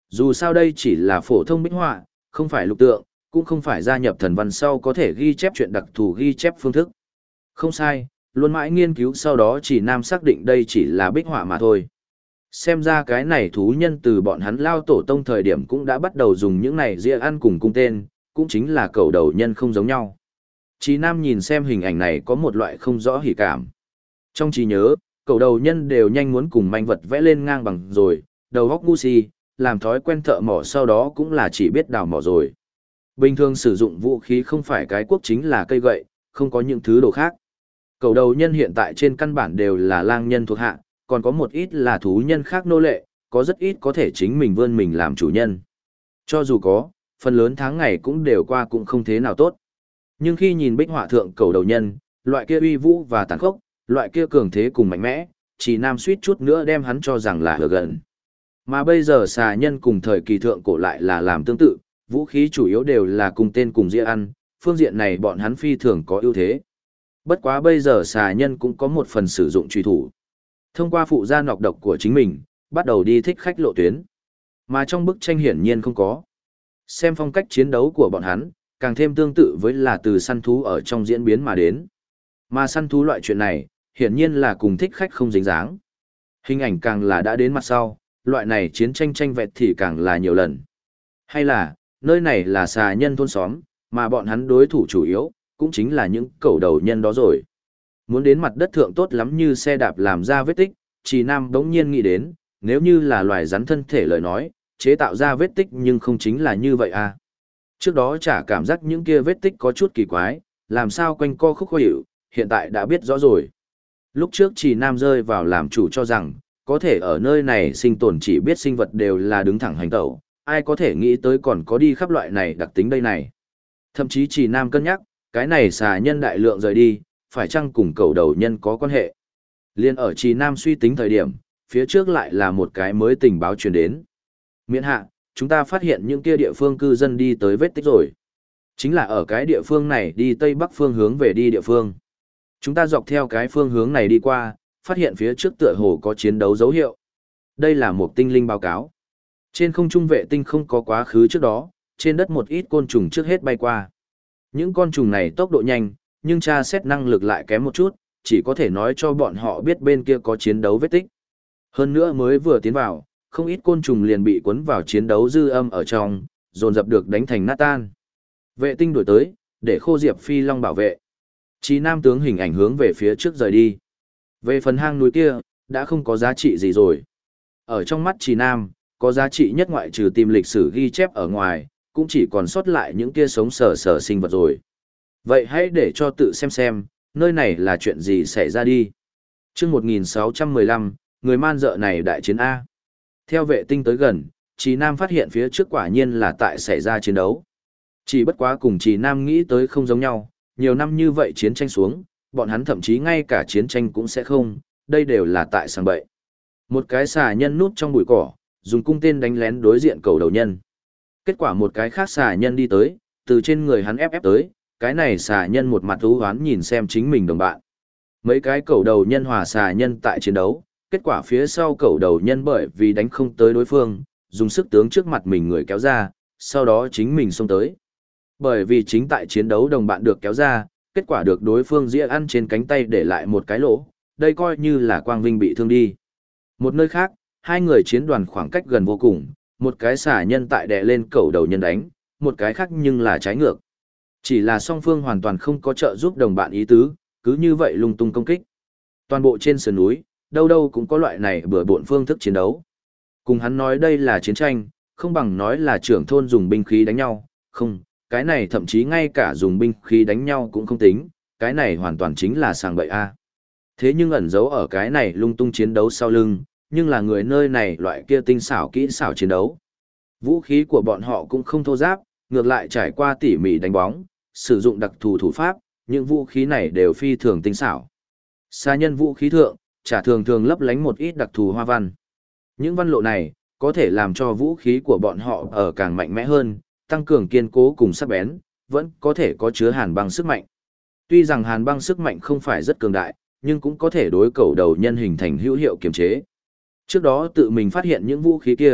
Dù sao đây chỉ là phổ thông bích họa, không phải lục tượng, cũng không phải gia nhập thần văn sau có thể ghi chép chuyện đặc thù ghi chép phương thức. Không sai, luôn mãi nghiên cứu sau đó chỉ Nam xác định đây chỉ là bích họa mà thôi. Xem ra cái này thú nhân từ bọn hắn lao tổ tông thời điểm cũng đã bắt đầu dùng những này dĩa ăn cùng cung tên, cũng chính là cầu đầu nhân không giống nhau. Chí Nam nhìn xem hình ảnh này có một loại không rõ hỉ cảm. Trong trí nhớ, cầu đầu nhân đều nhanh muốn cùng manh vật vẽ lên ngang bằng rồi, đầu góc ngu si, làm thói quen thợ mỏ sau đó cũng là chỉ biết đào mỏ rồi. Bình thường sử dụng vũ khí không phải cái cuốc chính là cây gậy, không có những thứ đồ khác. Cầu đầu nhân hiện tại trên căn bản đều là lang nhân thuộc hạ, còn có một ít là thú nhân khác nô lệ, có rất ít có thể chính mình vươn mình làm chủ nhân. Cho dù có, phần lớn tháng ngày cũng đều qua cũng không thế nào tốt. Nhưng khi nhìn bích họa thượng cầu đầu nhân, loại kia uy vũ và tàn khốc, loại kia cường thế cùng mạnh mẽ, chỉ Nam suýt chút nữa đem hắn cho rằng là hờ gần. Mà bây giờ xà nhân cùng thời kỳ thượng cổ lại là làm tương tự, vũ khí chủ yếu đều là cùng tên cùng dĩa ăn, phương diện này bọn hắn phi thường có ưu thế. Bất quá bây giờ xà nhân cũng có một phần sử dụng truy thủ. Thông qua phụ gia nọc độc của chính mình, bắt đầu đi thích khách lộ tuyến. Mà trong bức tranh hiển nhiên không có. Xem phong cách chiến đấu của bọn hắn, càng thêm tương tự với là từ săn thú ở trong diễn biến mà đến. Mà săn thú loại chuyện này, hiển nhiên là cùng thích khách không dính dáng. Hình ảnh càng là đã đến mặt sau, loại này chiến tranh tranh vẹt thì càng là nhiều lần. Hay là, nơi này là xà nhân thôn xóm, mà bọn hắn đối thủ chủ yếu, cũng chính là những cẩu đầu nhân đó rồi. Muốn đến mặt đất thượng tốt lắm như xe đạp làm ra vết tích, Trì Nam đống nhiên nghĩ đến, nếu như là loài rắn thân thể lời nói, chế tạo ra vết tích nhưng không chính là như vậy à. Trước đó chả cảm giác những kia vết tích có chút kỳ quái, làm sao quanh co khúc khó hiểu, hiện tại đã biết rõ rồi. Lúc trước Trì Nam rơi vào làm chủ cho rằng, có thể ở nơi này sinh tồn chỉ biết sinh vật đều là đứng thẳng hành tẩu, ai có thể nghĩ tới còn có đi khắp loại này đặc tính đây này. Thậm chí Trì Nam cân nhắc, cái này xà nhân đại lượng rời đi, phải chăng cùng cầu đầu nhân có quan hệ. Liên ở Trì Nam suy tính thời điểm, phía trước lại là một cái mới tình báo truyền đến. Miễn hạ, chúng ta phát hiện những kia địa phương cư dân đi tới vết tích rồi. Chính là ở cái địa phương này đi tây bắc phương hướng về đi địa phương. Chúng ta dọc theo cái phương hướng này đi qua, phát hiện phía trước tựa hồ có chiến đấu dấu hiệu. Đây là một tinh linh báo cáo. Trên không trung vệ tinh không có quá khứ trước đó, trên đất một ít côn trùng trước hết bay qua. Những con trùng này tốc độ nhanh, nhưng tra xét năng lực lại kém một chút, chỉ có thể nói cho bọn họ biết bên kia có chiến đấu vết tích. Hơn nữa mới vừa tiến vào, không ít côn trùng liền bị cuốn vào chiến đấu dư âm ở trong, dồn dập được đánh thành nát tan. Vệ tinh đuổi tới, để Khô Diệp Phi Long bảo vệ. Chí Nam tướng hình ảnh hướng về phía trước rời đi. Về phần hang núi kia, đã không có giá trị gì rồi. Ở trong mắt Chí Nam, có giá trị nhất ngoại trừ tìm lịch sử ghi chép ở ngoài, cũng chỉ còn sót lại những kia sống sờ sờ sinh vật rồi. Vậy hãy để cho tự xem, nơi này là chuyện gì xảy ra đi. Trước 1615, người man dợ này đại chiến A. Theo vệ tinh tới gần, Chí Nam phát hiện phía trước quả nhiên là tại xảy ra chiến đấu. Chỉ bất quá cùng Chí Nam nghĩ tới không giống nhau, nhiều năm như vậy chiến tranh xuống, bọn hắn thậm chí ngay cả chiến tranh cũng sẽ không, đây đều là tại sang bậy. Một cái xà nhân núp trong bụi cỏ, dùng cung tên đánh lén đối diện cầu đầu nhân. Kết quả một cái khác xà nhân đi tới, từ trên người hắn ép tới, cái này xà nhân một mặt u hoán nhìn xem chính mình đồng bạn. Mấy cái cầu đầu nhân hòa xà nhân tại chiến đấu, kết quả phía sau cầu đầu nhân bởi vì đánh không tới đối phương, dùng sức tướng trước mặt mình người kéo ra, sau đó chính mình xông tới. Bởi vì chính tại chiến đấu đồng bạn được kéo ra, kết quả được đối phương dĩa ăn trên cánh tay để lại một cái lỗ, đây coi như là quang vinh bị thương đi. Một nơi khác, hai người chiến đoàn khoảng cách gần vô cùng, một cái xà nhân tại đè lên cầu đầu nhân đánh, một cái khác nhưng là trái ngược. Chỉ là song phương hoàn toàn không có trợ giúp đồng bạn ý tứ, cứ như vậy lung tung công kích. Toàn bộ trên sườn núi, đâu đâu cũng có loại này bừa bộn phương thức chiến đấu. Cùng hắn nói đây là chiến tranh, không bằng nói là trưởng thôn dùng binh khí đánh nhau, không, cái này thậm chí ngay cả dùng binh khí đánh nhau cũng không tính, cái này hoàn toàn chính là sàng bậy a. Thế nhưng ẩn giấu ở cái này lung tung chiến đấu sau lưng, nhưng là người nơi này loại kia tinh xảo kỹ xảo chiến đấu. Vũ khí của bọn họ cũng không thô giáp, ngược lại trải qua tỉ mỉ đánh bóng, sử dụng đặc thù thủ pháp, những vũ khí này đều phi thường tinh xảo. Xa nhân vũ khí thượng, chả thường thường lấp lánh một ít đặc thù hoa văn. Những văn lộ này, có thể làm cho vũ khí của bọn họ ở càng mạnh mẽ hơn, tăng cường kiên cố cùng sắc bén, vẫn có thể có chứa hàn băng sức mạnh. Tuy rằng hàn băng sức mạnh không phải rất cường đại, nhưng cũng có thể đối cầu đầu nhân hình thành hữu hiệu kiềm chế. Trước đó tự mình phát hiện những vũ khí kia,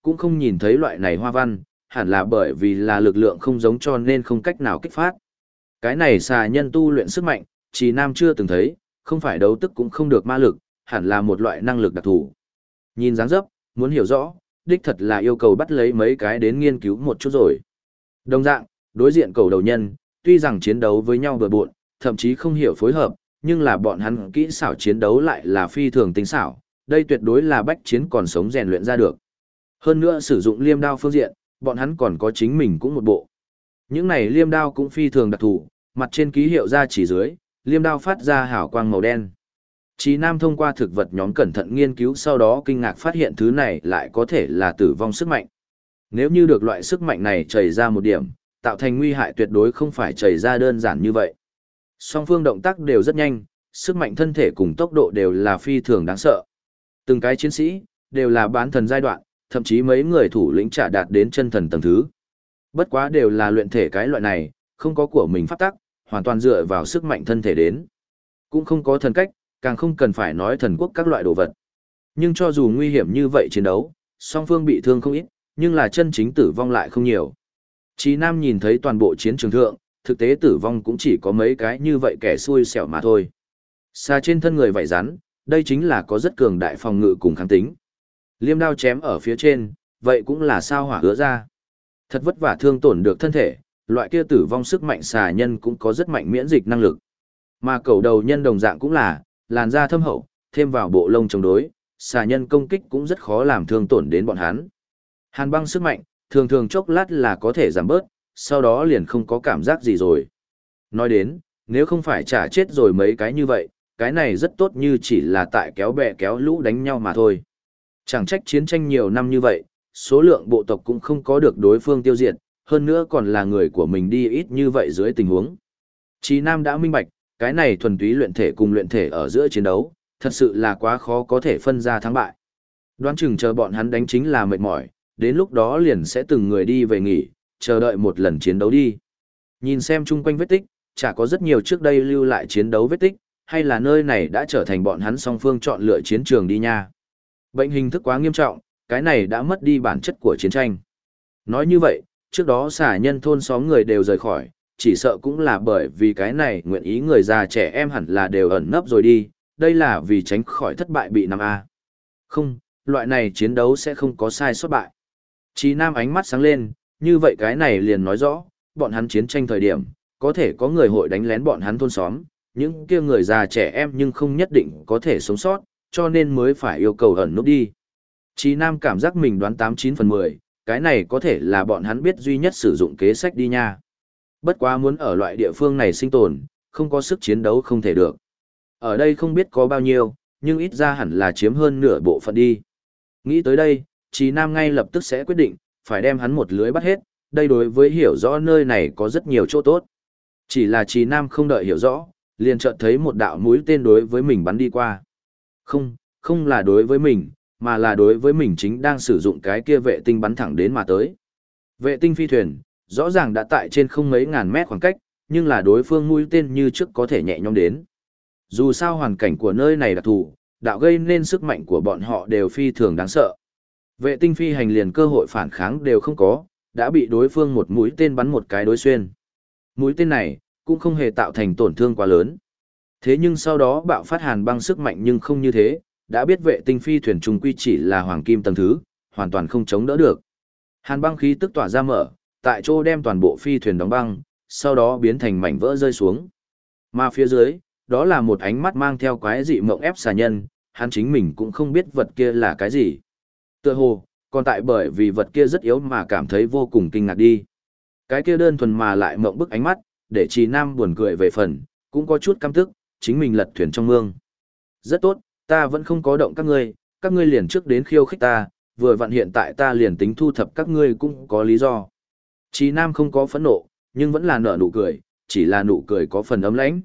cũng không nhìn thấy loại này hoa văn, hẳn là bởi vì là lực lượng không giống cho nên không cách nào kích phát. Cái này xà nhân tu luyện sức mạnh, Trì Nam chưa từng thấy, không phải đấu tức cũng không được ma lực, hẳn là một loại năng lực đặc thù. Nhìn dáng dấp, muốn hiểu rõ, đích thật là yêu cầu bắt lấy mấy cái đến nghiên cứu một chút rồi. Đồng dạng, đối diện cầu đầu nhân, tuy rằng chiến đấu với nhau bừa bộn, thậm chí không hiểu phối hợp, nhưng là bọn hắn kỹ xảo chiến đấu lại là phi thường tinh xảo, đây tuyệt đối là bách chiến còn sống rèn luyện ra được. Hơn nữa sử dụng liêm đao phương diện, bọn hắn còn có chính mình cũng một bộ. Những này liêm đao cũng phi thường đặc thù, mặt trên ký hiệu ra chỉ dưới, liêm đao phát ra hào quang màu đen. Chí Nam thông qua thực vật nhóm cẩn thận nghiên cứu sau đó kinh ngạc phát hiện thứ này lại có thể là tử vong sức mạnh. Nếu như được loại sức mạnh này chảy ra một điểm, tạo thành nguy hại tuyệt đối không phải chảy ra đơn giản như vậy. Song phương động tác đều rất nhanh, sức mạnh thân thể cùng tốc độ đều là phi thường đáng sợ. Từng cái chiến sĩ, đều là bán thần giai đoạn, thậm chí mấy người thủ lĩnh trả đạt đến chân thần tầng thứ. Bất quá đều là luyện thể cái loại này, không có của mình pháp tắc, hoàn toàn dựa vào sức mạnh thân thể đến. Cũng không có thần cách, càng không cần phải nói thần quốc các loại đồ vật. Nhưng cho dù nguy hiểm như vậy chiến đấu, song phương bị thương không ít, nhưng là chân chính tử vong lại không nhiều. Chí Nam nhìn thấy toàn bộ chiến trường thượng, thực tế tử vong cũng chỉ có mấy cái như vậy kẻ xui xẻo mà thôi. Xa trên thân người vảy rắn, đây chính là có rất cường đại phòng ngự cùng kháng tính. Liêm đao chém ở phía trên, vậy cũng là sao hỏa hứa ra. Thật vất vả thương tổn được thân thể, loại kia tử vong sức mạnh xà nhân cũng có rất mạnh miễn dịch năng lực. Mà cầu đầu nhân đồng dạng cũng là, làn da thâm hậu, thêm vào bộ lông chống đối, xà nhân công kích cũng rất khó làm thương tổn đến bọn hắn. Hàn băng sức mạnh, thường thường chốc lát là có thể giảm bớt, sau đó liền không có cảm giác gì rồi. Nói đến, nếu không phải trả chết rồi mấy cái như vậy, cái này rất tốt như chỉ là tại kéo bè kéo lũ đánh nhau mà thôi. Chẳng trách chiến tranh nhiều năm như vậy, số lượng bộ tộc cũng không có được đối phương tiêu diệt, hơn nữa còn là người của mình đi ít như vậy dưới tình huống. Chí Nam đã minh bạch, cái này thuần túy luyện thể cùng luyện thể ở giữa chiến đấu, thật sự là quá khó có thể phân ra thắng bại. Đoán chừng chờ bọn hắn đánh chính là mệt mỏi, đến lúc đó liền sẽ từng người đi về nghỉ, chờ đợi một lần chiến đấu đi. Nhìn xem chung quanh vết tích, chả có rất nhiều trước đây lưu lại chiến đấu vết tích, hay là nơi này đã trở thành bọn hắn song phương chọn lựa chiến trường đi nha. Bệnh hình thức quá nghiêm trọng, cái này đã mất đi bản chất của chiến tranh. Nói như vậy, trước đó xả nhân thôn xóm người đều rời khỏi, chỉ sợ cũng là bởi vì cái này nguyện ý người già trẻ em hẳn là đều ẩn nấp rồi đi, đây là vì tránh khỏi thất bại bị 5A. Không, loại này chiến đấu sẽ không có sai sót bại. Chí Nam ánh mắt sáng lên, như vậy cái này liền nói rõ, bọn hắn chiến tranh thời điểm, có thể có người hội đánh lén bọn hắn thôn xóm, những kia người già trẻ em nhưng không nhất định có thể sống sót, cho nên mới phải yêu cầu ẩn núp đi. Chí Nam cảm giác mình đoán 89/10, cái này có thể là bọn hắn biết duy nhất sử dụng kế sách đi nha. Bất quá muốn ở loại địa phương này sinh tồn, không có sức chiến đấu không thể được. Ở đây không biết có bao nhiêu, nhưng ít ra hẳn là chiếm hơn nửa bộ phận đi. Nghĩ tới đây, Chí Nam ngay lập tức sẽ quyết định, phải đem hắn một lưới bắt hết, đây đối với hiểu rõ nơi này có rất nhiều chỗ tốt. Chỉ là Chí Nam không đợi hiểu rõ, liền chợt thấy một đạo mũi tên đối với mình bắn đi qua. Không, không là đối với mình, mà là đối với mình chính đang sử dụng cái kia vệ tinh bắn thẳng đến mà tới. Vệ tinh phi thuyền, rõ ràng đã tại trên không mấy ngàn mét khoảng cách, nhưng là đối phương mũi tên như trước có thể nhẹ nhõm đến. Dù sao hoàn cảnh của nơi này đặc thù, đạo gây nên sức mạnh của bọn họ đều phi thường đáng sợ. Vệ tinh phi hành liền cơ hội phản kháng đều không có, đã bị đối phương một mũi tên bắn một cái đối xuyên. Mũi tên này, cũng không hề tạo thành tổn thương quá lớn. Thế nhưng sau đó bạo phát hàn băng sức mạnh nhưng không như thế, đã biết vệ tinh phi thuyền trùng quy chỉ là hoàng kim tầng thứ, hoàn toàn không chống đỡ được. Hàn băng khí tức tỏa ra mở, tại chỗ đem toàn bộ phi thuyền đóng băng, sau đó biến thành mảnh vỡ rơi xuống. Mà phía dưới, đó là một ánh mắt mang theo quái dị mộng ép xà nhân, hắn chính mình cũng không biết vật kia là cái gì. Tựa hồ, còn tại bởi vì vật kia rất yếu mà cảm thấy vô cùng kinh ngạc đi. Cái kia đơn thuần mà lại mộng bức ánh mắt, để Trì Nam buồn cười về phần, cũng có chút căm tức, chính mình lật thuyền trong mương. Rất tốt, ta vẫn không có động các ngươi liền trước đến khiêu khích ta, vừa vặn hiện tại ta liền tính thu thập các ngươi cũng có lý do. Trì Nam không có phẫn nộ, nhưng vẫn là nở nụ cười, chỉ là nụ cười có phần ấm lãnh.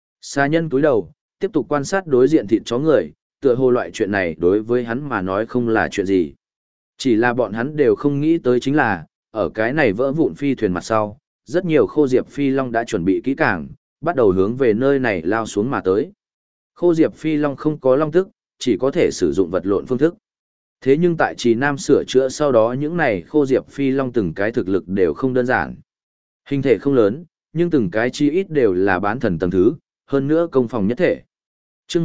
Xà nhân cúi đầu, tiếp tục quan sát đối diện thịt chó người, tựa hồ loại chuyện này đối với hắn mà nói không là chuyện gì. Chỉ là bọn hắn đều không nghĩ tới chính là, ở cái này vỡ vụn phi thuyền mặt sau, rất nhiều khô diệp phi long đã chuẩn bị kỹ càng, bắt đầu hướng về nơi này lao xuống mà tới. Khô diệp phi long không có long tức, chỉ có thể sử dụng vật lộn phương thức. Thế nhưng tại Trì Nam sửa chữa sau đó những này khô diệp phi long từng cái thực lực đều không đơn giản. Hình thể không lớn, nhưng từng cái chi ít đều là bán thần tầng thứ, hơn nữa công phòng nhất thể. Chương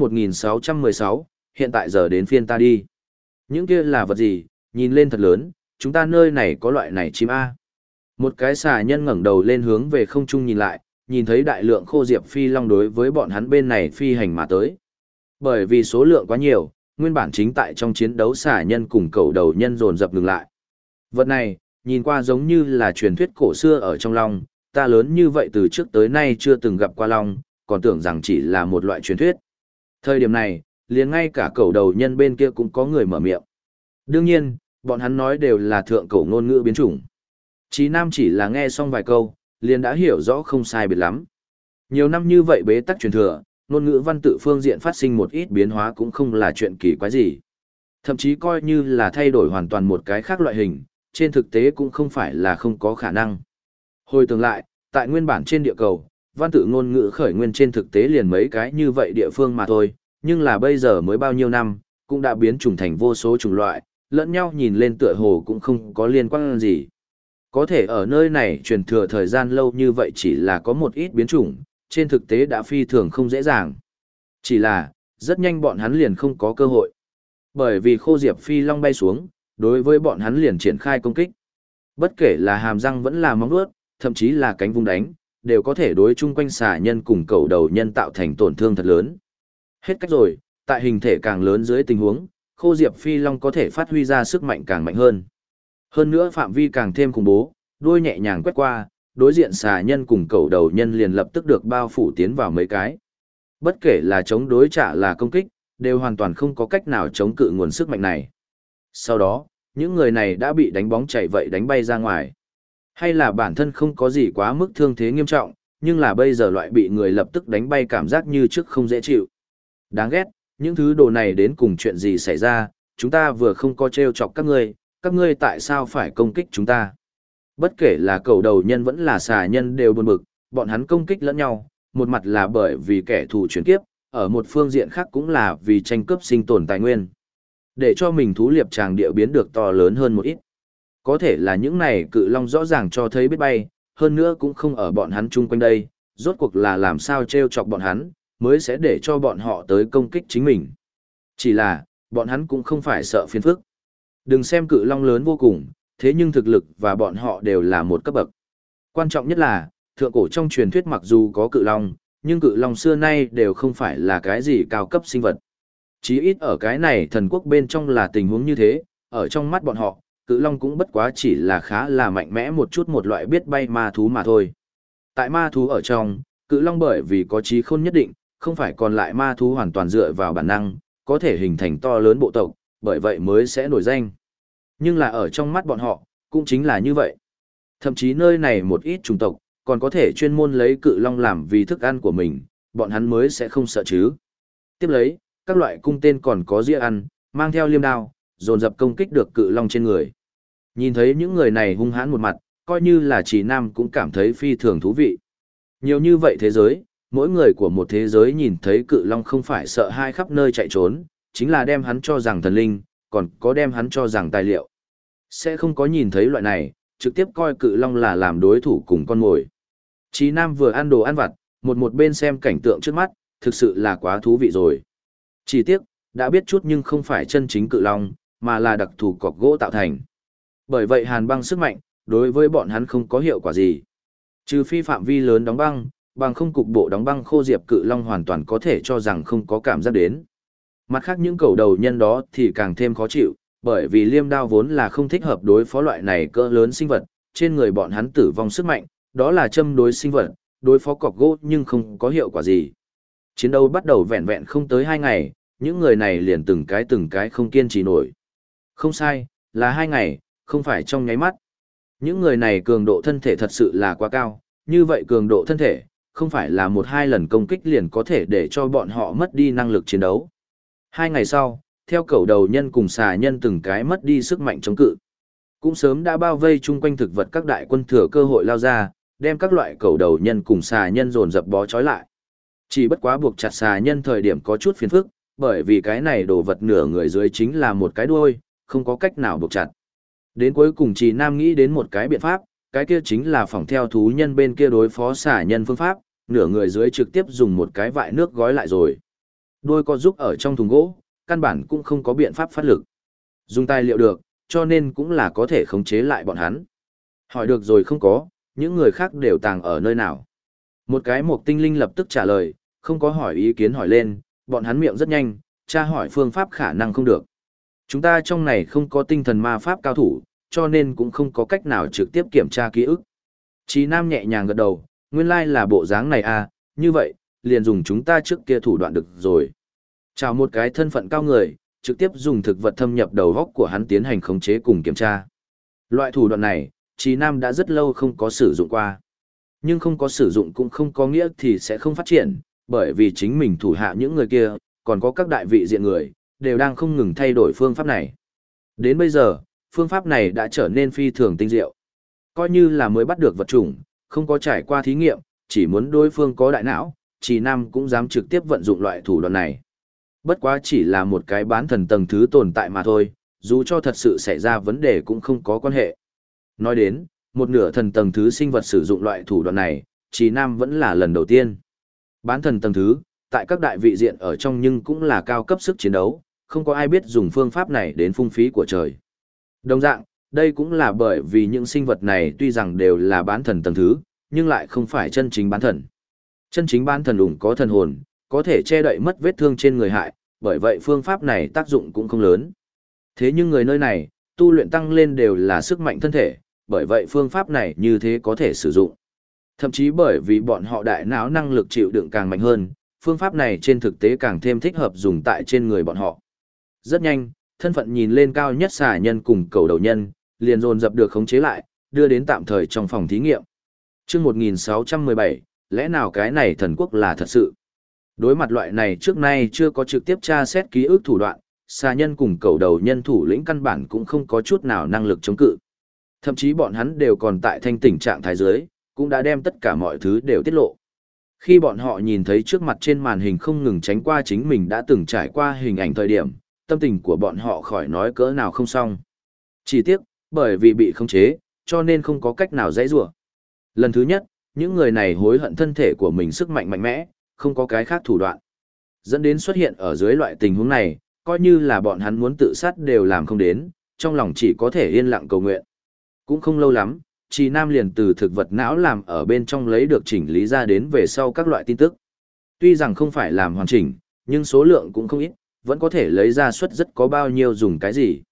1616, hiện tại giờ đến phiên ta đi. Những kia là vật gì, nhìn lên thật lớn, chúng ta nơi này có loại này chim A. Một cái xà nhân ngẩng đầu lên hướng về không trung nhìn lại, nhìn thấy đại lượng khô diệp phi long đối với bọn hắn bên này phi hành mà tới. Bởi vì số lượng quá nhiều, nguyên bản chính tại trong chiến đấu xà nhân cùng cầu đầu nhân dồn dập ngừng lại. Vật này, nhìn qua giống như là truyền thuyết cổ xưa ở trong long, ta lớn như vậy từ trước tới nay chưa từng gặp qua long, còn tưởng rằng chỉ là một loại truyền thuyết. Thời điểm này, liền ngay cả cầu đầu nhân bên kia cũng có người mở miệng. Đương nhiên, bọn hắn nói đều là thượng cổ ngôn ngữ biến chủng. Chí Nam chỉ là nghe xong vài câu, liền đã hiểu rõ không sai biệt lắm. Nhiều năm như vậy bế tắc truyền thừa, ngôn ngữ văn tự phương diện phát sinh một ít biến hóa cũng không là chuyện kỳ quái gì. Thậm chí coi như là thay đổi hoàn toàn một cái khác loại hình, trên thực tế cũng không phải là không có khả năng. Hồi tưởng lại, tại nguyên bản trên địa cầu, văn tự ngôn ngữ khởi nguyên trên thực tế liền mấy cái như vậy địa phương mà thôi, nhưng là bây giờ mới bao nhiêu năm, cũng đã biến chủng thành vô số chủng loại, lẫn nhau nhìn lên tựa hồ cũng không có liên quan gì. Có thể ở nơi này truyền thừa thời gian lâu như vậy chỉ là có một ít biến chủng, trên thực tế đã phi thường không dễ dàng. Chỉ là, rất nhanh bọn hắn liền không có cơ hội. Bởi vì khô diệp phi long bay xuống, đối với bọn hắn liền triển khai công kích. Bất kể là hàm răng vẫn là móng vuốt, thậm chí là cánh vung đánh, đều có thể đối chung quanh xà nhân cùng cầu đầu nhân tạo thành tổn thương thật lớn. Hết cách rồi, tại hình thể càng lớn dưới tình huống, khô diệp phi long có thể phát huy ra sức mạnh càng mạnh hơn. Hơn nữa phạm vi càng thêm khủng bố, đuôi nhẹ nhàng quét qua, đối diện xà nhân cùng cầu đầu nhân liền lập tức được bao phủ tiến vào mấy cái. Bất kể là chống đối trả là công kích, đều hoàn toàn không có cách nào chống cự nguồn sức mạnh này. Sau đó, những người này đã bị đánh bóng chạy vậy đánh bay ra ngoài. Hay là bản thân không có gì quá mức thương thế nghiêm trọng, nhưng là bây giờ loại bị người lập tức đánh bay cảm giác như trước không dễ chịu. Đáng ghét, những thứ đồ này đến cùng chuyện gì xảy ra, chúng ta vừa không có trêu chọc các ngươi tại sao phải công kích chúng ta? Bất kể là cầu đầu nhân vẫn là xà nhân đều buồn bực, bọn hắn công kích lẫn nhau, một mặt là bởi vì kẻ thù chuyển kiếp, ở một phương diện khác cũng là vì tranh cướp sinh tồn tài nguyên. Để cho mình thú liệp tràng địa biến được to lớn hơn một ít. Có thể là những này cự long rõ ràng cho thấy biết bay, hơn nữa cũng không ở bọn hắn chung quanh đây, rốt cuộc là làm sao trêu chọc bọn hắn, mới sẽ để cho bọn họ tới công kích chính mình. Chỉ là, bọn hắn cũng không phải sợ phiền phức. Đừng xem cự long lớn vô cùng, thế nhưng thực lực và bọn họ đều là một cấp bậc. Quan trọng nhất là, thượng cổ trong truyền thuyết mặc dù có cự long, nhưng cự long xưa nay đều không phải là cái gì cao cấp sinh vật. Chí ít ở cái này thần quốc bên trong là tình huống như thế, ở trong mắt bọn họ, cự long cũng bất quá chỉ là khá là mạnh mẽ một chút một loại biết bay ma thú mà thôi. Tại ma thú ở trong, cự long bởi vì có trí khôn nhất định, không phải còn lại ma thú hoàn toàn dựa vào bản năng, có thể hình thành to lớn bộ tộc, bởi vậy mới sẽ nổi danh. Nhưng là ở trong mắt bọn họ, cũng chính là như vậy. Thậm chí nơi này một ít chủng tộc, còn có thể chuyên môn lấy cự long làm vì thức ăn của mình, bọn hắn mới sẽ không sợ chứ. Tiếp lấy, các loại cung tên còn có dĩa ăn, mang theo liêm đao, dồn dập công kích được cự long trên người. Nhìn thấy những người này hung hãn một mặt, coi như là Chỉ Nam cũng cảm thấy phi thường thú vị. Nhiều như vậy thế giới, mỗi người của một thế giới nhìn thấy cự long không phải sợ hai khắp nơi chạy trốn, chính là đem hắn cho rằng thần linh, còn có đem hắn cho rằng tài liệu. Sẽ không có nhìn thấy loại này, trực tiếp coi cự long là làm đối thủ cùng con mồi. Chí Nam vừa ăn đồ ăn vặt, một bên xem cảnh tượng trước mắt, thực sự là quá thú vị rồi. Chỉ tiếc, đã biết chút nhưng không phải chân chính cự long, mà là đặc thù cọc gỗ tạo thành. Bởi vậy hàn băng sức mạnh, đối với bọn hắn không có hiệu quả gì. Trừ phi phạm vi lớn đóng băng, bằng không cục bộ đóng băng khô diệp cự long hoàn toàn có thể cho rằng không có cảm giác đến. Mặt khác những cầu đầu nhân đó thì càng thêm khó chịu, bởi vì liêm đao vốn là không thích hợp đối phó loại này cỡ lớn sinh vật, trên người bọn hắn tử vong sức mạnh, đó là châm đối sinh vật, đối phó cọc gỗ nhưng không có hiệu quả gì. Chiến đấu bắt đầu vẹn vẹn không tới 2 ngày, những người này liền từng cái không kiên trì nổi. Không sai, là 2 ngày, không phải trong nháy mắt. Những người này cường độ thân thể thật sự là quá cao, như vậy cường độ thân thể, không phải là 1-2 lần công kích liền có thể để cho bọn họ mất đi năng lực chiến đấu. 2 ngày sau, theo cầu đầu nhân cùng xà nhân từng cái mất đi sức mạnh chống cự. Cũng sớm đã bao vây chung quanh thực vật các đại quân thừa cơ hội lao ra, đem các loại cầu đầu nhân cùng xà nhân dồn dập bó trói lại. Chỉ bất quá buộc chặt xà nhân thời điểm có chút phiền phức, bởi vì cái này đồ vật nửa người dưới chính là một cái đuôi, không có cách nào buộc chặt. Đến cuối cùng Trì Nam nghĩ đến một cái biện pháp, cái kia chính là phỏng theo thú nhân bên kia đối phó xả nhân phương pháp, nửa người dưới trực tiếp dùng một cái vại nước gói lại rồi. Đôi co giúp ở trong thùng gỗ, căn bản cũng không có biện pháp phát lực. Dùng tài liệu được, cho nên cũng là có thể khống chế lại bọn hắn. Hỏi được rồi không có, những người khác đều tàng ở nơi nào. Một cái mục tinh linh lập tức trả lời, không có hỏi ý kiến hỏi lên, bọn hắn miệng rất nhanh, tra hỏi phương pháp khả năng không được. Chúng ta trong này không có tinh thần ma pháp cao thủ, cho nên cũng không có cách nào trực tiếp kiểm tra ký ức. Chí Nam nhẹ nhàng gật đầu, nguyên lai là bộ dáng này à, như vậy, liền dùng chúng ta trước kia thủ đoạn được rồi. Chào một cái thân phận cao người, trực tiếp dùng thực vật thâm nhập đầu góc của hắn tiến hành khống chế cùng kiểm tra. Loại thủ đoạn này, Chí Nam đã rất lâu không có sử dụng qua. Nhưng không có sử dụng cũng không có nghĩa thì sẽ không phát triển, bởi vì chính mình thủ hạ những người kia, còn có các đại vị diện người, đều đang không ngừng thay đổi phương pháp này. Đến bây giờ, phương pháp này đã trở nên phi thường tinh diệu. Coi như là mới bắt được vật chủng, không có trải qua thí nghiệm, chỉ muốn đối phương có đại não, Trì Nam cũng dám trực tiếp vận dụng loại thủ đoạn này. Bất quá chỉ là một cái bán thần tầng thứ tồn tại mà thôi, dù cho thật sự xảy ra vấn đề cũng không có quan hệ. Nói đến, một nửa thần tầng thứ sinh vật sử dụng loại thủ đoạn này, Trì Nam vẫn là lần đầu tiên. Bán thần tầng thứ, tại các đại vị diện ở trong nhưng cũng là cao cấp sức chiến đấu, không có ai biết dùng phương pháp này đến phung phí của trời. Đồng dạng, đây cũng là bởi vì những sinh vật này tuy rằng đều là bán thần tầng thứ, nhưng lại không phải chân chính bán thần. Chân chính bán thần ủng có thần hồn, có thể che đậy mất vết thương trên người hại, bởi vậy phương pháp này tác dụng cũng không lớn. Thế nhưng người nơi này, tu luyện tăng lên đều là sức mạnh thân thể, bởi vậy phương pháp này như thế có thể sử dụng. Thậm chí bởi vì bọn họ đại não năng lực chịu đựng càng mạnh hơn, phương pháp này trên thực tế càng thêm thích hợp dùng tại trên người bọn họ. Rất nhanh, thân phận nhìn lên cao nhất xà nhân cùng cầu đầu nhân, liền dồn dập được khống chế lại, đưa đến tạm thời trong phòng thí nghiệm. Chương 1617, lẽ nào cái này thần quốc là thật sự? Đối mặt loại này trước nay chưa có trực tiếp tra xét ký ức thủ đoạn, xà nhân cùng cầu đầu nhân thủ lĩnh căn bản cũng không có chút nào năng lực chống cự. Thậm chí bọn hắn đều còn tại thanh tỉnh trạng thái dưới, cũng đã đem tất cả mọi thứ đều tiết lộ. Khi bọn họ nhìn thấy trước mặt trên màn hình không ngừng tránh qua chính mình đã từng trải qua hình ảnh thời điểm, tâm tình của bọn họ khỏi nói cỡ nào không xong. Chỉ tiếc, bởi vì bị khống chế, cho nên không có cách nào dãy rủa. Lần thứ nhất, những người này hối hận thân thể của mình sức mạnh mạnh mẽ, không có cái khác thủ đoạn. Dẫn đến xuất hiện ở dưới loại tình huống này, coi như là bọn hắn muốn tự sát đều làm không đến, trong lòng chỉ có thể yên lặng cầu nguyện. Cũng không lâu lắm, Trì Nam liền từ thực vật não làm ở bên trong lấy được chỉnh lý ra đến về sau các loại tin tức. Tuy rằng không phải làm hoàn chỉnh, nhưng số lượng cũng không ít, vẫn có thể lấy ra suất rất có bao nhiêu dùng cái gì.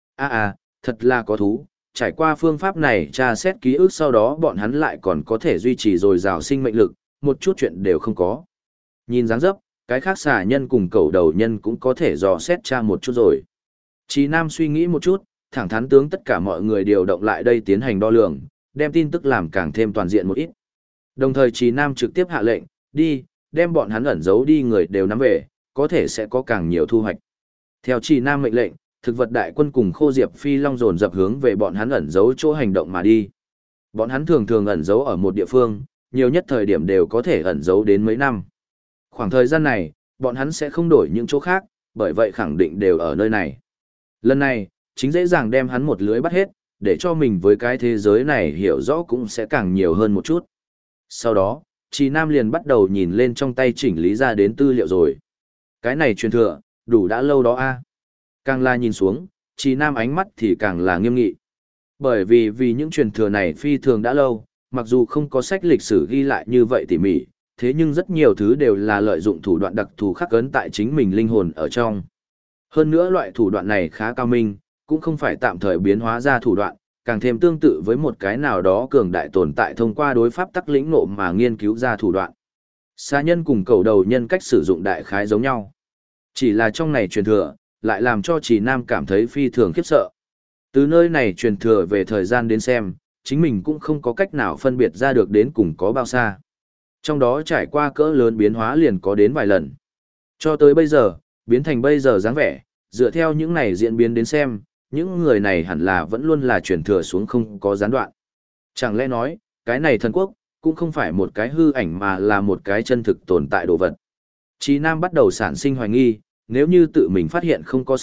Thật là có thú, trải qua phương pháp này tra xét ký ức sau đó bọn hắn lại còn có thể duy trì dồi dào sinh mệnh lực, một chút chuyện đều không có. Nhìn dáng dấp, cái khác xà nhân cùng cầu đầu nhân cũng có thể dò xét tra một chút rồi. Trì Nam suy nghĩ một chút, thẳng thắn tướng tất cả mọi người điều động lại đây tiến hành đo lường, đem tin tức làm càng thêm toàn diện một ít. Đồng thời Trì Nam trực tiếp hạ lệnh, đi, đem bọn hắn ẩn giấu đi người đều nắm về, có thể sẽ có càng nhiều thu hoạch. Theo Trì Nam mệnh lệnh, thực vật đại quân cùng Khô Diệp Phi Long dồn dập hướng về bọn hắn ẩn giấu chỗ hành động mà đi. Bọn hắn thường thường ẩn giấu ở một địa phương, nhiều nhất thời điểm đều có thể ẩn giấu đến mấy năm. Khoảng thời gian này, bọn hắn sẽ không đổi những chỗ khác, bởi vậy khẳng định đều ở nơi này. Lần này, chính dễ dàng đem hắn một lưới bắt hết, để cho mình với cái thế giới này hiểu rõ cũng sẽ càng nhiều hơn một chút. Sau đó, Trì Nam liền bắt đầu nhìn lên trong tay chỉnh lý ra đến tư liệu rồi. Cái này truyền thừa, đủ đã lâu đó a. Càng là nhìn xuống, Trì Nam ánh mắt thì càng là nghiêm nghị. Bởi vì những truyền thừa này phi thường đã lâu, mặc dù không có sách lịch sử ghi lại như vậy tỉ mỉ, thế nhưng rất nhiều thứ đều là lợi dụng thủ đoạn đặc thù khắc ấn tại chính mình linh hồn ở trong. Hơn nữa loại thủ đoạn này khá cao minh, cũng không phải tạm thời biến hóa ra thủ đoạn, càng thêm tương tự với một cái nào đó cường đại tồn tại thông qua đối pháp tắc lĩnh ngộ mà nghiên cứu ra thủ đoạn. Xà nhân cùng cầu đầu nhân cách sử dụng đại khái giống nhau. Chỉ là trong này truyền thừa, lại làm cho Trì Nam cảm thấy phi thường khiếp sợ. Từ nơi này truyền thừa về thời gian đến xem, chính mình cũng không có cách nào phân biệt ra được đến cùng có bao xa. Trong đó trải qua cỡ lớn biến hóa liền có đến vài lần. Cho tới bây giờ, biến thành bây giờ dáng vẻ, dựa theo những này diễn biến đến xem, những người này hẳn là vẫn luôn là truyền thừa xuống không có gián đoạn. Chẳng lẽ nói, cái này thần quốc, cũng không phải một cái hư ảnh mà là một cái chân thực tồn tại đồ vật. Chí Nam bắt đầu sản sinh hoài nghi, nếu như tự mình phát hiện không có sai,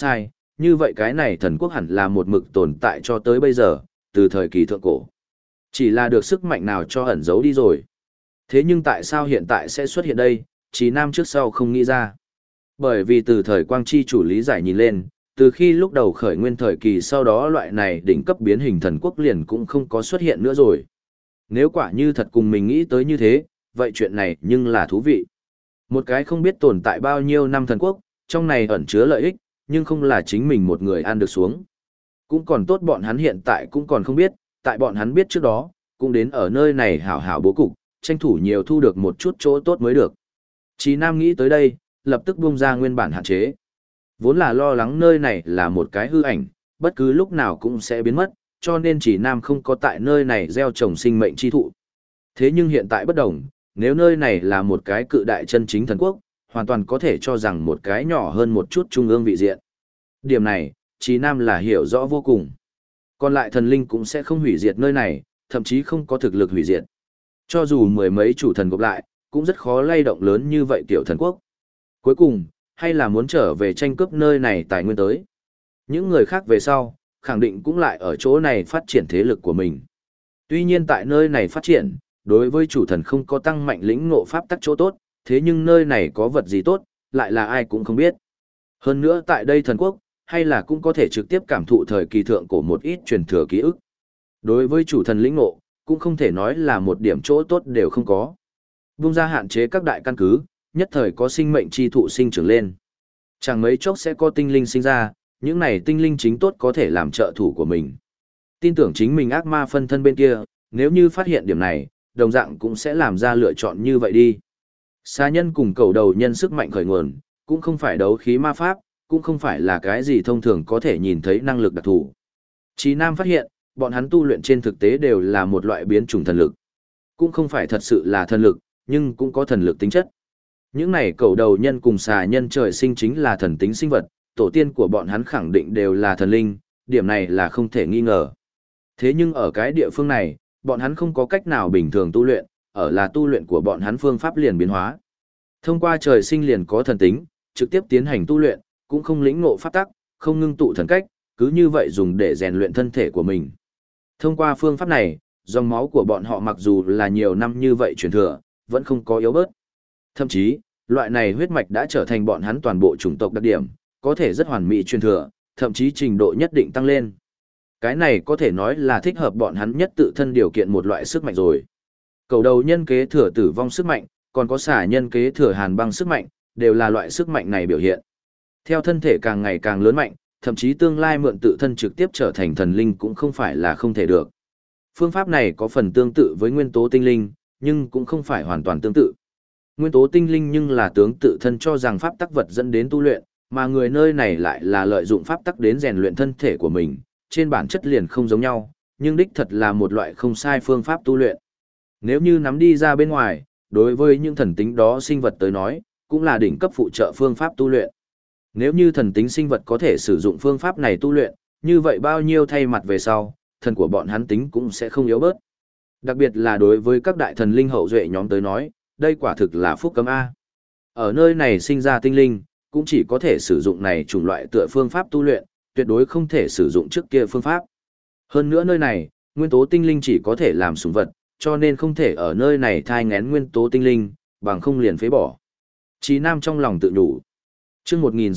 như vậy cái này thần quốc hẳn là một mực tồn tại cho tới bây giờ, từ thời kỳ thượng cổ. Chỉ là được sức mạnh nào cho ẩn giấu đi rồi. Thế nhưng tại sao hiện tại sẽ xuất hiện đây, Trí Nam trước sau không nghĩ ra. Bởi vì từ thời Quang Chi chủ lý giải nhìn lên, từ khi lúc đầu khởi nguyên thời kỳ sau đó loại này đỉnh cấp biến hình thần quốc liền cũng không có xuất hiện nữa rồi. Nếu quả như thật cùng mình nghĩ tới như thế, vậy chuyện này nhưng là thú vị. Một cái không biết tồn tại bao nhiêu năm thần quốc, trong này ẩn chứa lợi ích, nhưng không là chính mình một người ăn được xuống. Cũng còn tốt bọn hắn hiện tại cũng còn không biết, tại bọn hắn biết trước đó, cũng đến ở nơi này hảo hảo bố cục, tranh thủ nhiều thu được một chút chỗ tốt mới được. Chí Nam nghĩ tới đây, lập tức buông ra nguyên bản hạn chế. Vốn là lo lắng nơi này là một cái hư ảnh, bất cứ lúc nào cũng sẽ biến mất, cho nên Chí Nam không có tại nơi này gieo trồng sinh mệnh chi thụ. Thế nhưng hiện tại bất đồng, nếu nơi này là một cái cự đại chân chính thần quốc, hoàn toàn có thể cho rằng một cái nhỏ hơn một chút trung ương vị diện. Điểm này, Chí Nam là hiểu rõ vô cùng. Còn lại thần linh cũng sẽ không hủy diệt nơi này, thậm chí không có thực lực hủy diệt. Cho dù mười mấy chủ thần gộp lại, cũng rất khó lay động lớn như vậy tiểu thần quốc. Cuối cùng, hay là muốn trở về tranh cướp nơi này tài nguyên tới. Những người khác về sau, khẳng định cũng lại ở chỗ này phát triển thế lực của mình. Tuy nhiên tại nơi này phát triển, đối với chủ thần không có tăng mạnh lĩnh ngộ pháp tắc chỗ tốt, thế nhưng nơi này có vật gì tốt, lại là ai cũng không biết. Hơn nữa tại đây thần quốc, hay là cũng có thể trực tiếp cảm thụ thời kỳ thượng cổ một ít truyền thừa ký ức. Đối với chủ thần lĩnh ngộ, cũng không thể nói là một điểm chỗ tốt đều không có. Vung ra hạn chế các đại căn cứ, nhất thời có sinh mệnh chi thụ sinh trưởng lên. Chẳng mấy chốc sẽ có tinh linh sinh ra, những này tinh linh chính tốt có thể làm trợ thủ của mình. Tin tưởng chính mình ác ma phân thân bên kia, nếu như phát hiện điểm này, đồng dạng cũng sẽ làm ra lựa chọn như vậy đi. Xà nhân cùng cầu đầu nhân sức mạnh khởi nguồn, cũng không phải đấu khí ma pháp, cũng không phải là cái gì thông thường có thể nhìn thấy năng lực đặc thù. Chí Nam phát hiện, bọn hắn tu luyện trên thực tế đều là một loại biến chủng thần lực. Cũng không phải thật sự là thần lực, nhưng cũng có thần lực tính chất. Những này cầu đầu nhân cùng xà nhân trời sinh chính là thần tính sinh vật, tổ tiên của bọn hắn khẳng định đều là thần linh, điểm này là không thể nghi ngờ. Thế nhưng ở cái địa phương này, bọn hắn không có cách nào bình thường tu luyện, ở là tu luyện của bọn hắn phương pháp liền biến hóa. Thông qua trời sinh liền có thần tính, trực tiếp tiến hành tu luyện, cũng không lĩnh ngộ pháp tắc, không ngưng tụ thần cách, cứ như vậy dùng để rèn luyện thân thể của mình. Thông qua phương pháp này, dòng máu của bọn họ mặc dù là nhiều năm như vậy truyền thừa, vẫn không có yếu bớt. Thậm chí, loại này huyết mạch đã trở thành bọn hắn toàn bộ chủng tộc đặc điểm, có thể rất hoàn mỹ truyền thừa, thậm chí trình độ nhất định tăng lên. Cái này có thể nói là thích hợp bọn hắn nhất tự thân điều kiện một loại sức mạnh rồi. Cầu đầu nhân kế thừa tử vong sức mạnh, còn có xả nhân kế thừa hàn băng sức mạnh, đều là loại sức mạnh này biểu hiện. Theo thân thể càng ngày càng lớn mạnh, thậm chí tương lai mượn tự thân trực tiếp trở thành thần linh cũng không phải là không thể được. Phương pháp này có phần tương tự với nguyên tố tinh linh, nhưng cũng không phải hoàn toàn tương tự. Nguyên tố tinh linh nhưng là tướng tự thân cho rằng pháp tắc vật dẫn đến tu luyện, mà người nơi này lại là lợi dụng pháp tắc đến rèn luyện thân thể của mình, trên bản chất liền không giống nhau, nhưng đích thật là một loại không sai phương pháp tu luyện. Nếu như nắm đi ra bên ngoài, đối với những thần tính đó sinh vật tới nói, cũng là đỉnh cấp phụ trợ phương pháp tu luyện. Nếu như thần tính sinh vật có thể sử dụng phương pháp này tu luyện, như vậy bao nhiêu thay mặt về sau, thần của bọn hắn tính cũng sẽ không yếu bớt. Đặc biệt là đối với các đại thần linh hậu duệ nhóm tới nói, đây quả thực là phúc cấm A. Ở nơi này sinh ra tinh linh, cũng chỉ có thể sử dụng này chủng loại tựa phương pháp tu luyện, tuyệt đối không thể sử dụng trước kia phương pháp. Hơn nữa nơi này, nguyên tố tinh linh chỉ có thể làm sủng vật, cho nên không thể ở nơi này thai ngén nguyên tố tinh linh, bằng không liền phế bỏ. Chí Nam trong lòng tự nhủ. Chương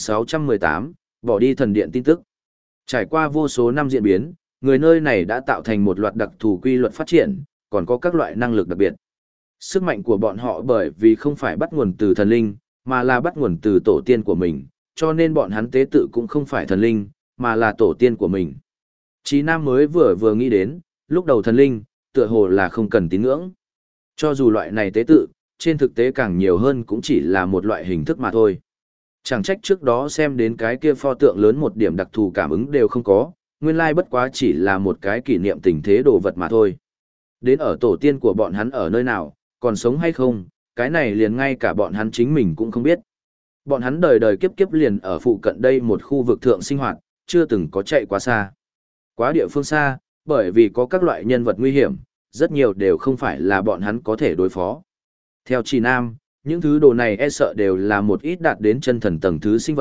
1618, bỏ đi thần điện tin tức. Trải qua vô số năm diễn biến, người nơi này đã tạo thành một loạt đặc thù quy luật phát triển, còn có các loại năng lực đặc biệt. Sức mạnh của bọn họ bởi vì không phải bắt nguồn từ thần linh, mà là bắt nguồn từ tổ tiên của mình, cho nên bọn hắn tế tự cũng không phải thần linh, mà là tổ tiên của mình. Chí Nam mới vừa nghĩ đến, lúc đầu thần linh, tựa hồ là không cần tín ngưỡng. Cho dù loại này tế tự, trên thực tế càng nhiều hơn cũng chỉ là một loại hình thức mà thôi. Chẳng trách trước đó xem đến cái kia pho tượng lớn một điểm đặc thù cảm ứng đều không có, nguyên lai bất quá chỉ là một cái kỷ niệm tình thế đồ vật mà thôi. Đến ở tổ tiên của bọn hắn ở nơi nào, còn sống hay không, cái này liền ngay cả bọn hắn chính mình cũng không biết. Bọn hắn đời đời kiếp kiếp liền ở phụ cận đây một khu vực thượng sinh hoạt, chưa từng có chạy quá xa. Quá địa phương xa, bởi vì có các loại nhân vật nguy hiểm, rất nhiều đều không phải là bọn hắn có thể đối phó. Theo Chí Nam, những thứ đồ này e sợ đều là một ít đạt đến chân thần tầng thứ sinh vật,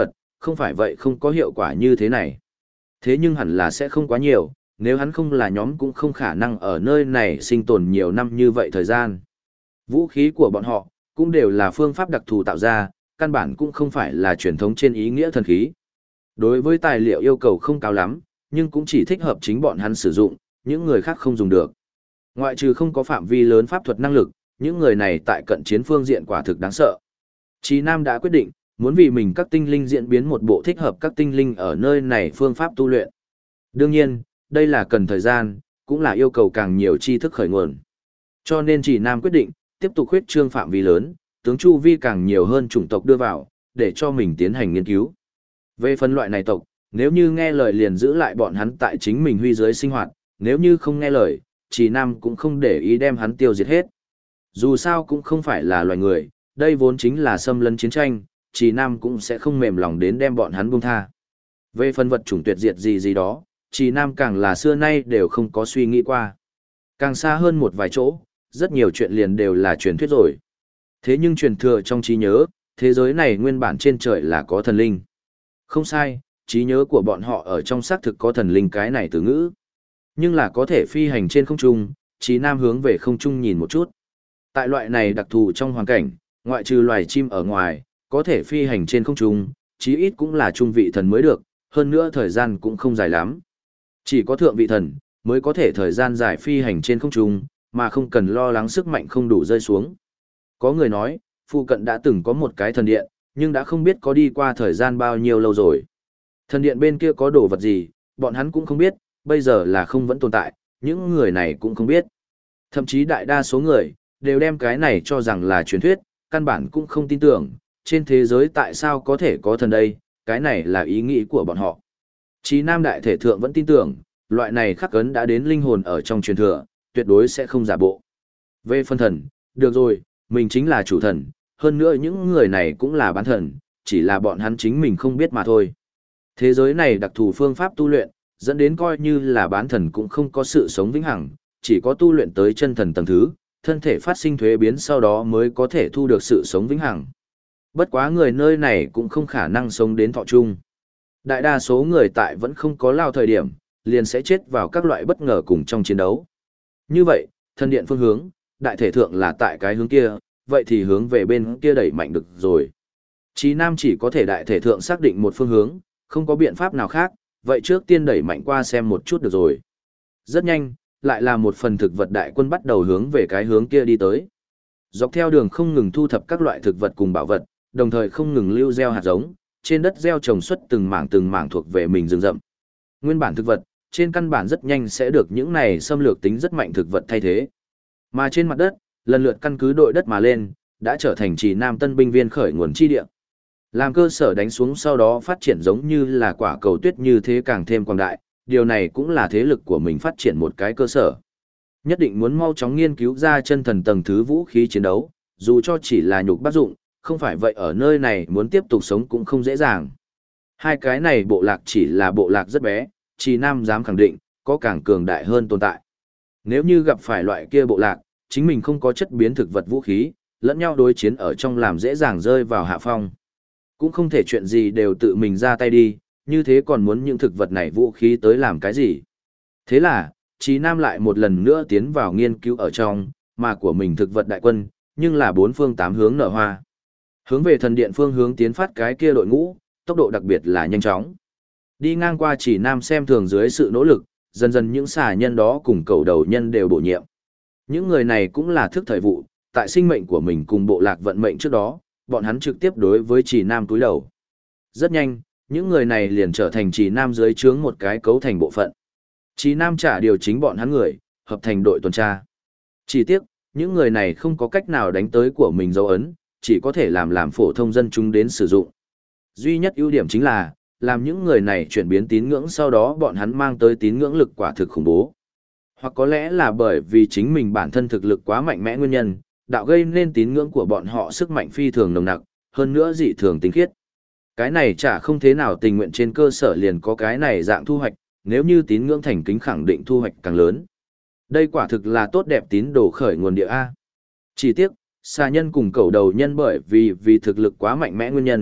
không phải vậy không có hiệu quả như thế này. Thế nhưng hẳn là sẽ không quá nhiều, nếu hắn không là nhóm cũng không khả năng ở nơi này sinh tồn nhiều năm như vậy thời gian. Vũ khí của bọn họ, cũng đều là phương pháp đặc thù tạo ra, căn bản cũng không phải là truyền thống trên ý nghĩa thần khí. Đối với tài liệu yêu cầu không cao lắm, nhưng cũng chỉ thích hợp chính bọn hắn sử dụng, những người khác không dùng được. Ngoại trừ không có phạm vi lớn pháp thuật năng lực, những người này tại cận chiến phương diện quả thực đáng sợ. Chí Nam đã quyết định, muốn vì mình các tinh linh diễn biến một bộ thích hợp các tinh linh ở nơi này phương pháp tu luyện. Đương nhiên, đây là cần thời gian, cũng là yêu cầu càng nhiều tri thức khởi nguồn. Cho nên Chí Nam quyết định, tiếp tục khuyết trương phạm vi lớn, tướng chu vi càng nhiều hơn chủng tộc đưa vào, để cho mình tiến hành nghiên cứu. Về phân loại này tộc, nếu như nghe lời liền giữ lại bọn hắn tại chính mình huy giới sinh hoạt, nếu như không nghe lời, Chí Nam cũng không để ý đem hắn tiêu diệt hết. Dù sao cũng không phải là loài người, đây vốn chính là xâm lấn chiến tranh, Chí Nam cũng sẽ không mềm lòng đến đem bọn hắn buông tha. Về phân vật chủng tuyệt diệt gì đó, Chí Nam càng là xưa nay đều không có suy nghĩ qua. Càng xa hơn một vài chỗ, rất nhiều chuyện liền đều là truyền thuyết rồi. Thế nhưng truyền thừa trong trí nhớ, thế giới này nguyên bản trên trời là có thần linh. Không sai, trí nhớ của bọn họ ở trong xác thực có thần linh cái này từ ngữ. Nhưng là có thể phi hành trên không trung, Chí Nam hướng về không trung nhìn một chút. Tại loại này đặc thù trong hoàn cảnh, ngoại trừ loài chim ở ngoài, có thể phi hành trên không trung, chí ít cũng là trung vị thần mới được, hơn nữa thời gian cũng không dài lắm. Chỉ có thượng vị thần mới có thể thời gian dài phi hành trên không trung, mà không cần lo lắng sức mạnh không đủ rơi xuống. Có người nói, phụ cận đã từng có một cái thần điện, nhưng đã không biết có đi qua thời gian bao nhiêu lâu rồi. Thần điện bên kia có đồ vật gì, bọn hắn cũng không biết, bây giờ là không vẫn tồn tại, những người này cũng không biết. Thậm chí đại đa số người, đều đem cái này cho rằng là truyền thuyết, căn bản cũng không tin tưởng, trên thế giới tại sao có thể có thần đây, cái này là ý nghĩ của bọn họ. Chí Nam đại thể thượng vẫn tin tưởng, loại này khắc ấn đã đến linh hồn ở trong truyền thừa, tuyệt đối sẽ không giả bộ. Về phân thần, được rồi, mình chính là chủ thần, hơn nữa những người này cũng là bán thần, chỉ là bọn hắn chính mình không biết mà thôi. Thế giới này đặc thù phương pháp tu luyện, dẫn đến coi như là bán thần cũng không có sự sống vĩnh hằng, chỉ có tu luyện tới chân thần tầng thứ, thân thể phát sinh thuế biến sau đó mới có thể thu được sự sống vĩnh hằng. Bất quá người nơi này cũng không khả năng sống đến thọ chung. Đại đa số người tại vẫn không có lao thời điểm, liền sẽ chết vào các loại bất ngờ cùng trong chiến đấu. Như vậy, thần điện phương hướng, đại thể thượng là tại cái hướng kia, vậy thì hướng về bên kia đẩy mạnh được rồi. Chí Nam chỉ có thể đại thể thượng xác định một phương hướng, không có biện pháp nào khác, vậy trước tiên đẩy mạnh qua xem một chút được rồi. Rất nhanh, lại là một phần thực vật đại quân bắt đầu hướng về cái hướng kia đi tới. Dọc theo đường không ngừng thu thập các loại thực vật cùng bảo vật, đồng thời không ngừng lưu gieo hạt giống, trên đất gieo trồng xuất từng mảng thuộc về mình rừng rậm. Nguyên bản thực vật, trên căn bản rất nhanh sẽ được những này xâm lược tính rất mạnh thực vật thay thế. Mà trên mặt đất, lần lượt căn cứ đội đất mà lên, đã trở thành Chí Nam tân binh viên khởi nguồn chi địa. Làm cơ sở đánh xuống sau đó phát triển giống như là quả cầu tuyết như thế càng thêm quảng đại, điều này cũng là thế lực của mình phát triển một cái cơ sở. Nhất định muốn mau chóng nghiên cứu ra chân thần tầng thứ vũ khí chiến đấu, dù cho chỉ là nhục bác dụng, không phải vậy ở nơi này muốn tiếp tục sống cũng không dễ dàng. Hai cái này bộ lạc chỉ là bộ lạc rất bé, Chí Nam dám khẳng định, có càng cường đại hơn tồn tại. Nếu như gặp phải loại kia bộ lạc, chính mình không có chất biến thực vật vũ khí, lẫn nhau đối chiến ở trong làm dễ dàng rơi vào hạ phong. Cũng không thể chuyện gì đều tự mình ra tay đi, như thế còn muốn những thực vật này vũ khí tới làm cái gì. Thế là, Chí Nam lại một lần nữa tiến vào nghiên cứu ở trong, mà của mình thực vật đại quân, nhưng là bốn phương tám hướng nở hoa. Hướng về thần điện phương hướng tiến phát cái kia đội ngũ, tốc độ đặc biệt là nhanh chóng. Đi ngang qua Chí Nam xem thường dưới sự nỗ lực, dần dần những xà nhân đó cùng cầu đầu nhân đều bổ nhiệm. Những người này cũng là thức thời vụ, tại sinh mệnh của mình cùng bộ lạc vận mệnh trước đó, bọn hắn trực tiếp đối với Chí Nam túi đầu. Rất nhanh, những người này liền trở thành Chí Nam dưới trướng một cái cấu thành bộ phận. Chí Nam trả điều chính bọn hắn người, hợp thành đội tuần tra. Chỉ tiếc, những người này không có cách nào đánh tới của mình dấu ấn, chỉ có thể làm phổ thông dân chúng đến sử dụng. Duy nhất ưu điểm chính là, làm những người này chuyển biến tín ngưỡng sau đó bọn hắn mang tới tín ngưỡng lực quả thực khủng bố. Hoặc có lẽ là bởi vì chính mình bản thân thực lực quá mạnh mẽ nguyên nhân, đạo gây nên tín ngưỡng của bọn họ sức mạnh phi thường nồng nặc, hơn nữa dị thường tinh khiết. Cái này chả không thế nào tình nguyện trên cơ sở liền có cái này dạng thu hoạch, nếu như tín ngưỡng thành kính khẳng định thu hoạch càng lớn. Đây quả thực là tốt đẹp tín đồ khởi nguồn địa A. Chỉ tiếc, xà nhân cùng cầu đầu nhân bởi vì thực lực quá mạnh mẽ nguyên nhân,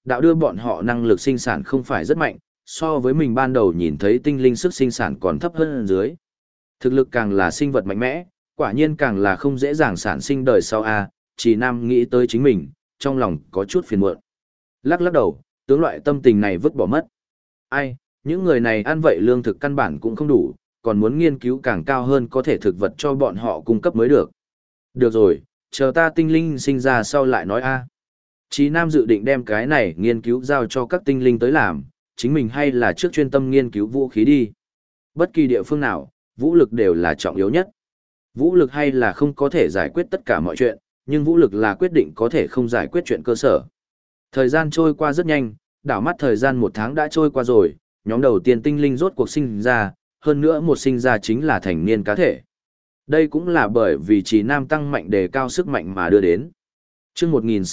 Đạo đưa bọn họ năng lực sinh sản không phải rất mạnh, so với mình ban đầu nhìn thấy tinh linh sức sinh sản còn thấp hơn dưới. Thực lực càng là sinh vật mạnh mẽ, quả nhiên càng là không dễ dàng sản sinh đời sau a. Chỉ Nam nghĩ tới chính mình, trong lòng có chút phiền muộn. Lắc lắc đầu, tướng loại tâm tình này vứt bỏ mất. Ai, những người này ăn vậy lương thực căn bản cũng không đủ, còn muốn nghiên cứu càng cao hơn có thể thực vật cho bọn họ cung cấp mới được. Được rồi, chờ ta tinh linh sinh ra sau lại nói a. Chí Nam dự định đem cái này nghiên cứu giao cho các tinh linh tới làm, chính mình hay là trước chuyên tâm nghiên cứu vũ khí đi. Bất kỳ địa phương nào, vũ lực đều là trọng yếu nhất. Vũ lực hay là không có thể giải quyết tất cả mọi chuyện, nhưng vũ lực là quyết định có thể không giải quyết chuyện cơ sở. Thời gian trôi qua rất nhanh, đảo mắt thời gian 1 tháng đã trôi qua rồi, nhóm đầu tiên tinh linh rốt cuộc sinh ra, hơn nữa một sinh ra chính là thành niên cá thể. Đây cũng là bởi vì Chí Nam tăng mạnh đề cao sức mạnh mà đưa đến. Chương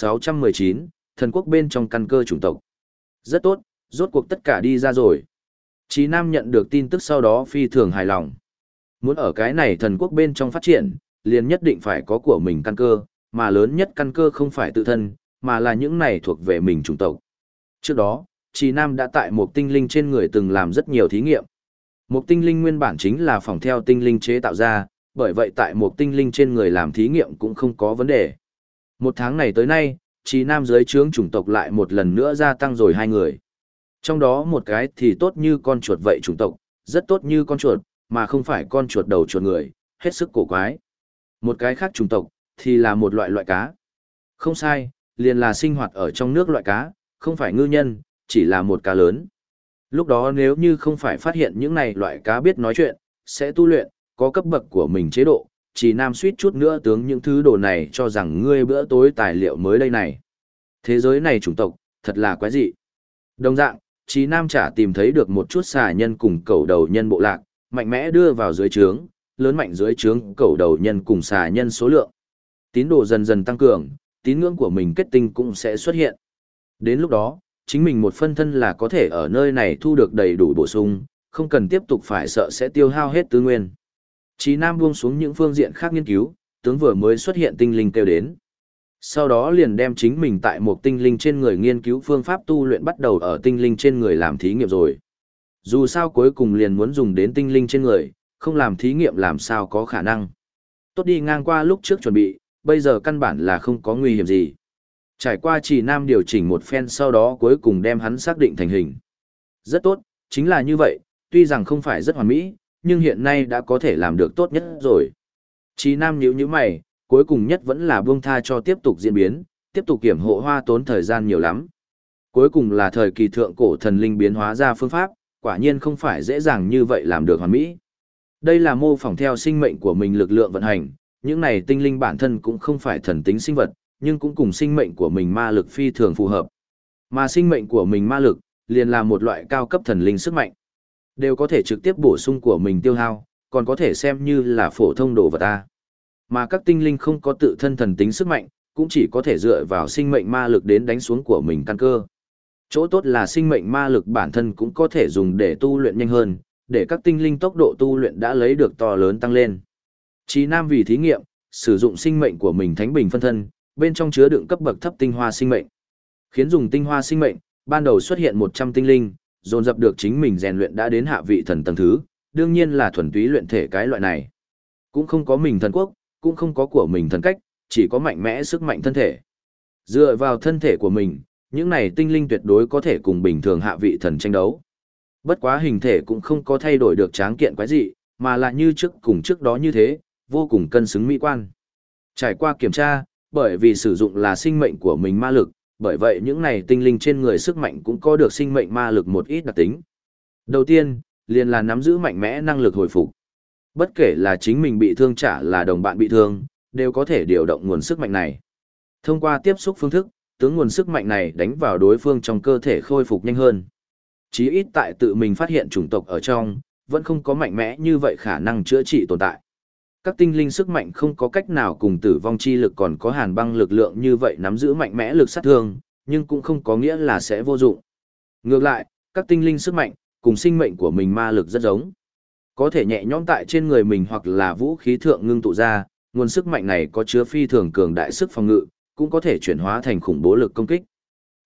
1619, thần quốc bên trong căn cơ chủng tộc. Rất tốt, rốt cuộc tất cả đi ra rồi. Chí Nam nhận được tin tức sau đó phi thường hài lòng. Muốn ở cái này thần quốc bên trong phát triển, liền nhất định phải có của mình căn cơ, mà lớn nhất căn cơ không phải tự thân, mà là những này thuộc về mình chủng tộc. Trước đó, Chí Nam đã tại một tinh linh trên người từng làm rất nhiều thí nghiệm. Một tinh linh nguyên bản chính là phỏng theo tinh linh chế tạo ra, bởi vậy tại một tinh linh trên người làm thí nghiệm cũng không có vấn đề. 1 tháng này tới nay, Chí Nam dưới trướng chủng tộc lại một lần nữa gia tăng rồi 2 người. Trong đó một cái thì tốt như con chuột vậy chủng tộc, rất tốt như con chuột, mà không phải con chuột đầu chuột người, hết sức cổ quái. Một cái khác chủng tộc, thì là một loại cá. Không sai, liền là sinh hoạt ở trong nước loại cá, không phải ngư nhân, chỉ là một cá lớn. Lúc đó nếu như không phải phát hiện những này loại cá biết nói chuyện, sẽ tu luyện, có cấp bậc của mình chế độ, Chí Nam suýt chút nữa tướng những thứ đồ này cho rằng ngươi bữa tối tài liệu mới đây này. Thế giới này chủng tộc, thật là quái dị. Đồng dạng, Chí Nam chả tìm thấy được một chút xà nhân cùng cẩu đầu nhân bộ lạc, mạnh mẽ đưa vào dưới trướng, lớn mạnh dưới trướng cẩu đầu nhân cùng xà nhân số lượng. Tín đồ dần dần tăng cường, tín ngưỡng của mình kết tinh cũng sẽ xuất hiện. Đến lúc đó, chính mình một phân thân là có thể ở nơi này thu được đầy đủ bổ sung, không cần tiếp tục phải sợ sẽ tiêu hao hết tư nguyên. Chí Nam buông xuống những phương diện khác nghiên cứu, tướng vừa mới xuất hiện tinh linh kêu đến. Sau đó liền đem chính mình tại một tinh linh trên người nghiên cứu phương pháp tu luyện bắt đầu ở tinh linh trên người làm thí nghiệm rồi. Dù sao cuối cùng liền muốn dùng đến tinh linh trên người, không làm thí nghiệm làm sao có khả năng. Tốt đi ngang qua lúc trước chuẩn bị, bây giờ căn bản là không có nguy hiểm gì. Trải qua Chí Nam điều chỉnh một phen sau đó cuối cùng đem hắn xác định thành hình. Rất tốt, chính là như vậy, tuy rằng không phải rất hoàn mỹ, nhưng hiện nay đã có thể làm được tốt nhất rồi. Chí Nam nhíu nhíu mày, cuối cùng nhất vẫn là buông tha cho tiếp tục diễn biến, tiếp tục kiểm hộ hoa tốn thời gian nhiều lắm. Cuối cùng là thời kỳ thượng cổ thần linh biến hóa ra phương pháp, quả nhiên không phải dễ dàng như vậy làm được hoàn mỹ. Đây là mô phỏng theo sinh mệnh của mình lực lượng vận hành, những này tinh linh bản thân cũng không phải thần tính sinh vật, nhưng cũng cùng sinh mệnh của mình ma lực phi thường phù hợp. Mà sinh mệnh của mình ma lực, liền là một loại cao cấp thần linh sức mạnh. Đều có thể trực tiếp bổ sung của mình tiêu hao, còn có thể xem như là phổ thông đồ vật ta. Mà các tinh linh không có tự thân thần tính sức mạnh, cũng chỉ có thể dựa vào sinh mệnh ma lực đến đánh xuống của mình căn cơ. Chỗ tốt là sinh mệnh ma lực bản thân cũng có thể dùng để tu luyện nhanh hơn, để các tinh linh tốc độ tu luyện đã lấy được to lớn tăng lên. Chí Nam vì thí nghiệm, sử dụng sinh mệnh của mình thánh bình phân thân, bên trong chứa đựng cấp bậc thấp tinh hoa sinh mệnh. Khiến dùng tinh hoa sinh mệnh, ban đầu xuất hiện 100 tinh linh, dồn dập được chính mình rèn luyện đã đến hạ vị thần tầng thứ, đương nhiên là thuần túy luyện thể cái loại này. Cũng không có mình thần quốc, cũng không có của mình thần cách, chỉ có mạnh mẽ sức mạnh thân thể. Dựa vào thân thể của mình, những này tinh linh tuyệt đối có thể cùng bình thường hạ vị thần tranh đấu. Bất quá hình thể cũng không có thay đổi được tráng kiện quái dị, mà là như trước cùng trước đó như thế, vô cùng cân xứng mỹ quan. Trải qua kiểm tra, bởi vì sử dụng là sinh mệnh của mình ma lực, bởi vậy những này tinh linh trên người sức mạnh cũng có được sinh mệnh ma lực một ít đặc tính. Đầu tiên, liền là nắm giữ mạnh mẽ năng lực hồi phục. Bất kể là chính mình bị thương trả là đồng bạn bị thương, đều có thể điều động nguồn sức mạnh này. Thông qua tiếp xúc phương thức, tướng nguồn sức mạnh này đánh vào đối phương trong cơ thể khôi phục nhanh hơn. Chí ít tại tự mình phát hiện chủng tộc ở trong, vẫn không có mạnh mẽ như vậy khả năng chữa trị tồn tại. Các tinh linh sức mạnh không có cách nào cùng tử vong chi lực còn có hàn băng lực lượng như vậy nắm giữ mạnh mẽ lực sát thương, nhưng cũng không có nghĩa là sẽ vô dụng. Ngược lại, các tinh linh sức mạnh, cùng sinh mệnh của mình ma lực rất giống. Có thể nhẹ nhõm tại trên người mình hoặc là vũ khí thượng ngưng tụ ra, nguồn sức mạnh này có chứa phi thường cường đại sức phòng ngự, cũng có thể chuyển hóa thành khủng bố lực công kích.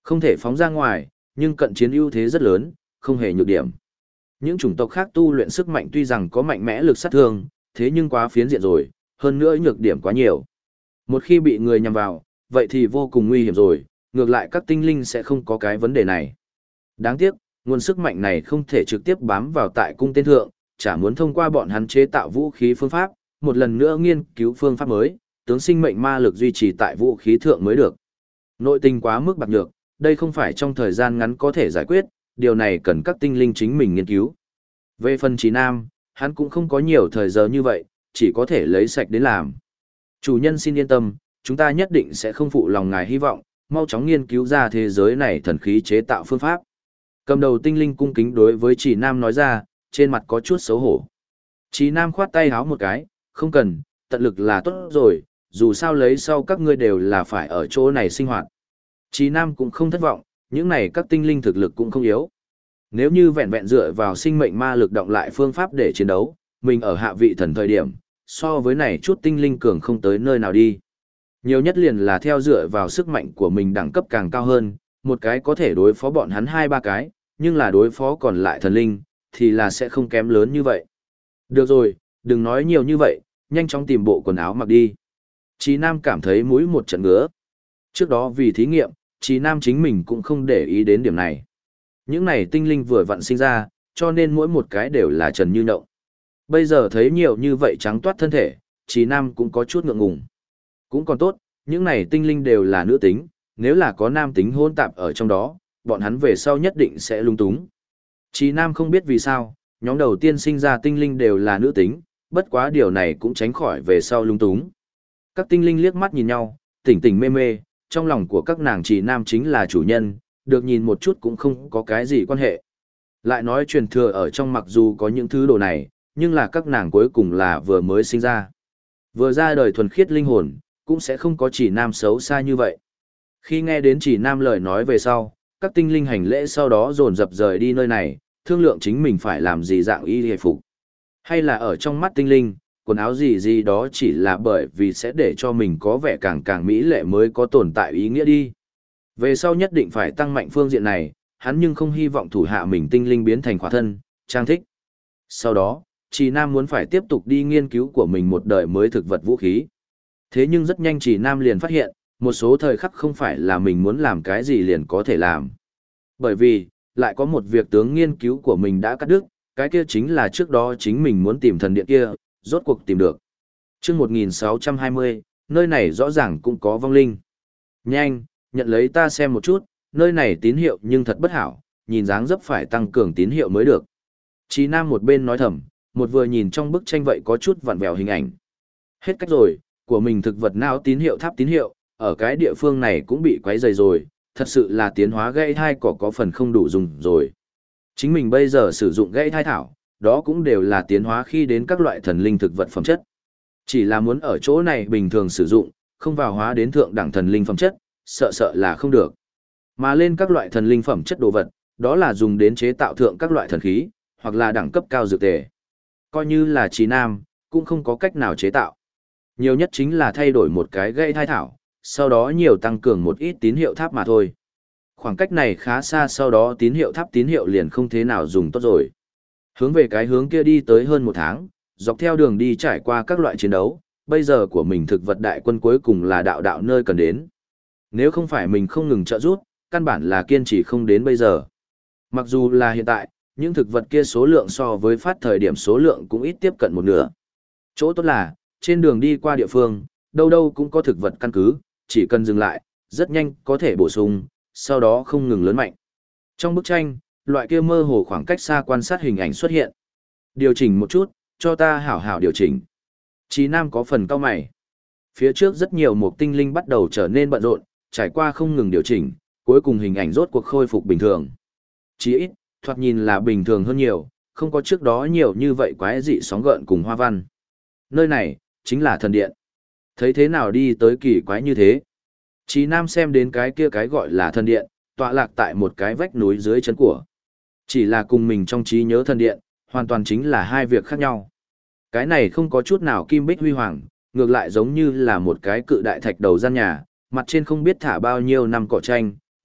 Không thể phóng ra ngoài, nhưng cận chiến ưu thế rất lớn, không hề nhược điểm. Những chủng tộc khác tu luyện sức mạnh tuy rằng có mạnh mẽ lực sát thương, thế nhưng quá phiến diện rồi, hơn nữa nhược điểm quá nhiều. Một khi bị người nhằm vào, vậy thì vô cùng nguy hiểm rồi, ngược lại các tinh linh sẽ không có cái vấn đề này. Đáng tiếc, nguồn sức mạnh này không thể trực tiếp bám vào tại cung tên thượng, chả muốn thông qua bọn hắn chế tạo vũ khí phương pháp, một lần nữa nghiên cứu phương pháp mới, tướng sinh mệnh ma lực duy trì tại vũ khí thượng mới được. Nội tình quá mức bạc nhược, đây không phải trong thời gian ngắn có thể giải quyết, điều này cần các tinh linh chính mình nghiên cứu. Về phần Trí Nam, hắn cũng không có nhiều thời giờ như vậy, chỉ có thể lấy sạch đến làm. Chủ nhân xin yên tâm, chúng ta nhất định sẽ không phụ lòng ngài hy vọng, mau chóng nghiên cứu ra thế giới này thần khí chế tạo phương pháp. Cầm đầu tinh linh cung kính đối với Trí Nam nói ra, trên mặt có chút xấu hổ. Trí Nam khoát tay háo một cái, không cần, tận lực là tốt rồi, dù sao lấy sau các ngươi đều là phải ở chỗ này sinh hoạt. Trí Nam cũng không thất vọng, những này các tinh linh thực lực cũng không yếu. Nếu như vẹn vẹn dựa vào sinh mệnh ma lực động lại phương pháp để chiến đấu, mình ở hạ vị thần thời điểm, so với này chút tinh linh cường không tới nơi nào đi. Nhiều nhất liền là theo dựa vào sức mạnh của mình đẳng cấp càng cao hơn, một cái có thể đối phó bọn hắn 2-3 cái, nhưng là đối phó còn lại thần linh, thì là sẽ không kém lớn như vậy. Được rồi, đừng nói nhiều như vậy, nhanh chóng tìm bộ quần áo mặc đi. Chí Nam cảm thấy mũi một trận ngứa. Trước đó vì thí nghiệm, Chí Nam chính mình cũng không để ý đến điểm này. Những này tinh linh vừa vặn sinh ra, cho nên mỗi một cái đều là trần như nhộng. Bây giờ thấy nhiều như vậy trắng toát thân thể, Chí Nam cũng có chút ngượng ngùng. Cũng còn tốt, những này tinh linh đều là nữ tính, nếu là có nam tính hôn tạp ở trong đó, bọn hắn về sau nhất định sẽ lung túng. Chí Nam không biết vì sao, nhóm đầu tiên sinh ra tinh linh đều là nữ tính, bất quá điều này cũng tránh khỏi về sau lung túng. Các tinh linh liếc mắt nhìn nhau, tỉnh tỉnh mê mê, trong lòng của các nàng Chí Nam chính là chủ nhân, được nhìn một chút cũng không có cái gì quan hệ. Lại nói truyền thừa ở trong mặc dù có những thứ đồ này, nhưng là các nàng cuối cùng là vừa mới sinh ra. Vừa ra đời thuần khiết linh hồn, cũng sẽ không có Chỉ Nam xấu xa như vậy. Khi nghe đến Chỉ Nam lời nói về sau, các tinh linh hành lễ sau đó dồn dập rời đi nơi này, thương lượng chính mình phải làm gì dạng y hề phục. Hay là ở trong mắt tinh linh, quần áo gì gì đó chỉ là bởi vì sẽ để cho mình có vẻ càng càng mỹ lệ mới có tồn tại ý nghĩa đi. Về sau nhất định phải tăng mạnh phương diện này, hắn nhưng không hy vọng thủ hạ mình tinh linh biến thành khỏa thân, trang thích. Sau đó, Chỉ Nam muốn phải tiếp tục đi nghiên cứu của mình một đời mới thực vật vũ khí. Thế nhưng rất nhanh Chỉ Nam liền phát hiện, một số thời khắc không phải là mình muốn làm cái gì liền có thể làm. Bởi vì, lại có một việc tướng nghiên cứu của mình đã cắt đứt, cái kia chính là trước đó chính mình muốn tìm thần điện kia, rốt cuộc tìm được. Chương 1620, nơi này rõ ràng cũng có vong linh. Nhanh, nhận lấy ta xem một chút, nơi này tín hiệu nhưng thật bất hảo, nhìn dáng dấp phải tăng cường tín hiệu mới được. Chí Nam một bên nói thầm, một vừa nhìn trong bức tranh vậy có chút vặn vẹo hình ảnh. Hết cách rồi, của mình thực vật não tín hiệu tháp tín hiệu, ở cái địa phương này cũng bị quấy rầy rồi, thật sự là tiến hóa gãy thai cỏ có phần không đủ dùng rồi. Chính mình bây giờ sử dụng gãy thai thảo, đó cũng đều là tiến hóa khi đến các loại thần linh thực vật phẩm chất. Chỉ là muốn ở chỗ này bình thường sử dụng, không vào hóa đến thượng đẳng thần linh phẩm chất, sợ sợ là không được. Mà lên các loại thần linh phẩm chất đồ vật, đó là dùng đến chế tạo thượng các loại thần khí, hoặc là đẳng cấp cao dược tề. Coi như là Chí Nam, cũng không có cách nào chế tạo. Nhiều nhất chính là thay đổi một cái gãy thai thảo, sau đó nhiều tăng cường một ít tín hiệu tháp mà thôi. Khoảng cách này khá xa, sau đó tín hiệu tháp tín hiệu liền không thế nào dùng tốt rồi. Hướng về cái hướng kia đi tới hơn một tháng, dọc theo đường đi trải qua các loại chiến đấu, bây giờ của mình thực vật đại quân cuối cùng là đạo đạo nơi cần đến. Nếu không phải mình không ngừng trợ giúp, căn bản là kiên trì không đến bây giờ. Mặc dù là hiện tại, những thực vật kia số lượng so với phát thời điểm số lượng cũng ít tiếp cận một nửa. Chỗ tốt là, trên đường đi qua địa phương, đâu đâu cũng có thực vật căn cứ, chỉ cần dừng lại, rất nhanh có thể bổ sung, sau đó không ngừng lớn mạnh. Trong bức tranh, loại kia mơ hồ khoảng cách xa quan sát hình ảnh xuất hiện. Điều chỉnh một chút, cho ta hảo hảo điều chỉnh. Chí Nam có phần cau mày. Phía trước rất nhiều mục tinh linh bắt đầu trở nên bận rộn, trải qua không ngừng điều chỉnh, cuối cùng hình ảnh rốt cuộc khôi phục bình thường. Chí ít, thoạt nhìn là bình thường hơn nhiều, không có trước đó nhiều như vậy quái dị sóng gợn cùng hoa văn. Nơi này, chính là thần điện. Thấy thế nào đi tới kỳ quái như thế? Chí Nam xem đến cái kia cái gọi là thần điện, tọa lạc tại một cái vách núi dưới chân của. Chỉ là cùng mình trong trí nhớ thần điện, hoàn toàn chính là hai việc khác nhau. Cái này không có chút nào kim bích huy hoàng, ngược lại giống như là một cái cự đại thạch đầu gian nhà, mặt trên không biết thả bao nhiêu năm cỏ tranh,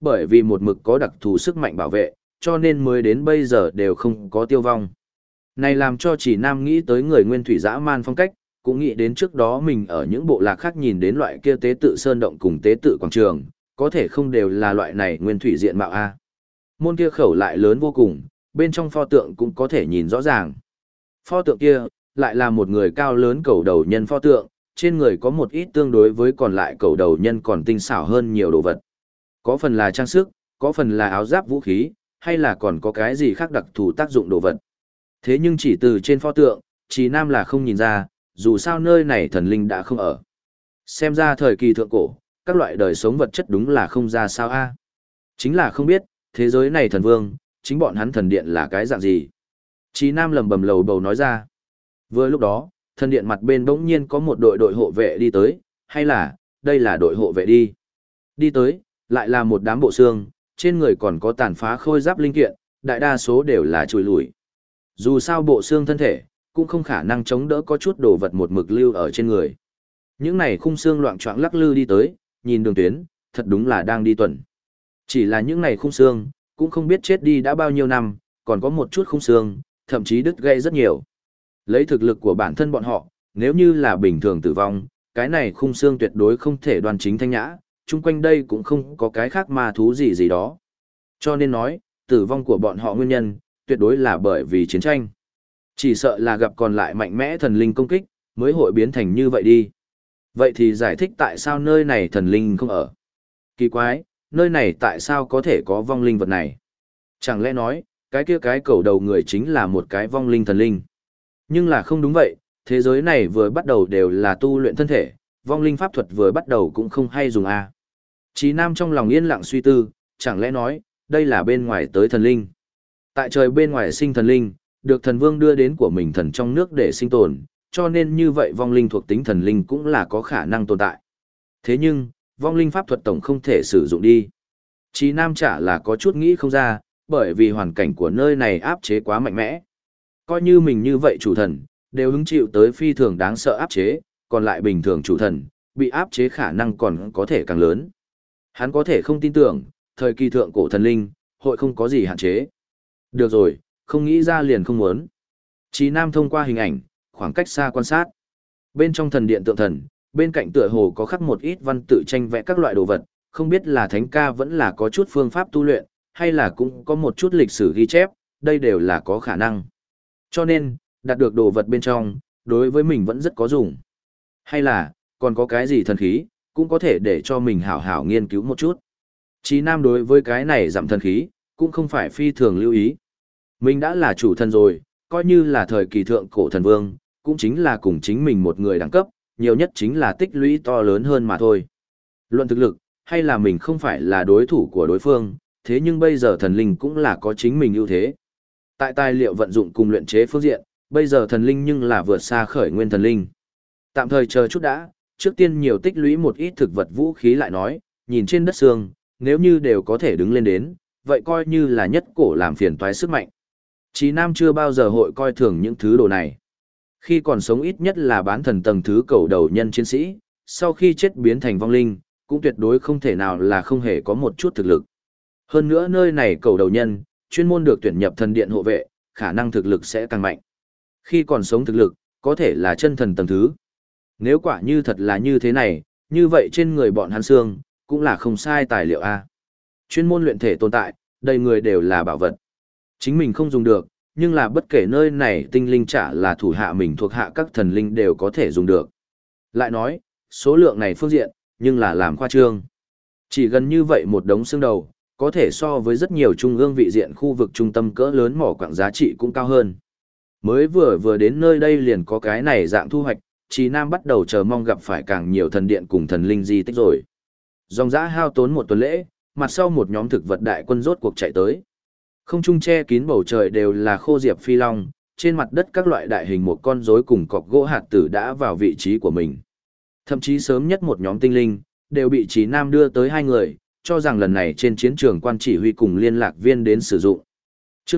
bởi vì một mực có đặc thù sức mạnh bảo vệ, cho nên mới đến bây giờ đều không có tiêu vong. Này làm cho chỉ nam nghĩ tới người nguyên thủy dã man phong cách, cũng nghĩ đến trước đó mình ở những bộ lạc khác nhìn đến loại kia tế tự sơn động cùng tế tự quảng trường, có thể không đều là loại này nguyên thủy diện mạo A. Môn kia khẩu lại lớn vô cùng, bên trong pho tượng cũng có thể nhìn rõ ràng. Pho tượng kia, lại là một người cao lớn cầu đầu nhân pho tượng, trên người có một ít tương đối với còn lại cầu đầu nhân còn tinh xảo hơn nhiều đồ vật. Có phần là trang sức, có phần là áo giáp vũ khí, hay là còn có cái gì khác đặc thù tác dụng đồ vật. Thế nhưng chỉ từ trên pho tượng, Trí Nam là không nhìn ra, dù sao nơi này thần linh đã không ở. Xem ra thời kỳ thượng cổ, các loại đời sống vật chất đúng là không ra sao a. Chính là không biết, thế giới này thần vương, chính bọn hắn thần điện là cái dạng gì. Trí Nam lầm bầm lầu bầu nói ra. Vừa lúc đó, thần điện mặt bên bỗng nhiên có một đội hộ vệ đi tới, hay là, đây là đội hộ vệ đi. Đi tới, lại là một đám bộ xương, trên người còn có tàn phá khôi giáp linh kiện, đại đa số đều là chùi lủi. Dù sao bộ xương thân thể, cũng không khả năng chống đỡ có chút đồ vật một mực lưu ở trên người. Những này khung xương loạng choạng lắc lư đi tới, nhìn đường tuyến, thật đúng là đang đi tuần. Chỉ là những này khung xương, cũng không biết chết đi đã bao nhiêu năm, còn có một chút khung xương, thậm chí đứt gãy rất nhiều. Lấy thực lực của bản thân bọn họ, nếu như là bình thường tử vong, cái này khung xương tuyệt đối không thể đoan chính thanh nhã, chung quanh đây cũng không có cái khác ma thú gì gì đó. Cho nên nói, tử vong của bọn họ nguyên nhân, tuyệt đối là bởi vì chiến tranh. Chỉ sợ là gặp còn lại mạnh mẽ thần linh công kích, mới hội biến thành như vậy đi. Vậy thì giải thích tại sao nơi này thần linh không ở. Kỳ quái, nơi này tại sao có thể có vong linh vật này? Chẳng lẽ nói, cái kia cái cầu đầu người chính là một cái vong linh thần linh? Nhưng là không đúng vậy, thế giới này vừa bắt đầu đều là tu luyện thân thể, vong linh pháp thuật vừa bắt đầu cũng không hay dùng a. Chí Nam trong lòng yên lặng suy tư, chẳng lẽ nói, đây là bên ngoài tới thần linh. Tại trời bên ngoài sinh thần linh, được thần vương đưa đến của mình thần trong nước để sinh tồn, cho nên như vậy vong linh thuộc tính thần linh cũng là có khả năng tồn tại. Thế nhưng, vong linh pháp thuật tổng không thể sử dụng đi. Chí Nam chả là có chút nghĩ không ra, bởi vì hoàn cảnh của nơi này áp chế quá mạnh mẽ. Coi như mình như vậy chủ thần, đều hứng chịu tới phi thường đáng sợ áp chế, còn lại bình thường chủ thần, bị áp chế khả năng còn có thể càng lớn. Hắn có thể không tin tưởng, thời kỳ thượng cổ thần linh, hội không có gì hạn chế. Được rồi, không nghĩ ra liền không muốn. Chí Nam thông qua hình ảnh, khoảng cách xa quan sát. Bên trong thần điện tượng thần, bên cạnh tựa hồ có khắc một ít văn tự tranh vẽ các loại đồ vật, không biết là thánh ca vẫn là có chút phương pháp tu luyện, hay là cũng có một chút lịch sử ghi chép, đây đều là có khả năng. Cho nên, đạt được đồ vật bên trong, đối với mình vẫn rất có dùng. Hay là, còn có cái gì thần khí, cũng có thể để cho mình hảo hảo nghiên cứu một chút. Chí Nam đối với cái này giảm thần khí, cũng không phải phi thường lưu ý. Mình đã là chủ thần rồi, coi như là thời kỳ thượng cổ thần vương, cũng chính là cùng chính mình một người đẳng cấp, nhiều nhất chính là tích lũy to lớn hơn mà thôi. Luận thực lực, hay là mình không phải là đối thủ của đối phương, thế nhưng bây giờ thần linh cũng là có chính mình ưu thế. Tại tài liệu vận dụng cùng luyện chế phương diện, bây giờ thần linh nhưng là vượt xa khởi nguyên thần linh. Tạm thời chờ chút đã, trước tiên nhiều tích lũy một ít thực vật vũ khí lại nói, nhìn trên đất xương, nếu như đều có thể đứng lên đến, vậy coi như là nhất cổ làm phiền toái sức mạnh. Chí Nam chưa bao giờ hội coi thường những thứ đồ này. Khi còn sống ít nhất là bán thần tầng thứ cầu đầu nhân chiến sĩ, sau khi chết biến thành vong linh, cũng tuyệt đối không thể nào là không hề có một chút thực lực. Hơn nữa nơi này cầu đầu nhân, chuyên môn được tuyển nhập thần điện hộ vệ, khả năng thực lực sẽ càng mạnh. Khi còn sống thực lực, có thể là chân thần tầng thứ. Nếu quả như thật là như thế này, như vậy trên người bọn hắn xương, cũng là không sai tài liệu A. Chuyên môn luyện thể tồn tại, đầy người đều là bảo vật. Chính mình không dùng được, nhưng là bất kể nơi này tinh linh trả là thủ hạ mình thuộc hạ các thần linh đều có thể dùng được. Lại nói, số lượng này phương diện, nhưng là làm khoa trương. Chỉ gần như vậy một đống xương đầu, có thể so với rất nhiều trung ương vị diện khu vực trung tâm cỡ lớn mỏ quặng giá trị cũng cao hơn. Mới vừa đến nơi đây liền có cái này dạng thu hoạch, Chí Nam bắt đầu chờ mong gặp phải càng nhiều thần điện cùng thần linh di tích rồi. Dòng dã hao tốn một tuần lễ, mặt sau một nhóm thực vật đại quân rốt cuộc chạy tới. Không trung che kín bầu trời đều là khô diệp phi long, trên mặt đất các loại đại hình một con rối cùng cọc gỗ hạt tử đã vào vị trí của mình. Thậm chí sớm nhất một nhóm tinh linh, đều bị Chí Nam đưa tới hai người, cho rằng lần này trên chiến trường quan chỉ huy cùng liên lạc viên đến sử dụng. Trước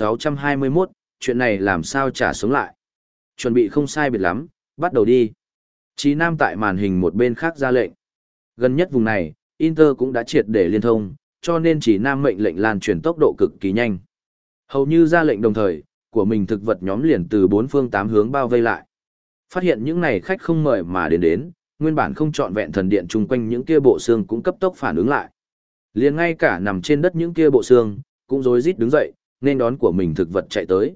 1621, chuyện này làm sao trả sống lại. Chuẩn bị không sai biệt lắm, bắt đầu đi. Chí Nam tại màn hình một bên khác ra lệnh. Gần nhất vùng này, Inter cũng đã triệt để liên thông, cho nên chỉ nam mệnh lệnh lan truyền tốc độ cực kỳ nhanh. Hầu như ra lệnh đồng thời, của mình thực vật nhóm liền từ bốn phương tám hướng bao vây lại. Phát hiện những này khách không mời mà đến, nguyên bản không trọn vẹn thần điện chung quanh những kia bộ xương cũng cấp tốc phản ứng lại. Liền ngay cả nằm trên đất những kia bộ xương, cũng rối rít đứng dậy, nên đón của mình thực vật chạy tới.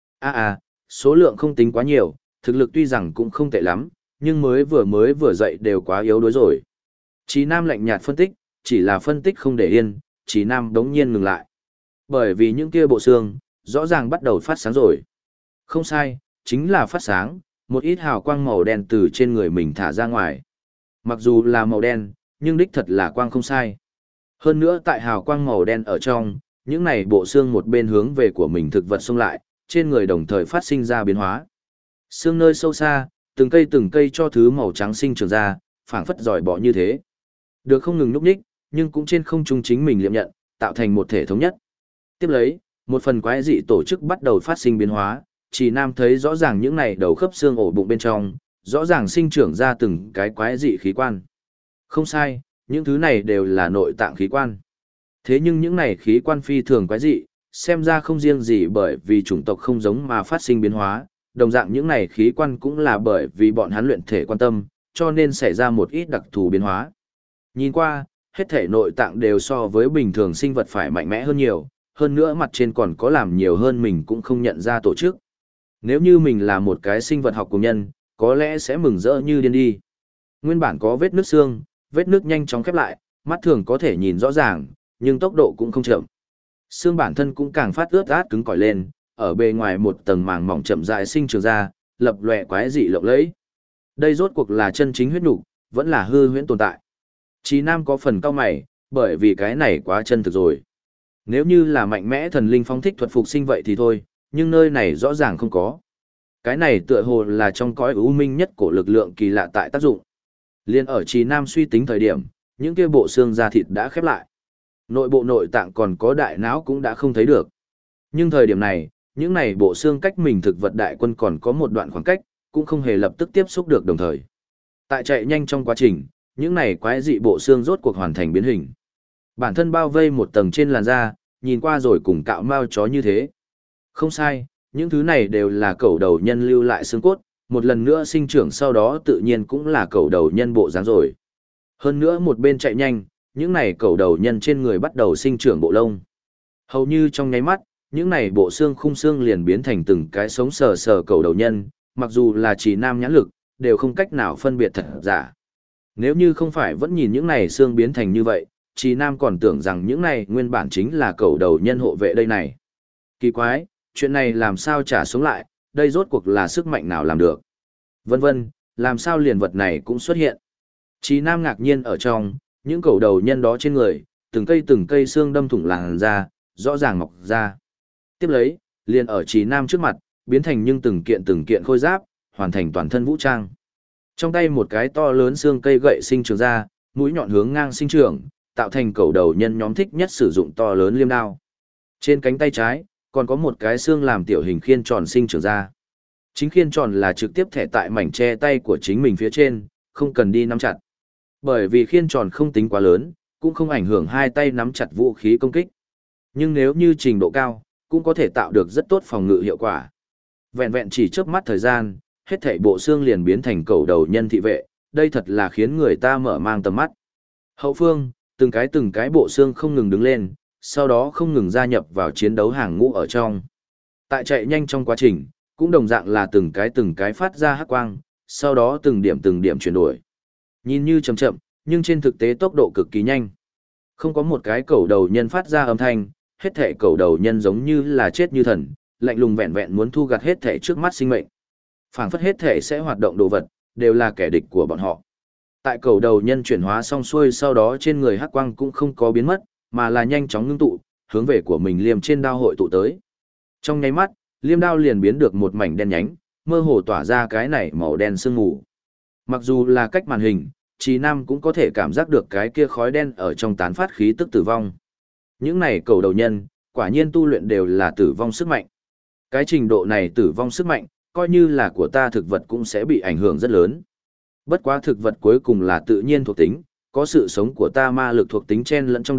Số lượng không tính quá nhiều, thực lực tuy rằng cũng không tệ lắm, nhưng mới vừa dậy đều quá yếu đuối rồi. Chí Nam lạnh nhạt phân tích, chỉ là phân tích không để yên, Chí Nam đống nhiên ngừng lại. Bởi vì những kia bộ xương, rõ ràng bắt đầu phát sáng rồi. Không sai, chính là phát sáng, một ít hào quang màu đen từ trên người mình thả ra ngoài. Mặc dù là màu đen, nhưng đích thật là quang không sai. Hơn nữa tại hào quang màu đen ở trong, những này bộ xương một bên hướng về của mình thực vật xông lại, trên người đồng thời phát sinh ra biến hóa. Xương nơi sâu xa, từng cây cho thứ màu trắng sinh trưởng ra, phảng phất giỏi bỏ như thế. Được không ngừng núp nhích, nhưng cũng trên không trung chính mình liệm nhận, tạo thành một thể thống nhất. Tiếp lấy, một phần quái dị tổ chức bắt đầu phát sinh biến hóa, Chỉ Nam thấy rõ ràng những này đầu khớp xương ổ bụng bên trong, rõ ràng sinh trưởng ra từng cái quái dị khí quan. Không sai, những thứ này đều là nội tạng khí quan. Thế nhưng những này khí quan phi thường quái dị, xem ra không riêng gì bởi vì chủng tộc không giống mà phát sinh biến hóa, đồng dạng những này khí quan cũng là bởi vì bọn hắn luyện thể quan tâm, cho nên xảy ra một ít đặc thù biến hóa. Nhìn qua, hết thể nội tạng đều so với bình thường sinh vật phải mạnh mẽ hơn nhiều, hơn nữa mặt trên còn có làm nhiều hơn mình cũng không nhận ra tổ chức. Nếu như mình là một cái sinh vật học cùng nhân, có lẽ sẽ mừng rỡ như điên đi. Nguyên bản có vết nước xương, vết nước nhanh chóng khép lại, mắt thường có thể nhìn rõ ràng, nhưng tốc độ cũng không chậm. Xương bản thân cũng càng phát ướt át cứng cỏi lên, ở bề ngoài một tầng màng mỏng chậm rãi sinh trưởng ra, lập lòe quái dị lộng lẫy. Đây rốt cuộc là chân chính huyết nục, vẫn là hư huyễn tồn tại. Chí Nam có phần cau mày, bởi vì cái này quá chân thực rồi. Nếu như là mạnh mẽ thần linh phong thích thuật phục sinh vậy thì thôi, nhưng nơi này rõ ràng không có. Cái này tựa hồ là trong cõi u minh nhất của lực lượng kỳ lạ tại tác dụng. Liên ở Chí Nam suy tính thời điểm, những kia bộ xương da thịt đã khép lại. Nội bộ nội tạng còn có đại não cũng đã không thấy được. Nhưng thời điểm này, những này bộ xương cách mình thực vật đại quân còn có một đoạn khoảng cách, cũng không hề lập tức tiếp xúc được đồng thời. Tại chạy nhanh trong quá trình, những này quái dị bộ xương rốt cuộc hoàn thành biến hình. Bản thân bao vây một tầng trên làn da, nhìn qua rồi cùng cạo mao chó như thế. Không sai, những thứ này đều là cẩu đầu nhân lưu lại xương cốt, một lần nữa sinh trưởng sau đó tự nhiên cũng là cẩu đầu nhân bộ dáng rồi. Hơn nữa một bên chạy nhanh, những này cẩu đầu nhân trên người bắt đầu sinh trưởng bộ lông. Hầu như trong nháy mắt, những này bộ xương khung xương liền biến thành từng cái sống sờ sờ cẩu đầu nhân, mặc dù là chỉ nam nhãn lực, đều không cách nào phân biệt thật giả. Nếu như không phải vẫn nhìn những này xương biến thành như vậy, chỉ nam còn tưởng rằng những này nguyên bản chính là cẩu đầu nhân hộ vệ đây này. Kỳ quái, chuyện này làm sao trả sống lại, đây rốt cuộc là sức mạnh nào làm được. Vân vân, làm sao liền vật này cũng xuất hiện. Chí Nam ngạc nhiên ở trong, những cẩu đầu nhân đó trên người, từng cây xương đâm thủng làn da, rõ ràng mọc ra. Tiếp lấy, liền ở Chí Nam trước mặt, biến thành nhưng từng kiện khôi giáp, hoàn thành toàn thân vũ trang. Trong tay một cái to lớn xương cây gậy sinh trưởng ra, mũi nhọn hướng ngang sinh trưởng, tạo thành cẩu đầu nhân nhóm thích nhất sử dụng to lớn liêm đao. Trên cánh tay trái, còn có một cái xương làm tiểu hình khiên tròn sinh trưởng ra. Chính khiên tròn là trực tiếp thẻ tại mảnh che tay của chính mình phía trên, không cần đi nắm chặt. Bởi vì khiên tròn không tính quá lớn, cũng không ảnh hưởng hai tay nắm chặt vũ khí công kích. Nhưng nếu như trình độ cao, cũng có thể tạo được rất tốt phòng ngự hiệu quả. Vẹn vẹn chỉ chớp mắt thời gian, hết thảy bộ xương liền biến thành cẩu đầu nhân thị vệ, đây thật là khiến người ta mở mang tầm mắt. Hậu phương, từng cái bộ xương không ngừng đứng lên, sau đó không ngừng gia nhập vào chiến đấu hàng ngũ ở trong. Tại chạy nhanh trong quá trình, cũng đồng dạng là từng cái phát ra hắc quang, sau đó từng điểm chuyển đổi. Nhìn như chậm chậm, nhưng trên thực tế tốc độ cực kỳ nhanh. Không có một cái cẩu đầu nhân phát ra âm thanh, hết thảy cẩu đầu nhân giống như là chết như thần, lạnh lùng vẹn vẹn muốn thu gặt hết thảy trước mắt sinh mệnh. Phảng phất hết thảy sẽ hoạt động đồ vật, đều là kẻ địch của bọn họ. Tại cẩu đầu nhân chuyển hóa xong xuôi sau đó trên người hắc quang cũng không có biến mất, mà là nhanh chóng ngưng tụ, hướng về của mình liêm trên đao hội tụ tới. Trong nháy mắt, liêm đao liền biến được một mảnh đen nhánh, mơ hồ tỏa ra cái này màu đen sương mù. Mặc dù là cách màn hình, Chí Nam cũng có thể cảm giác được cái kia khói đen ở trong tán phát khí tức tử vong. Những này cẩu đầu nhân, quả nhiên tu luyện đều là tử vong sức mạnh. Cái trình độ này tử vong sức mạnh, coi như là của ta thực vật cũng sẽ bị ảnh hưởng rất lớn. Bất quá thực vật cuối cùng là tự nhiên thuộc tính, có sự sống của ta ma lực thuộc tính chen lẫn trong đó,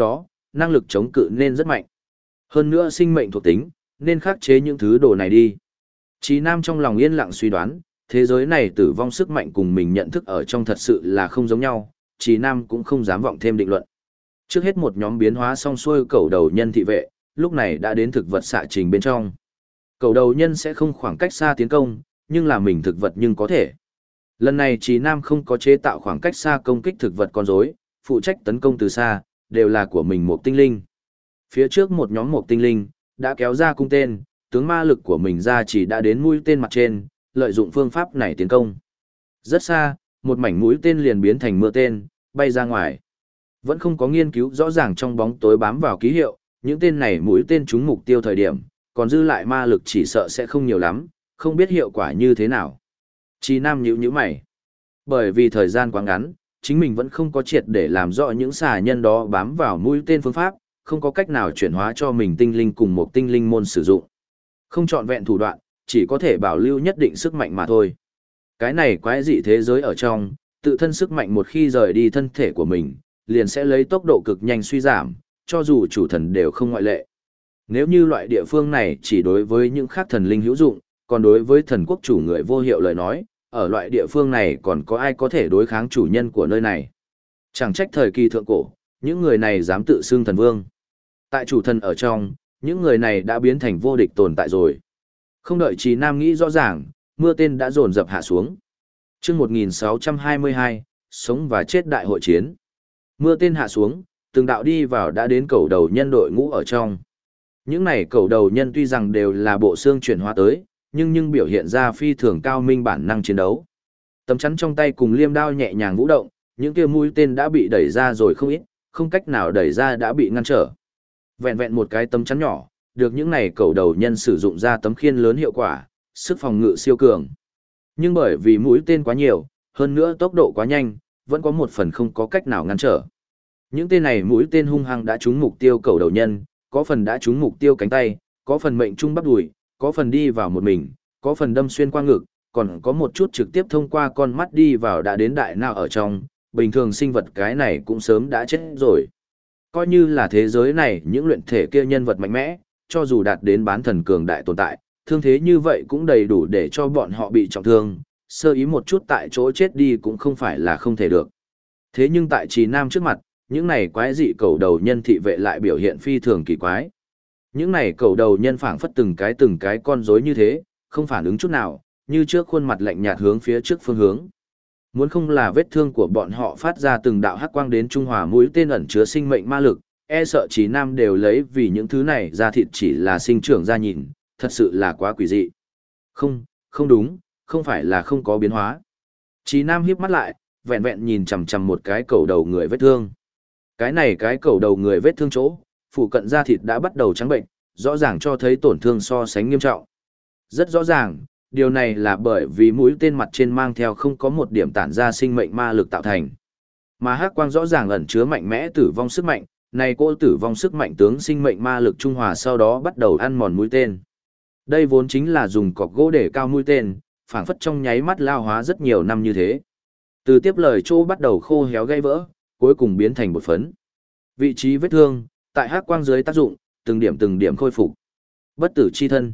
năng lực chống cự nên rất mạnh. Hơn nữa sinh mệnh thuộc tính, nên khắc chế những thứ đồ này đi. Chí Nam trong lòng yên lặng suy đoán, thế giới này tử vong sức mạnh cùng mình nhận thức ở trong thật sự là không giống nhau, Chí Nam cũng không dám vọng thêm định luận. Trước hết một nhóm biến hóa xong xuôi cẩu đầu nhân thị vệ, lúc này đã đến thực vật xạ trình bên trong. Cẩu đầu nhân sẽ không khoảng cách xa tiến công, nhưng là mình thực vật nhưng có thể. Lần này Chí Nam không có chế tạo khoảng cách xa công kích thực vật con rối, phụ trách tấn công từ xa, đều là của mình một tinh linh. Phía trước một nhóm một tinh linh, đã kéo ra cung tên, tướng ma lực của mình ra chỉ đã đến mũi tên mặt trên, lợi dụng phương pháp này tiến công. Rất xa, một mảnh mũi tên liền biến thành mưa tên, bay ra ngoài. Vẫn không có nghiên cứu rõ ràng trong bóng tối bám vào ký hiệu, những tên này mũi tên trúng mục tiêu thời điểm, còn dư lại ma lực chỉ sợ sẽ không nhiều lắm, không biết hiệu quả như thế nào. Chí Nam nhíu mày. Bởi vì thời gian quá ngắn, chính mình vẫn không có triệt để làm rõ những xà nhân đó bám vào mũi tên phương pháp, không có cách nào chuyển hóa cho mình tinh linh cùng một tinh linh môn sử dụng. Không trọn vẹn thủ đoạn, chỉ có thể bảo lưu nhất định sức mạnh mà thôi. Cái này quái dị thế giới ở trong, tự thân sức mạnh một khi rời đi thân thể của mình, liền sẽ lấy tốc độ cực nhanh suy giảm, cho dù chủ thần đều không ngoại lệ. Nếu như loại địa phương này chỉ đối với những khác thần linh hữu dụng, còn đối với thần quốc chủ người vô hiệu lời nói, ở loại địa phương này còn có ai có thể đối kháng chủ nhân của nơi này. Chẳng trách thời kỳ thượng cổ, những người này dám tự xưng thần vương. Tại chủ thần ở trong, những người này đã biến thành vô địch tồn tại rồi. Không đợi Chí Nam nghĩ rõ ràng, mưa tên đã dồn dập hạ xuống. Chương 1622, sống và chết đại hội chiến. Mưa tên hạ xuống, từng đạo đi vào đã đến cẩu đầu nhân đội ngũ ở trong. Những này cẩu đầu nhân tuy rằng đều là bộ xương chuyển hóa tới, nhưng biểu hiện ra phi thường cao minh bản năng chiến đấu. Tấm chắn trong tay cùng liêm đao nhẹ nhàng vũ động, những kia mũi tên đã bị đẩy ra rồi không ít, không cách nào đẩy ra đã bị ngăn trở. Vẹn vẹn một cái tấm chắn nhỏ, được những này cẩu đầu nhân sử dụng ra tấm khiên lớn hiệu quả, sức phòng ngự siêu cường. Nhưng bởi vì mũi tên quá nhiều, hơn nữa tốc độ quá nhanh, vẫn có một phần không có cách nào ngăn trở. Những tên này mũi tên hung hăng đã trúng mục tiêu cẩu đầu nhân, có phần đã trúng mục tiêu cánh tay, có phần mệnh trung bắp đùi, có phần đi vào một mình, có phần đâm xuyên qua ngực, còn có một chút trực tiếp thông qua con mắt đi vào đã đến đại não ở trong, bình thường sinh vật cái này cũng sớm đã chết rồi. Coi như là thế giới này những luyện thể kia nhân vật mạnh mẽ, cho dù đạt đến bán thần cường đại tồn tại, thương thế như vậy cũng đầy đủ để cho bọn họ bị trọng thương, sơ ý một chút tại chỗ chết đi cũng không phải là không thể được. Thế nhưng tại Chí Nam trước mặt, những này quái dị cẩu đầu nhân thị vệ lại biểu hiện phi thường kỳ quái. Những này cẩu đầu nhân phảng phất từng cái con rối như thế, không phản ứng chút nào, như trước khuôn mặt lạnh nhạt hướng phía trước phương hướng. Muốn không là vết thương của bọn họ phát ra từng đạo hắc quang đến trung hòa mũi tên ẩn chứa sinh mệnh ma lực, e sợ Chí Nam đều lấy vì những thứ này ra thịt chỉ là sinh trưởng ra nhìn, thật sự là quá quỷ dị. Không đúng, không phải là không có biến hóa. Chí Nam híp mắt lại, vẹn vẹn nhìn chằm chằm một cái cẩu đầu người vết thương. Cái cẩu đầu người vết thương chỗ, phụ cận da thịt đã bắt đầu trắng bệnh, rõ ràng cho thấy tổn thương so sánh nghiêm trọng. Rất rõ ràng, điều này là bởi vì mũi tên mặt trên mang theo không có một điểm tản ra sinh mệnh ma lực tạo thành. Mà hắc quang rõ ràng ẩn chứa mạnh mẽ tử vong sức mạnh, này cô tử vong sức mạnh tướng sinh mệnh ma lực trung hòa sau đó bắt đầu ăn mòn mũi tên. Đây vốn chính là dùng cọc gỗ để cao mũi tên, phảng phất trong nháy mắt lao hóa rất nhiều năm như thế. Từ tiếp lời chỗ bắt đầu khô héo gây vỡ, cuối cùng biến thành bột phấn. Vị trí vết thương, tại hắc quang dưới tác dụng, từng điểm khôi phục. Bất tử chi thân.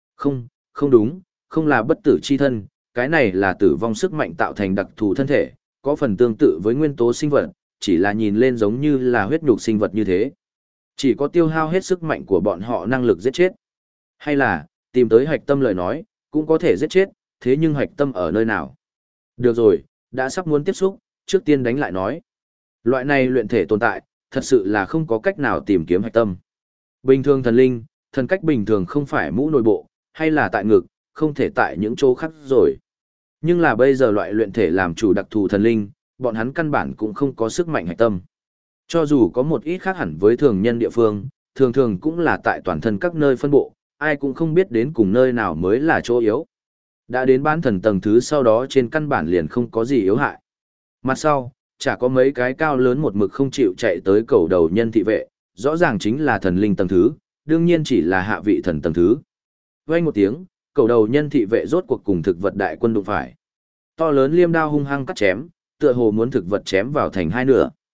Không đúng, không là bất tử chi thân, cái này là tử vong sức mạnh tạo thành đặc thù thân thể, có phần tương tự với nguyên tố sinh vật, chỉ là nhìn lên giống như là huyết nhục sinh vật như thế. Chỉ có tiêu hao hết sức mạnh của bọn họ năng lực giết chết. Hay là, tìm tới hạch tâm lời nói, cũng có thể giết chết, thế nhưng hạch tâm ở nơi nào? Được rồi, đã sắp muốn tiếp xúc, trước tiên đánh lại nói. Loại này luyện thể tồn tại, thật sự là không có cách nào tìm kiếm hạch tâm. Bình thường thần linh, thần cách bình thường không phải mũ nội bộ, hay là tại ngực, không thể tại những chỗ khác rồi. Nhưng là bây giờ loại luyện thể làm chủ đặc thù thần linh, bọn hắn căn bản cũng không có sức mạnh hạch tâm. Cho dù có một ít khác hẳn với thường nhân địa phương, thường cũng là tại toàn thân các nơi phân bộ, ai cũng không biết đến cùng nơi nào mới là chỗ yếu. Đã đến bán thần tầng thứ sau đó trên căn bản liền không có gì yếu hại. Mặt sau, chả có mấy cái cao lớn một mực không chịu chạy tới cầu đầu nhân thị vệ, rõ ràng chính là thần linh tầng thứ, đương nhiên chỉ là hạ vị thần tầng thứ. Vang một tiếng, cầu đầu nhân thị vệ rốt cuộc cùng thực vật đại quân đụng phải. To lớn liêm đao hung hăng cắt chém, tựa hồ muốn thực vật chém vào thành hai nửa.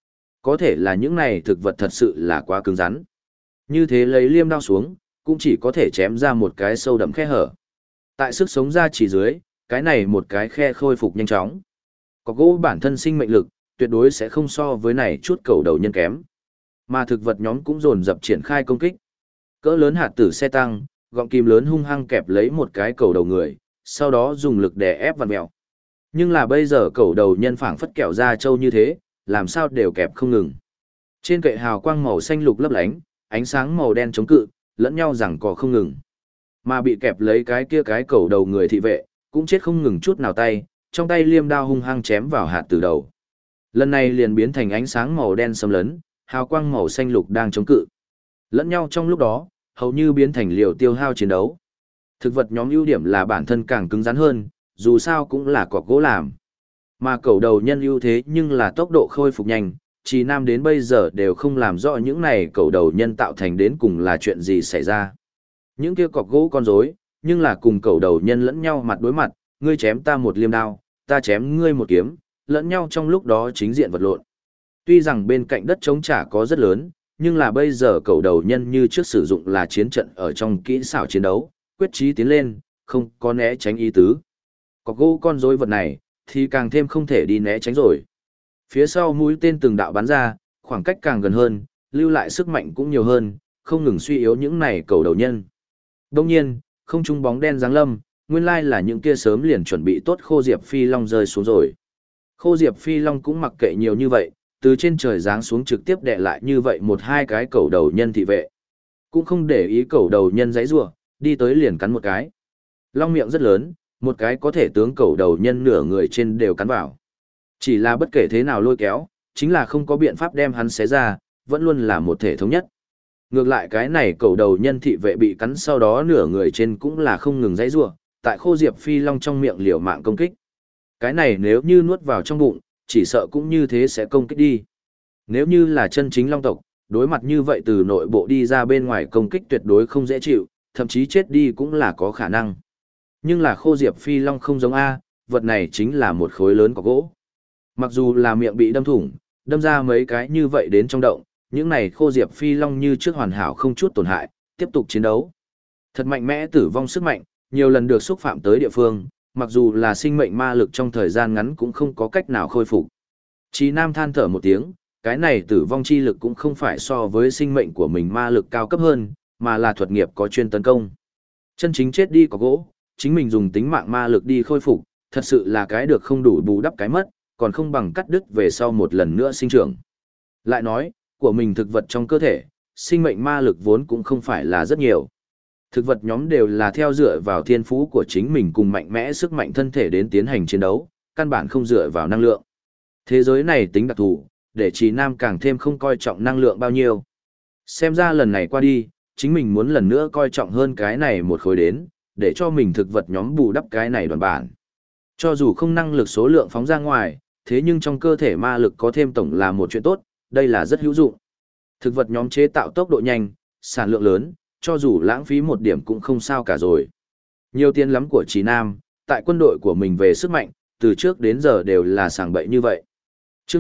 Có thể là những này thực vật thật sự là quá cứng rắn. Như thế lấy liêm đao xuống, cũng chỉ có thể chém ra một cái sâu đậm khe hở. Tại sức sống ra chỉ dưới, cái này một cái khe khôi phục nhanh chóng. Cọc gỗ bản thân sinh mệnh lực, tuyệt đối sẽ không so với này chút cầu đầu nhân kém. Mà thực vật nhóm cũng dồn dập triển khai công kích. Cỡ lớn hạt tử xe tăng, gọng kìm lớn hung hăng kẹp lấy một cái cầu đầu người, sau đó dùng lực đè ép vặn mèo. Nhưng là bây giờ cầu đầu nhân phảng phất kẹo da trâu như thế, làm sao đều kẹp không ngừng. Trên kệ hào quang màu xanh lục lấp lánh, ánh sáng màu đen chống cự, lẫn nhau giằng co không ngừng. Mà bị kẹp lấy cái kia cái cầu đầu người thị vệ, cũng chết không ngừng chút nào tay, trong tay liêm đao hung hăng chém vào hạt tử đầu. Lần này liền biến thành ánh sáng màu đen xâm lấn, hào quang màu xanh lục đang chống cự. Lẫn nhau trong lúc đó, hầu như biến thành liều tiêu hao chiến đấu. Thực vật nhóm ưu điểm là bản thân càng cứng rắn hơn, dù sao cũng là cọc gỗ làm. Mà cầu đầu nhân ưu thế nhưng là tốc độ khôi phục nhanh, Trì Nam đến bây giờ đều không làm rõ những này cầu đầu nhân tạo thành đến cùng là chuyện gì xảy ra. Những kia cọc gỗ con rối, nhưng là cùng cầu đầu nhân lẫn nhau mặt đối mặt, ngươi chém ta một liêm đao, ta chém ngươi một kiếm, lẫn nhau trong lúc đó chính diện vật lộn. Tuy rằng bên cạnh đất trống trả có rất lớn, nhưng là bây giờ cầu đầu nhân như trước sử dụng là chiến trận ở trong kỹ xảo chiến đấu, quyết chí tiến lên, không có né tránh ý tứ. Cọc gỗ con rối vật này, thì càng thêm không thể đi né tránh rồi. Phía sau mũi tên từng đạo bắn ra, khoảng cách càng gần hơn, lưu lại sức mạnh cũng nhiều hơn, không ngừng suy yếu những này cầu đầu nhân. Đông nhiên, không trung bóng đen giáng lâm, nguyên lai là những kia sớm liền chuẩn bị tốt Khô Diệp Phi Long rơi xuống rồi. Khô Diệp Phi Long cũng mặc kệ nhiều như vậy, từ trên trời giáng xuống trực tiếp đè lại như vậy một hai cái cầu đầu nhân thị vệ. Cũng không để ý cầu đầu nhân giãy giụa, đi tới liền cắn một cái. Long miệng rất lớn, một cái có thể tướng cầu đầu nhân nửa người trên đều cắn vào. Chỉ là bất kể thế nào lôi kéo, chính là không có biện pháp đem hắn xé ra, vẫn luôn là một thể thống nhất. Ngược lại cái này cầu đầu nhân thị vệ bị cắn sau đó nửa người trên cũng là không ngừng giãy giụa, tại Khô Diệp Phi Long trong miệng liều mạng công kích. Cái này nếu như nuốt vào trong bụng, chỉ sợ cũng như thế sẽ công kích đi. Nếu như là chân chính long tộc, đối mặt như vậy từ nội bộ đi ra bên ngoài công kích tuyệt đối không dễ chịu, thậm chí chết đi cũng là có khả năng. Nhưng là Khô Diệp Phi Long không giống A, vật này chính là một khối lớn cọc gỗ. Mặc dù là miệng bị đâm thủng, đâm ra mấy cái như vậy đến trong động, những này Khô Diệp Phi Long như trước hoàn hảo không chút tổn hại, tiếp tục chiến đấu. Thật mạnh mẽ tử vong sức mạnh, nhiều lần được xúc phạm tới địa phương, mặc dù là sinh mệnh ma lực trong thời gian ngắn cũng không có cách nào khôi phục. Chí Nam than thở một tiếng, cái này tử vong chi lực cũng không phải so với sinh mệnh của mình ma lực cao cấp hơn, mà là thuật nghiệp có chuyên tấn công. Chân chính chết đi có gỗ, chính mình dùng tính mạng ma lực đi khôi phục, thật sự là cái được không đủ bù đắp cái mất, còn không bằng cắt đứt về sau một lần nữa sinh trưởng. Lại nói, của mình thực vật trong cơ thể, sinh mệnh ma lực vốn cũng không phải là rất nhiều. Thực vật nhóm đều là theo dựa vào thiên phú của chính mình cùng mạnh mẽ sức mạnh thân thể đến tiến hành chiến đấu, căn bản không dựa vào năng lượng. Thế giới này tính đặc thù, để Trì Nam càng thêm không coi trọng năng lượng bao nhiêu. Xem ra lần này qua đi, chính mình muốn lần nữa coi trọng hơn cái này một khối đến, để cho mình thực vật nhóm bù đắp cái này đoàn bản. Cho dù không năng lực số lượng phóng ra ngoài, thế nhưng trong cơ thể ma lực có thêm tổng là một chuyện tốt, đây là rất hữu dụng. Thực vật nhóm chế tạo tốc độ nhanh, sản lượng lớn, cho dù lãng phí một điểm cũng không sao cả rồi. Nhiều tiền lắm của Trì Nam, tại quân đội của mình về sức mạnh, từ trước đến giờ đều là sảng bậy như vậy. Trước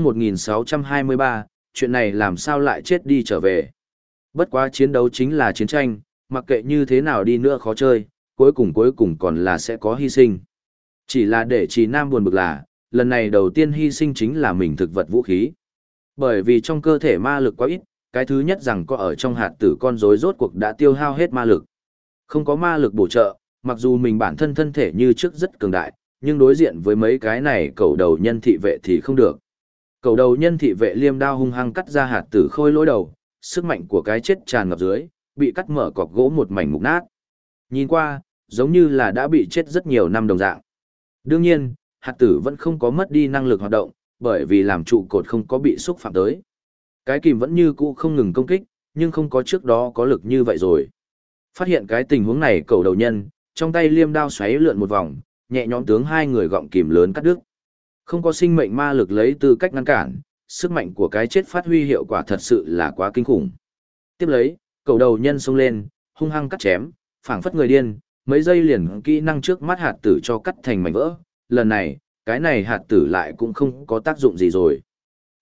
1623, chuyện này làm sao lại chết đi trở về. Bất quá chiến đấu chính là chiến tranh, mặc kệ như thế nào đi nữa khó chơi, cuối cùng còn là sẽ có hy sinh. Chỉ là để Trì Nam buồn bực là, lần này đầu tiên hy sinh chính là mình thực vật vũ khí. Bởi vì trong cơ thể ma lực quá ít, cái thứ nhất rằng có ở trong hạt tử con rối rốt cuộc đã tiêu hao hết ma lực. Không có ma lực bổ trợ, mặc dù mình bản thân thân thể như trước rất cường đại, nhưng đối diện với mấy cái này cầu đầu nhân thị vệ thì không được. Cầu đầu nhân thị vệ liêm đao hung hăng cắt ra hạt tử khôi lỗi đầu, sức mạnh của cái chết tràn ngập dưới, bị cắt mở cọc gỗ một mảnh mục nát. Nhìn qua, giống như là đã bị chết rất nhiều năm đồng dạng. Đương nhiên, hạt tử vẫn không có mất đi năng lực hoạt động, bởi vì làm trụ cột không có bị xúc phạm tới. Cái kìm vẫn như cũ không ngừng công kích, nhưng không có trước đó có lực như vậy rồi. Phát hiện cái tình huống này cầu đầu nhân, trong tay liêm đao xoáy lượn một vòng, nhẹ nhõm tướng hai người gọng kìm lớn cắt đứt. Không có sinh mệnh ma lực lấy tư cách ngăn cản, sức mạnh của cái chết phát huy hiệu quả thật sự là quá kinh khủng. Tiếp lấy, cầu đầu nhân xông lên, hung hăng cắt chém, phảng phất người điên, mấy giây liền kỹ năng trước mắt hạt tử cho cắt thành mảnh vỡ. Lần này, cái này hạt tử lại cũng không có tác dụng gì rồi.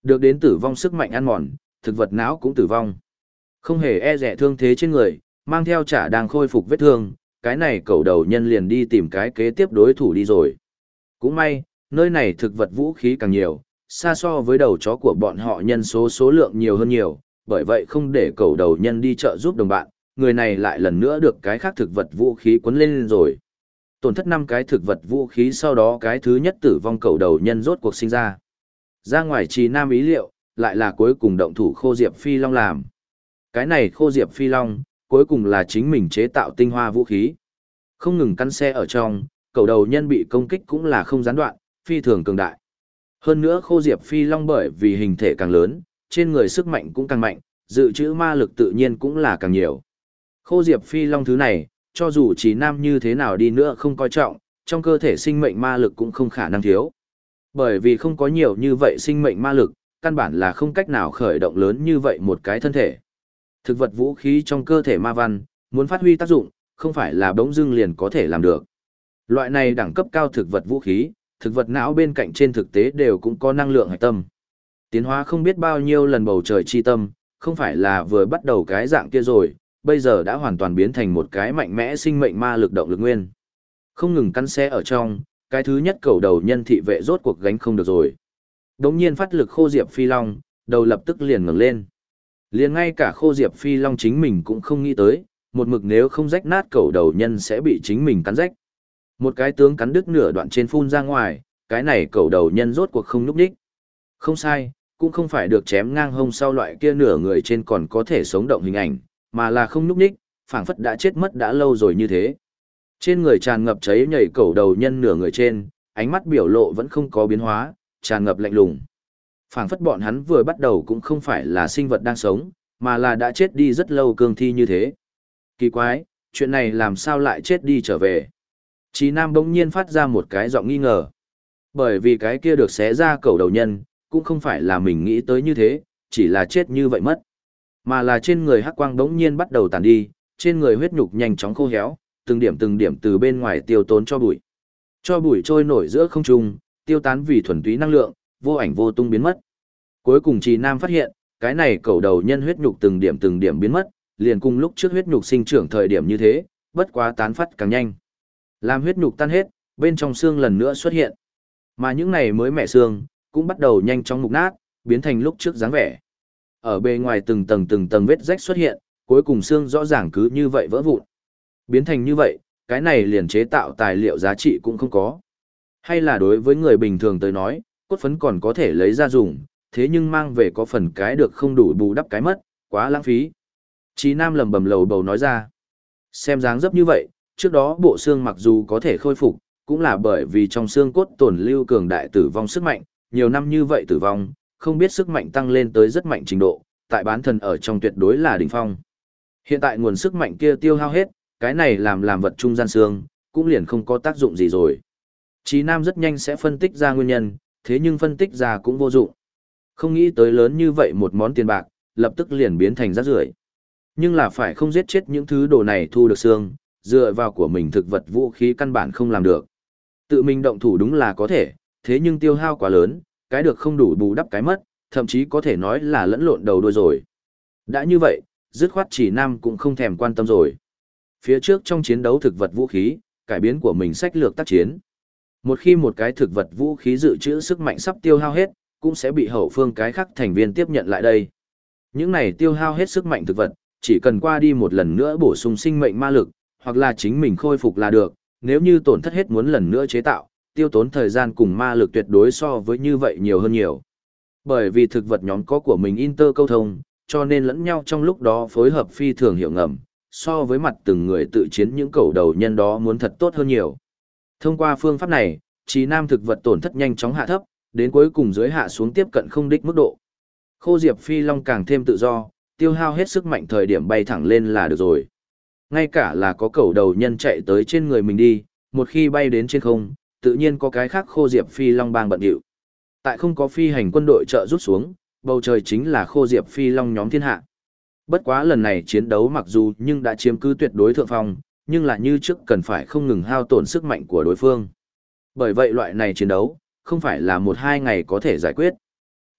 Được đến tử vong sức mạnh ăn mòn, thực vật não cũng tử vong. Không hề e dè thương thế trên người, mang theo chả đang khôi phục vết thương, cái này cầu đầu nhân liền đi tìm cái kế tiếp đối thủ đi rồi. Cũng may, nơi này thực vật vũ khí càng nhiều, xa so với đầu chó của bọn họ nhân số lượng nhiều hơn nhiều, bởi vậy không để cầu đầu nhân đi chợ giúp đồng bạn, người này lại lần nữa được cái khác thực vật vũ khí quấn lên rồi. Tổn thất 5 cái thực vật vũ khí sau đó cái thứ nhất tử vong cầu đầu nhân rốt cuộc sinh ra. Ra ngoài Trì Nam ý liệu, lại là cuối cùng động thủ Khô Diệp Phi Long làm. Cái này Khô Diệp Phi Long, cuối cùng là chính mình chế tạo tinh hoa vũ khí. Không ngừng căn xe ở trong, cầu đầu nhân bị công kích cũng là không gián đoạn, phi thường cường đại. Hơn nữa Khô Diệp Phi Long bởi vì hình thể càng lớn, trên người sức mạnh cũng càng mạnh, dự trữ ma lực tự nhiên cũng là càng nhiều. Khô Diệp Phi Long thứ này, cho dù Trì Nam như thế nào đi nữa không coi trọng, trong cơ thể sinh mệnh ma lực cũng không khả năng thiếu. Bởi vì không có nhiều như vậy sinh mệnh ma lực, căn bản là không cách nào khởi động lớn như vậy một cái thân thể. Thực vật vũ khí trong cơ thể ma văn, muốn phát huy tác dụng, không phải là bỗng dưng liền có thể làm được. Loại này đẳng cấp cao thực vật vũ khí, thực vật não bên cạnh trên thực tế đều cũng có năng lượng hạch tâm. Tiến hóa không biết bao nhiêu lần bầu trời chi tâm, không phải là vừa bắt đầu cái dạng kia rồi, bây giờ đã hoàn toàn biến thành một cái mạnh mẽ sinh mệnh ma lực động lực nguyên. Không ngừng căn xe ở trong, cái thứ nhất cầu đầu nhân thị vệ rốt cuộc gánh không được rồi. Đống nhiên phát lực Khô Diệp Phi Long, đầu lập tức liền ngẩng lên. Liền ngay cả Khô Diệp Phi Long chính mình cũng không nghĩ tới, một mực nếu không rách nát cầu đầu nhân sẽ bị chính mình cắn rách. Một cái tướng cắn đứt nửa đoạn trên phun ra ngoài, cái này cầu đầu nhân rốt cuộc không nhúc nhích. Không sai, cũng không phải được chém ngang hông sau loại kia nửa người trên còn có thể sống động hình ảnh, mà là không nhúc nhích, phảng phất đã chết mất đã lâu rồi như thế. Trên người tràn ngập cháy nhảy cầu đầu nhân nửa người trên, ánh mắt biểu lộ vẫn không có biến hóa, tràn ngập lạnh lùng. Phảng phất bọn hắn vừa bắt đầu cũng không phải là sinh vật đang sống, mà là đã chết đi rất lâu cương thi như thế. Kỳ quái, chuyện này làm sao lại chết đi trở về? Chí Nam bỗng nhiên phát ra một cái giọng nghi ngờ. Bởi vì cái kia được xé ra cầu đầu nhân, cũng không phải là mình nghĩ tới như thế, chỉ là chết như vậy mất. Mà là trên người hắc quang bỗng nhiên bắt đầu tàn đi, trên người huyết nhục nhanh chóng khô héo, từng điểm từ bên ngoài tiêu tốn cho bụi. Cho bụi trôi nổi giữa không trung, tiêu tán vì thuần túy năng lượng, vô ảnh vô tung biến mất. Cuối cùng Trì Nam phát hiện, cái này cầu đầu nhân huyết nhục từng điểm biến mất, liền cùng lúc trước huyết nhục sinh trưởng thời điểm như thế, bất quá tán phát càng nhanh. Làm huyết nhục tan hết, bên trong xương lần nữa xuất hiện. Mà những này mới mẻ xương, cũng bắt đầu nhanh chóng mục nát, biến thành lúc trước dáng vẻ. Ở bề ngoài từng tầng vết rách xuất hiện, cuối cùng xương rõ ràng cứ như vậy vỡ vụn. Biến thành như vậy, cái này liền chế tạo tài liệu giá trị cũng không có. Hay là đối với người bình thường tới nói, cốt phấn còn có thể lấy ra dùng, thế nhưng mang về có phần cái được không đủ bù đắp cái mất, quá lãng phí. Chí Nam lầm bầm lầu bầu nói ra. Xem dáng dấp như vậy, trước đó bộ xương mặc dù có thể khôi phục, cũng là bởi vì trong xương cốt tồn lưu cường đại tử vong sức mạnh, nhiều năm như vậy tử vong, không biết sức mạnh tăng lên tới rất mạnh trình độ, tại bán thần ở trong tuyệt đối là đỉnh phong. Hiện tại nguồn sức mạnh kia tiêu hao hết, cái này làm vật trung gian xương, cũng liền không có tác dụng gì rồi. Chí Nam rất nhanh sẽ phân tích ra nguyên nhân, thế nhưng phân tích ra cũng vô dụng. Không nghĩ tới lớn như vậy một món tiền bạc, lập tức liền biến thành rác rưởi. Nhưng là phải không giết chết những thứ đồ này thu được xương, dựa vào của mình thực vật vũ khí căn bản không làm được. Tự mình động thủ đúng là có thể, thế nhưng tiêu hao quá lớn, cái được không đủ bù đắp cái mất, thậm chí có thể nói là lẫn lộn đầu đuôi rồi. Đã như vậy, dứt khoát Chỉ Nam cũng không thèm quan tâm rồi. Phía trước trong chiến đấu thực vật vũ khí, cải biến của mình sách lược tác chiến. Một khi một cái thực vật vũ khí dự trữ sức mạnh sắp tiêu hao hết, cũng sẽ bị hậu phương cái khác thành viên tiếp nhận lại đây. Những này tiêu hao hết sức mạnh thực vật, chỉ cần qua đi một lần nữa bổ sung sinh mệnh ma lực, hoặc là chính mình khôi phục là được, nếu như tổn thất hết muốn lần nữa chế tạo, tiêu tốn thời gian cùng ma lực tuyệt đối so với như vậy nhiều hơn nhiều. Bởi vì thực vật nhóm có của mình inter câu thông, cho nên lẫn nhau trong lúc đó phối hợp phi thường hiệu ngầm, so với mặt từng người tự chiến những cầu đầu nhân đó muốn thật tốt hơn nhiều. Thông qua phương pháp này, Chí Nam thực vật tổn thất nhanh chóng hạ thấp, đến cuối cùng dưới hạ xuống tiếp cận không đích mức độ. Khô Diệp Phi Long càng thêm tự do, tiêu hao hết sức mạnh thời điểm bay thẳng lên là được rồi. Ngay cả là có cầu đầu nhân chạy tới trên người mình đi, một khi bay đến trên không, tự nhiên có cái khác Khô Diệp Phi Long bang bận điệu. Tại không có phi hành quân đội trợ rút xuống, bầu trời chính là Khô Diệp Phi Long nhóm thiên hạ. Bất quá lần này chiến đấu mặc dù nhưng đã chiếm cứ tuyệt đối thượng phong, nhưng là như trước cần phải không ngừng hao tổn sức mạnh của đối phương. Bởi vậy loại này chiến đấu, không phải là 1-2 ngày có thể giải quyết.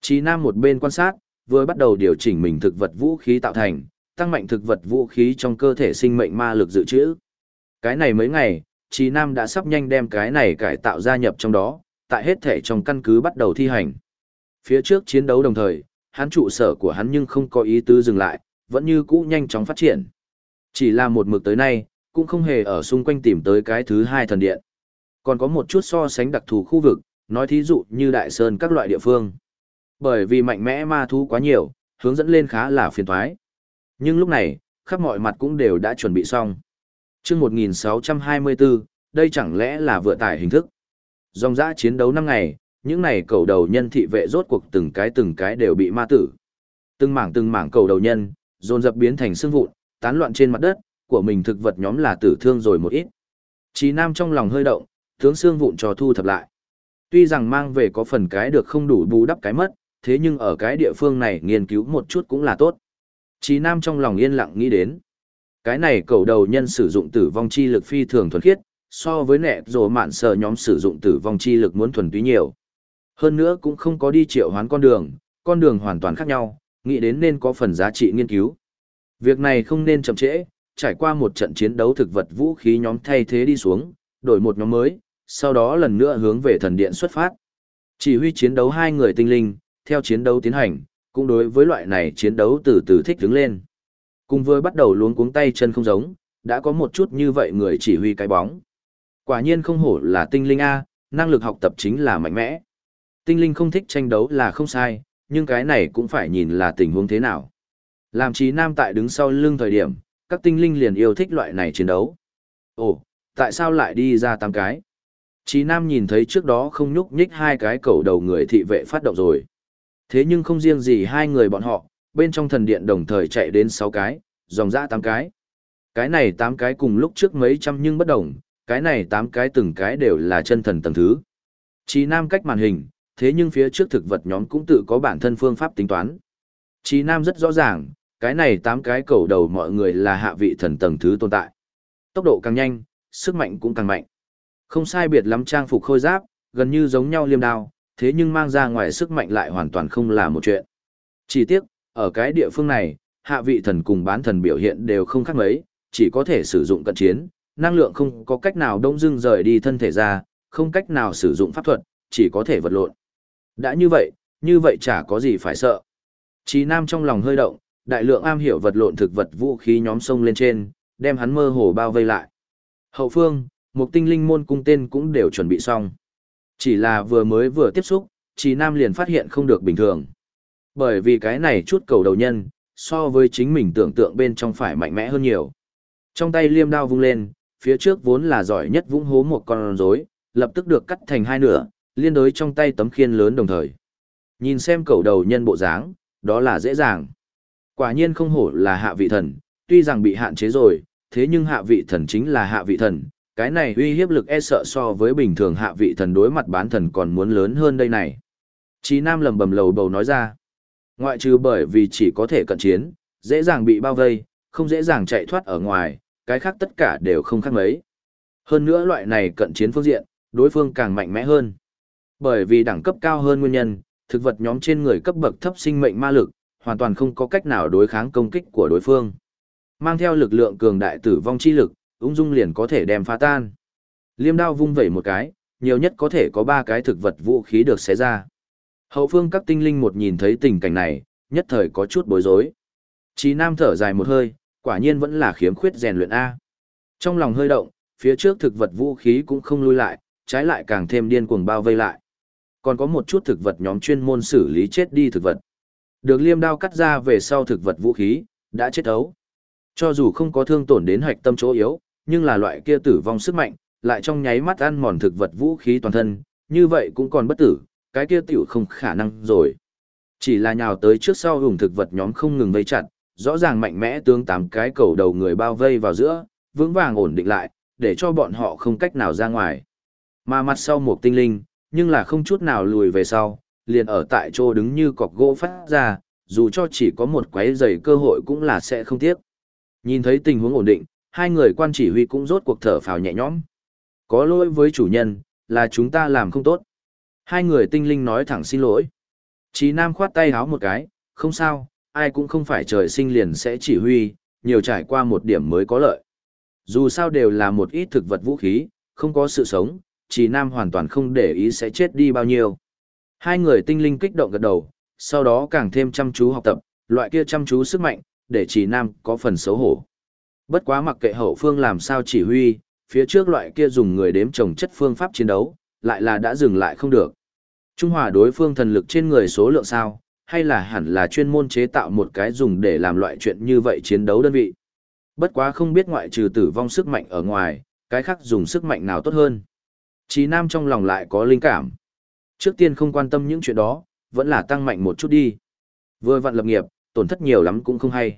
Chí Nam một bên quan sát, vừa bắt đầu điều chỉnh mình thực vật vũ khí tạo thành, tăng mạnh thực vật vũ khí trong cơ thể sinh mệnh ma lực dự trữ. Cái này mấy ngày, Chí Nam đã sắp nhanh đem cái này cải tạo gia nhập trong đó, tại hết thể trong căn cứ bắt đầu thi hành. Phía trước chiến đấu đồng thời, hắn trụ sở của hắn nhưng không có ý tứ dừng lại, vẫn như cũ nhanh chóng phát triển. Chỉ là một mực tới nay, cũng không hề ở xung quanh tìm tới cái thứ hai thần điện. Còn có một chút so sánh đặc thù khu vực, nói thí dụ như Đại Sơn các loại địa phương. Bởi vì mạnh mẽ ma thú quá nhiều, hướng dẫn lên khá là phiền toái. Nhưng lúc này, khắp mọi mặt cũng đều đã chuẩn bị xong. Chương 1624, đây chẳng lẽ là vừa tải hình thức. Dòng dã chiến đấu 5 ngày, những này cầu đầu nhân thị vệ rốt cuộc từng cái đều bị ma tử. Từng mảng cầu đầu nhân, dồn dập biến thành xương vụn, tán loạn trên mặt đất, của mình thực vật nhóm là tử thương rồi một ít. Chí Nam trong lòng hơi động, tướng xương vụn cho thu thập lại. Tuy rằng mang về có phần cái được không đủ bù đắp cái mất, thế nhưng ở cái địa phương này nghiên cứu một chút cũng là tốt. Chí Nam trong lòng yên lặng nghĩ đến. Cái này cầu đầu nhân sử dụng tử vong chi lực phi thường thuần khiết, so với nẹ rồ mạn sờ nhóm sử dụng tử vong chi lực muốn thuần túy nhiều. Hơn nữa cũng không có đi triệu hoán con đường hoàn toàn khác nhau, nghĩ đến nên có phần giá trị nghiên cứu. Việc này không nên chậm trễ, trải qua một trận chiến đấu thực vật vũ khí nhóm thay thế đi xuống, đổi một nhóm mới, sau đó lần nữa hướng về thần điện xuất phát. Chỉ huy chiến đấu hai người tinh linh, theo chiến đấu tiến hành, cũng đối với loại này chiến đấu từ từ thích đứng lên. Cùng với bắt đầu luống cuống tay chân không giống, đã có một chút như vậy người chỉ huy cái bóng. Quả nhiên không hổ là tinh linh A, năng lực học tập chính là mạnh mẽ. Tinh linh không thích tranh đấu là không sai, nhưng cái này cũng phải nhìn là tình huống thế nào. Làm Chí Nam tại đứng sau lưng thời điểm, các tinh linh liền yêu thích loại này chiến đấu. Ồ, tại sao lại đi ra 8 cái? Chí Nam nhìn thấy trước đó không nhúc nhích hai cái cầu đầu người thị vệ phát động rồi. Thế nhưng không riêng gì hai người bọn họ, bên trong thần điện đồng thời chạy đến 6 cái, dòng dã 8 cái. Cái này 8 cái cùng lúc trước mấy trăm nhưng bất đồng, cái này 8 cái từng cái đều là chân thần tầng thứ. Chí Nam cách màn hình, thế nhưng phía trước thực vật nhóm cũng tự có bản thân phương pháp tính toán. Chí Nam rất rõ ràng, cái này 8 cái cầu đầu mọi người là hạ vị thần tầng thứ tồn tại. Tốc độ càng nhanh, sức mạnh cũng càng mạnh. Không sai biệt lắm trang phục khôi giáp, gần như giống nhau liêm đao, thế nhưng mang ra ngoài sức mạnh lại hoàn toàn không là một chuyện. Chỉ tiếc, ở cái địa phương này, hạ vị thần cùng bán thần biểu hiện đều không khác mấy, chỉ có thể sử dụng cận chiến, năng lượng không có cách nào đông dưng rời đi thân thể ra, không cách nào sử dụng pháp thuật, chỉ có thể vật lộn. Đã như vậy chả có gì phải sợ. Chí Nam trong lòng hơi động, đại lượng am hiểu vật lộn thực vật vũ khí nhóm sông lên trên, đem hắn mơ hồ bao vây lại. Hậu phương, một tinh linh môn cung tên cũng đều chuẩn bị xong. Chỉ là vừa tiếp xúc, Chí Nam liền phát hiện không được bình thường. Bởi vì cái này chút cầu đầu nhân, so với chính mình tưởng tượng bên trong phải mạnh mẽ hơn nhiều. Trong tay liêm đao vung lên, phía trước vốn là giỏi nhất vũng hố một con rối, lập tức được cắt thành hai nửa, liên đối trong tay tấm khiên lớn đồng thời. Nhìn xem cầu đầu nhân bộ dáng, đó là dễ dàng. Quả nhiên không hổ là hạ vị thần, tuy rằng bị hạn chế rồi, thế nhưng hạ vị thần chính là hạ vị thần, cái này uy hiếp lực e sợ so với bình thường hạ vị thần đối mặt bán thần còn muốn lớn hơn đây này. Chí Nam lầm bầm lầu bầu nói ra, ngoại trừ bởi vì chỉ có thể cận chiến, dễ dàng bị bao vây, không dễ dàng chạy thoát ở ngoài, cái khác tất cả đều không khác mấy. Hơn nữa loại này cận chiến phương diện, đối phương càng mạnh mẽ hơn. Bởi vì đẳng cấp cao hơn nguyên nhân, thực vật nhóm trên người cấp bậc thấp sinh mệnh ma lực, hoàn toàn không có cách nào đối kháng công kích của đối phương. Mang theo lực lượng cường đại tử vong chi lực, ung dung liền có thể đem phá tan. Liêm đao vung vẩy một cái, nhiều nhất có thể có 3 cái thực vật vũ khí được xé ra. Hậu phương các tinh linh một nhìn thấy tình cảnh này, nhất thời có chút bối rối. Chí Nam thở dài một hơi, quả nhiên vẫn là khiếm khuyết rèn luyện A. Trong lòng hơi động, phía trước thực vật vũ khí cũng không lui lại, trái lại càng thêm điên cuồng bao vây lại. Còn có một chút thực vật nhóm chuyên môn xử lý chết đi thực vật. Được liêm đao cắt ra về sau thực vật vũ khí, đã chết ấu. Cho dù không có thương tổn đến hạch tâm chỗ yếu, nhưng là loại kia tử vong sức mạnh, lại trong nháy mắt ăn mòn thực vật vũ khí toàn thân, như vậy cũng còn bất tử, cái kia tiểu không khả năng rồi. Chỉ là nhào tới trước sau hùng thực vật nhóm không ngừng vây chặt, rõ ràng mạnh mẽ tướng 8 cái cầu đầu người bao vây vào giữa, vững vàng ổn định lại, để cho bọn họ không cách nào ra ngoài. Mà mặt sau một tinh linh, nhưng là không chút nào lùi về sau, liền ở tại chỗ đứng như cọc gỗ phát ra, dù cho chỉ có một quấy giày cơ hội cũng là sẽ không tiếc. Nhìn thấy tình huống ổn định, hai người quan chỉ huy cũng rốt cuộc thở phào nhẹ nhõm. Có lỗi với chủ nhân, là chúng ta làm không tốt. Hai người tinh linh nói thẳng xin lỗi. Chí Nam khoát tay háo một cái, không sao, ai cũng không phải trời sinh liền sẽ chỉ huy, nhiều trải qua một điểm mới có lợi. Dù sao đều là một ít thực vật vũ khí, không có sự sống, Chí Nam hoàn toàn không để ý sẽ chết đi bao nhiêu. Hai người tinh linh kích động gật đầu, sau đó càng thêm chăm chú học tập, loại kia chăm chú sức mạnh, để Chí Nam có phần xấu hổ. Bất quá mặc kệ hậu phương làm sao chỉ huy, phía trước loại kia dùng người đếm trồng chất phương pháp chiến đấu, lại là đã dừng lại không được. Trung hòa đối phương thần lực trên người số lượng sao, hay là hẳn là chuyên môn chế tạo một cái dùng để làm loại chuyện như vậy chiến đấu đơn vị. Bất quá không biết ngoại trừ tử vong sức mạnh ở ngoài, cái khác dùng sức mạnh nào tốt hơn. Chí Nam trong lòng lại có linh cảm. Trước tiên không quan tâm những chuyện đó, vẫn là tăng mạnh một chút đi. Vừa vặn lập nghiệp, tổn thất nhiều lắm cũng không hay.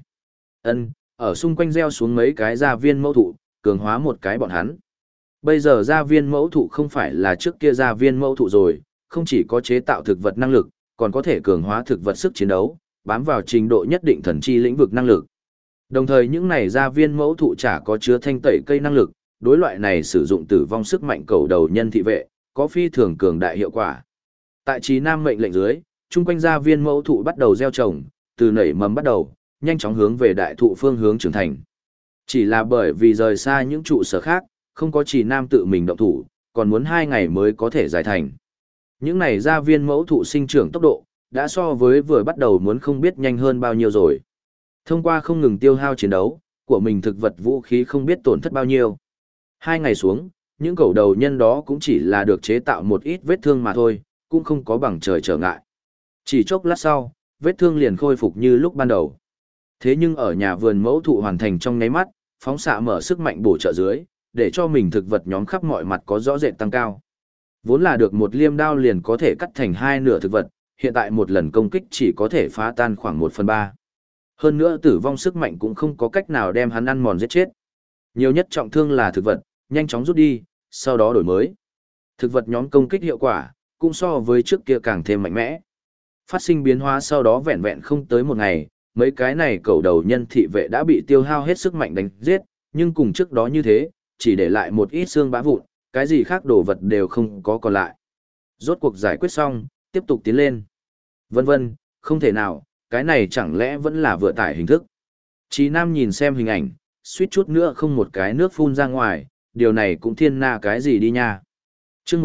Ở xung quanh gieo xuống mấy cái gia viên mẫu thụ, cường hóa một cái bọn hắn. Bây giờ gia viên mẫu thụ không phải là trước kia gia viên mẫu thụ rồi, không chỉ có chế tạo thực vật năng lực, còn có thể cường hóa thực vật sức chiến đấu, bám vào trình độ nhất định thần chi lĩnh vực năng lực. Đồng thời những này gia viên mẫu thụ chả có chứa thanh tẩy cây năng lực, đối loại này sử dụng tử vong sức mạnh cầu đầu nhân thị vệ, có phi thường cường đại hiệu quả. Tại Chí Nam mệnh lệnh dưới, chung quanh gia viên mẫu thụ bắt đầu gieo trồng, từ nảy mầm bắt đầu, nhanh chóng hướng về đại thụ phương hướng trưởng thành. Chỉ là bởi vì rời xa những trụ sở khác, không có Chí Nam tự mình động thủ, còn muốn 2 ngày mới có thể giải thành. Những này gia viên mẫu thụ sinh trưởng tốc độ, đã so với vừa bắt đầu muốn không biết nhanh hơn bao nhiêu rồi. Thông qua không ngừng tiêu hao chiến đấu, của mình thực vật vũ khí không biết tổn thất bao nhiêu. 2 ngày xuống, những cầu đầu nhân đó cũng chỉ là được chế tạo một ít vết thương mà thôi, cũng không có bằng trời trở ngại. Chỉ chốc lát sau, vết thương liền khôi phục như lúc ban đầu. Thế nhưng ở nhà vườn mẫu thụ hoàn thành trong nháy mắt, phóng xạ mở sức mạnh bổ trợ dưới, để cho mình thực vật nhóm khắp mọi mặt có rõ rệt tăng cao. Vốn là được một liêm đao liền có thể cắt thành 2 nửa thực vật, hiện tại một lần công kích chỉ có thể phá tan khoảng 1/3. Hơn nữa tử vong sức mạnh cũng không có cách nào đem hắn ăn mòn giết chết. Nhiều nhất trọng thương là thực vật, nhanh chóng rút đi, sau đó đổi mới. Thực vật nhóm công kích hiệu quả, cũng so với trước kia càng thêm mạnh mẽ. Phát sinh biến hóa sau đó vẹn vẹn không tới một ngày, mấy cái này cầu đầu nhân thị vệ đã bị tiêu hao hết sức mạnh đánh giết, nhưng cùng trước đó như thế, chỉ để lại một ít xương bã vụn, cái gì khác đồ vật đều không có còn lại. Rốt cuộc giải quyết xong, tiếp tục tiến lên. Vân vân, không thể nào, cái này chẳng lẽ vẫn là vừa tải hình thức. Chí Nam nhìn xem hình ảnh, suýt chút nữa không một cái nước phun ra ngoài, điều này cũng thiên na cái gì đi nha. Trước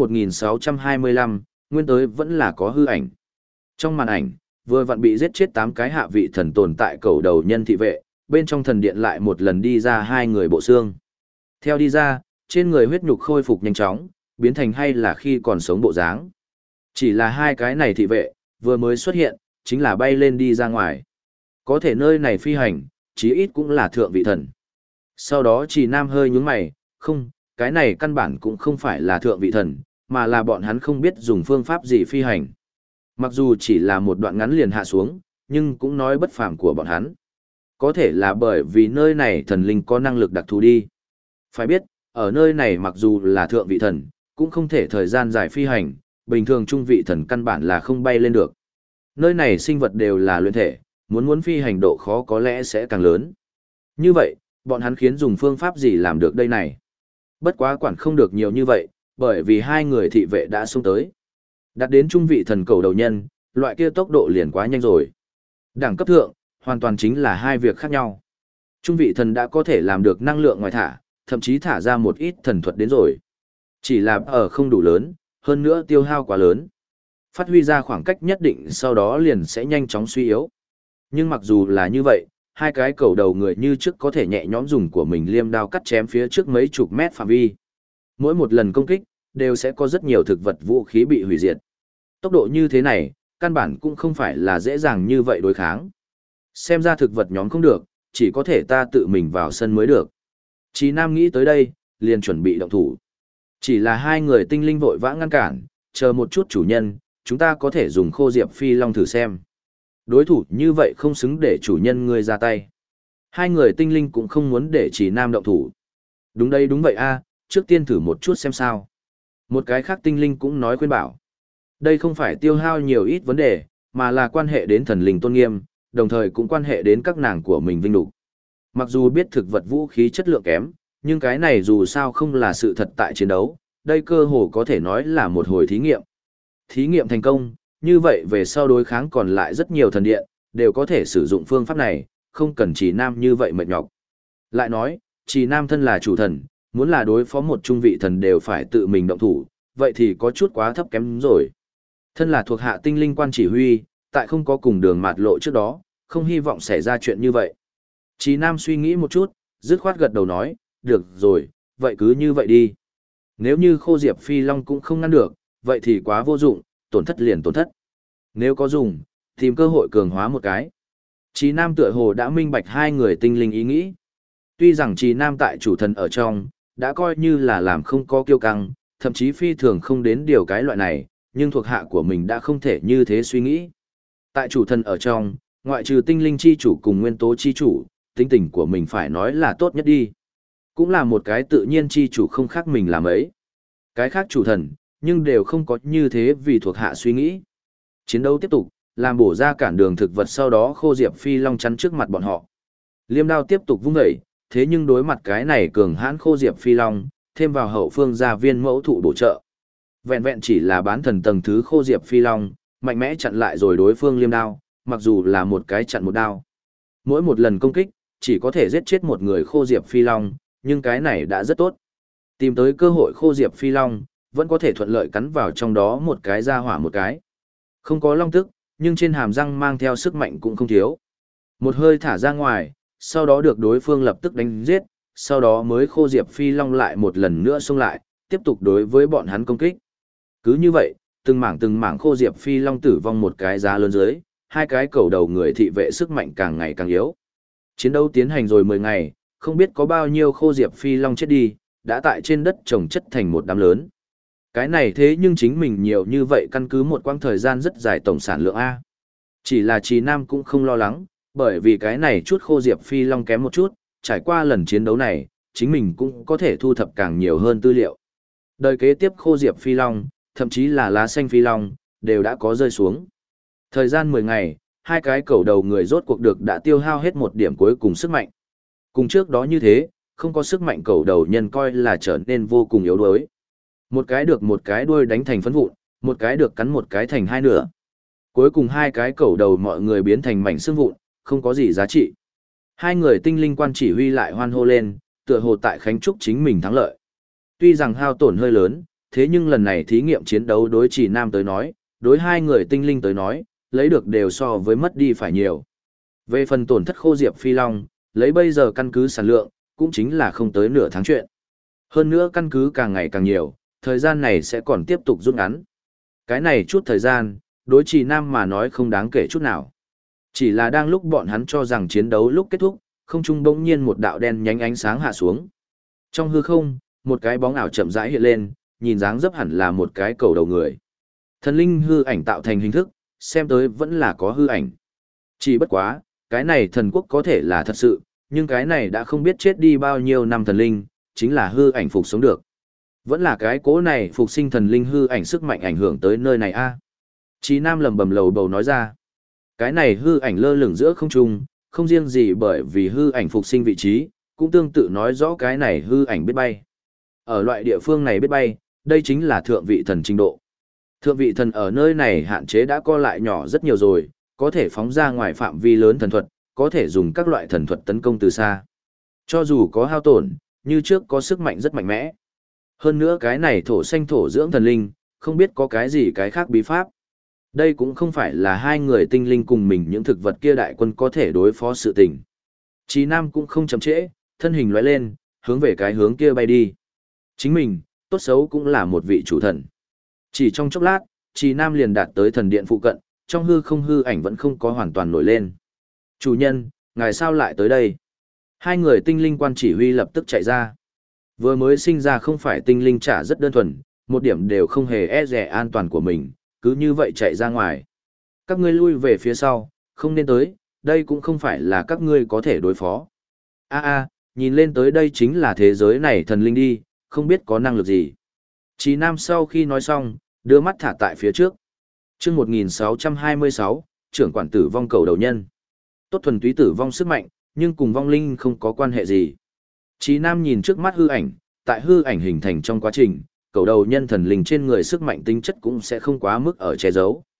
1625, nguyên tới vẫn là có hư ảnh. Trong màn ảnh, vừa vặn bị giết chết 8 cái hạ vị thần tồn tại cầu đầu nhân thị vệ, bên trong thần điện lại một lần đi ra 2 người bộ xương. Theo đi ra, trên người huyết nhục khôi phục nhanh chóng, biến thành hay là khi còn sống bộ dáng. Chỉ là 2 cái này thị vệ, vừa mới xuất hiện, chính là bay lên đi ra ngoài. Có thể nơi này phi hành, chí ít cũng là thượng vị thần. Sau đó Chí Nam hơi nhướng mày, không, cái này căn bản cũng không phải là thượng vị thần, mà là bọn hắn không biết dùng phương pháp gì phi hành. Mặc dù chỉ là một đoạn ngắn liền hạ xuống, nhưng cũng nói bất phàm của bọn hắn. Có thể là bởi vì nơi này thần linh có năng lực đặc thù đi. Phải biết, ở nơi này mặc dù là thượng vị thần, cũng không thể thời gian dài phi hành, bình thường trung vị thần căn bản là không bay lên được. Nơi này sinh vật đều là luyện thể, muốn phi hành độ khó có lẽ sẽ càng lớn. Như vậy, bọn hắn khiến dùng phương pháp gì làm được đây này? Bất quá quản không được nhiều như vậy, bởi vì 2 người thị vệ đã xông tới. Đạt đến trung vị thần cầu đầu nhân, loại kia tốc độ liền quá nhanh rồi. Đẳng cấp thượng, hoàn toàn chính là 2 việc khác nhau. Trung vị thần đã có thể làm được năng lượng ngoài thả, thậm chí thả ra một ít thần thuật đến rồi. Chỉ là ở không đủ lớn, hơn nữa tiêu hao quá lớn. Phát huy ra khoảng cách nhất định sau đó liền sẽ nhanh chóng suy yếu. Nhưng mặc dù là như vậy, 2 cái cầu đầu người như trước có thể nhẹ nhõm dùng của mình liêm đao cắt chém phía trước mấy chục mét phạm vi. Mỗi một lần công kích, đều sẽ có rất nhiều thực vật vũ khí bị hủy diệt. Tốc độ như thế này, căn bản cũng không phải là dễ dàng như vậy đối kháng. Xem ra thực vật nhóm không được, chỉ có thể ta tự mình vào sân mới được. Chí Nam nghĩ tới đây, liền chuẩn bị động thủ. Chỉ là 2 người tinh linh vội vã ngăn cản, chờ một chút chủ nhân, chúng ta có thể dùng khô diệp phi long thử xem. Đối thủ như vậy không xứng để chủ nhân ngươi ra tay. 2 người tinh linh cũng không muốn để Chí Nam động thủ. Đúng đây đúng vậy a, trước tiên thử một chút xem sao. Một cái khác tinh linh cũng nói khuyên bảo. Đây không phải tiêu hao nhiều ít vấn đề, mà là quan hệ đến thần linh tôn nghiêm, đồng thời cũng quan hệ đến các nàng của mình vinh đủ. Mặc dù biết thực vật vũ khí chất lượng kém, nhưng cái này dù sao không là sự thật tại chiến đấu, đây cơ hồ có thể nói là một hồi thí nghiệm. Thí nghiệm thành công, như vậy về sau đối kháng còn lại rất nhiều thần điện, đều có thể sử dụng phương pháp này, không cần Trì Nam như vậy mệt nhọc. Lại nói, Trì Nam thân là chủ thần, muốn là đối phó một trung vị thần đều phải tự mình động thủ, vậy thì có chút quá thấp kém rồi. Thân là thuộc hạ tinh linh quan chỉ huy, tại không có cùng đường mạt lộ trước đó, không hy vọng xảy ra chuyện như vậy. Trì Nam suy nghĩ một chút, dứt khoát gật đầu nói, được rồi, vậy cứ như vậy đi. Nếu như Khô Diệp Phi Long cũng không ngăn được, vậy thì quá vô dụng, tổn thất liền tổn thất. Nếu có dùng, tìm cơ hội cường hóa một cái. Trì Nam tựa hồ đã minh bạch hai người tinh linh ý nghĩ. Tuy rằng Trì Nam tại chủ thần ở trong, đã coi như là làm không có kiêu căng, thậm chí phi thường không đến điều cái loại này, nhưng thuộc hạ của mình đã không thể như thế suy nghĩ. Tại chủ thần ở trong, ngoại trừ tinh linh chi chủ cùng nguyên tố chi chủ, tính tình của mình phải nói là tốt nhất đi. Cũng là một cái tự nhiên chi chủ không khác mình làm ấy. Cái khác chủ thần, nhưng đều không có như thế vì thuộc hạ suy nghĩ. Chiến đấu tiếp tục, làm bổ ra cản đường thực vật sau đó Khô Diệp Phi Long chắn trước mặt bọn họ. Liêm đao tiếp tục vung dậy, thế nhưng đối mặt cái này cường hãn Khô Diệp Phi Long, thêm vào hậu phương gia viên mẫu thụ bổ trợ. Vẹn vẹn chỉ là bán thần tầng thứ Khô Diệp Phi Long, mạnh mẽ chặn lại rồi đối phương liêm đao, mặc dù là một cái chặn một đao. Mỗi một lần công kích, chỉ có thể giết chết một người Khô Diệp Phi Long, nhưng cái này đã rất tốt. Tìm tới cơ hội Khô Diệp Phi Long, vẫn có thể thuận lợi cắn vào trong đó một cái ra hỏa một cái. Không có long tức, nhưng trên hàm răng mang theo sức mạnh cũng không thiếu. Một hơi thả ra ngoài, sau đó được đối phương lập tức đánh giết, sau đó mới Khô Diệp Phi Long lại một lần nữa xông lại, tiếp tục đối với bọn hắn công kích. Cứ như vậy, từng mảng Khô Diệp Phi Long tử vong một cái giá lớn dưới, hai cái cầu đầu người thị vệ sức mạnh càng ngày càng yếu. Chiến đấu tiến hành rồi 10 ngày, không biết có bao nhiêu Khô Diệp Phi Long chết đi, đã tại trên đất trồng chất thành một đám lớn. Cái này thế nhưng chính mình nhiều như vậy căn cứ một quãng thời gian rất dài tổng sản lượng A. Chỉ là Trì Nam cũng không lo lắng, bởi vì cái này chút Khô Diệp Phi Long kém một chút, trải qua lần chiến đấu này, chính mình cũng có thể thu thập càng nhiều hơn tư liệu. Đời kế tiếp Khô Diệp Phi Long, thậm chí là lá xanh Phi Long, đều đã có rơi xuống. Thời gian 10 ngày, hai cái cầu đầu người rốt cuộc được đã tiêu hao hết một điểm cuối cùng sức mạnh. Cùng trước đó như thế, không có sức mạnh cầu đầu nhân coi là trở nên vô cùng yếu đuối. Một cái được một cái đuôi đánh thành phấn vụn, một cái được cắn một cái thành hai nửa. Cuối cùng hai cái cầu đầu mọi người biến thành mảnh xương vụn, không có gì giá trị. Hai người tinh linh quan chỉ huy lại hoan hô lên, tựa hồ tại khánh chúc chính mình thắng lợi. Tuy rằng hao tổn hơi lớn, thế nhưng lần này thí nghiệm chiến đấu đối Trì Nam tới nói, đối hai người tinh linh tới nói, lấy được đều so với mất đi phải nhiều. Về phần tổn thất Khô Diệp Phi Long, lấy bây giờ căn cứ sản lượng, cũng chính là không tới nửa tháng chuyện. Hơn nữa căn cứ càng ngày càng nhiều, thời gian này sẽ còn tiếp tục rút ngắn. Cái này chút thời gian, đối Trì Nam mà nói không đáng kể chút nào. Chỉ là đang lúc bọn hắn cho rằng chiến đấu lúc kết thúc, không trung bỗng nhiên một đạo đen nhánh ánh sáng hạ xuống. Trong hư không, một cái bóng ảo chậm rãi hiện lên, nhìn dáng dấp hẳn là một cái cầu đầu người. Thần linh hư ảnh tạo thành hình thức, xem tới vẫn là có hư ảnh. Chỉ bất quá, cái này thần quốc có thể là thật sự, nhưng cái này đã không biết chết đi bao nhiêu năm thần linh, chính là hư ảnh phục sống được. Vẫn là cái cố này phục sinh thần linh hư ảnh sức mạnh ảnh hưởng tới nơi này a. Chí Nam lầm bầm lầu bầu nói ra. Cái này hư ảnh lơ lửng giữa không trung, không riêng gì bởi vì hư ảnh phục sinh vị trí, cũng tương tự nói rõ cái này hư ảnh biết bay. Ở loại địa phương này biết bay, đây chính là thượng vị thần trình độ. Thượng vị thần ở nơi này hạn chế đã co lại nhỏ rất nhiều rồi, có thể phóng ra ngoài phạm vi lớn thần thuật, có thể dùng các loại thần thuật tấn công từ xa. Cho dù có hao tổn, như trước có sức mạnh rất mạnh mẽ. Hơn nữa cái này thổ xanh thổ dưỡng thần linh, không biết có cái gì cái khác bí pháp. Đây cũng không phải là hai người tinh linh cùng mình những thực vật kia đại quân có thể đối phó sự tình. Chí Nam cũng không chậm trễ, thân hình lóe lên, hướng về cái hướng kia bay đi. Chính mình, tốt xấu cũng là một vị chủ thần. Chỉ trong chốc lát, Chí Nam liền đạt tới thần điện phụ cận, trong hư không hư ảnh vẫn không có hoàn toàn nổi lên. Chủ nhân, ngài sao lại tới đây? Hai người tinh linh quan chỉ huy lập tức chạy ra. Vừa mới sinh ra không phải tinh linh trả rất đơn thuần, một điểm đều không hề e dè an toàn của mình, cứ như vậy chạy ra ngoài. Các ngươi lui về phía sau, không nên tới, đây cũng không phải là các ngươi có thể đối phó. Nhìn lên tới đây chính là thế giới này thần linh đi, không biết có năng lực gì. Chí Nam sau khi nói xong, đưa mắt thả tại phía trước. Chương 1626, trưởng quản tử vong cầu đầu nhân. Tốt thuần túy tử vong sức mạnh, nhưng cùng vong linh không có quan hệ gì. Chí Nam nhìn trước mắt hư ảnh, tại hư ảnh hình thành trong quá trình, cầu đầu nhân thần linh trên người sức mạnh tính chất cũng sẽ không quá mức ở che giấu.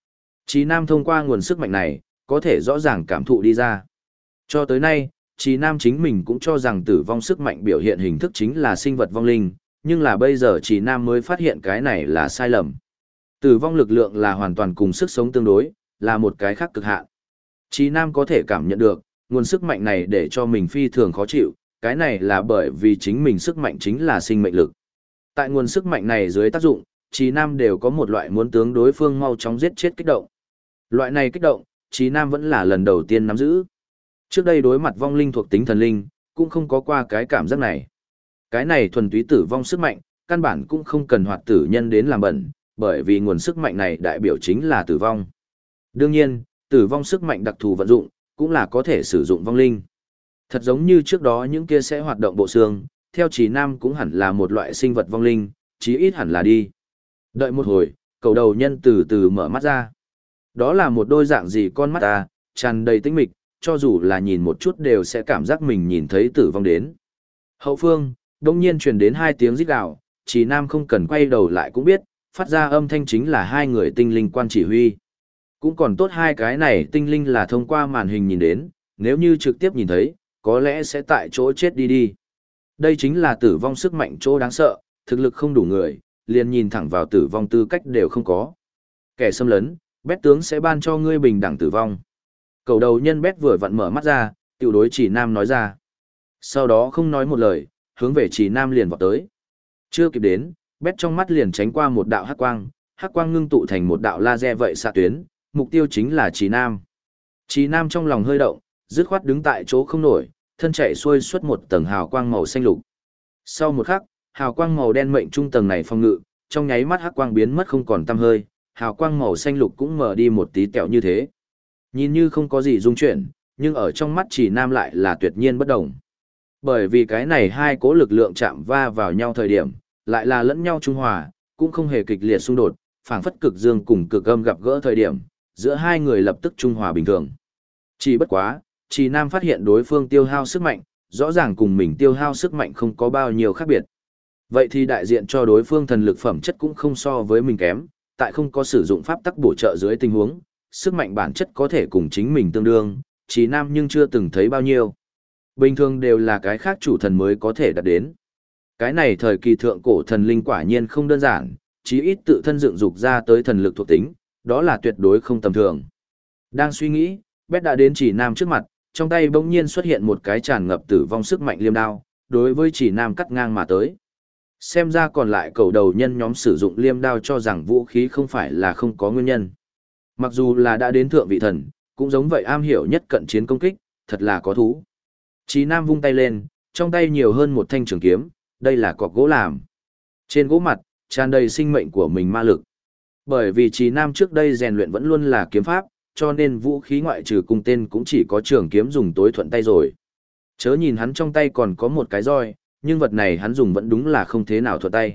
Trí Nam thông qua nguồn sức mạnh này, có thể rõ ràng cảm thụ đi ra. Cho tới nay, Trí Nam chính mình cũng cho rằng tử vong sức mạnh biểu hiện hình thức chính là sinh vật vong linh, nhưng là bây giờ Trí Nam mới phát hiện cái này là sai lầm. Tử vong lực lượng là hoàn toàn cùng sức sống tương đối, là một cái khác cực hạn. Trí Nam có thể cảm nhận được, nguồn sức mạnh này để cho mình phi thường khó chịu, cái này là bởi vì chính mình sức mạnh chính là sinh mệnh lực. Tại nguồn sức mạnh này dưới tác dụng, Trí Nam đều có một loại muốn tướng đối phương mau chóng giết chết kích động. Loại này kích động, Trí Nam vẫn là lần đầu tiên nắm giữ. Trước đây đối mặt vong linh thuộc tính thần linh, cũng không có qua cái cảm giác này. Cái này thuần túy tử vong sức mạnh, căn bản cũng không cần hoạt tử nhân đến làm bẩn, bởi vì nguồn sức mạnh này đại biểu chính là tử vong. Đương nhiên, tử vong sức mạnh đặc thù vận dụng, cũng là có thể sử dụng vong linh. Thật giống như trước đó những kia sẽ hoạt động bộ xương, theo Trí Nam cũng hẳn là một loại sinh vật vong linh, chí ít hẳn là đi. Đợi một hồi, cầu đầu nhân từ từ mở mắt ra. Đó là một đôi dạng gì con mắt ta, tràn đầy tinh mịch, cho dù là nhìn một chút đều sẽ cảm giác mình nhìn thấy tử vong đến. Hậu phương, đông nhiên truyền đến hai tiếng rít gào, Trí Nam không cần quay đầu lại cũng biết, phát ra âm thanh chính là hai người tinh linh quan chỉ huy. Cũng còn tốt hai cái này tinh linh là thông qua màn hình nhìn đến, nếu như trực tiếp nhìn thấy, có lẽ sẽ tại chỗ chết đi đi. Đây chính là tử vong sức mạnh chỗ đáng sợ, thực lực không đủ người, liền nhìn thẳng vào tử vong tư cách đều không có. Kẻ xâm lấn, Bét tướng sẽ ban cho ngươi bình đẳng tử vong. Cầu đầu nhân Bét vừa vặn mở mắt ra, tiểu đối Chỉ Nam nói ra. Sau đó không nói một lời, hướng về Chỉ Nam liền vọt tới. Chưa kịp đến, Bét trong mắt liền tránh qua một đạo hắc quang ngưng tụ thành một đạo laser vậy xạ tuyến, mục tiêu chính là Chỉ Nam. Chỉ Nam trong lòng hơi động, dứt khoát đứng tại chỗ không nổi, thân chạy xuôi xuất một tầng hào quang màu xanh lục. Sau một khắc, hào quang màu đen mệnh trung tầng này phong ngự, trong nháy mắt hắc quang biến mất không còn tăm hơi, hào quang màu xanh lục cũng mở đi một tí tẹo như thế. Nhìn như không có gì rung chuyển, nhưng ở trong mắt Chỉ Nam lại là tuyệt nhiên bất động. Bởi vì cái này hai cỗ lực lượng chạm va vào nhau thời điểm, lại là lẫn nhau trung hòa, cũng không hề kịch liệt xung đột, phảng phất cực dương cùng cực âm gặp gỡ thời điểm, giữa hai người lập tức trung hòa bình thường. Chỉ bất quá, Chỉ Nam phát hiện đối phương tiêu hao sức mạnh, rõ ràng cùng mình tiêu hao sức mạnh không có bao nhiêu khác biệt. Vậy thì đại diện cho đối phương thần lực phẩm chất cũng không so với mình kém, tại không có sử dụng pháp tắc bổ trợ dưới tình huống, sức mạnh bản chất có thể cùng chính mình tương đương, Chỉ Nam nhưng chưa từng thấy bao nhiêu. Bình thường đều là cái khác chủ thần mới có thể đạt đến. Cái này thời kỳ thượng cổ thần linh quả nhiên không đơn giản, chí ít tự thân dựng dục ra tới thần lực thuộc tính, đó là tuyệt đối không tầm thường. Đang suy nghĩ, Bét đã đến Chỉ Nam trước mặt, trong tay bỗng nhiên xuất hiện một cái tràn ngập tử vong sức mạnh liêm đao, đối với Chỉ Nam cắt ngang mà tới. Xem ra còn lại cầu đầu nhân nhóm sử dụng liêm đao cho rằng vũ khí không phải là không có nguyên nhân. Mặc dù là đã đến thượng vị thần, cũng giống vậy am hiểu nhất cận chiến công kích, thật là có thú. Chỉ Nam vung tay lên, trong tay nhiều hơn một thanh trường kiếm, đây là cọc gỗ làm. Trên gỗ mặt, tràn đầy sinh mệnh của mình ma lực. Bởi vì Chỉ Nam trước đây rèn luyện vẫn luôn là kiếm pháp, cho nên vũ khí ngoại trừ cung tên cũng chỉ có trường kiếm dùng tối thuận tay rồi. Chớ nhìn hắn trong tay còn có một cái roi, nhưng vật này hắn dùng vẫn đúng là không thế nào thuận tay.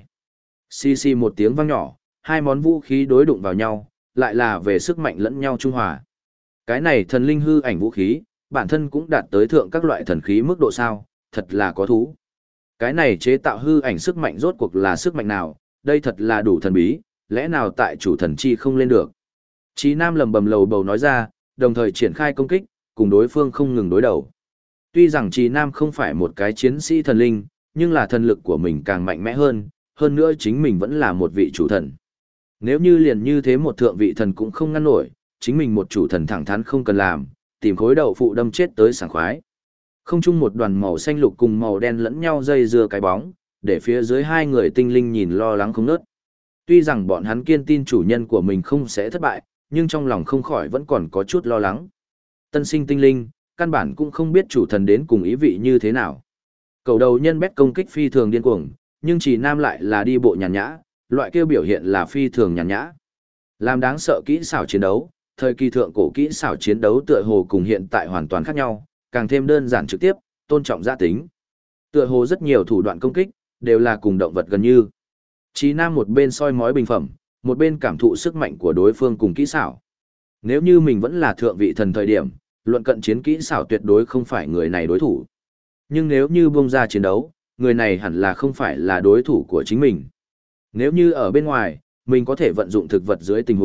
Xì xì một tiếng vang nhỏ, hai món vũ khí đối đụng vào nhau, lại là về sức mạnh lẫn nhau trung hòa. Cái này thần linh hư ảnh vũ khí, bản thân cũng đạt tới thượng các loại thần khí mức độ sao, thật là có thú. Cái này chế tạo hư ảnh sức mạnh rốt cuộc là sức mạnh nào, đây thật là đủ thần bí, lẽ nào tại chủ thần chi không lên được. Chí Nam lầm bầm lầu bầu nói ra, đồng thời triển khai công kích, cùng đối phương không ngừng đối đầu. Tuy rằng Chí Nam không phải một cái chiến sĩ thần linh, nhưng là thần lực của mình càng mạnh mẽ hơn nữa chính mình vẫn là một vị chủ thần. Nếu như liền như thế một thượng vị thần cũng không ngăn nổi, chính mình một chủ thần thẳng thắn không cần làm, tìm khối đậu phụ đâm chết tới sảng khoái. Không chung một đoàn màu xanh lục cùng màu đen lẫn nhau dây dưa cái bóng, để phía dưới hai người tinh linh nhìn lo lắng không nớt. Tuy rằng bọn hắn kiên tin chủ nhân của mình không sẽ thất bại, nhưng trong lòng không khỏi vẫn còn có chút lo lắng. Tân sinh tinh linh, căn bản cũng không biết chủ thần đến cùng ý vị như thế nào. Cầu đầu nhân Bét công kích phi thường điên cuồng, nhưng Chỉ Nam lại là đi bộ nhàn nhã, loại kêu biểu hiện là phi thường nhàn nhã. Làm đáng sợ kỹ xảo chiến đấu, thời kỳ thượng cổ kỹ xảo chiến đấu tựa hồ cùng hiện tại hoàn toàn khác nhau, càng thêm đơn giản trực tiếp, tôn trọng gia tính. Tựa hồ rất nhiều thủ đoạn công kích, đều là cùng động vật gần như. Chí Nam một bên soi mói bình phẩm, một bên cảm thụ sức mạnh của đối phương cùng kỹ xảo. Nếu như mình vẫn là thượng vị thần thời điểm, luận cận chiến kỹ xảo tuyệt đối không phải người này đối thủ. Nhưng nếu như buông ra chiến đấu, người này hẳn là không phải là đối thủ của chính mình. Nếu như ở bên ngoài, mình có thể vận dụng thực vật dưới tình huống,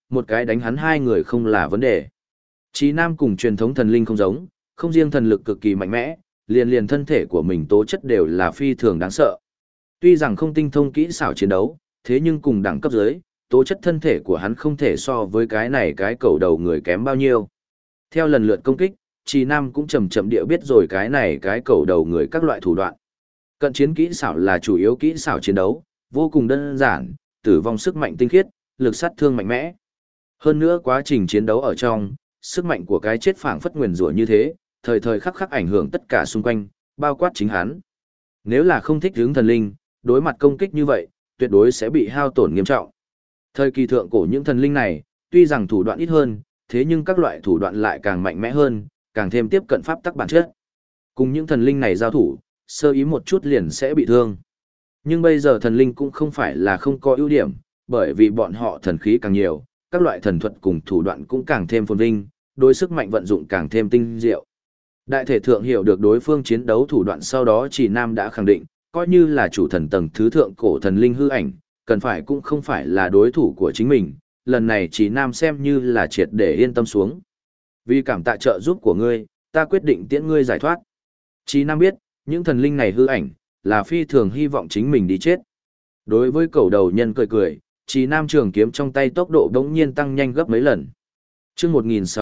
một cái đánh hắn hai người không là vấn đề. Chí Nam cùng truyền thống thần linh không giống, không riêng thần lực cực kỳ mạnh mẽ, liền thân thể của mình tố chất đều là phi thường đáng sợ. Tuy rằng không tinh thông kỹ xảo chiến đấu, thế nhưng cùng đẳng cấp dưới, tố chất thân thể của hắn không thể so với cái này cái cầu đầu người kém bao nhiêu. Theo lần lượt công kích, Chí Nam cũng chậm chậm địa biết rồi cái này cái cầu đầu người các loại thủ đoạn. Cận chiến kỹ xảo là chủ yếu kỹ xảo chiến đấu, vô cùng đơn giản, tử vong sức mạnh tinh khiết, lực sát thương mạnh mẽ. Hơn nữa quá trình chiến đấu ở trong, sức mạnh của cái chết phảng phất nguyền rủa như thế, thời thời khắc khắc ảnh hưởng tất cả xung quanh, bao quát chính hắn. Nếu là không thích hướng thần linh, đối mặt công kích như vậy, tuyệt đối sẽ bị hao tổn nghiêm trọng. Thời kỳ thượng cổ những thần linh này, tuy rằng thủ đoạn ít hơn, thế nhưng các loại thủ đoạn lại càng mạnh mẽ hơn, càng thêm tiếp cận pháp tắc bản chất. Cùng những thần linh này giao thủ, sơ ý một chút liền sẽ bị thương. Nhưng bây giờ thần linh cũng không phải là không có ưu điểm, bởi vì bọn họ thần khí càng nhiều, các loại thần thuật cùng thủ đoạn cũng càng thêm phồn vinh, đối sức mạnh vận dụng càng thêm tinh diệu. Đại thể thượng hiểu được đối phương chiến đấu thủ đoạn sau đó Chỉ Nam đã khẳng định, coi như là chủ thần tầng thứ thượng cổ thần linh hư ảnh, cần phải cũng không phải là đối thủ của chính mình, lần này Chỉ Nam xem như là triệt để yên tâm xuống. Vì cảm tạ trợ giúp của ngươi, ta quyết định tiễn ngươi giải thoát. Chỉ Nam biết, những thần linh này hư ảnh, là phi thường hy vọng chính mình đi chết. Đối với cầu đầu nhân cười cười, Chỉ Nam trường kiếm trong tay tốc độ đống nhiên tăng nhanh gấp mấy lần. Chương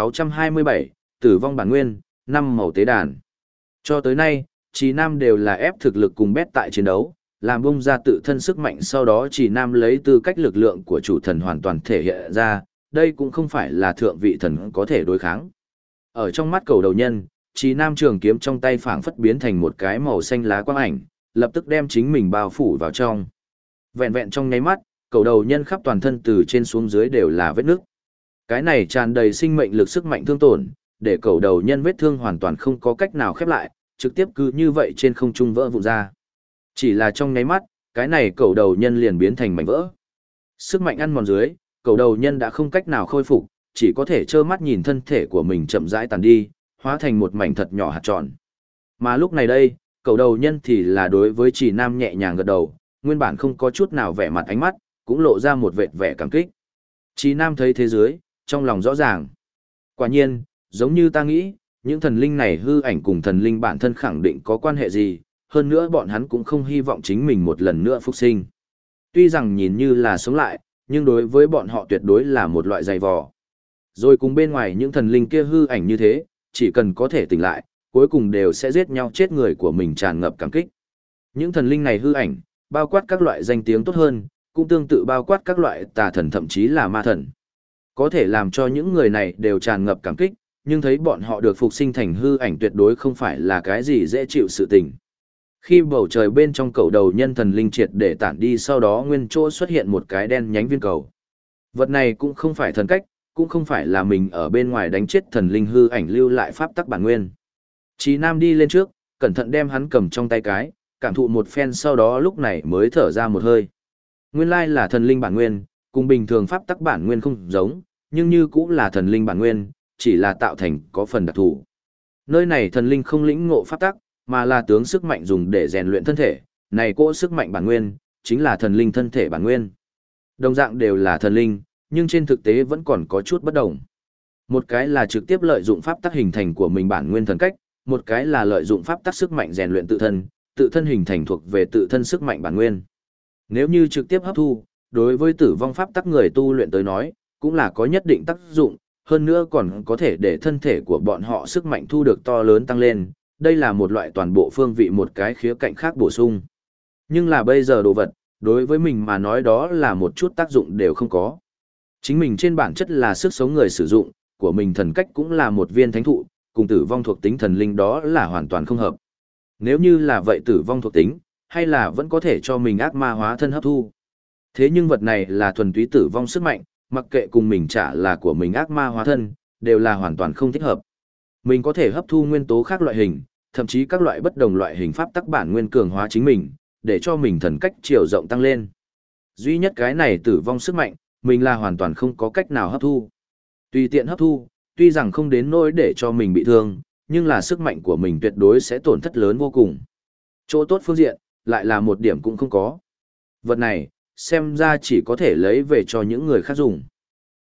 1627, tử vong bản nguyên, 5 màu tế đàn. Cho tới nay, Chỉ Nam đều là ép thực lực cùng bét tại chiến đấu, làm bung ra tự thân sức mạnh sau đó Chỉ Nam lấy tư cách lực lượng của chủ thần hoàn toàn thể hiện ra, đây cũng không phải là thượng vị thần có thể đối kháng. Ở trong mắt cầu đầu nhân, Chỉ Nam trường kiếm trong tay phảng phất biến thành một cái màu xanh lá quang ảnh, lập tức đem chính mình bao phủ vào trong. Vẹn vẹn trong nháy mắt, cầu đầu nhân khắp toàn thân từ trên xuống dưới đều là vết nứt. Cái này tràn đầy sinh mệnh lực sức mạnh thương tổn, để cầu đầu nhân vết thương hoàn toàn không có cách nào khép lại, trực tiếp cứ như vậy trên không trung vỡ vụn ra. Chỉ là trong nháy mắt, cái này cầu đầu nhân liền biến thành mảnh vỡ. Sức mạnh ăn mòn dưới, cầu đầu nhân đã không cách nào khôi phục, chỉ có thể trơ mắt nhìn thân thể của mình chậm rãi tàn đi, hóa thành một mảnh thật nhỏ hạt tròn. Mà lúc này đây, cầu đầu nhân thì là đối với Chỉ Nam nhẹ nhàng gật đầu, nguyên bản không có chút nào vẻ mặt ánh mắt, cũng lộ ra một vệt vẻ cảm kích. Chỉ Nam thấy thế giới, trong lòng rõ ràng. Quả nhiên, giống như ta nghĩ, những thần linh này hư ảnh cùng thần linh bản thân khẳng định có quan hệ gì, hơn nữa bọn hắn cũng không hy vọng chính mình một lần nữa phục sinh. Tuy rằng nhìn như là sống lại, nhưng đối với bọn họ tuyệt đối là một loại dày vò. Rồi cùng bên ngoài những thần linh kia hư ảnh như thế, chỉ cần có thể tỉnh lại, cuối cùng đều sẽ giết nhau chết người của mình tràn ngập cảm kích. Những thần linh này hư ảnh, bao quát các loại danh tiếng tốt hơn, cũng tương tự bao quát các loại tà thần thậm chí là ma thần. Có thể làm cho những người này đều tràn ngập cảm kích, nhưng thấy bọn họ được phục sinh thành hư ảnh tuyệt đối không phải là cái gì dễ chịu sự tình. Khi bầu trời bên trong cầu đầu nhân thần linh triệt để tản đi sau đó nguyên chỗ xuất hiện một cái đen nhánh viên cầu. Vật này cũng không phải thần cách, cũng không phải là mình ở bên ngoài đánh chết thần linh hư ảnh lưu lại pháp tắc bản nguyên. Chí Nam đi lên trước, cẩn thận đem hắn cầm trong tay cái, cảm thụ một phen sau đó lúc này mới thở ra một hơi. Nguyên lai là thần linh bản nguyên, cùng bình thường pháp tắc bản nguyên không giống, nhưng như cũng là thần linh bản nguyên, chỉ là tạo thành có phần đặc thù. Nơi này thần linh không lĩnh ngộ pháp tắc, mà là tướng sức mạnh dùng để rèn luyện thân thể, này cỗ sức mạnh bản nguyên, chính là thần linh thân thể bản nguyên. Đồng dạng đều là thần linh, nhưng trên thực tế vẫn còn có chút bất đồng. Một cái là trực tiếp lợi dụng pháp tắc hình thành của mình bản nguyên thần cách, một cái là lợi dụng pháp tắc sức mạnh rèn luyện tự thân hình thành thuộc về tự thân sức mạnh bản nguyên. Nếu như trực tiếp hấp thu, đối với tử vong pháp tắc người tu luyện tới nói, cũng là có nhất định tác dụng, hơn nữa còn có thể để thân thể của bọn họ sức mạnh thu được to lớn tăng lên, đây là một loại toàn bộ phương vị một cái khía cạnh khác bổ sung. Nhưng là bây giờ đồ vật, đối với mình mà nói đó là một chút tác dụng đều không có. Chính mình trên bản chất là sức sống người sử dụng, của mình thần cách cũng là một viên thánh thụ, cùng tử vong thuộc tính thần linh đó là hoàn toàn không hợp. Nếu như là vậy tử vong thuộc tính, hay là vẫn có thể cho mình ác ma hóa thân hấp thu. Thế nhưng vật này là thuần túy tử vong sức mạnh, mặc kệ cùng mình trả là của mình ác ma hóa thân, đều là hoàn toàn không thích hợp. Mình có thể hấp thu nguyên tố khác loại hình, thậm chí các loại bất đồng loại hình pháp tắc bản nguyên cường hóa chính mình, để cho mình thần cách chiều rộng tăng lên. Duy nhất cái này tử vong sức mạnh, mình là hoàn toàn không có cách nào hấp thu. Tùy tiện hấp thu, tuy rằng không đến nỗi để cho mình bị thương, nhưng là sức mạnh của mình tuyệt đối sẽ tổn thất lớn vô cùng. Chỗ tốt phương diện, lại là một điểm cũng không có. Vật này, xem ra chỉ có thể lấy về cho những người khác dùng.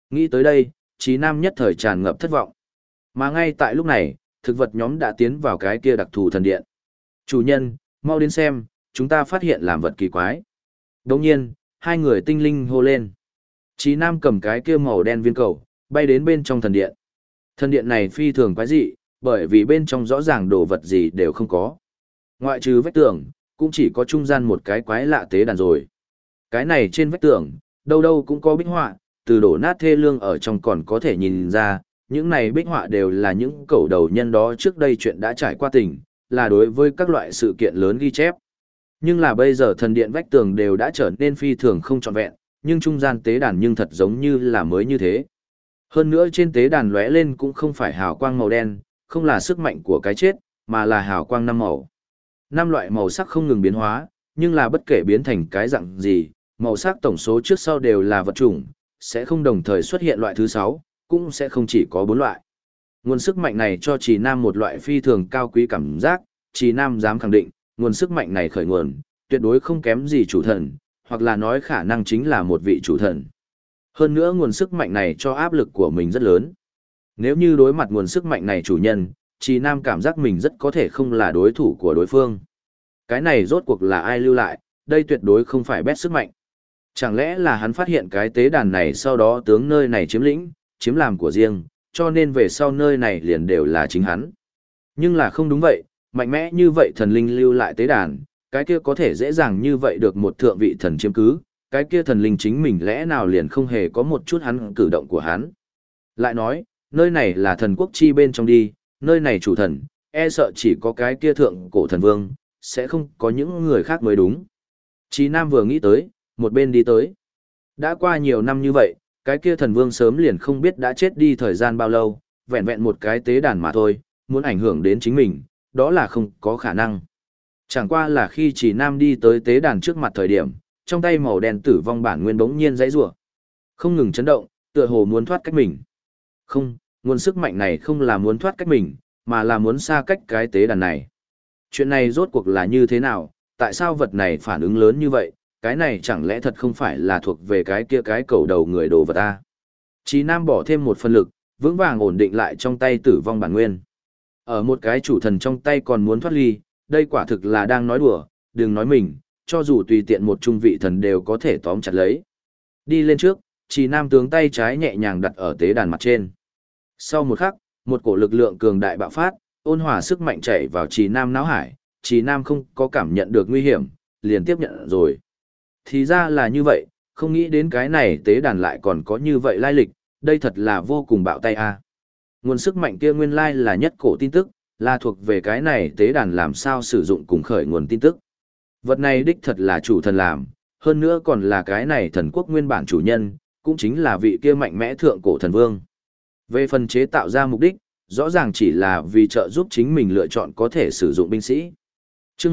Nghĩ tới đây, Trí Nam nhất thời tràn ngập thất vọng. Mà ngay tại lúc này, thực vật nhóm đã tiến vào cái kia đặc thù thần điện. Chủ nhân, mau đến xem, chúng ta phát hiện làm vật kỳ quái. Đồng nhiên, hai người tinh linh hô lên. Trí Nam cầm cái kia màu đen viên cầu, bay đến bên trong thần điện. Thần điện này phi thường quái dị, bởi vì bên trong rõ ràng đồ vật gì đều không có. Ngoại trừ vách tường, cũng chỉ có trung gian một cái quái lạ tế đàn rồi. Cái này trên vách tường, đâu đâu cũng có bích họa, từ đổ nát thê lương ở trong còn có thể nhìn ra, những này bích họa đều là những cẩu đầu nhân đó trước đây chuyện đã trải qua tình, là đối với các loại sự kiện lớn ghi chép. Nhưng là bây giờ thần điện vách tường đều đã trở nên phi thường không trọn vẹn, nhưng trung gian tế đàn nhưng thật giống như là mới như thế. Hơn nữa trên tế đàn lóe lên cũng không phải hào quang màu đen, không là sức mạnh của cái chết, mà là hào quang năm màu. Năm loại màu sắc không ngừng biến hóa, nhưng là bất kể biến thành cái dạng gì, màu sắc tổng số trước sau đều là vật chủng, sẽ không đồng thời xuất hiện loại thứ 6, cũng sẽ không chỉ có 4 loại. Nguồn sức mạnh này cho Trì Nam một loại phi thường cao quý cảm giác, Trì Nam dám khẳng định, nguồn sức mạnh này khởi nguồn, tuyệt đối không kém gì chủ thần, hoặc là nói khả năng chính là một vị chủ thần. Hơn nữa nguồn sức mạnh này cho áp lực của mình rất lớn. Nếu như đối mặt nguồn sức mạnh này chủ nhân, Trì Nam cảm giác mình rất có thể không là đối thủ của đối phương. Cái này rốt cuộc là ai lưu lại, đây tuyệt đối không phải bét sức mạnh. Chẳng lẽ là hắn phát hiện cái tế đàn này sau đó tướng nơi này chiếm lĩnh, chiếm làm của riêng, cho nên về sau nơi này liền đều là chính hắn. Nhưng là không đúng vậy, mạnh mẽ như vậy thần linh lưu lại tế đàn, cái kia có thể dễ dàng như vậy được một thượng vị thần chiếm cứ, cái kia thần linh chính mình lẽ nào liền không hề có một chút hắn cử động của hắn. Lại nói, nơi này là thần quốc chi bên trong đi, nơi này chủ thần, e sợ chỉ có cái kia thượng cổ thần vương, sẽ không có những người khác mới đúng. Chí Nam vừa nghĩ tới, một bên đi tới. Đã qua nhiều năm như vậy, cái kia thần vương sớm liền không biết đã chết đi thời gian bao lâu, vẹn vẹn một cái tế đàn mà thôi, muốn ảnh hưởng đến chính mình, đó là không có khả năng. Chẳng qua là khi Chí Nam đi tới tế đàn trước mặt thời điểm, trong tay màu đen tử vong bản nguyên bỗng nhiên giãy giụa, không ngừng chấn động, tựa hồ muốn thoát cách mình. Không, nguồn sức mạnh này không là muốn thoát cách mình, mà là muốn xa cách cái tế đàn này. Chuyện này rốt cuộc là như thế nào, tại sao vật này phản ứng lớn như vậy, cái này chẳng lẽ thật không phải là thuộc về cái kia cái cầu đầu người đồ vật ta. Chí Nam bỏ thêm một phần lực, vững vàng ổn định lại trong tay tử vong bản nguyên. Ở một cái chủ thần trong tay còn muốn thoát ly, đây quả thực là đang nói đùa, đừng nói mình, cho dù tùy tiện một trung vị thần đều có thể tóm chặt lấy. Đi lên trước, Chí Nam tướng tay trái nhẹ nhàng đặt ở tế đàn mặt trên. Sau một khắc, một cổ lực lượng cường đại bạo phát, ôn hòa sức mạnh chảy vào Chí Nam não hải, Chí Nam không có cảm nhận được nguy hiểm, liền tiếp nhận rồi. Thì ra là như vậy, không nghĩ đến cái này tế đàn lại còn có như vậy lai lịch, đây thật là vô cùng bạo tay a. Nguồn sức mạnh kia nguyên lai là nhất cổ tin tức, là thuộc về cái này tế đàn làm sao sử dụng cùng khởi nguồn tin tức. Vật này đích thật là chủ thần làm, hơn nữa còn là cái này thần quốc nguyên bản chủ nhân, cũng chính là vị kia mạnh mẽ thượng cổ thần vương. Về phần chế tạo ra mục đích, rõ ràng chỉ là vì trợ giúp chính mình lựa chọn có thể sử dụng binh sĩ. Trước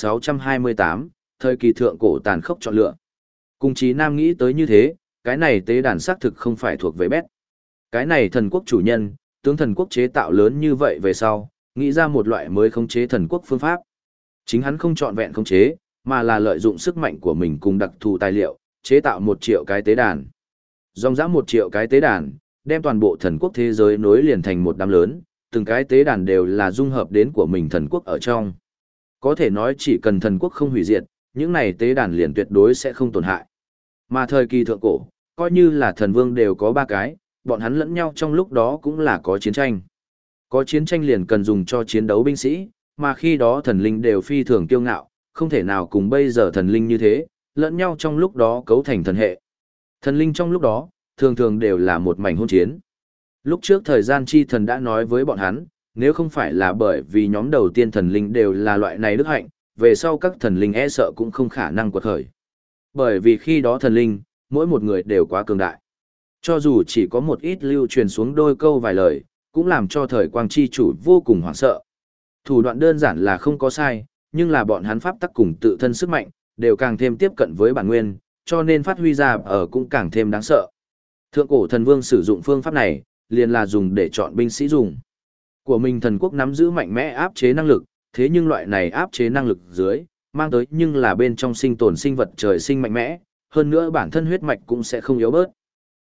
1628, thời kỳ thượng cổ tàn khốc chọn lựa. Cùng Chí Nam nghĩ tới như thế, cái này tế đàn xác thực không phải thuộc về bét. Cái này thần quốc chủ nhân, tướng thần quốc chế tạo lớn như vậy về sau, nghĩ ra một loại mới khống chế thần quốc phương pháp. Chính hắn không chọn vẹn khống chế, mà là lợi dụng sức mạnh của mình cùng đặc thù tài liệu, chế tạo 1 triệu cái tế đàn. Dòng dã 1 triệu cái tế đàn, đem toàn bộ thần quốc thế giới nối liền thành một đám lớn, từng cái tế đàn đều là dung hợp đến của mình thần quốc ở trong. Có thể nói chỉ cần thần quốc không hủy diệt, những này tế đàn liền tuyệt đối sẽ không tổn hại. Mà thời kỳ thượng cổ, coi như là thần vương đều có 3 cái, bọn hắn lẫn nhau trong lúc đó cũng là có chiến tranh. Có chiến tranh liền cần dùng cho chiến đấu binh sĩ, mà khi đó thần linh đều phi thường kiêu ngạo, không thể nào cùng bây giờ thần linh như thế, lẫn nhau trong lúc đó cấu thành thần hệ. Thần linh trong lúc đó, thường thường đều là một mảnh hôn chiến. Lúc trước thời gian chi thần đã nói với bọn hắn, nếu không phải là bởi vì nhóm đầu tiên thần linh đều là loại này đức hạnh, về sau các thần linh e sợ cũng không khả năng quật khởi. Bởi vì khi đó thần linh, mỗi một người đều quá cường đại. Cho dù chỉ có một ít lưu truyền xuống đôi câu vài lời, cũng làm cho thời quang chi chủ vô cùng hoảng sợ. Thủ đoạn đơn giản là không có sai, nhưng là bọn hắn pháp tắc cùng tự thân sức mạnh, đều càng thêm tiếp cận với bản nguyên, cho nên phát huy ra ở cũng càng thêm đáng sợ. Thượng cổ thần vương sử dụng phương pháp này, liền là dùng để chọn binh sĩ dùng. Của mình thần quốc nắm giữ mạnh mẽ áp chế năng lực, thế nhưng loại này áp chế năng lực dưới, mang tới nhưng là bên trong sinh tồn sinh vật trời sinh mạnh mẽ, hơn nữa bản thân huyết mạch cũng sẽ không yếu bớt.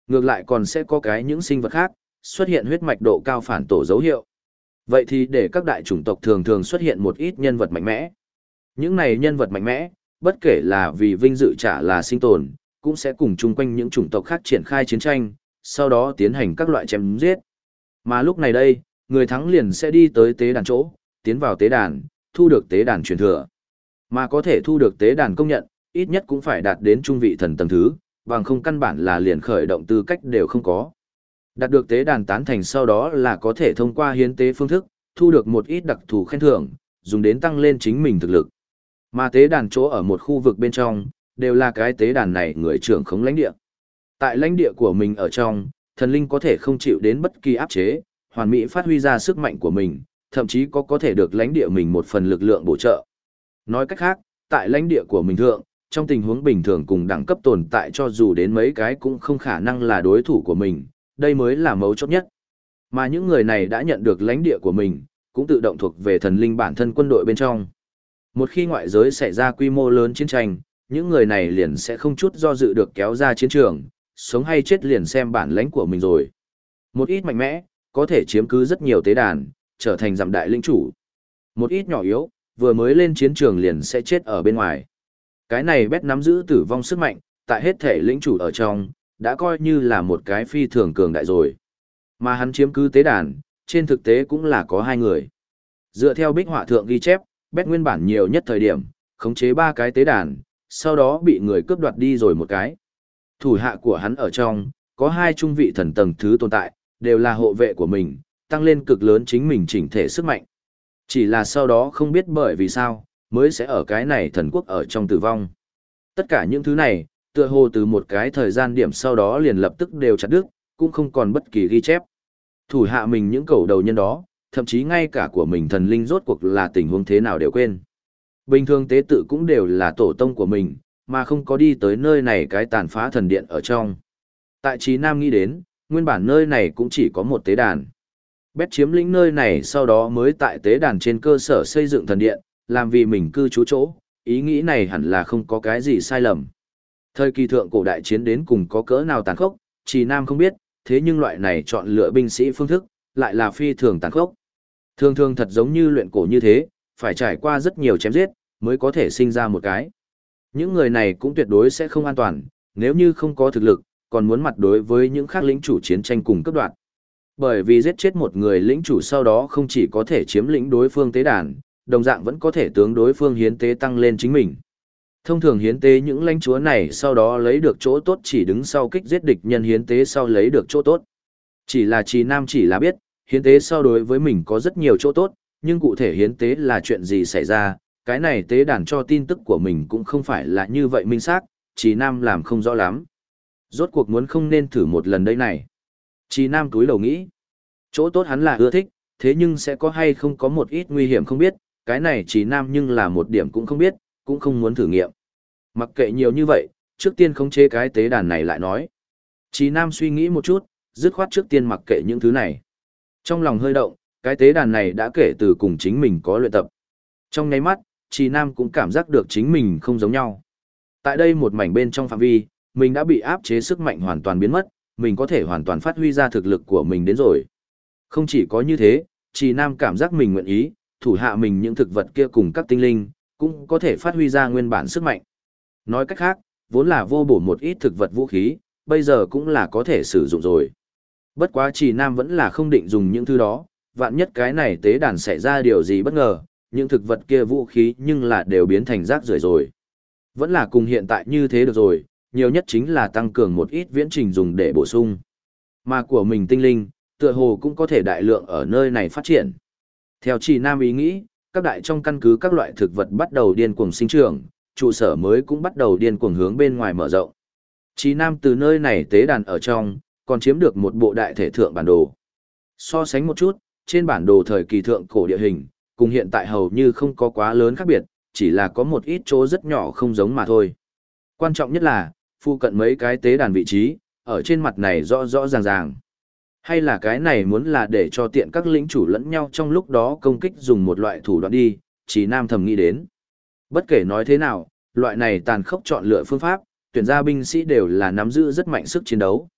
Ngược lại còn sẽ có những sinh vật khác, xuất hiện huyết mạch độ cao phản tổ dấu hiệu. Vậy thì để các đại chủng tộc thường thường xuất hiện một ít nhân vật mạnh mẽ. Những này nhân vật mạnh mẽ, bất kể là vì vinh dự trả là sinh tồn, cũng sẽ cùng chung quanh những chủng tộc khác triển khai chiến tranh, sau đó tiến hành các loại chém giết. Mà lúc này đây, người thắng liền sẽ đi tới tế đàn chỗ, tiến vào tế đàn, thu được tế đàn truyền thừa. Mà có thể thu được tế đàn công nhận, ít nhất cũng phải đạt đến trung vị thần tầng thứ, bằng không căn bản là liền khởi động tư cách đều không có. Đạt được tế đàn tán thành sau đó là có thể thông qua hiến tế phương thức, thu được một ít đặc thù khen thưởng, dùng đến tăng lên chính mình thực lực. Mà tế đàn chỗ ở một khu vực bên trong, đều là cái tế đàn này người trưởng khống lãnh địa. Tại lãnh địa của mình ở trong, thần linh có thể không chịu đến bất kỳ áp chế, hoàn mỹ phát huy ra sức mạnh của mình, thậm chí có thể được lãnh địa mình một phần lực lượng bổ trợ. Nói cách khác, tại lãnh địa của mình thượng, trong tình huống bình thường cùng đẳng cấp tồn tại cho dù đến mấy cái cũng không khả năng là đối thủ của mình, đây mới là mấu chốt nhất. Mà những người này đã nhận được lãnh địa của mình, cũng tự động thuộc về thần linh bản thân quân đội bên trong. Một khi ngoại giới xảy ra quy mô lớn chiến tranh, những người này liền sẽ không chút do dự được kéo ra chiến trường, sống hay chết liền xem bản lãnh của mình rồi. Một ít mạnh mẽ, có thể chiếm cứ rất nhiều tế đàn, trở thành dặm đại lĩnh chủ. Một ít nhỏ yếu, vừa mới lên chiến trường liền sẽ chết ở bên ngoài. Cái này bét nắm giữ tử vong sức mạnh, tại hết thể lĩnh chủ ở trong, đã coi như là một cái phi thường cường đại rồi. Mà hắn chiếm cứ tế đàn, trên thực tế cũng là có 2 người. Dựa theo bích họa thượng ghi chép, bét nguyên bản nhiều nhất thời điểm, khống chế 3 cái tế đàn, sau đó bị người cướp đoạt đi rồi một cái. Thủ hạ của hắn ở trong, có 2 trung vị thần tầng thứ tồn tại, đều là hộ vệ của mình, tăng lên cực lớn chính mình chỉnh thể sức mạnh. Chỉ là sau đó không biết bởi vì sao, mới sẽ ở cái này thần quốc ở trong tử vong. Tất cả những thứ này, tựa hồ từ một cái thời gian điểm sau đó liền lập tức đều chặt đứt, cũng không còn bất kỳ ghi chép. Thủ hạ mình những cầu đầu nhân đó, thậm chí ngay cả của mình thần linh rốt cuộc là tình huống thế nào đều quên. Bình thường tế tự cũng đều là tổ tông của mình, mà không có đi tới nơi này cái tàn phá thần điện ở trong. Tại Trí Nam nghĩ đến, nguyên bản nơi này cũng chỉ có một tế đàn. Bét chiếm lĩnh nơi này sau đó mới tại tế đàn trên cơ sở xây dựng thần điện, làm vì mình cư trú chỗ, ý nghĩ này hẳn là không có cái gì sai lầm. Thời kỳ thượng cổ đại chiến đến cùng có cỡ nào tàn khốc, Trí Nam không biết, thế nhưng loại này chọn lựa binh sĩ phương thức, lại là phi thường tàn khốc. Thường thường thật giống như luyện cổ như thế, phải trải qua rất nhiều chém giết, mới có thể sinh ra một cái. Những người này cũng tuyệt đối sẽ không an toàn, nếu như không có thực lực, còn muốn mặt đối với những khác lĩnh chủ chiến tranh cùng cấp đoạt. Bởi vì giết chết một người lĩnh chủ sau đó không chỉ có thể chiếm lĩnh đối phương tế đàn, đồng dạng vẫn có thể tướng đối phương hiến tế tăng lên chính mình. Thông thường hiến tế những lãnh chúa này sau đó lấy được chỗ tốt chỉ đứng sau kích giết địch nhân hiến tế sau lấy được chỗ tốt. Chỉ là Trì Nam chỉ là biết, hiến tế sau đối với mình có rất nhiều chỗ tốt, nhưng cụ thể hiến tế là chuyện gì xảy ra, cái này tế đàn cho tin tức của mình cũng không phải là như vậy minh xác, Trì Nam làm không rõ lắm. Rốt cuộc muốn không nên thử một lần đây này. Trì Nam túi đầu nghĩ, chỗ tốt hắn là ưa thích, thế nhưng sẽ có hay không có một ít nguy hiểm không biết, cái này Trì Nam nhưng là một điểm cũng không biết, cũng không muốn thử nghiệm. Mặc kệ nhiều như vậy, trước tiên khống chế cái tế đàn này lại nói. Trì Nam suy nghĩ một chút, dứt khoát trước tiên mặc kệ những thứ này. Trong lòng hơi động, cái tế đàn này đã kể từ cùng chính mình có luyện tập. Trong nháy mắt, Trì Nam cũng cảm giác được chính mình không giống nhau. Tại đây một mảnh bên trong phạm vi, mình đã bị áp chế sức mạnh hoàn toàn biến mất, mình có thể hoàn toàn phát huy ra thực lực của mình đến rồi. Không chỉ có như thế, Trì Nam cảm giác mình nguyện ý, thủ hạ mình những thực vật kia cùng các tinh linh, cũng có thể phát huy ra nguyên bản sức mạnh. Nói cách khác, vốn là vô bổ một ít thực vật vũ khí, bây giờ cũng là có thể sử dụng rồi. Bất quá Trì Nam vẫn là không định dùng những thứ đó, vạn nhất cái này tế đàn xảy ra điều gì bất ngờ, những thực vật kia vũ khí nhưng là đều biến thành rác rưởi rồi. Vẫn là cùng hiện tại như thế được rồi, nhiều nhất chính là tăng cường một ít viễn trình dùng để bổ sung. Mà của mình tinh linh, tựa hồ cũng có thể đại lượng ở nơi này phát triển. Theo Trì Nam ý nghĩ, các đại trong căn cứ các loại thực vật bắt đầu điên cuồng sinh trưởng, trụ sở mới cũng bắt đầu điên cuồng hướng bên ngoài mở rộng. Trì Nam từ nơi này tế đàn ở trong, còn chiếm được một bộ đại thể thượng bản đồ. So sánh một chút, trên bản đồ thời kỳ thượng cổ địa hình, cùng hiện tại hầu như không có quá lớn khác biệt, chỉ là có một ít chỗ rất nhỏ không giống mà thôi. Quan trọng nhất là, phụ cận mấy cái tế đàn vị trí, ở trên mặt này rõ rõ ràng ràng. Hay là cái này muốn là để cho tiện các lĩnh chủ lẫn nhau trong lúc đó công kích dùng một loại thủ đoạn đi, Trì Nam thầm nghĩ đến. Bất kể nói thế nào, loại này tàn khốc chọn lựa phương pháp, tuyển ra binh sĩ đều là nắm giữ rất mạnh sức chiến đấu.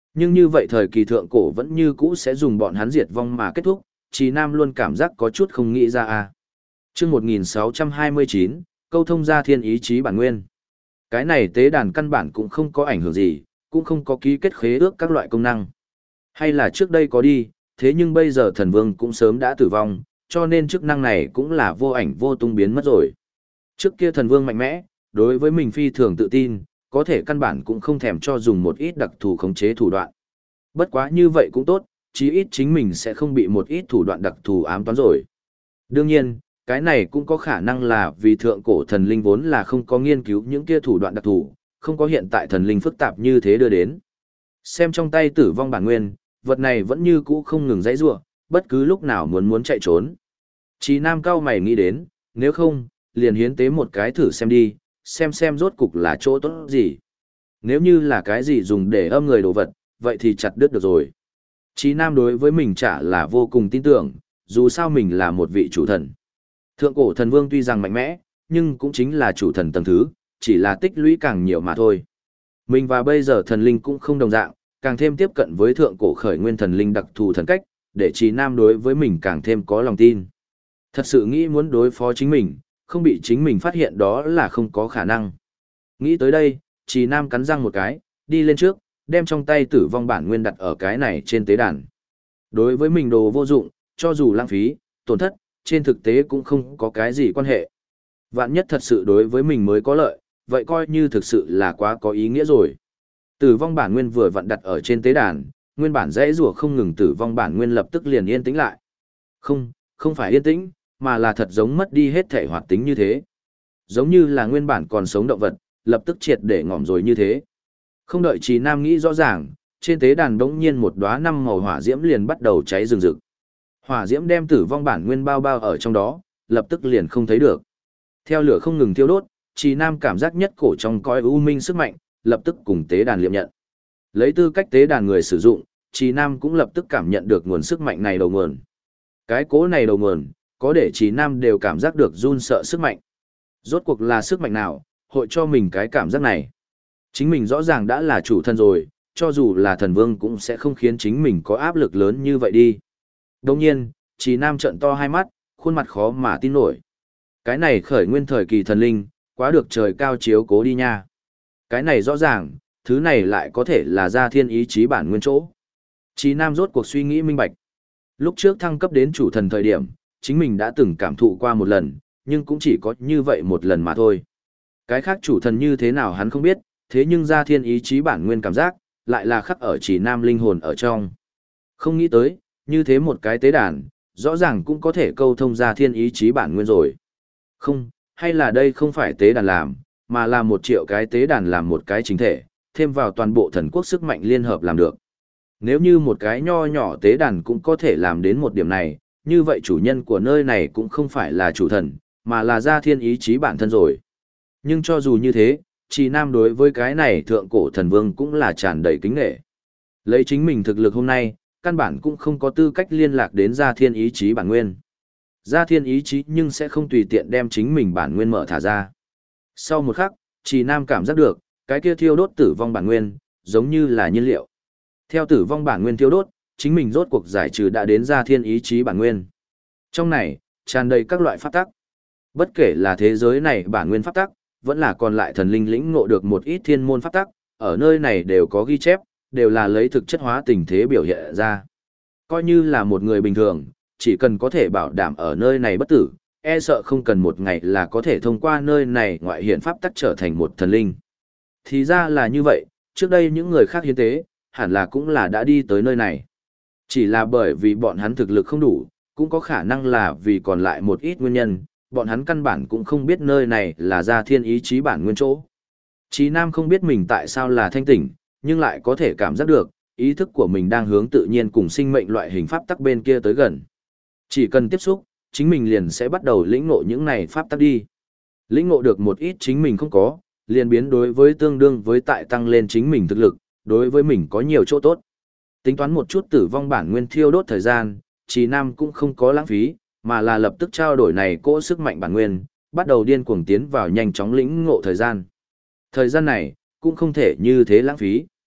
Nhưng như vậy thời kỳ thượng cổ vẫn như cũ sẽ dùng bọn hắn diệt vong mà kết thúc, Trì Nam luôn cảm giác có chút không nghĩ ra à. Chương 1629, câu thông gia thiên ý chí bản nguyên. Cái này tế đàn căn bản cũng không có ảnh hưởng gì, cũng không có ký kết khế ước các loại công năng. Hay là trước đây có đi, thế nhưng bây giờ thần vương cũng sớm đã tử vong, cho nên chức năng này cũng là vô ảnh vô tung biến mất rồi. Trước kia thần vương mạnh mẽ, đối với mình phi thường tự tin, có thể căn bản cũng không thèm cho dùng một ít đặc thù khống chế thủ đoạn. Bất quá như vậy cũng tốt, chí ít chính mình sẽ không bị một ít thủ đoạn đặc thù ám toán rồi. Đương nhiên, cái này cũng có khả năng là vì thượng cổ thần linh vốn là không có nghiên cứu những kia thủ đoạn đặc thù, không có hiện tại thần linh phức tạp như thế đưa đến. Xem trong tay tử vong bản nguyên, vật này vẫn như cũ không ngừng dãy rủa, bất cứ lúc nào muốn chạy trốn. Chí Nam cao mày nghĩ đến, nếu không, liền hiến tế một cái thử xem đi, xem rốt cục là chỗ tốt gì. Nếu như là cái gì dùng để âm người đồ vật, vậy thì chặt đứt được rồi. Chí Nam đối với mình chả là vô cùng tin tưởng, dù sao mình là một vị chủ thần. Thượng cổ thần vương tuy rằng mạnh mẽ, nhưng cũng chính là chủ thần tầng thứ, chỉ là tích lũy càng nhiều mà thôi. Mình và bây giờ thần linh cũng không đồng dạng, càng thêm tiếp cận với thượng cổ khởi nguyên thần linh đặc thù thần cách, để Chí Nam đối với mình càng thêm có lòng tin. Thật sự nghĩ muốn đối phó chính mình, không bị chính mình phát hiện đó là không có khả năng. Nghĩ tới đây, Chí Nam cắn răng một cái, đi lên trước, đem trong tay tử vong bản nguyên đặt ở cái này trên tế đàn. Đối với mình đồ vô dụng, cho dù lãng phí, tổn thất, trên thực tế cũng không có cái gì quan hệ. Vạn nhất thật sự đối với mình mới có lợi, vậy coi như thực sự là quá có ý nghĩa rồi. Tử vong bản nguyên vừa vặn đặt ở trên tế đàn, nguyên bản dãy rủa không ngừng tử vong bản nguyên lập tức liền yên tĩnh lại. Không phải yên tĩnh, mà là thật giống mất đi hết thể hoạt tính như thế. Giống như là nguyên bản còn sống động vật, lập tức triệt để ngỏm rồi như thế. Không đợi Trì Nam nghĩ rõ ràng, trên tế đàn đống nhiên một đóa năm màu hỏa diễm liền bắt đầu cháy rừng rực. Hỏa diễm đem tử vong bản nguyên bao bao ở trong đó, lập tức liền không thấy được. Theo lửa không ngừng thiêu đốt, Trì Nam cảm giác nhất cổ trong cõi u minh sức mạnh, lập tức cùng tế đàn liệm nhận. Lấy tư cách tế đàn người sử dụng, Trì Nam cũng lập tức cảm nhận được nguồn sức mạnh này đầu nguồn. Cái cỗ này đầu nguồn, có để Trì Nam đều cảm giác được run sợ sức mạnh. Rốt cuộc là sức mạnh nào, hội cho mình cái cảm giác này. Chính mình rõ ràng đã là chủ thần rồi, cho dù là thần vương cũng sẽ không khiến chính mình có áp lực lớn như vậy đi. Đồng nhiên, Trì Nam trợn to hai mắt, khuôn mặt khó mà tin nổi. Cái này khởi nguyên thời kỳ thần linh, quá được trời cao chiếu cố đi nha. Cái này rõ ràng, thứ này lại có thể là gia thiên ý chí bản nguyên chỗ. Trì Nam rốt cuộc suy nghĩ minh bạch. Lúc trước thăng cấp đến chủ thần thời điểm, chính mình đã từng cảm thụ qua một lần, nhưng cũng chỉ có như vậy một lần mà thôi. Cái khác chủ thần như thế nào hắn không biết, thế nhưng gia thiên ý chí bản nguyên cảm giác, lại là khắc ở Trì Nam linh hồn ở trong. Không nghĩ tới, như thế một cái tế đàn, rõ ràng cũng có thể câu thông gia thiên ý chí bản nguyên rồi. Không, hay là đây không phải tế đàn làm, mà là 1 triệu cái tế đàn làm một cái chính thể, thêm vào toàn bộ thần quốc sức mạnh liên hợp làm được. Nếu như một cái nho nhỏ tế đàn cũng có thể làm đến một điểm này, như vậy chủ nhân của nơi này cũng không phải là chủ thần, mà là gia thiên ý chí bản thân rồi. Nhưng cho dù như thế, Trì Nam đối với cái này thượng cổ thần vương cũng là tràn đầy kính nghệ. Lấy chính mình thực lực hôm nay, căn bản cũng không có tư cách liên lạc đến gia thiên ý chí bản nguyên. Gia thiên ý chí nhưng sẽ không tùy tiện đem chính mình bản nguyên mở thả ra. Sau một khắc, Trì Nam cảm giác được, cái kia thiêu đốt tử vong bản nguyên, giống như là nhiên liệu. Theo tử vong bản nguyên thiêu đốt, chính mình rốt cuộc giải trừ đã đến gia thiên ý chí bản nguyên. Trong này, tràn đầy các loại pháp tắc. Bất kể là thế giới này bản nguyên pháp tắc, vẫn là còn lại thần linh lĩnh ngộ được một ít thiên môn pháp tắc, ở nơi này đều có ghi chép, đều là lấy thực chất hóa tình thế biểu hiện ra. Coi như là một người bình thường, chỉ cần có thể bảo đảm ở nơi này bất tử, e sợ không cần một ngày là có thể thông qua nơi này ngoại hiện pháp tắc trở thành một thần linh. Thì ra là như vậy, trước đây những người khác hiến tế, hẳn là cũng là đã đi tới nơi này. Chỉ là bởi vì bọn hắn thực lực không đủ, cũng có khả năng là vì còn lại một ít nguyên nhân, bọn hắn căn bản cũng không biết nơi này là gia thiên ý chí bản nguyên chỗ. Chí Nam không biết mình tại sao là thanh tỉnh, nhưng lại có thể cảm giác được, ý thức của mình đang hướng tự nhiên cùng sinh mệnh loại hình pháp tắc bên kia tới gần. Chỉ cần tiếp xúc, chính mình liền sẽ bắt đầu lĩnh ngộ những này pháp tắc đi. Lĩnh ngộ được một ít chính mình không có, liền biến đối với tương đương với tại tăng lên chính mình thực lực, đối với mình có nhiều chỗ tốt. Tính toán một chút tử vong bản nguyên thiêu đốt thời gian, Chí Nam cũng không có lãng phí, mà là lập tức trao đổi này cỗ sức mạnh bản nguyên, bắt đầu điên cuồng tiến vào nhanh chóng lĩnh ngộ thời gian. Thời gian này, cũng không thể như thế lãng phí.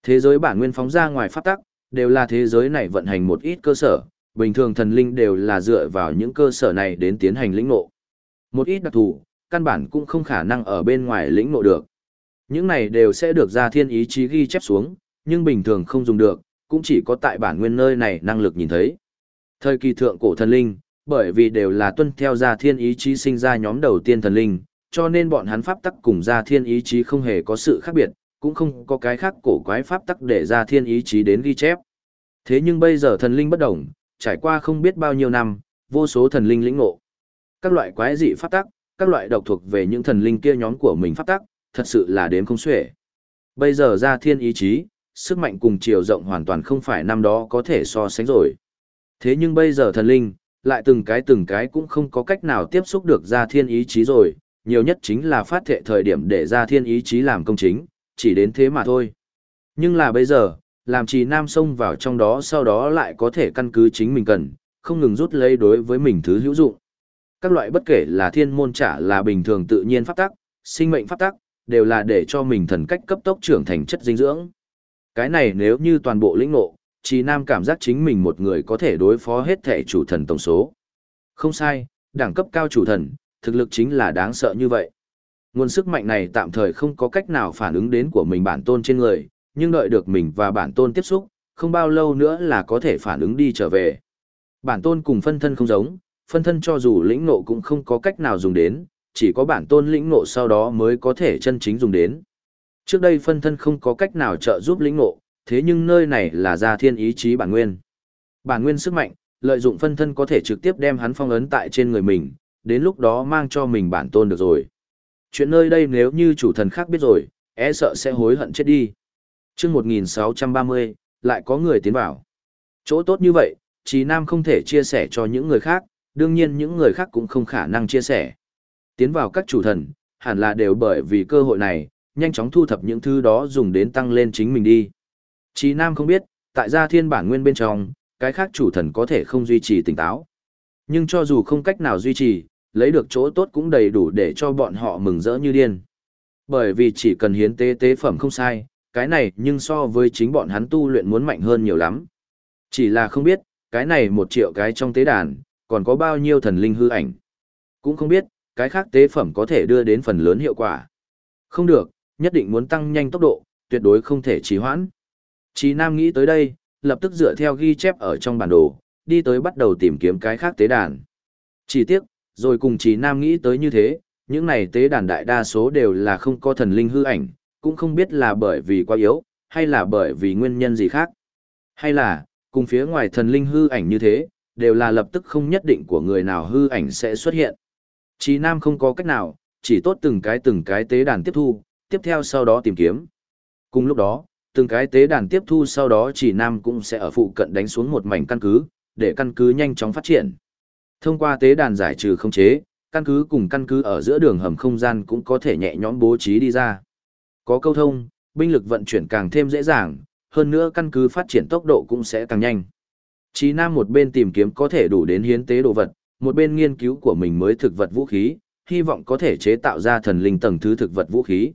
Thế giới bản nguyên phóng ra ngoài pháp tắc, đều là thế giới này vận hành một ít cơ sở, bình thường thần linh đều là dựa vào những cơ sở này đến tiến hành lĩnh ngộ. Một ít đặc thù, căn bản cũng không khả năng ở bên ngoài lĩnh ngộ được. Những này đều sẽ được ra thiên ý chí ghi chép xuống, nhưng bình thường không dùng được, cũng chỉ có tại bản nguyên nơi này năng lực nhìn thấy. Thời kỳ thượng cổ thần linh, bởi vì đều là tuân theo ra thiên ý chí sinh ra nhóm đầu tiên thần linh, cho nên bọn hắn pháp tắc cùng ra thiên ý chí không hề có sự khác biệt, cũng không có cái khác cổ quái pháp tắc để ra thiên ý chí đến ghi chép. Thế nhưng bây giờ thần linh bất đồng, trải qua không biết bao nhiêu năm, vô số thần linh lĩnh ngộ. Các loại quái dị pháp tắc, các loại độc thuộc về những thần linh kia nhóm của mình pháp tắc, thật sự là đếm không xuể. Bây giờ ra thiên ý chí, sức mạnh cùng chiều rộng hoàn toàn không phải năm đó có thể so sánh rồi. Thế nhưng bây giờ thần linh, lại từng cái cũng không có cách nào tiếp xúc được ra thiên ý chí rồi, nhiều nhất chính là phát thệ thời điểm để ra thiên ý chí làm công chính, chỉ đến thế mà thôi. Nhưng là bây giờ, làm Trì Nam xông vào trong đó sau đó lại có thể căn cứ chính mình cần, không ngừng rút lấy đối với mình thứ hữu dụng. Các loại bất kể là thiên môn trả là bình thường tự nhiên pháp tắc, sinh mệnh pháp tắc, đều là để cho mình thần cách cấp tốc trưởng thành chất dinh dưỡng. Cái này nếu như toàn bộ lĩnh ngộ, Trì Nam cảm giác chính mình một người có thể đối phó hết thể chủ thần tổng số. Không sai, đẳng cấp cao chủ thần, thực lực chính là đáng sợ như vậy. Nguồn sức mạnh này tạm thời không có cách nào phản ứng đến của mình bản tôn trên người, nhưng đợi được mình và bản tôn tiếp xúc, không bao lâu nữa là có thể phản ứng đi trở về. Bản tôn cùng phân thân không giống, phân thân cho dù lĩnh ngộ cũng không có cách nào dùng đến, chỉ có bản tôn lĩnh ngộ sau đó mới có thể chân chính dùng đến. Trước đây phân thân không có cách nào trợ giúp lĩnh ngộ, thế nhưng nơi này là ra thiên ý chí bản nguyên. Bản nguyên sức mạnh, lợi dụng phân thân có thể trực tiếp đem hắn phong ấn tại trên người mình, đến lúc đó mang cho mình bản tôn được rồi. Chuyện nơi đây nếu như chủ thần khác biết rồi, e sợ sẽ hối hận chết đi. Chương 1630, lại có người tiến vào. Chỗ tốt như vậy, Trì Nam không thể chia sẻ cho những người khác, đương nhiên những người khác cũng không khả năng chia sẻ. Tiến vào các chủ thần, hẳn là đều bởi vì cơ hội này, nhanh chóng thu thập những thứ đó dùng đến tăng lên chính mình đi. Trì Nam không biết, tại gia thiên bản nguyên bên trong, cái khác chủ thần có thể không duy trì tỉnh táo. Nhưng cho dù không cách nào duy trì, lấy được chỗ tốt cũng đầy đủ để cho bọn họ mừng rỡ như điên. Bởi vì chỉ cần hiến tế tế phẩm không sai, cái này nhưng so với chính bọn hắn tu luyện muốn mạnh hơn nhiều lắm. Chỉ là không biết, cái này 1 triệu cái trong tế đàn, còn có bao nhiêu thần linh hư ảnh. Cũng không biết, cái khác tế phẩm có thể đưa đến phần lớn hiệu quả. Không được, nhất định muốn tăng nhanh tốc độ, tuyệt đối không thể trì hoãn. Trì Nam nghĩ tới đây, lập tức dựa theo ghi chép ở trong bản đồ, đi tới bắt đầu tìm kiếm cái khác tế đàn. Chỉ tiếc, rồi cùng Trì Nam nghĩ tới như thế, những này tế đàn đại đa số đều là không có thần linh hư ảnh, cũng không biết là bởi vì quá yếu, hay là bởi vì nguyên nhân gì khác. Hay là, cùng phía ngoài thần linh hư ảnh như thế, đều là lập tức không nhất định của người nào hư ảnh sẽ xuất hiện. Trì Nam không có cách nào, chỉ tốt từng cái tế đàn tiếp thu, tiếp theo sau đó tìm kiếm. Cùng lúc đó, từng cái tế đàn tiếp thu sau đó Trì Nam cũng sẽ ở phụ cận đánh xuống một mảnh căn cứ, để căn cứ nhanh chóng phát triển. Thông qua tế đàn giải trừ khống chế, căn cứ cùng căn cứ ở giữa đường hầm không gian cũng có thể nhẹ nhõm bố trí đi ra. Có câu thông, binh lực vận chuyển càng thêm dễ dàng, hơn nữa căn cứ phát triển tốc độ cũng sẽ càng nhanh. Trì Nam một bên tìm kiếm có thể đủ đến hiến tế đồ vật, một bên nghiên cứu của mình mới thực vật vũ khí, hy vọng có thể chế tạo ra thần linh tầng thứ thực vật vũ khí.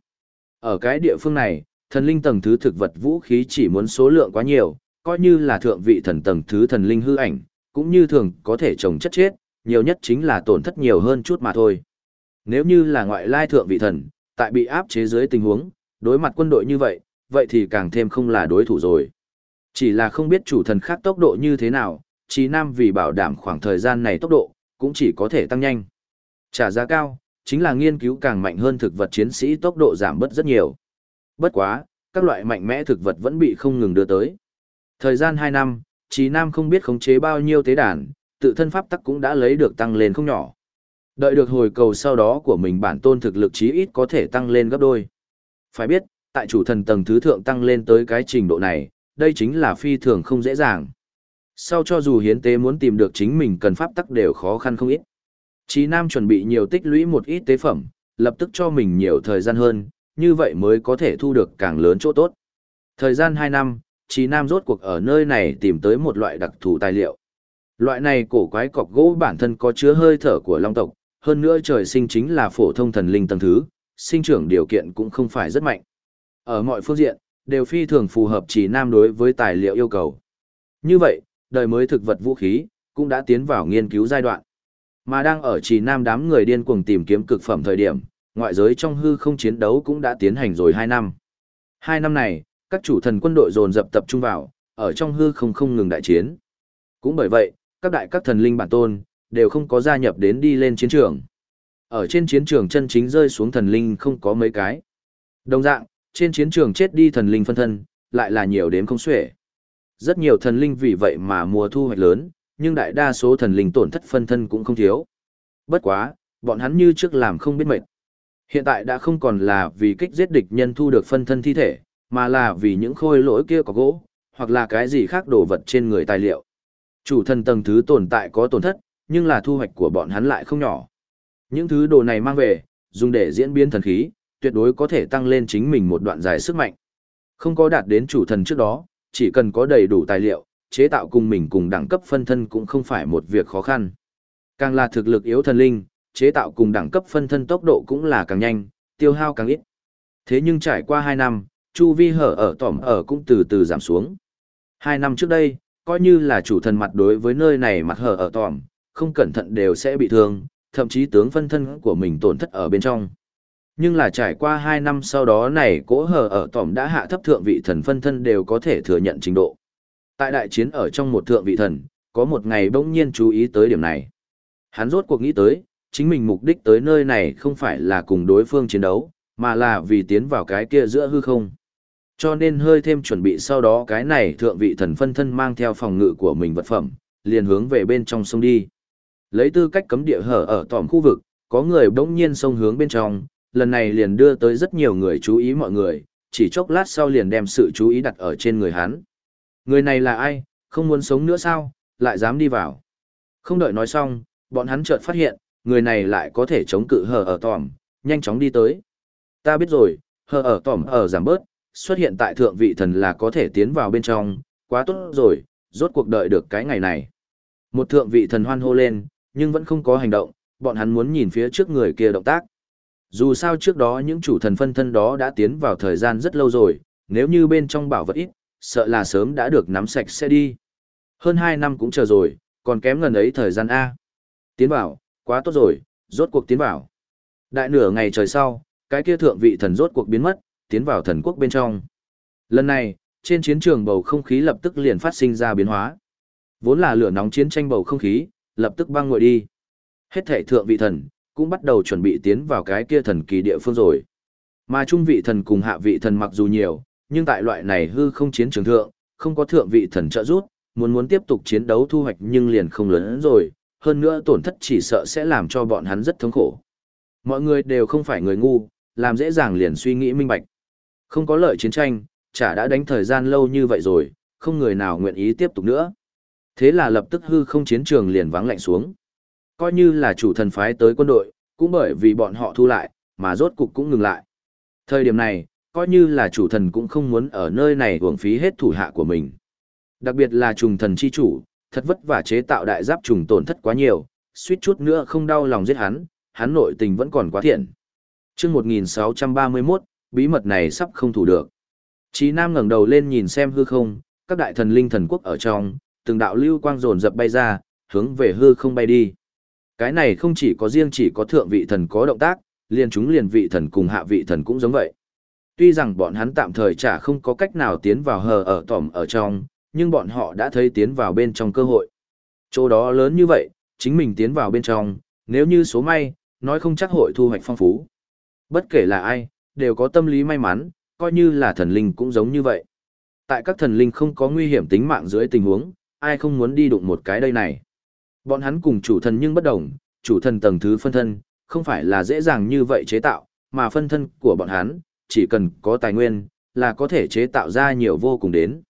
Ở cái địa phương này, thần linh tầng thứ thực vật vũ khí chỉ muốn số lượng quá nhiều, coi như là thượng vị thần tầng thứ thần linh hư ảnh, cũng như thường có thể trồng chất chết, nhiều nhất chính là tổn thất nhiều hơn chút mà thôi. Nếu như là ngoại lai thượng vị thần, tại bị áp chế dưới tình huống, đối mặt quân đội như vậy, vậy thì càng thêm không là đối thủ rồi. Chỉ là không biết chủ thần khác tốc độ như thế nào, Trì Nam vì bảo đảm khoảng thời gian này tốc độ, cũng chỉ có thể tăng nhanh. Trả giá cao, chính là nghiên cứu càng mạnh hơn thực vật chiến sĩ tốc độ giảm bớt rất nhiều. Bất quá, các loại mạnh mẽ thực vật vẫn bị không ngừng đưa tới. Thời gian 2 năm, Trì Nam không biết khống chế bao nhiêu tế đàn, tự thân pháp tắc cũng đã lấy được tăng lên không nhỏ. Đợi được hồi cầu sau đó của mình bản tôn thực lực chí ít có thể tăng lên gấp đôi. Phải biết, tại chủ thần tầng thứ thượng tăng lên tới cái trình độ này, đây chính là phi thường không dễ dàng. Sau cho dù hiến tế muốn tìm được chính mình cần pháp tắc đều khó khăn không ít. Trì Nam chuẩn bị nhiều tích lũy một ít tế phẩm, lập tức cho mình nhiều thời gian hơn, như vậy mới có thể thu được càng lớn chỗ tốt. Thời gian 2 năm, Trì Nam rốt cuộc ở nơi này tìm tới một loại đặc thù tài liệu. Loại này cổ quái cọc gỗ bản thân có chứa hơi thở của long tộc, hơn nữa trời sinh chính là phổ thông thần linh tầng thứ, sinh trưởng điều kiện cũng không phải rất mạnh. Ở mọi phương diện, đều phi thường phù hợp Trì Nam đối với tài liệu yêu cầu. Như vậy, đời mới thực vật vũ khí cũng đã tiến vào nghiên cứu giai đoạn. Mà đang ở Trì Nam đám người điên cuồng tìm kiếm cực phẩm thời điểm, ngoại giới trong hư không chiến đấu cũng đã tiến hành rồi 2 năm. 2 năm này, các chủ thần quân đội dồn dập tập trung vào, ở trong hư không không ngừng đại chiến. Cũng bởi vậy, các thần linh bản tôn đều không có gia nhập đến đi lên chiến trường. Ở trên chiến trường chân chính rơi xuống thần linh không có mấy cái. Đồng dạng, trên chiến trường chết đi thần linh phân thân, lại là nhiều đến không xuể. Rất nhiều thần linh vì vậy mà mùa thu hoạch lớn, nhưng đại đa số thần linh tổn thất phân thân cũng không thiếu. Bất quá, bọn hắn như trước làm không biết mệt. Hiện tại đã không còn là vì kích giết địch nhân thu được phân thân thi thể, mà là vì những khôi lỗi kia có gỗ, hoặc là cái gì khác đồ vật trên người tài liệu. Chủ thần tầng thứ tồn tại có tổn thất, nhưng là thu hoạch của bọn hắn lại không nhỏ. Những thứ đồ này mang về, dùng để diễn biến thần khí, tuyệt đối có thể tăng lên chính mình một đoạn dài sức mạnh. Không có đạt đến chủ thần trước đó, chỉ cần có đầy đủ tài liệu, chế tạo cùng mình cùng đẳng cấp phân thân cũng không phải một việc khó khăn. Càng là thực lực yếu thần linh, chế tạo cùng đẳng cấp phân thân tốc độ cũng là càng nhanh, tiêu hao càng ít. Thế nhưng trải qua 2 năm, chu vi hở ở tỏm ở cũng từ từ giảm xuống. 2 năm trước đây, coi như là chủ thần mặt đối với nơi này mặt hở ở tỏm, không cẩn thận đều sẽ bị thương, thậm chí tướng phân thân của mình tổn thất ở bên trong. Nhưng là trải qua 2 năm sau đó này cỗ hở ở tỏm đã hạ thấp thượng vị thần phân thân đều có thể thừa nhận trình độ. Tại đại chiến ở trong một thượng vị thần, có một ngày bỗng nhiên chú ý tới điểm này. Hắn rốt cuộc nghĩ tới, chính mình mục đích tới nơi này không phải là cùng đối phương chiến đấu, mà là vì tiến vào cái kia giữa hư không. Cho nên hơi thêm chuẩn bị sau đó cái này thượng vị thần phân thân mang theo phòng ngự của mình vật phẩm, liền hướng về bên trong sông đi. Lấy tư cách cấm địa hở ở tỏm khu vực, có người bỗng nhiên xông hướng bên trong, lần này liền đưa tới rất nhiều người chú ý mọi người, chỉ chốc lát sau liền đem sự chú ý đặt ở trên người hắn. Người này là ai, không muốn sống nữa sao, lại dám đi vào. Không đợi nói xong, bọn hắn chợt phát hiện, người này lại có thể chống cự hở ở tỏm, nhanh chóng đi tới. Ta biết rồi, hở ở tỏm ở giảm bớt, xuất hiện tại thượng vị thần là có thể tiến vào bên trong, quá tốt rồi, rốt cuộc đợi được cái ngày này. Một thượng vị thần hoan hô lên, nhưng vẫn không có hành động, bọn hắn muốn nhìn phía trước người kia động tác. Dù sao trước đó những chủ thần phân thân đó đã tiến vào thời gian rất lâu rồi, nếu như bên trong bảo vật ít, sợ là sớm đã được nắm sạch sẽ đi. Hơn 2 năm cũng chờ rồi, còn kém gần ấy thời gian A. Tiến vào, quá tốt rồi, rốt cuộc tiến vào. Đại nửa ngày trời sau, cái kia thượng vị thần rốt cuộc biến mất, tiến vào thần quốc bên trong. Lần này, trên chiến trường bầu không khí lập tức liền phát sinh ra biến hóa. Vốn là lửa nóng chiến tranh bầu không khí, lập tức băng nguội đi. Hết thảy thượng vị thần, cũng bắt đầu chuẩn bị tiến vào cái kia thần kỳ địa phương rồi. Mà trung vị thần cùng hạ vị thần mặc dù nhiều, nhưng tại loại này hư không chiến trường thượng, không có thượng vị thần trợ giúp, muốn tiếp tục chiến đấu thu hoạch nhưng liền không lớn rồi, hơn nữa tổn thất chỉ sợ sẽ làm cho bọn hắn rất thống khổ. Mọi người đều không phải người ngu, làm dễ dàng liền suy nghĩ minh bạch. Không có lợi chiến tranh, chả đã đánh thời gian lâu như vậy rồi, không người nào nguyện ý tiếp tục nữa. Thế là lập tức hư không chiến trường liền vắng lạnh xuống. Coi như là chủ thần phái tới quân đội, cũng bởi vì bọn họ thu lại, mà rốt cục cũng ngừng lại. Thời điểm này, coi như là chủ thần cũng không muốn ở nơi này uổng phí hết thủ hạ của mình. Đặc biệt là trùng thần chi chủ, thật vất vả chế tạo đại giáp trùng tổn thất quá nhiều, suýt chút nữa không đau lòng giết hắn nội tình vẫn còn quá thiện. Chương 1631, bí mật này sắp không thủ được. Chí Nam ngẩng đầu lên nhìn xem hư không, các đại thần linh thần quốc ở trong, từng đạo lưu quang dồn dập bay ra, hướng về hư không bay đi. Cái này không chỉ có riêng chỉ có thượng vị thần có động tác, chúng liền vị thần cùng hạ vị thần cũng giống vậy. Tuy rằng bọn hắn tạm thời chả không có cách nào tiến vào hờ ở tỏm ở trong, nhưng bọn họ đã thấy tiến vào bên trong cơ hội. Chỗ đó lớn như vậy, chính mình tiến vào bên trong, nếu như số may, nói không chắc hội thu hoạch phong phú. Bất kể là ai, đều có tâm lý may mắn, coi như là thần linh cũng giống như vậy. Tại các thần linh không có nguy hiểm tính mạng dưới tình huống, ai không muốn đi đụng một cái đây này. Bọn hắn cùng chủ thần nhưng bất đồng, chủ thần tầng thứ phân thân, không phải là dễ dàng như vậy chế tạo, mà phân thân của bọn hắn, chỉ cần có tài nguyên, là có thể chế tạo ra nhiều vô cùng đến.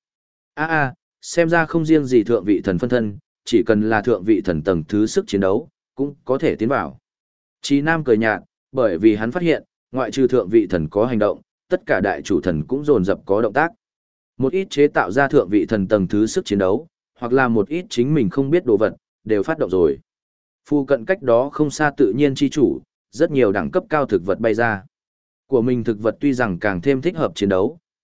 Xem ra không riêng gì thượng vị thần phân thân, chỉ cần là thượng vị thần tầng thứ sức chiến đấu, cũng có thể tiến vào. Chí Nam cười nhạt, bởi vì hắn phát hiện, ngoại trừ thượng vị thần có hành động, tất cả đại chủ thần cũng dồn dập có động tác. Một ít chế tạo ra thượng vị thần tầng thứ sức chiến đấu, hoặc là một ít chính mình không biết đồ vật, đều phát động rồi. Phu cận cách đó không xa tự nhiên chi chủ, rất nhiều đẳng cấp cao thực vật bay ra. Của mình thực vật tuy rằng càng thêm thích hợp chiến đấu,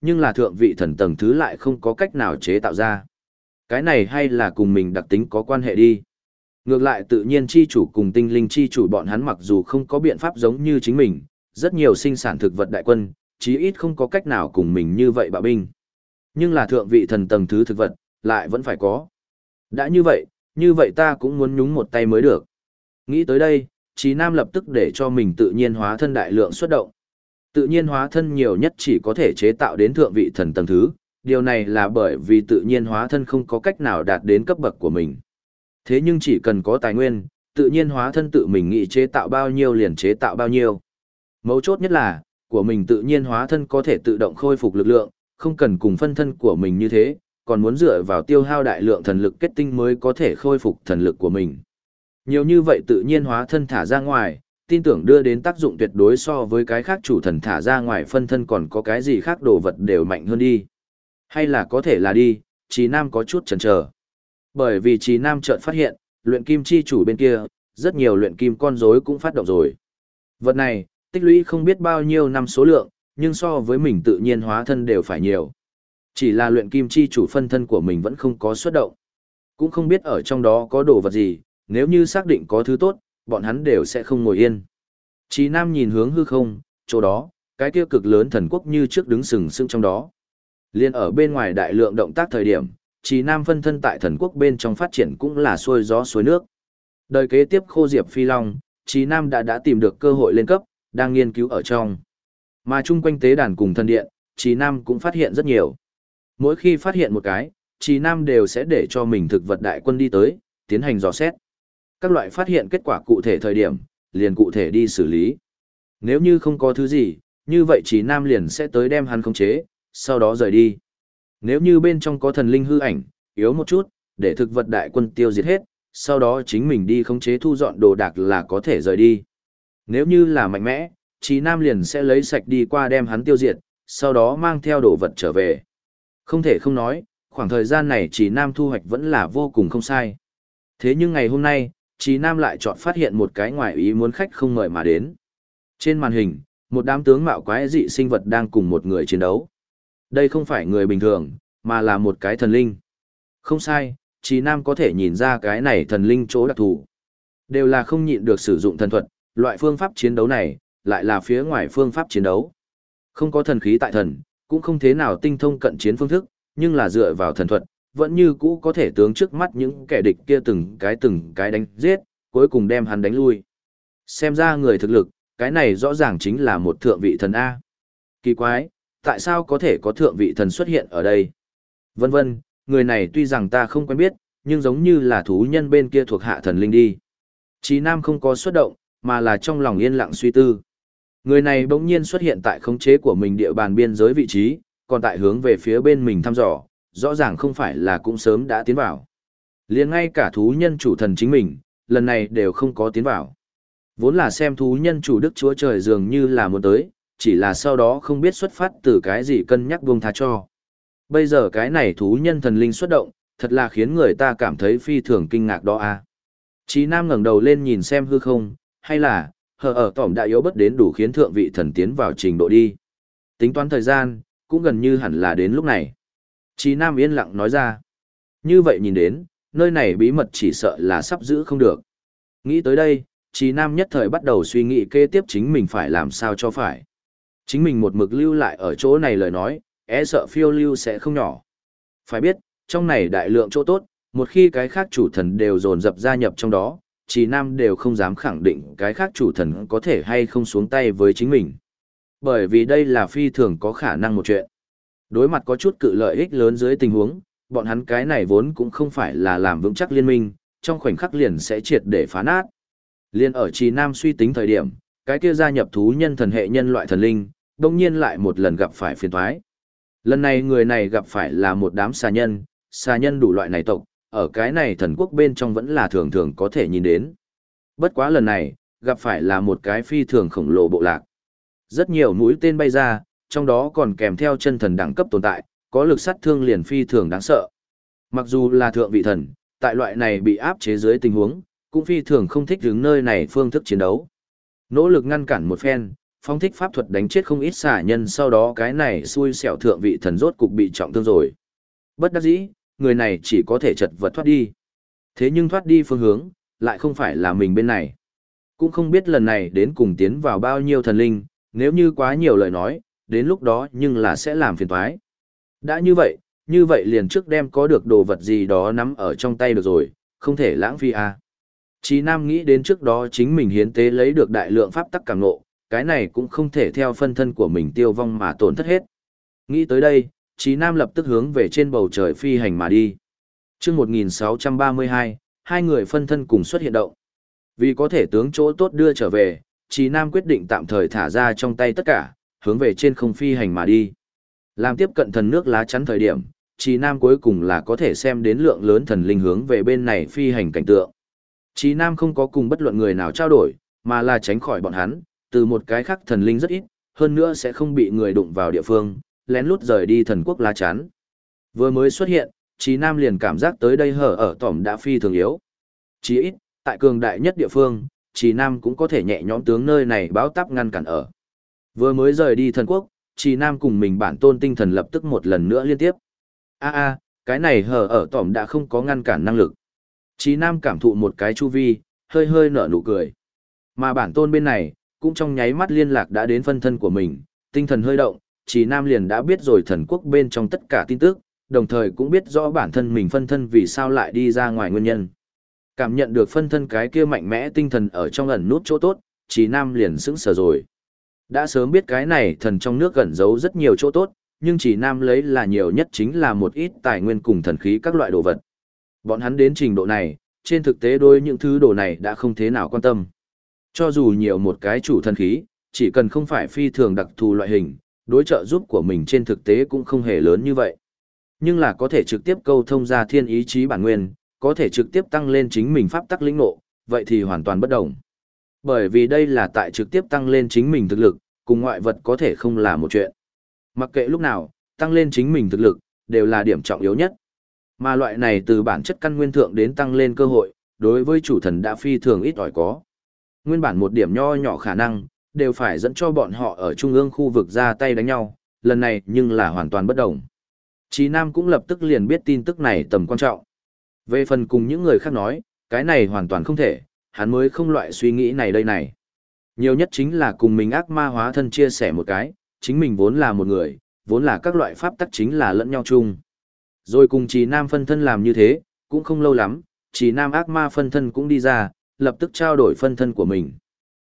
nhưng là thượng vị thần tầng thứ lại không có cách nào chế tạo ra. Cái này hay là cùng mình đặc tính có quan hệ đi. Ngược lại tự nhiên chi chủ cùng tinh linh chi chủ bọn hắn mặc dù không có biện pháp giống như chính mình, rất nhiều sinh sản thực vật đại quân, chí ít không có cách nào cùng mình như vậy bạo binh. Nhưng là thượng vị thần tầng thứ thực vật, lại vẫn phải có. Đã như vậy ta cũng muốn nhúng một tay mới được. Nghĩ tới đây, Trí Nam lập tức để cho mình tự nhiên hóa thân đại lượng xuất động. Tự nhiên hóa thân nhiều nhất chỉ có thể chế tạo đến thượng vị thần tầng thứ, điều này là bởi vì tự nhiên hóa thân không có cách nào đạt đến cấp bậc của mình. Thế nhưng chỉ cần có tài nguyên, tự nhiên hóa thân tự mình nghĩ chế tạo bao nhiêu liền chế tạo bao nhiêu. Mấu chốt nhất là, của mình tự nhiên hóa thân có thể tự động khôi phục lực lượng, không cần cùng phân thân của mình như thế, còn muốn dựa vào tiêu hao đại lượng thần lực kết tinh mới có thể khôi phục thần lực của mình. Nhiều như vậy tự nhiên hóa thân thả ra ngoài, tin tưởng đưa đến tác dụng tuyệt đối so với cái khác chủ thần thả ra ngoài phân thân còn có cái gì khác đồ vật đều mạnh hơn đi. Hay là có thể là đi, Trí Nam có chút chần chờ. Bởi vì Trí Nam chợt phát hiện, luyện kim chi chủ bên kia, rất nhiều luyện kim con rối cũng phát động rồi. Vật này, tích lũy không biết bao nhiêu năm số lượng, nhưng so với mình tự nhiên hóa thân đều phải nhiều. Chỉ là luyện kim chi chủ phân thân của mình vẫn không có xuất động. Cũng không biết ở trong đó có đồ vật gì, nếu như xác định có thứ tốt, bọn hắn đều sẽ không ngồi yên. Trí Nam nhìn hướng hư không, chỗ đó, cái kia cực lớn thần quốc như trước đứng sừng sững trong đó. Liên ở bên ngoài đại lượng động tác thời điểm, Trí Nam phân thân tại thần quốc bên trong phát triển cũng là xuôi gió xuôi nước. Đời kế tiếp Khô Diệp Phi Long, Trí Nam đã tìm được cơ hội lên cấp, đang nghiên cứu ở trong. Mà chung quanh tế đàn cùng thần điện, Trí Nam cũng phát hiện rất nhiều. Mỗi khi phát hiện một cái, Trí Nam đều sẽ để cho mình thực vật đại quân đi tới, tiến hành dò xét. Các loại phát hiện kết quả cụ thể thời điểm, liền cụ thể đi xử lý. Nếu như không có thứ gì, như vậy Trí Nam liền sẽ tới đem hắn khống chế, sau đó rời đi. Nếu như bên trong có thần linh hư ảnh, yếu một chút, để thực vật đại quân tiêu diệt hết, sau đó chính mình đi khống chế thu dọn đồ đạc là có thể rời đi. Nếu như là mạnh mẽ, Trí Nam liền sẽ lấy sạch đi qua đem hắn tiêu diệt, sau đó mang theo đồ vật trở về. Không thể không nói, khoảng thời gian này Trí Nam thu hoạch vẫn là vô cùng không sai. Thế nhưng ngày hôm nay, Trí Nam lại chọn phát hiện một cái ngoài ý muốn khách không mời mà đến. Trên màn hình, một đám tướng mạo quái dị sinh vật đang cùng một người chiến đấu. Đây không phải người bình thường, mà là một cái thần linh. Không sai, Trí Nam có thể nhìn ra cái này thần linh chỗ đặc thù. Đều là không nhịn được sử dụng thần thuật, loại phương pháp chiến đấu này, lại là phía ngoài phương pháp chiến đấu. Không có thần khí tại thần, cũng không thế nào tinh thông cận chiến phương thức, nhưng là dựa vào thần thuật, vẫn như cũ có thể tướng trước mắt những kẻ địch kia từng cái đánh giết, cuối cùng đem hắn đánh lui. Xem ra người thực lực, cái này rõ ràng chính là một thượng vị thần A. Kỳ quái, tại sao có thể có thượng vị thần xuất hiện ở đây? Vân vân, người này tuy rằng ta không quen biết, nhưng giống như là thú nhân bên kia thuộc hạ thần linh đi. Trí Nam không có xuất động, mà là trong lòng yên lặng suy tư. Người này bỗng nhiên xuất hiện tại khống chế của mình địa bàn biên giới vị trí, còn tại hướng về phía bên mình thăm dò, rõ ràng không phải là cũng sớm đã tiến vào. Liền ngay cả thú nhân chủ thần chính mình, lần này đều không có tiến vào. Vốn là xem thú nhân chủ đức chúa trời dường như là muốn tới, chỉ là sau đó không biết xuất phát từ cái gì cân nhắc buông tha cho. Bây giờ cái này thú nhân thần linh xuất động, thật là khiến người ta cảm thấy phi thường kinh ngạc đó a. Chí Nam ngẩng đầu lên nhìn xem hư không, hay là, hờ ở tỏm đã yếu bất đến đủ khiến thượng vị thần tiến vào trình độ đi. Tính toán thời gian, cũng gần như hẳn là đến lúc này. Chí Nam yên lặng nói ra. Như vậy nhìn đến, nơi này bí mật chỉ sợ là sắp giữ không được. Nghĩ tới đây, Chí Nam nhất thời bắt đầu suy nghĩ kế tiếp chính mình phải làm sao cho phải. Chính mình một mực lưu lại ở chỗ này lời nói, sợ phiêu lưu sẽ không nhỏ. Phải biết, trong này đại lượng chỗ tốt, một khi cái khác chủ thần đều dồn dập gia nhập trong đó, Chí Nam đều không dám khẳng định cái khác chủ thần có thể hay không xuống tay với chính mình. Bởi vì đây là phi thường có khả năng một chuyện. Đối mặt có chút cự lợi ích lớn dưới tình huống, bọn hắn cái này vốn cũng không phải là làm vững chắc liên minh, trong khoảnh khắc liền sẽ triệt để phá nát. Liên ở Chí Nam suy tính thời điểm, cái kia gia nhập thú nhân thần hệ nhân loại thần linh, đồng nhiên lại một lần gặp phải phiền toái. Lần này người này gặp phải là một đám xà nhân đủ loại này tộc, ở cái này thần quốc bên trong vẫn là thường thường có thể nhìn đến. Bất quá lần này, gặp phải là một cái phi thường khổng lồ bộ lạc. Rất nhiều mũi tên bay ra, trong đó còn kèm theo chân thần đẳng cấp tồn tại, có lực sát thương liền phi thường đáng sợ. Mặc dù là thượng vị thần, tại loại này bị áp chế dưới tình huống, cũng phi thường không thích hướng nơi này phương thức chiến đấu. Nỗ lực ngăn cản một phen, phong thích pháp thuật đánh chết không ít xả nhân, sau đó cái này xui xẻo thượng vị thần rốt cục bị trọng thương rồi. Bất đắc dĩ, người này chỉ có thể chật vật thoát đi. Thế nhưng thoát đi phương hướng, lại không phải là mình bên này. Cũng không biết lần này đến cùng tiến vào bao nhiêu thần linh, nếu như quá nhiều lời nói, đến lúc đó nhưng là sẽ làm phiền toái. Đã như vậy liền trước đem có được đồ vật gì đó nắm ở trong tay được rồi, không thể lãng phí à. Chí Nam nghĩ đến trước đó chính mình hiến tế lấy được đại lượng pháp tắc cảm ngộ, cái này cũng không thể theo phân thân của mình tiêu vong mà tổn thất hết. Nghĩ tới đây, Chí Nam lập tức hướng về trên bầu trời phi hành mà đi. Chương 1632, hai người phân thân cùng xuất hiện động. Vì có thể tướng chỗ tốt đưa trở về, Chí Nam quyết định tạm thời thả ra trong tay tất cả, hướng về trên không phi hành mà đi. Làm tiếp cận thần nước lá chắn thời điểm, Chí Nam cuối cùng là có thể xem đến lượng lớn thần linh hướng về bên này phi hành cảnh tượng. Chí Nam không có cùng bất luận người nào trao đổi, mà là tránh khỏi bọn hắn, từ một cái khác thần linh rất ít, hơn nữa sẽ không bị người đụng vào địa phương, lén lút rời đi thần quốc lá chắn. Vừa mới xuất hiện, Chí Nam liền cảm giác tới đây hở ở tỏm đã phi thường yếu. Chí ít, tại cường đại nhất địa phương, Chí Nam cũng có thể nhẹ nhõm tướng nơi này báo táp ngăn cản ở. Vừa mới rời đi thần quốc, Chí Nam cùng mình bản tôn tinh thần lập tức một lần nữa liên tiếp. Cái này hở ở tỏm đã không có ngăn cản năng lực. Chí Nam cảm thụ một cái chu vi, hơi hơi nở nụ cười. Mà bản tôn bên này, cũng trong nháy mắt liên lạc đã đến phân thân của mình, tinh thần hơi động, Chí Nam liền đã biết rồi thần quốc bên trong tất cả tin tức, đồng thời cũng biết rõ bản thân mình phân thân vì sao lại đi ra ngoài nguyên nhân. Cảm nhận được phân thân cái kia mạnh mẽ tinh thần ở trong ẩn nút chỗ tốt, Chí Nam liền sững sờ rồi. Đã sớm biết cái này thần trong nước ẩn giấu rất nhiều chỗ tốt, nhưng Chí Nam lấy là nhiều nhất chính là một ít tài nguyên cùng thần khí các loại đồ vật. Bọn hắn đến trình độ này, trên thực tế đối những thứ đồ này đã không thế nào quan tâm. Cho dù nhiều một cái chủ thần khí, chỉ cần không phải phi thường đặc thù loại hình, đối trợ giúp của mình trên thực tế cũng không hề lớn như vậy. Nhưng là có thể trực tiếp câu thông ra thiên ý chí bản nguyên, có thể trực tiếp tăng lên chính mình pháp tắc lĩnh ngộ, vậy thì hoàn toàn bất đồng. Bởi vì đây là tại trực tiếp tăng lên chính mình thực lực, cùng ngoại vật có thể không là một chuyện. Mặc kệ lúc nào, tăng lên chính mình thực lực, đều là điểm trọng yếu nhất. Mà loại này từ bản chất căn nguyên thượng đến tăng lên cơ hội, đối với chủ thần đã phi thường ít ỏi có. Nguyên bản một điểm nho nhỏ khả năng, đều phải dẫn cho bọn họ ở trung ương khu vực ra tay đánh nhau, lần này nhưng là hoàn toàn bất đồng. Chí Nam cũng lập tức liền biết tin tức này tầm quan trọng. Về phần cùng những người khác nói, cái này hoàn toàn không thể, hắn mới không loại suy nghĩ này đây này. Nhiều nhất chính là cùng mình ác ma hóa thân chia sẻ một cái, chính mình vốn là một người, vốn là các loại pháp tắc chính là lẫn nhau chung. Rồi cùng Chí Nam phân thân làm như thế, cũng không lâu lắm, Chí Nam ác ma phân thân cũng đi ra, lập tức trao đổi phân thân của mình.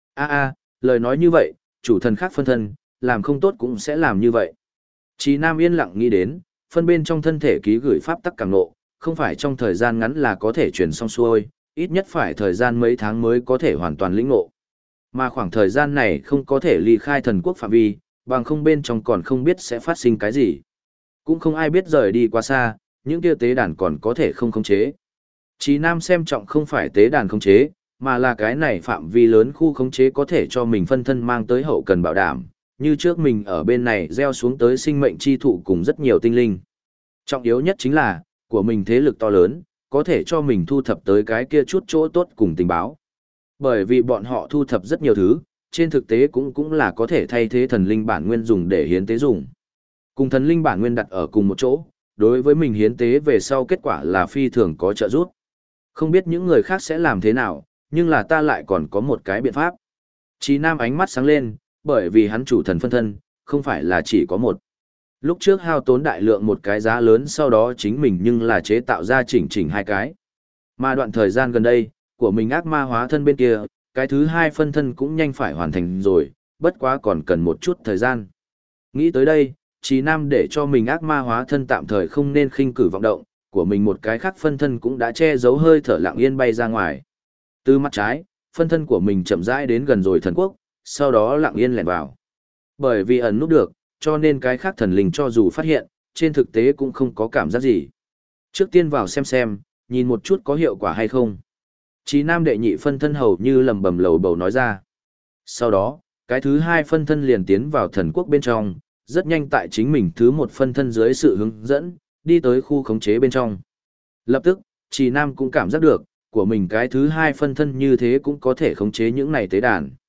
Lời nói như vậy, chủ thần khác phân thân, làm không tốt cũng sẽ làm như vậy. Chí Nam yên lặng nghĩ đến, phân bên trong thân thể ký gửi pháp tắc càng nộ, không phải trong thời gian ngắn là có thể chuyển xong xuôi, ít nhất phải thời gian mấy tháng mới có thể hoàn toàn lĩnh ngộ. Mà khoảng thời gian này không có thể ly khai thần quốc phạm vi, bằng không bên trong còn không biết sẽ phát sinh cái gì. Cũng không ai biết rời đi quá xa, những kia tế đàn còn có thể không khống chế. Chí Nam xem trọng không phải tế đàn khống chế, mà là cái này phạm vi lớn khu khống chế có thể cho mình phân thân mang tới hậu cần bảo đảm, như trước mình ở bên này gieo xuống tới sinh mệnh chi thụ cùng rất nhiều tinh linh. Trọng yếu nhất chính là, của mình thế lực to lớn, có thể cho mình thu thập tới cái kia chút chỗ tốt cùng tình báo. Bởi vì bọn họ thu thập rất nhiều thứ, trên thực tế cũng là có thể thay thế thần linh bản nguyên dùng để hiến tế dùng. Cùng thần linh bản nguyên đặt ở cùng một chỗ, đối với mình hiến tế về sau kết quả là phi thường có trợ giúp. Không biết những người khác sẽ làm thế nào, nhưng là ta lại còn có một cái biện pháp. Chí Nam ánh mắt sáng lên, bởi vì hắn chủ thần phân thân, không phải là chỉ có một. Lúc trước hao tốn đại lượng một cái giá lớn, sau đó chính mình nhưng là chế tạo ra chỉnh hai cái. Mà đoạn thời gian gần đây, của mình ác ma hóa thân bên kia, cái thứ hai phân thân cũng nhanh phải hoàn thành rồi, bất quá còn cần một chút thời gian. Nghĩ tới đây, Chí Nam để cho mình ác ma hóa thân tạm thời không nên khinh cử vọng động, của mình một cái khác phân thân cũng đã che giấu hơi thở lặng yên bay ra ngoài. Từ mặt trái, phân thân của mình chậm rãi đến gần rồi thần quốc, sau đó lặng yên lẻn vào. Bởi vì ẩn núp được, cho nên cái khác thần linh cho dù phát hiện, trên thực tế cũng không có cảm giác gì. Trước tiên vào xem, nhìn một chút có hiệu quả hay không. Chí Nam đệ nhị phân thân hầu như lầm bầm lầu bầu nói ra. Sau đó, cái thứ hai phân thân liền tiến vào thần quốc bên trong, rất nhanh tại chính mình thứ một phân thân dưới sự hướng dẫn, đi tới khu khống chế bên trong. Lập tức, Chí Nam cũng cảm giác được, của mình cái thứ hai phân thân như thế cũng có thể khống chế những này tế đàn.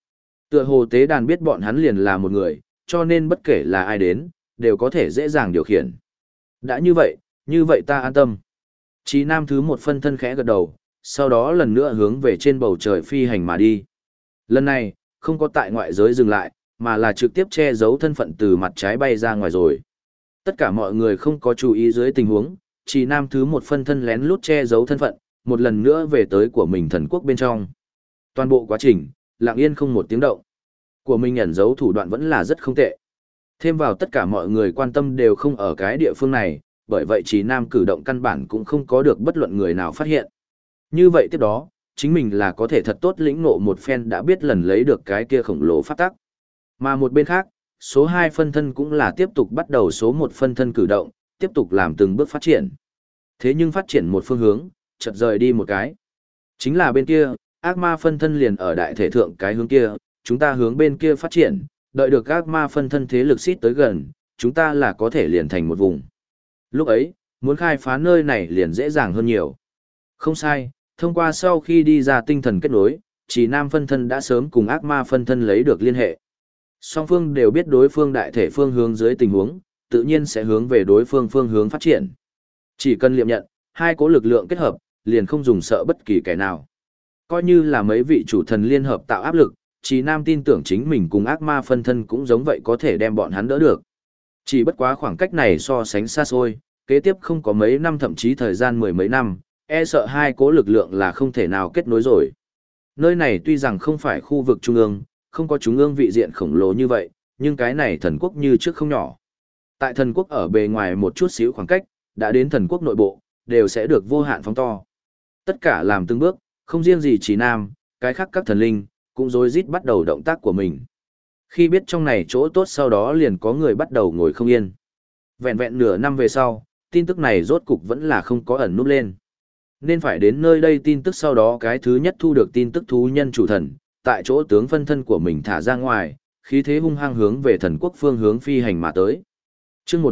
Tựa hồ tế đàn biết bọn hắn liền là một người, cho nên bất kể là ai đến, đều có thể dễ dàng điều khiển. Đã như vậy ta an tâm. Chí Nam thứ một phân thân khẽ gật đầu, sau đó lần nữa hướng về trên bầu trời phi hành mà đi. Lần này, không có tại ngoại giới dừng lại, mà là trực tiếp che giấu thân phận từ mặt trái bay ra ngoài rồi. Tất cả mọi người không có chú ý dưới tình huống, Chí Nam thứ một phân thân lén lút che giấu thân phận, một lần nữa về tới của mình thần quốc bên trong. Toàn bộ quá trình, lặng yên không một tiếng động. Của mình ẩn giấu thủ đoạn vẫn là rất không tệ. Thêm vào tất cả mọi người quan tâm đều không ở cái địa phương này, bởi vậy Chí Nam cử động căn bản cũng không có được bất luận người nào phát hiện. Như vậy tiếp đó, chính mình là có thể thật tốt lĩnh ngộ một phen đã biết lần lấy được cái kia khổng lồ pháp tắc. Mà một bên khác, số 2 phân thân cũng là tiếp tục bắt đầu số 1 phân thân cử động, tiếp tục làm từng bước phát triển. Thế nhưng phát triển một phương hướng, chợt rời đi một cái. Chính là bên kia, ác ma phân thân liền ở đại thể thượng cái hướng kia, chúng ta hướng bên kia phát triển, đợi được ác ma phân thân thế lực xít tới gần, chúng ta là có thể liền thành một vùng. Lúc ấy, muốn khai phá nơi này liền dễ dàng hơn nhiều. Không sai, thông qua sau khi đi ra tinh thần kết nối, Chỉ Nam phân thân đã sớm cùng ác ma phân thân lấy được liên hệ. Song phương đều biết đối phương đại thể phương hướng dưới tình huống, tự nhiên sẽ hướng về đối phương phương hướng phát triển. Chỉ cần liệm nhận, hai cố lực lượng kết hợp, liền không dùng sợ bất kỳ kẻ nào. Coi như là mấy vị chủ thần liên hợp tạo áp lực, Chỉ Nam tin tưởng chính mình cùng ác ma phân thân cũng giống vậy có thể đem bọn hắn đỡ được. Chỉ bất quá khoảng cách này so sánh xa xôi, kế tiếp không có mấy năm thậm chí thời gian mười mấy năm, e sợ hai cố lực lượng là không thể nào kết nối rồi. Nơi này tuy rằng không phải khu vực trung ương, không có trung ương vị diện khổng lồ như vậy, nhưng cái này thần quốc như trước không nhỏ. Tại thần quốc ở bề ngoài một chút xíu khoảng cách, đã đến thần quốc nội bộ, đều sẽ được vô hạn phóng to. Tất cả làm từng bước, không riêng gì Chỉ Nam, cái khác các thần linh, cũng rối rít bắt đầu động tác của mình. Khi biết trong này chỗ tốt sau đó liền có người bắt đầu ngồi không yên. Vẹn vẹn nửa năm về sau, tin tức này rốt cục vẫn là không có ẩn núp lên. Nên phải đến nơi đây tin tức sau đó cái thứ nhất thu được tin tức thú nhân chủ thần, tại chỗ tướng phân thân của mình thả ra ngoài, khí thế hung hăng hướng về thần quốc phương hướng phi hành mà tới. Chương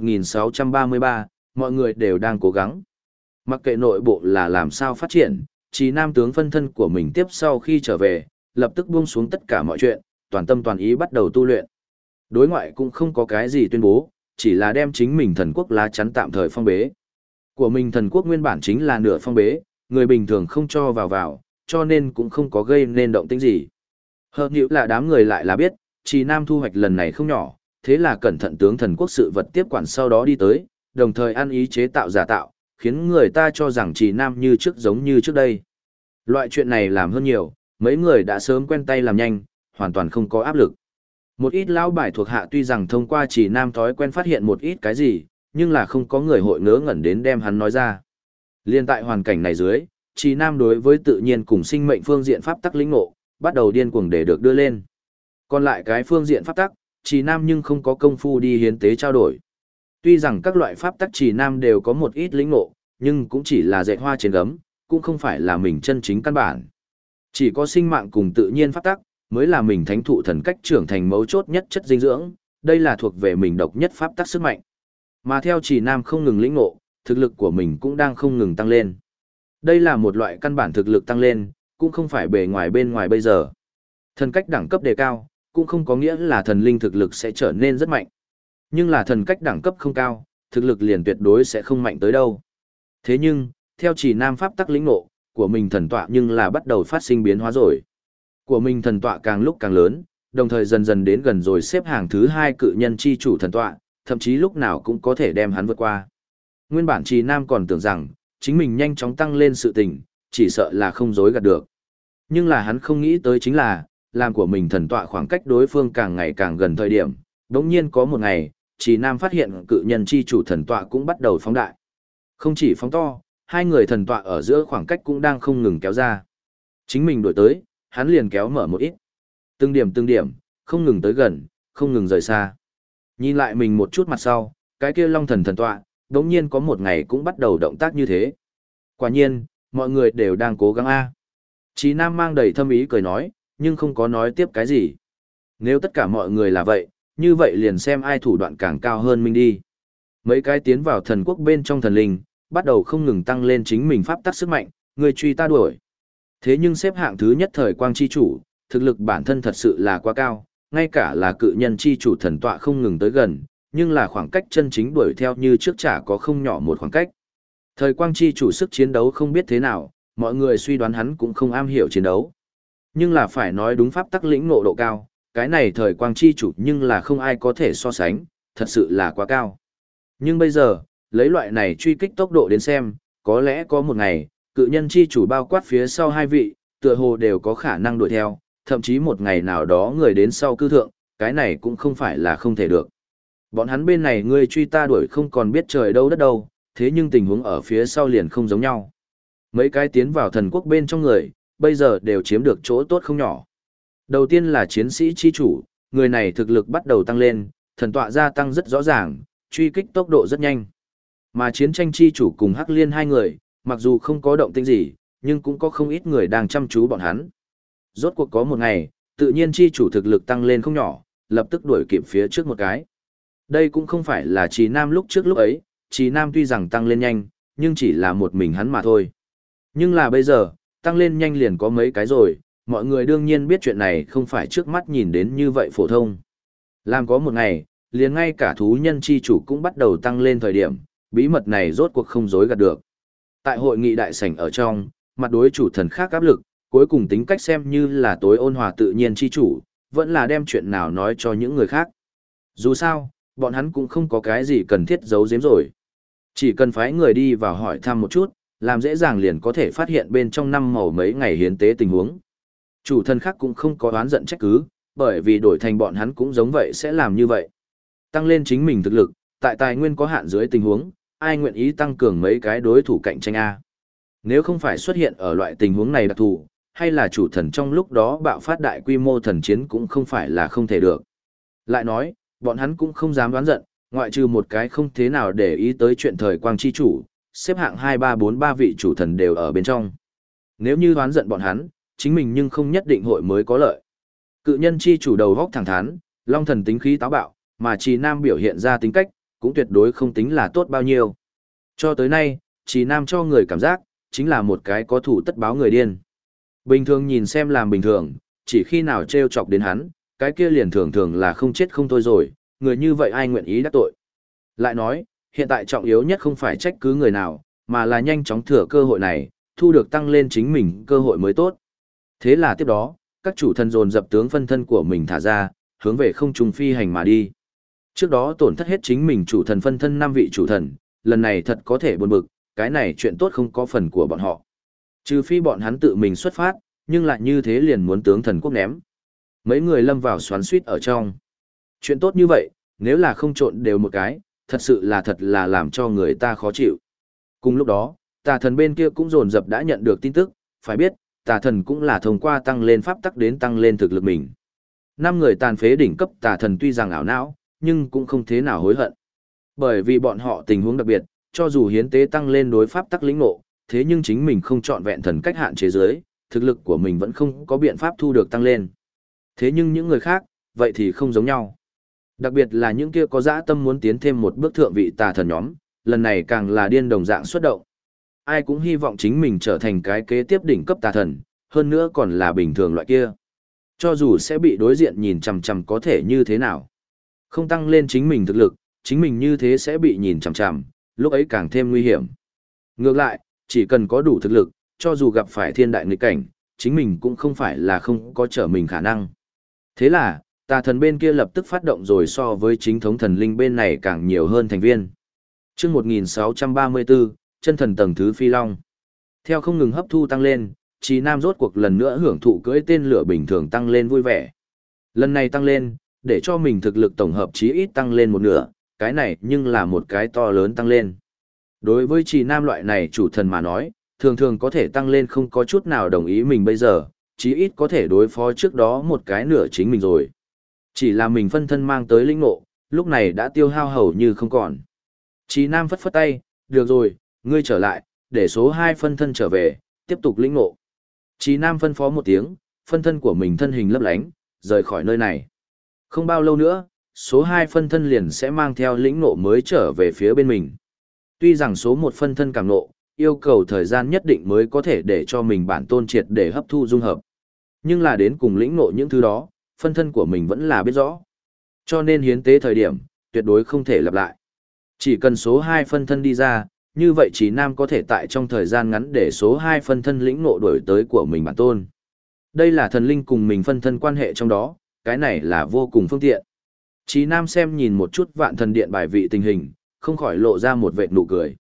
1633, mọi người đều đang cố gắng. Mặc kệ nội bộ là làm sao phát triển, Chỉ Nam tướng phân thân của mình tiếp sau khi trở về, lập tức buông xuống tất cả mọi chuyện, toàn tâm toàn ý bắt đầu tu luyện. Đối ngoại cũng không có cái gì tuyên bố, chỉ là đem chính mình thần quốc lá chắn tạm thời phong bế. Của mình thần quốc nguyên bản chính là nửa phong bế, người bình thường không cho vào, cho nên cũng không có gây nên động tĩnh gì. Hơn nữa là đám người lại là biết, Chỉ Nam thu hoạch lần này không nhỏ, thế là cẩn thận tướng thần quốc sự vật tiếp quản sau đó đi tới, đồng thời ăn ý chế tạo giả tạo, khiến người ta cho rằng Chỉ Nam như trước giống như trước đây. Loại chuyện này làm hơn nhiều, mấy người đã sớm quen tay làm nhanh, hoàn toàn không có áp lực. Một ít lão bài thuộc hạ tuy rằng thông qua Chỉ Nam thói quen phát hiện một ít cái gì, nhưng là không có người hội ngớ ngẩn đến đem hắn nói ra. Liên tại hoàn cảnh này dưới, Chỉ Nam đối với tự nhiên cùng sinh mệnh phương diện pháp tắc lĩnh ngộ, bắt đầu điên cuồng để được đưa lên. Còn lại cái phương diện pháp tắc, Chỉ Nam nhưng không có công phu đi hiến tế trao đổi. Tuy rằng các loại pháp tắc Chỉ Nam đều có một ít lĩnh ngộ, nhưng cũng chỉ là dạy hoa trên gấm, cũng không phải là mình chân chính căn bản. Chỉ có sinh mạng cùng tự nhiên pháp tắc, mới là mình thánh thụ thần cách trưởng thành mấu chốt nhất chất dinh dưỡng, đây là thuộc về mình độc nhất pháp tắc sức mạnh. Mà theo Chỉ Nam không ngừng lĩnh ngộ, thực lực của mình cũng đang không ngừng tăng lên. Đây là một loại căn bản thực lực tăng lên, cũng không phải bề ngoài bên ngoài bây giờ. Thần cách đẳng cấp đề cao, cũng không có nghĩa là thần linh thực lực sẽ trở nên rất mạnh. Nhưng là thần cách đẳng cấp không cao, thực lực liền tuyệt đối sẽ không mạnh tới đâu. Thế nhưng, theo Chỉ Nam pháp tắc lĩnh ngộ, của mình thần tọa nhưng là bắt đầu phát sinh biến hóa rồi. Của mình thần tọa càng lúc càng lớn, đồng thời dần dần đến gần rồi xếp hàng thứ 2 cự nhân chi chủ thần tọa, thậm chí lúc nào cũng có thể đem hắn vượt qua. Nguyên bản Chỉ Nam còn tưởng rằng, chính mình nhanh chóng tăng lên sự tình, chỉ sợ là không dối gạt được. Nhưng là hắn không nghĩ tới chính là, làm của mình thần tọa khoảng cách đối phương càng ngày càng gần thời điểm, đống nhiên có một ngày, Chỉ Nam phát hiện cự nhân chi chủ thần tọa cũng bắt đầu phóng đại. Không chỉ phóng to, hai người thần tọa ở giữa khoảng cách cũng đang không ngừng kéo ra. Chính mình đổi tới, hắn liền kéo mở một ít. Từng điểm, không ngừng tới gần, không ngừng rời xa. Nhìn lại mình một chút mặt sau, cái kia long thần thần tọa, đống nhiên có một ngày cũng bắt đầu động tác như thế. Quả nhiên, mọi người đều đang cố gắng a. Chí Nam mang đầy thâm ý cười nói, nhưng không có nói tiếp cái gì. Nếu tất cả mọi người là vậy, như vậy liền xem ai thủ đoạn càng cao hơn mình đi. Mấy cái tiến vào thần quốc bên trong thần linh, bắt đầu không ngừng tăng lên chính mình pháp tắc sức mạnh, người truy ta đuổi. Thế nhưng xếp hạng thứ nhất thời quang chi chủ, thực lực bản thân thật sự là quá cao, ngay cả là cự nhân chi chủ thần tọa không ngừng tới gần, nhưng là khoảng cách chân chính đuổi theo như trước chả có không nhỏ một khoảng cách. Thời quang chi chủ sức chiến đấu không biết thế nào, mọi người suy đoán hắn cũng không am hiểu chiến đấu. Nhưng là phải nói đúng pháp tắc lĩnh ngộ độ cao, cái này thời quang chi chủ nhưng là không ai có thể so sánh, thật sự là quá cao. Nhưng bây giờ, lấy loại này truy kích tốc độ đến xem, có lẽ có một ngày, cự nhân chi chủ bao quát phía sau hai vị, tựa hồ đều có khả năng đuổi theo, thậm chí một ngày nào đó người đến sau cư thượng, cái này cũng không phải là không thể được. Bọn hắn bên này ngươi truy ta đuổi không còn biết trời đâu đất đâu, thế nhưng tình huống ở phía sau liền không giống nhau. Mấy cái tiến vào thần quốc bên trong người, bây giờ đều chiếm được chỗ tốt không nhỏ. Đầu tiên là chiến sĩ chi chủ, người này thực lực bắt đầu tăng lên, thần tọa gia tăng rất rõ ràng, truy kích tốc độ rất nhanh. Mà chiến tranh chi chủ cùng Hắc Liên hai người, mặc dù không có động tĩnh gì, nhưng cũng có không ít người đang chăm chú bọn hắn. Rốt cuộc có một ngày, tự nhiên chi chủ thực lực tăng lên không nhỏ, lập tức đuổi kịp phía trước một cái. Đây cũng không phải là Trì Nam lúc trước lúc ấy, Trì Nam tuy rằng tăng lên nhanh, nhưng chỉ là một mình hắn mà thôi. Nhưng là bây giờ, tăng lên nhanh liền có mấy cái rồi, mọi người đương nhiên biết chuyện này không phải trước mắt nhìn đến như vậy phổ thông. Làm có một ngày, liền ngay cả thú nhân chi chủ cũng bắt đầu tăng lên thời điểm, bí mật này rốt cuộc không dối gạt được. Tại hội nghị đại sảnh ở trong, mặt đối chủ thần khác áp lực, cuối cùng tính cách xem như là tối ôn hòa tự nhiên chi chủ, vẫn là đem chuyện nào nói cho những người khác. Dù sao, bọn hắn cũng không có cái gì cần thiết giấu giếm rồi. Chỉ cần phái người đi vào hỏi thăm một chút, làm dễ dàng liền có thể phát hiện bên trong năm màu mấy ngày hiến tế tình huống. Chủ thần khác cũng không có oán giận trách cứ, bởi vì đổi thành bọn hắn cũng giống vậy sẽ làm như vậy. Tăng lên chính mình thực lực, tại tài nguyên có hạn dưới tình huống, ai nguyện ý tăng cường mấy cái đối thủ cạnh tranh A. Nếu không phải xuất hiện ở loại tình huống này đặc thù, hay là chủ thần trong lúc đó bạo phát đại quy mô thần chiến cũng không phải là không thể được. Lại nói, bọn hắn cũng không dám đoán giận, ngoại trừ một cái không thế nào để ý tới chuyện thời quang chi chủ, xếp hạng 2343 vị chủ thần đều ở bên trong. Nếu như đoán giận bọn hắn, chính mình nhưng không nhất định hội mới có lợi. Cự nhân chi chủ đầu góc thẳng thắn, long thần tính khí táo bạo, mà Trì Nam biểu hiện ra tính cách, cũng tuyệt đối không tính là tốt bao nhiêu. Cho tới nay, Trì Nam cho người cảm giác, chính là một cái có thủ tất báo người điên. Bình thường nhìn xem làm bình thường, chỉ khi nào trêu chọc đến hắn, cái kia liền thường thường là không chết không thôi rồi, người như vậy ai nguyện ý đắc tội. Lại nói, hiện tại trọng yếu nhất không phải trách cứ người nào, mà là nhanh chóng thừa cơ hội này, thu được tăng lên chính mình cơ hội mới tốt. Thế là tiếp đó, các chủ thần dồn dập tướng phân thân của mình thả ra, hướng về không trung phi hành mà đi. Trước đó tổn thất hết chính mình chủ thần phân thân 5 vị chủ thần, lần này thật có thể buồn bực, cái này chuyện tốt không có phần của bọn họ. Trừ phi bọn hắn tự mình xuất phát, nhưng lại như thế liền muốn tướng thần quốc ném. Mấy người lâm vào xoắn xuýt ở trong. Chuyện tốt như vậy, nếu là không trộn đều một cái, thật là làm cho người ta khó chịu. Cùng lúc đó, tà thần bên kia cũng dồn dập đã nhận được tin tức, phải biết, tà thần cũng là thông qua tăng lên pháp tắc đến tăng lên thực lực mình. 5 người tàn phế đỉnh cấp tà thần tuy rằng ảo não, nhưng cũng không thế nào hối hận. Bởi vì bọn họ tình huống đặc biệt, cho dù hiến tế tăng lên đối pháp tắc lĩnh ngộ, thế nhưng chính mình không chọn vẹn thần cách hạn chế giới, thực lực của mình vẫn không có biện pháp thu được tăng lên. Thế nhưng những người khác, vậy thì không giống nhau. Đặc biệt là những kia có dã tâm muốn tiến thêm một bước thượng vị tà thần nhóm, lần này càng là điên đồng dạng xuất động. Ai cũng hy vọng chính mình trở thành cái kế tiếp đỉnh cấp tà thần, hơn nữa còn là bình thường loại kia. Cho dù sẽ bị đối diện nhìn chằm chằm có thể như thế nào. Không tăng lên chính mình thực lực, chính mình như thế sẽ bị nhìn chằm chằm, lúc ấy càng thêm nguy hiểm. Ngược lại, chỉ cần có đủ thực lực, cho dù gặp phải thiên đại nghịch cảnh, chính mình cũng không phải là không có trở mình khả năng. Thế là, tà thần bên kia lập tức phát động rồi so với chính thống thần linh bên này càng nhiều hơn thành viên. Trước 1634, chân thần tầng thứ phi long. Theo không ngừng hấp thu tăng lên, Trì Nam rốt cuộc lần nữa hưởng thụ cưỡi tên lửa bình thường tăng lên vui vẻ. Lần này tăng lên, để cho mình thực lực tổng hợp chí ít tăng lên một nửa, cái này nhưng là một cái to lớn tăng lên. Đối với Trì Nam loại này chủ thần mà nói, thường thường có thể tăng lên không có chút nào đồng ý mình bây giờ, chí ít có thể đối phó trước đó một cái nửa chính mình rồi. Chỉ là mình phân thân mang tới linh ngộ, lúc này đã tiêu hao hầu như không còn. Trì Nam phất phất tay, được rồi, ngươi trở lại, để số 2 phân thân trở về, tiếp tục lĩnh ngộ. Trì Nam phân phó một tiếng, phân thân của mình thân hình lấp lánh, rời khỏi nơi này. Không bao lâu nữa, số 2 phân thân liền sẽ mang theo lĩnh ngộ mới trở về phía bên mình. Tuy rằng số 1 phân thân cảm ngộ, yêu cầu thời gian nhất định mới có thể để cho mình bản tôn triệt để hấp thu dung hợp. Nhưng là đến cùng lĩnh ngộ những thứ đó, phân thân của mình vẫn là biết rõ. Cho nên hiến tế thời điểm, tuyệt đối không thể lặp lại. Chỉ cần số 2 phân thân đi ra, như vậy Trí Nam có thể tại trong thời gian ngắn để số 2 phân thân lĩnh ngộ đổi tới của mình bản tôn. Đây là thần linh cùng mình phân thân quan hệ trong đó, cái này là vô cùng phương tiện. Trí Nam xem nhìn một chút Vạn Thần Điện bài vị tình hình, không khỏi lộ ra một vệt nụ cười.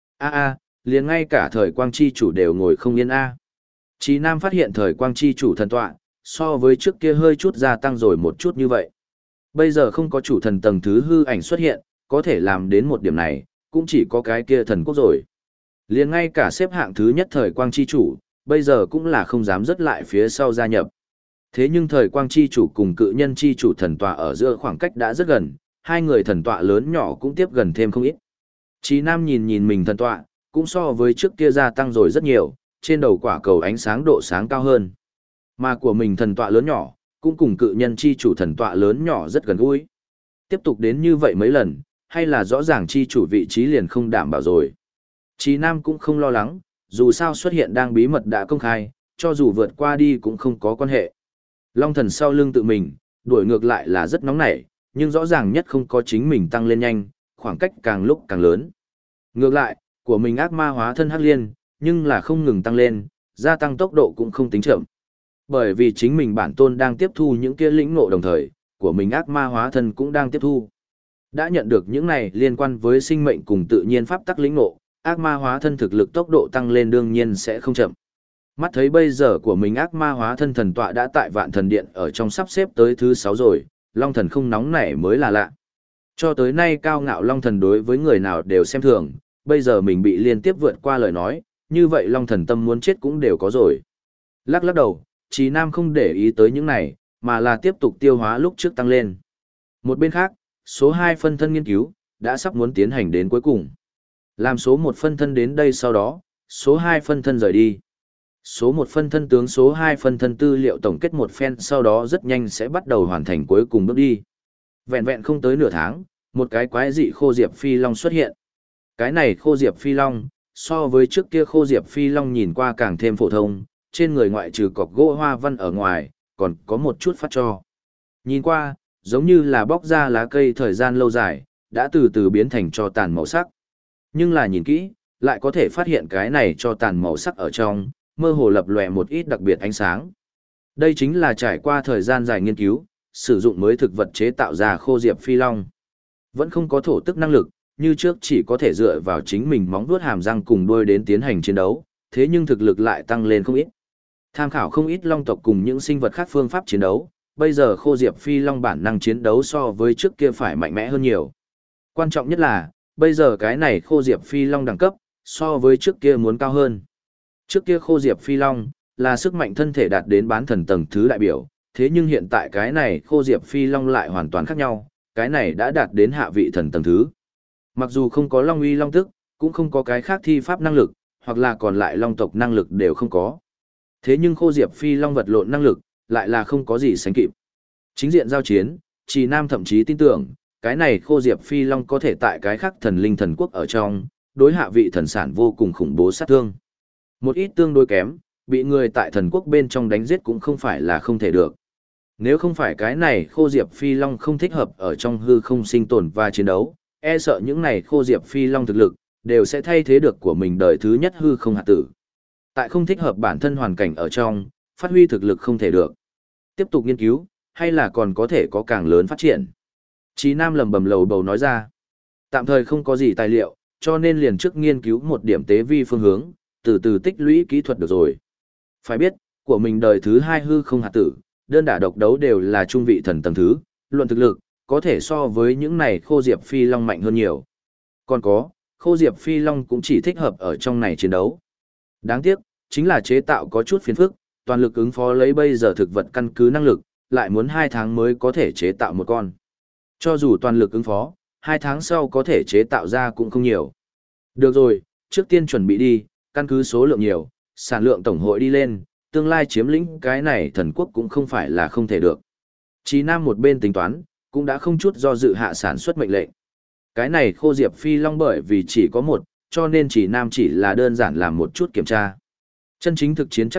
Liền ngay cả thời quang chi chủ đều ngồi không yên a. Trí Nam phát hiện thời quang chi chủ thần tọa, so với trước kia hơi chút gia tăng rồi một chút như vậy. Bây giờ không có chủ thần tầng thứ hư ảnh xuất hiện, có thể làm đến một điểm này, cũng chỉ có cái kia thần quốc rồi. Liền ngay cả xếp hạng thứ nhất thời quang chi chủ, bây giờ cũng là không dám rớt lại phía sau gia nhập. Thế nhưng thời quang chi chủ cùng cự nhân chi chủ thần tọa ở giữa khoảng cách đã rất gần, hai người thần tọa lớn nhỏ cũng tiếp gần thêm không ít. Trí Nam nhìn nhìn mình thần tọa, cũng so với trước kia gia tăng rồi rất nhiều, trên đầu quả cầu ánh sáng độ sáng cao hơn. Mà của mình thần tọa lớn nhỏ, cũng cùng cự nhân chi chủ thần tọa lớn nhỏ rất gần gũi. Tiếp tục đến như vậy mấy lần, hay là rõ ràng chi chủ vị trí liền không đảm bảo rồi. Trí Nam cũng không lo lắng, dù sao xuất hiện đang bí mật đã công khai, cho dù vượt qua đi cũng không có quan hệ. Long thần sau lưng tự mình, đuổi ngược lại là rất nóng nảy, nhưng rõ ràng nhất không có chính mình tăng lên nhanh, khoảng cách càng lúc càng lớn. Ngược lại, của mình ác ma hóa thân hắc liên, nhưng là không ngừng tăng lên, gia tăng tốc độ cũng không tính chậm. Bởi vì chính mình bản tôn đang tiếp thu những kia lĩnh ngộ đồng thời, của mình ác ma hóa thân cũng đang tiếp thu. Đã nhận được những này liên quan với sinh mệnh cùng tự nhiên pháp tắc lĩnh ngộ, ác ma hóa thân thực lực tốc độ tăng lên đương nhiên sẽ không chậm. Mắt thấy bây giờ của mình ác ma hóa thân thần tọa đã tại Vạn Thần Điện ở trong sắp xếp tới thứ 6 rồi, Long thần không nóng nảy mới là lạ. Cho tới nay cao ngạo Long thần đối với người nào đều xem thường, bây giờ mình bị liên tiếp vượt qua lời nói, như vậy Long thần tâm muốn chết cũng đều có rồi. Lắc lắc đầu, Trí Nam không để ý tới những này, mà là tiếp tục tiêu hóa lúc trước tăng lên. Một bên khác, số 2 phân thân nghiên cứu, đã sắp muốn tiến hành đến cuối cùng. Làm số 1 phân thân đến đây sau đó, số 2 phân thân rời đi. Số 1 phân thân tướng số 2 phân thân tư liệu tổng kết một phen sau đó rất nhanh sẽ bắt đầu hoàn thành cuối cùng bước đi. Vẹn vẹn không tới nửa tháng, một cái quái dị khô diệp phi long xuất hiện. Cái này khô diệp phi long, so với trước kia khô diệp phi long nhìn qua càng thêm phổ thông, trên người ngoại trừ cọc gỗ hoa văn ở ngoài, còn có một chút phát cho. Nhìn qua, giống như là bóc ra lá cây thời gian lâu dài, đã từ từ biến thành tro tàn màu sắc. Nhưng là nhìn kỹ, lại có thể phát hiện cái này tro tàn màu sắc ở trong, mơ hồ lập lòe một ít đặc biệt ánh sáng. Đây chính là trải qua thời gian dài nghiên cứu, sử dụng mới thực vật chế tạo ra khô diệp phi long. Vẫn không có thổ tức năng lực, như trước chỉ có thể dựa vào chính mình móng vuốt hàm răng cùng đuôi đến tiến hành chiến đấu, thế nhưng thực lực lại tăng lên không ít. Tham khảo không ít long tộc cùng những sinh vật khác phương pháp chiến đấu, bây giờ khô diệp phi long bản năng chiến đấu so với trước kia phải mạnh mẽ hơn nhiều. Quan trọng nhất là, bây giờ cái này khô diệp phi long đẳng cấp, so với trước kia muốn cao hơn. Trước kia khô diệp phi long, là sức mạnh thân thể đạt đến bán thần tầng thứ đại biểu, thế nhưng hiện tại cái này khô diệp phi long lại hoàn toàn khác nhau, cái này đã đạt đến hạ vị thần tầng thứ. Mặc dù không có long uy long tức, cũng không có cái khác thi pháp năng lực, hoặc là còn lại long tộc năng lực đều không có. Thế nhưng khô diệp phi long vật lộn năng lực, lại là không có gì sánh kịp. Chính diện giao chiến, Trì Nam thậm chí tin tưởng, cái này khô diệp phi long có thể tại cái khác thần linh thần quốc ở trong, đối hạ vị thần sản vô cùng khủng bố sát thương. Một ít tương đối kém, bị người tại thần quốc bên trong đánh giết cũng không phải là không thể được. Nếu không phải cái này khô diệp phi long không thích hợp ở trong hư không sinh tồn và chiến đấu, e sợ những này khô diệp phi long thực lực, đều sẽ thay thế được của mình đời thứ nhất hư không hạt tử. Tại không thích hợp bản thân hoàn cảnh ở trong, phát huy thực lực không thể được. Tiếp tục nghiên cứu, hay là còn có thể có càng lớn phát triển. Chí Nam lầm bầm lầu bầu nói ra. Tạm thời không có gì tài liệu, cho nên liền trước nghiên cứu một điểm tế vi phương hướng, từ từ tích lũy kỹ thuật được rồi. Phải biết, của mình đời thứ hai hư không hạt tử, đơn đả độc đấu đều là trung vị thần tầng thứ, luận thực lực, có thể so với những này khô diệp phi long mạnh hơn nhiều. Còn có, khô diệp phi long cũng chỉ thích hợp ở trong này chiến đấu. Đáng tiếc, chính là chế tạo có chút phiền phức, toàn lực ứng phó lấy bây giờ thực vật căn cứ năng lực, lại muốn 2 tháng mới có thể chế tạo một con. Cho dù toàn lực ứng phó, 2 tháng sau có thể chế tạo ra cũng không nhiều. Được rồi, trước tiên chuẩn bị đi, căn cứ số lượng nhiều, sản lượng tổng hội đi lên, tương lai chiếm lĩnh cái này thần quốc cũng không phải là không thể được. Chí Nam một bên tính toán, cũng đã không chút do dự hạ sản xuất mệnh lệnh. Cái này khô diệp phi long bởi vì chỉ có một, cho nên Chí Nam chỉ là đơn giản làm một chút kiểm tra. Chân chính thực chiến trắc nghiệm,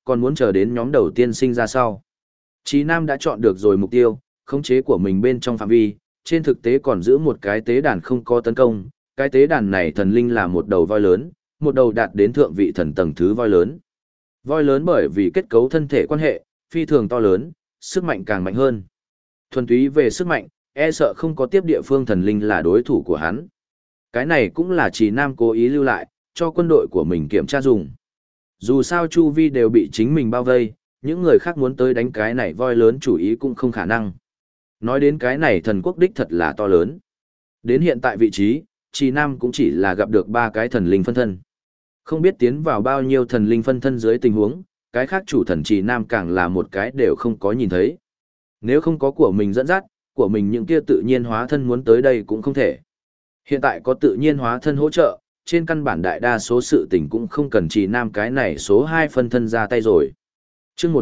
còn muốn chờ đến nhóm đầu tiên sinh ra sau. Chí Nam đã chọn được rồi mục tiêu, khống chế của mình bên trong phạm vi, trên thực tế còn giữ một cái tế đàn không có tấn công, cái tế đàn này thần linh là một đầu voi lớn, một đầu đạt đến thượng vị thần tầng thứ voi lớn. Voi lớn bởi vì kết cấu thân thể quan hệ, phi thường to lớn, sức mạnh càng mạnh hơn. Thuần túy về sức mạnh, e sợ không có tiếp địa phương thần linh là đối thủ của hắn. Cái này cũng là Trì Nam cố ý lưu lại, cho quân đội của mình kiểm tra dùng. Dù sao chu vi đều bị chính mình bao vây, những người khác muốn tới đánh cái này voi lớn chủ ý cũng không khả năng. Nói đến cái này thần quốc đích thật là to lớn. Đến hiện tại vị trí, Trì Nam cũng chỉ là gặp được 3 cái thần linh phân thân. Không biết tiến vào bao nhiêu thần linh phân thân dưới tình huống, cái khác chủ thần Trì Nam càng là một cái đều không có nhìn thấy. Nếu không có của mình dẫn dắt, của mình những kia tự nhiên hóa thân muốn tới đây cũng không thể. Hiện tại có tự nhiên hóa thân hỗ trợ, trên căn bản đại đa số sự tình cũng không cần Trì Nam cái này số 2 phân thân ra tay rồi. Chương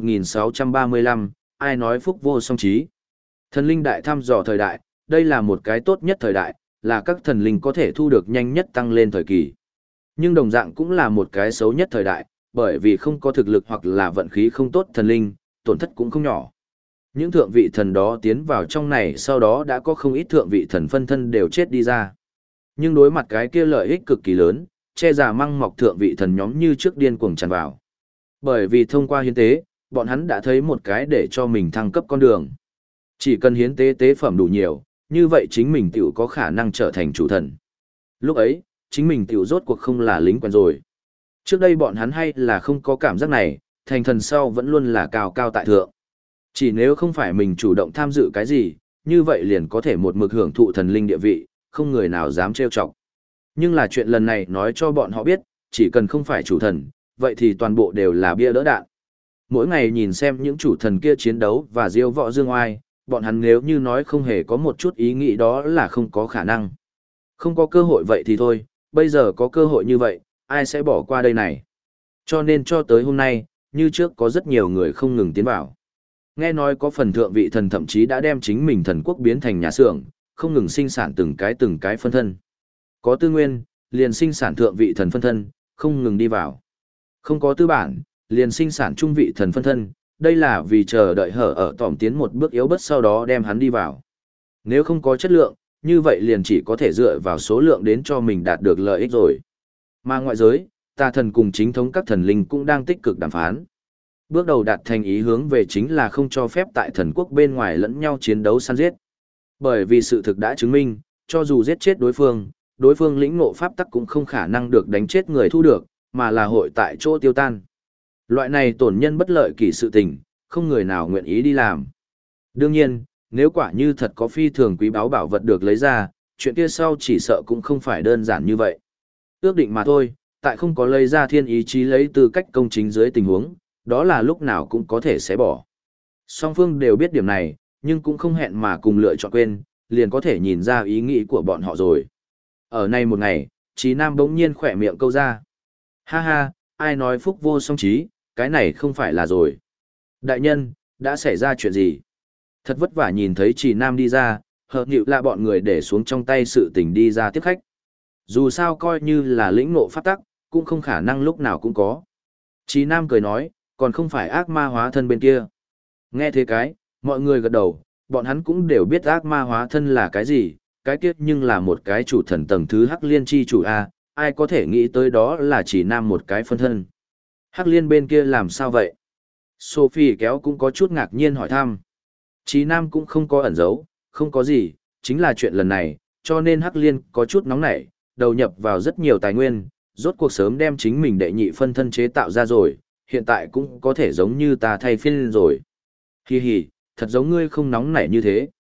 1635, ai nói phúc vô song trí. Thần linh đại thăm dò thời đại, đây là một cái tốt nhất thời đại, là các thần linh có thể thu được nhanh nhất tăng lên thời kỳ. Nhưng đồng dạng cũng là một cái xấu nhất thời đại, bởi vì không có thực lực hoặc là vận khí không tốt thần linh, tổn thất cũng không nhỏ. Những thượng vị thần đó tiến vào trong này sau đó đã có không ít thượng vị thần phân thân đều chết đi ra. Nhưng đối mặt cái kia lợi ích cực kỳ lớn, che giả măng mọc thượng vị thần nhóm như trước điên cuồng tràn vào. Bởi vì thông qua hiến tế, bọn hắn đã thấy một cái để cho mình thăng cấp con đường. Chỉ cần hiến tế tế phẩm đủ nhiều, như vậy chính mình tiểu có khả năng trở thành chủ thần. Lúc ấy, chính mình tiểu rốt cuộc không là lính quen rồi. Trước đây bọn hắn hay là không có cảm giác này, thành thần sau vẫn luôn là cao cao tại thượng. Chỉ nếu không phải mình chủ động tham dự cái gì, như vậy liền có thể một mực hưởng thụ thần linh địa vị, không người nào dám trêu chọc. Nhưng là chuyện lần này nói cho bọn họ biết, chỉ cần không phải chủ thần, vậy thì toàn bộ đều là bia đỡ đạn. Mỗi ngày nhìn xem những chủ thần kia chiến đấu và diêu võ dương oai, bọn hắn nếu như nói không hề có một chút ý nghĩ đó là không có khả năng. Không có cơ hội vậy thì thôi, bây giờ có cơ hội như vậy, ai sẽ bỏ qua đây này. Cho nên cho tới hôm nay, như trước có rất nhiều người không ngừng tiến vào. Nghe nói có phần thượng vị thần thậm chí đã đem chính mình thần quốc biến thành nhà xưởng, không ngừng sinh sản từng cái phân thân. Có tư nguyên, liền sinh sản thượng vị thần phân thân, không ngừng đi vào. Không có tư bản, liền sinh sản trung vị thần phân thân, đây là vì chờ đợi hở ở tỏm tiến một bước yếu bất sau đó đem hắn đi vào. Nếu không có chất lượng, như vậy liền chỉ có thể dựa vào số lượng đến cho mình đạt được lợi ích rồi. Mà ngoại giới, tà thần cùng chính thống các thần linh cũng đang tích cực đàm phán. Bước đầu đạt thành ý hướng về chính là không cho phép tại thần quốc bên ngoài lẫn nhau chiến đấu săn giết. Bởi vì sự thực đã chứng minh, cho dù giết chết đối phương lĩnh ngộ pháp tắc cũng không khả năng được đánh chết người thu được, mà là hội tại chỗ tiêu tan. Loại này tổn nhân bất lợi kỳ sự tình, không người nào nguyện ý đi làm. Đương nhiên, nếu quả như thật có phi thường quý báu bảo vật được lấy ra, chuyện kia sau chỉ sợ cũng không phải đơn giản như vậy. Ước định mà thôi, tại không có lấy ra thiên ý chí lấy tư cách công chính dưới tình huống, đó là lúc nào cũng có thể xé bỏ. Song phương đều biết điểm này, nhưng cũng không hẹn mà cùng lựa chọn quên, liền có thể nhìn ra ý nghĩ của bọn họ rồi. Ở nay một ngày, Trí Nam bỗng nhiên khỏe miệng câu ra. Ha ha, ai nói phúc vô song trí, cái này không phải là rồi. Đại nhân, đã xảy ra chuyện gì? Thật vất vả nhìn thấy Trí Nam đi ra, hợp nhịu là bọn người để xuống trong tay sự tình đi ra tiếp khách. Dù sao coi như là lĩnh ngộ pháp tắc, cũng không khả năng lúc nào cũng có. Trí Nam cười nói, còn không phải ác ma hóa thân bên kia. Nghe thế cái, mọi người gật đầu, bọn hắn cũng đều biết ác ma hóa thân là cái gì, cái kiếp nhưng là một cái chủ thần tầng thứ Hắc Liên chi chủ A, ai có thể nghĩ tới đó là chỉ Nam một cái phân thân. Hắc Liên bên kia làm sao vậy? Sophie kéo cũng có chút ngạc nhiên hỏi thăm. Chí Nam cũng không có ẩn giấu, không có gì, chính là chuyện lần này, cho nên Hắc Liên có chút nóng nảy, đầu nhập vào rất nhiều tài nguyên, rốt cuộc sớm đem chính mình đệ nhị phân thân chế tạo ra rồi, hiện tại cũng có thể giống như ta thay phiên rồi. Hi hi, thật giống ngươi không nóng nảy như thế.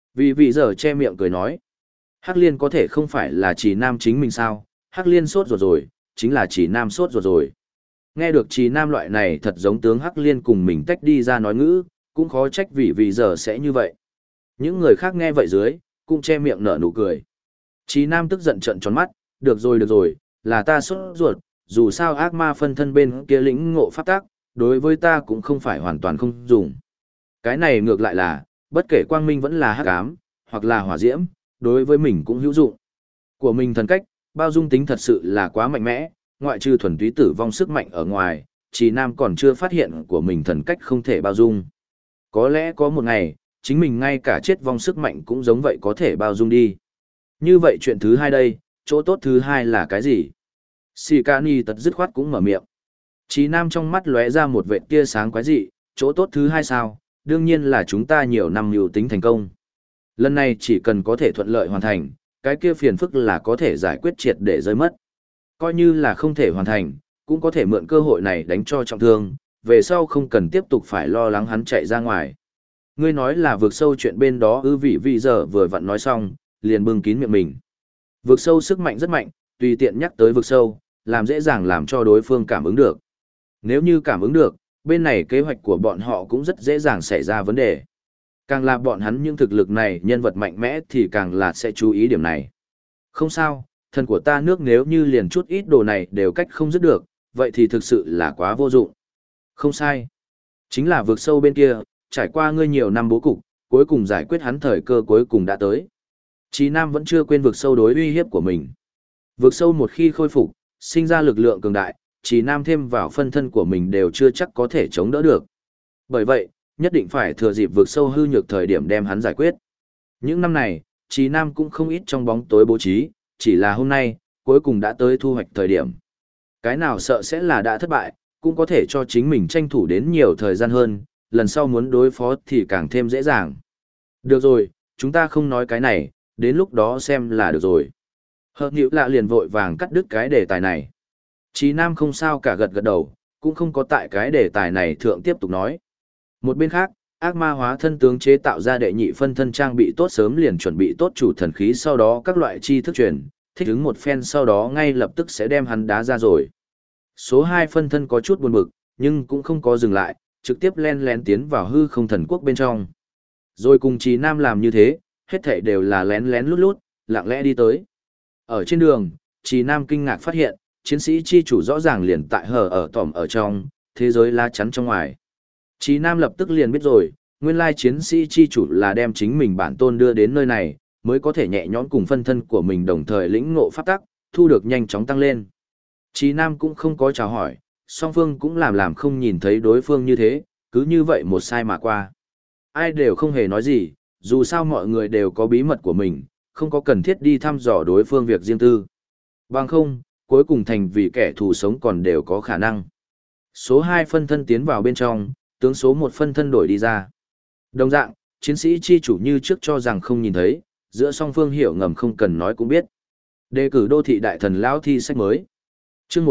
Vì giờ che miệng cười nói. Hắc Liên có thể không phải là chỉ Nam chính mình sao, Hắc Liên sốt ruột rồi, chính là chỉ Nam sốt ruột rồi. Nghe được chỉ Nam loại này thật giống tướng Hắc Liên cùng mình tách đi ra nói ngữ, cũng khó trách vì giờ sẽ như vậy. Những người khác nghe vậy dưới, cũng che miệng nở nụ cười. Chí Nam tức giận trợn tròn mắt, được rồi, là ta sốt ruột, dù sao ác ma phân thân bên kia lĩnh ngộ pháp tác, đối với ta cũng không phải hoàn toàn không dùng. Cái này ngược lại là, bất kể quang minh vẫn là hắc ám, hoặc là hỏa diễm, đối với mình cũng hữu dụng. Của mình thần cách, bao dung tính thật sự là quá mạnh mẽ, ngoại trừ thuần túy tử vong sức mạnh ở ngoài, Trì Nam còn chưa phát hiện của mình thần cách không thể bao dung. Có lẽ có một ngày, chính mình ngay cả chết vong sức mạnh cũng giống vậy có thể bao dung đi. Như vậy chuyện thứ hai đây, chỗ tốt thứ hai là cái gì? Shikani tật dứt khoát cũng mở miệng. Trì Nam trong mắt lóe ra một vệt tia sáng quái dị, chỗ tốt thứ hai sao? Đương nhiên là chúng ta nhiều năm mưu tính thành công. Lần này chỉ cần có thể thuận lợi hoàn thành, cái kia phiền phức là có thể giải quyết triệt để rơi mất. Coi như là không thể hoàn thành, cũng có thể mượn cơ hội này đánh cho trọng thương, về sau không cần tiếp tục phải lo lắng hắn chạy ra ngoài. Ngươi nói là vượt sâu chuyện bên đó vị giờ vừa vặn nói xong, liền bưng kín miệng mình. Vượt sâu sức mạnh rất mạnh, tùy tiện nhắc tới vượt sâu, làm dễ dàng làm cho đối phương cảm ứng được. Nếu như cảm ứng được, bên này kế hoạch của bọn họ cũng rất dễ dàng xảy ra vấn đề. Càng là bọn hắn những thực lực này nhân vật mạnh mẽ thì càng là sẽ chú ý điểm này. Không sao, thần của ta nước nếu như liền chút ít đồ này đều cách không dứt được, vậy thì thực sự là quá vô dụng. Không sai. Chính là vượt sâu bên kia, trải qua ngươi nhiều năm bố cục, cuối cùng giải quyết hắn thời cơ cuối cùng đã tới. Chí Nam vẫn chưa quên vượt sâu đối uy hiếp của mình. Vượt sâu một khi khôi phục, sinh ra lực lượng cường đại, Chí Nam thêm vào phân thân của mình đều chưa chắc có thể chống đỡ được. Bởi vậy, nhất định phải thừa dịp vượt sâu hư nhược thời điểm đem hắn giải quyết. Những năm này, Chí Nam cũng không ít trong bóng tối bố trí, chỉ là hôm nay, cuối cùng đã tới thu hoạch thời điểm. Cái nào sợ sẽ là đã thất bại, cũng có thể cho chính mình tranh thủ đến nhiều thời gian hơn, lần sau muốn đối phó thì càng thêm dễ dàng. Được rồi, chúng ta không nói cái này, đến lúc đó xem là được rồi. Hợp nhữ lạ liền vội vàng cắt đứt cái đề tài này. Chí Nam không sao cả gật gật đầu, cũng không có tại cái đề tài này thượng tiếp tục nói. Một bên khác, ác ma hóa thân tướng chế tạo ra đệ nhị phân thân trang bị tốt sớm liền chuẩn bị tốt chủ thần khí, sau đó các loại chi thức truyền, thích ứng một phen sau đó ngay lập tức sẽ đem hắn đá ra rồi. Số 2 phân thân có chút buồn bực, nhưng cũng không có dừng lại, trực tiếp len lén tiến vào hư không thần quốc bên trong. Rồi cùng Chí Nam làm như thế, hết thảy đều là lén lén lút lút, lặng lẽ đi tới. Ở trên đường, Chí Nam kinh ngạc phát hiện, chiến sĩ chi chủ rõ ràng liền tại hở ở tỏm ở trong, thế giới lá chắn trong ngoài. Chí Nam lập tức liền biết rồi, nguyên lai chiến sĩ chi chủ là đem chính mình bản tôn đưa đến nơi này, mới có thể nhẹ nhõm cùng phân thân của mình đồng thời lĩnh ngộ pháp tắc, thu được nhanh chóng tăng lên. Chí Nam cũng không có chào hỏi, song phương cũng làm không nhìn thấy đối phương như thế, cứ như vậy một sai mà qua. Ai đều không hề nói gì, dù sao mọi người đều có bí mật của mình, không có cần thiết đi thăm dò đối phương việc riêng tư. Bằng không, cuối cùng thành vì kẻ thù sống còn đều có khả năng. Số 2 phân thân tiến vào bên trong, tướng số 1 phân thân đổi đi ra. Đồng dạng, chiến sĩ chi chủ như trước cho rằng không nhìn thấy, giữa song phương hiểu ngầm không cần nói cũng biết. Đề cử đô thị đại thần lão thi sách mới. Chương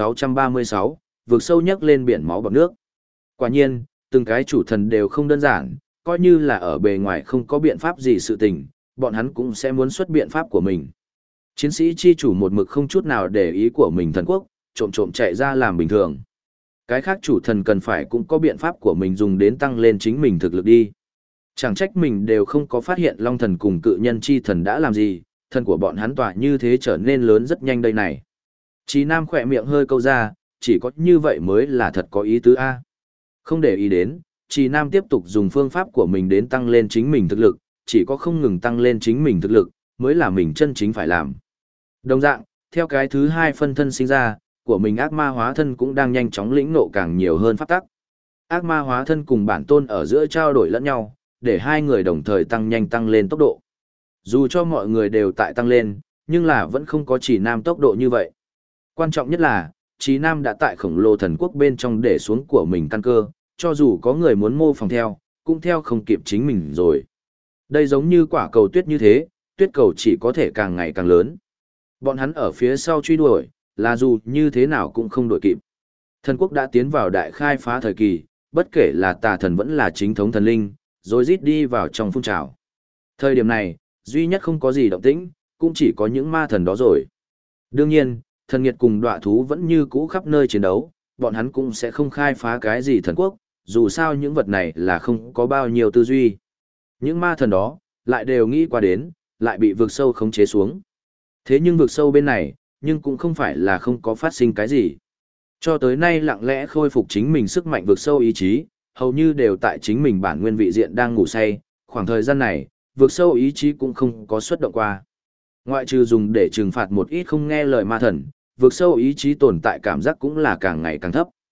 1636, vượt sâu nhấc lên biển máu bọt nước. Quả nhiên, từng cái chủ thần đều không đơn giản, coi như là ở bề ngoài không có biện pháp gì sự tình, bọn hắn cũng sẽ muốn xuất biện pháp của mình. Chiến sĩ chi chủ một mực không chút nào để ý của mình thần quốc, trộm trộm chạy ra làm bình thường. Cái khác chủ thần cần phải cũng có biện pháp của mình dùng đến tăng lên chính mình thực lực đi. Chẳng trách mình đều không có phát hiện Long thần cùng cự nhân chi thần đã làm gì, thần của bọn hắn tỏa như thế trở nên lớn rất nhanh đây này. Chí Nam khỏe miệng hơi câu ra, chỉ có như vậy mới là thật có ý tứ A. Không để ý đến, Chí Nam tiếp tục dùng phương pháp của mình đến tăng lên chính mình thực lực, chỉ có không ngừng tăng lên chính mình thực lực, mới là mình chân chính phải làm. Đồng dạng, theo cái thứ 2 phân thân sinh ra, của mình ác ma hóa thân cũng đang nhanh chóng lĩnh ngộ càng nhiều hơn pháp tắc. Ác ma hóa thân cùng bản tôn ở giữa trao đổi lẫn nhau, để hai người đồng thời tăng lên tốc độ. Dù cho mọi người đều tại tăng lên, nhưng là vẫn không có Chí Nam tốc độ như vậy. Quan trọng nhất là, Chí Nam đã tại khổng lồ thần quốc bên trong để xuống của mình căn cơ, cho dù có người muốn mô phỏng theo, cũng theo không kịp chính mình rồi. Đây giống như quả cầu tuyết như thế, tuyết cầu chỉ có thể càng ngày càng lớn. Bọn hắn ở phía sau truy đuổi, là dù như thế nào cũng không đuổi kịp. Thần quốc đã tiến vào đại khai phá thời kỳ, bất kể là tà thần vẫn là chính thống thần linh, rồi rít đi vào trong phun trào. Thời điểm này, duy nhất không có gì động tĩnh, cũng chỉ có những ma thần đó rồi. Đương nhiên, thần nghiệt cùng đọa thú vẫn như cũ khắp nơi chiến đấu, bọn hắn cũng sẽ không khai phá cái gì thần quốc, dù sao những vật này là không có bao nhiêu tư duy. Những ma thần đó, lại đều nghĩ qua đến, lại bị vực sâu khống chế xuống. Thế nhưng vực sâu bên này, nhưng cũng không phải là không có phát sinh cái gì. Cho tới nay lặng lẽ khôi phục chính mình sức mạnh vực sâu ý chí, hầu như đều tại chính mình bản nguyên vị diện đang ngủ say, khoảng thời gian này, vực sâu ý chí cũng không có xuất động qua. Ngoại trừ dùng để trừng phạt một ít không nghe lời ma thần, vực sâu ý chí tồn tại cảm giác cũng là càng ngày càng thấp.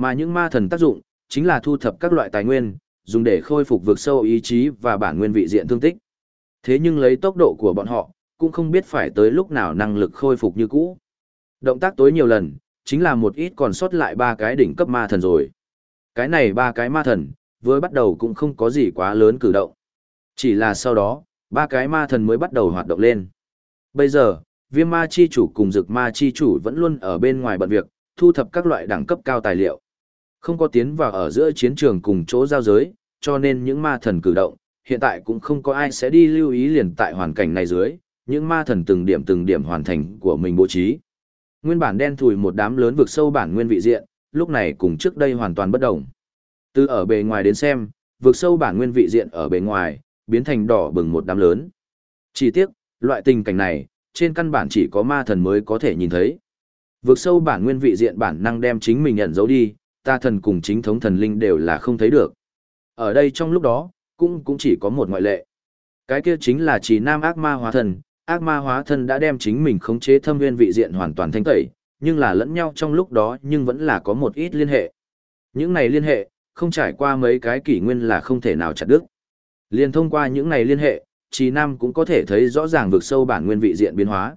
Mà những ma thần tác dụng, chính là thu thập các loại tài nguyên, dùng để khôi phục vực sâu ý chí và bản nguyên vị diện thương tích. Thế nhưng lấy tốc độ của bọn họ, cũng không biết phải tới lúc nào năng lực khôi phục như cũ. Động tác tối nhiều lần, chính là một ít còn sót lại 3 cái đỉnh cấp ma thần rồi. Cái này 3 cái ma thần, với bắt đầu cũng không có gì quá lớn cử động. Chỉ là sau đó, 3 cái ma thần mới bắt đầu hoạt động lên. Bây giờ, viêm ma chi chủ cùng dực ma chi chủ vẫn luôn ở bên ngoài bận việc, thu thập các loại đẳng cấp cao tài liệu. Không có tiến vào ở giữa chiến trường cùng chỗ giao giới, cho nên những ma thần cử động, hiện tại cũng không có ai sẽ đi lưu ý liền tại hoàn cảnh này dưới, những ma thần từng điểm hoàn thành của mình bố trí. Nguyên bản đen thùi một đám lớn vực sâu bản nguyên vị diện, lúc này cùng trước đây hoàn toàn bất động. Từ ở bề ngoài đến xem, vực sâu bản nguyên vị diện ở bề ngoài, biến thành đỏ bừng một đám lớn. Chỉ tiếc, loại tình cảnh này, trên căn bản chỉ có ma thần mới có thể nhìn thấy. Vực sâu bản nguyên vị diện bản năng đem chính mình ẩn giấu đi, ta thần cùng chính thống thần linh đều là không thấy được. Ở đây trong lúc đó, cũng chỉ có một ngoại lệ. Cái kia chính là chỉ nam ác ma hóa thân đã đem chính mình khống chế thâm nguyên vị diện hoàn toàn thanh tẩy, nhưng là lẫn nhau trong lúc đó nhưng vẫn là có một ít liên hệ. Những này liên hệ, không trải qua mấy cái kỷ nguyên là không thể nào chặt đứt. Liên thông qua những này liên hệ, Trì Nam cũng có thể thấy rõ ràng vực sâu bản nguyên vị diện biến hóa.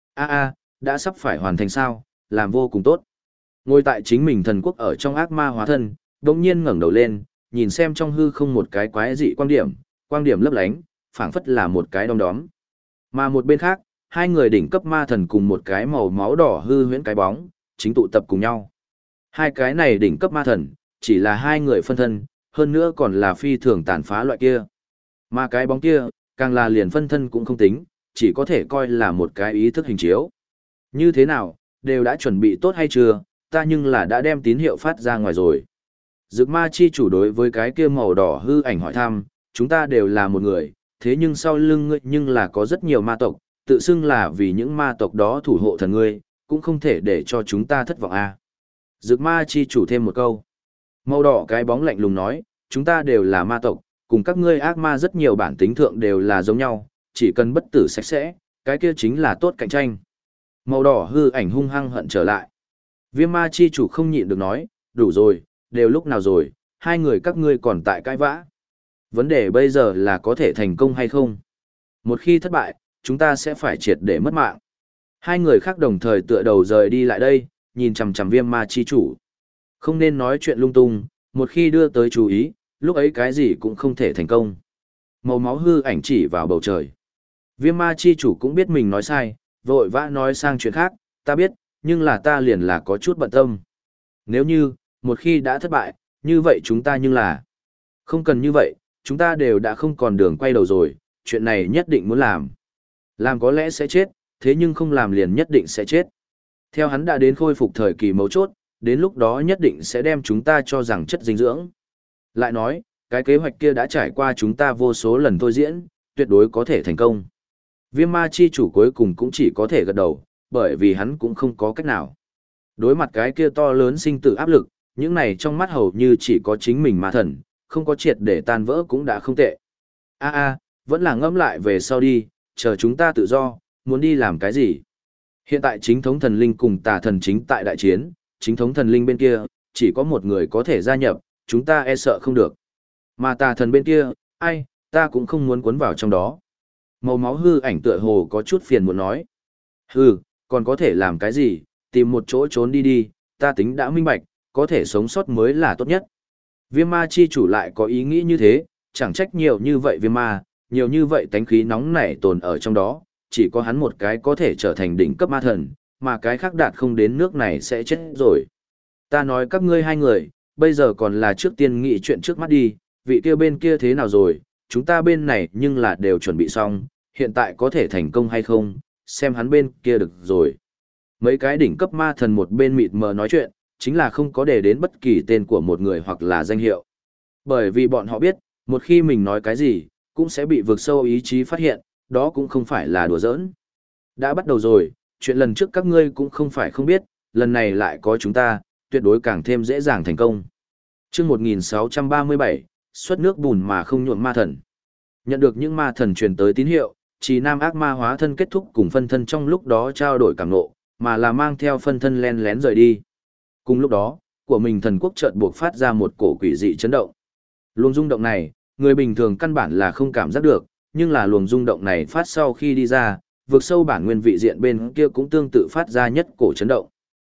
Đã sắp phải hoàn thành sao, làm vô cùng tốt. Ngồi tại chính mình thần quốc ở trong ác ma hóa thân, đột nhiên ngẩng đầu lên, nhìn xem trong hư không một cái quái dị quang điểm lấp lánh, phảng phất là một cái đom đóm. Mà một bên khác, 2 người đỉnh cấp ma thần cùng một cái màu máu đỏ hư huyễn cái bóng, chính tụ tập cùng nhau. 2 cái này đỉnh cấp ma thần, chỉ là 2 người phân thân, hơn nữa còn là phi thường tàn phá loại kia. Mà cái bóng kia, càng là liền phân thân cũng không tính, chỉ có thể coi là một cái ý thức hình chiếu. Như thế nào, đều đã chuẩn bị tốt hay chưa, ta nhưng là đã đem tín hiệu phát ra ngoài rồi. Dực ma chi chủ đối với cái kia màu đỏ hư ảnh hỏi thăm, chúng ta đều là một người, thế nhưng sau lưng ngươi nhưng là có rất nhiều ma tộc, tự xưng là vì những ma tộc đó thủ hộ thần ngươi, cũng không thể để cho chúng ta thất vọng à. Dực ma chi chủ thêm một câu. Màu đỏ cái bóng lạnh lùng nói, chúng ta đều là ma tộc, cùng các ngươi ác ma rất nhiều bản tính thượng đều là giống nhau, chỉ cần bất tử sạch sẽ, cái kia chính là tốt cạnh tranh. Màu đỏ hư ảnh hung hăng hận trở lại. Viêm ma chi chủ không nhịn được nói, đủ rồi, đều lúc nào rồi, 2 người các ngươi còn tại cãi vã. Vấn đề bây giờ là có thể thành công hay không. Một khi thất bại, chúng ta sẽ phải triệt để mất mạng. 2 người khác đồng thời tựa đầu rời đi lại đây, nhìn chằm chằm viêm ma chi chủ. Không nên nói chuyện lung tung, một khi đưa tới chú ý, lúc ấy cái gì cũng không thể thành công. Màu máu hư ảnh chỉ vào bầu trời. Viêm ma chi chủ cũng biết mình nói sai, vội vã nói sang chuyện khác, ta biết, nhưng là ta liền là có chút bận tâm. Nếu như, một khi đã thất bại, như vậy chúng ta nhưng là... Không cần như vậy, chúng ta đều đã không còn đường quay đầu rồi, chuyện này nhất định muốn làm. Làm có lẽ sẽ chết, thế nhưng không làm liền nhất định sẽ chết. Theo hắn đã đến khôi phục thời kỳ mấu chốt, đến lúc đó nhất định sẽ đem chúng ta cho rằng chất dinh dưỡng. Lại nói, cái kế hoạch kia đã trải qua chúng ta vô số lần thôi diễn, tuyệt đối có thể thành công. Viêm ma chi chủ cuối cùng cũng chỉ có thể gật đầu, bởi vì hắn cũng không có cách nào. Đối mặt cái kia to lớn sinh tử áp lực, những này trong mắt hầu như chỉ có chính mình ma thần, không có triệt để tan vỡ cũng đã không tệ. Vẫn là ngẫm lại về sau đi, chờ chúng ta tự do, muốn đi làm cái gì. Hiện tại chính thống thần linh cùng tà thần chính tại đại chiến, chính thống thần linh bên kia, chỉ có một người có thể gia nhập, chúng ta e sợ không được. Mà tà thần bên kia, ta cũng không muốn cuốn vào trong đó. Màu máu hư ảnh tựa hồ có chút phiền muốn nói. Còn có thể làm cái gì, tìm một chỗ trốn đi đi, ta tính đã minh bạch, có thể sống sót mới là tốt nhất. Viêm ma chi chủ lại có ý nghĩ như thế, chẳng trách nhiều như vậy viêm ma, nhiều như vậy tánh khí nóng nảy tồn ở trong đó, chỉ có hắn một cái có thể trở thành đỉnh cấp ma thần, mà cái khác đạt không đến nước này sẽ chết rồi. Ta nói các ngươi 2 người, bây giờ còn là trước tiên nghĩ chuyện trước mắt đi, vị kia bên kia thế nào rồi, chúng ta bên này nhưng là đều chuẩn bị xong, hiện tại có thể thành công hay không, xem hắn bên kia được rồi. Mấy cái đỉnh cấp ma thần một bên mịt mờ nói chuyện, chính là không có để đến bất kỳ tên của một người hoặc là danh hiệu. Bởi vì bọn họ biết, một khi mình nói cái gì, cũng sẽ bị vượt sâu ý chí phát hiện, đó cũng không phải là đùa giỡn. Đã bắt đầu rồi, chuyện lần trước các ngươi cũng không phải không biết, lần này lại có chúng ta, tuyệt đối càng thêm dễ dàng thành công. Chương 1637, xuất nước bùn mà không nhuộm ma thần. Nhận được những ma thần truyền tới tín hiệu, Trì Nam ác ma hóa thân kết thúc cùng phân thân trong lúc đó trao đổi cảm ngộ, mà là mang theo phân thân len lén rời đi. Cùng lúc đó, của mình thần quốc chợt buộc phát ra một cổ quỷ dị chấn động. Luồng rung động này, người bình thường căn bản là không cảm giác được, nhưng là luồng rung động này phát sau khi đi ra, vực sâu bản nguyên vị diện bên kia cũng tương tự phát ra nhất cổ chấn động.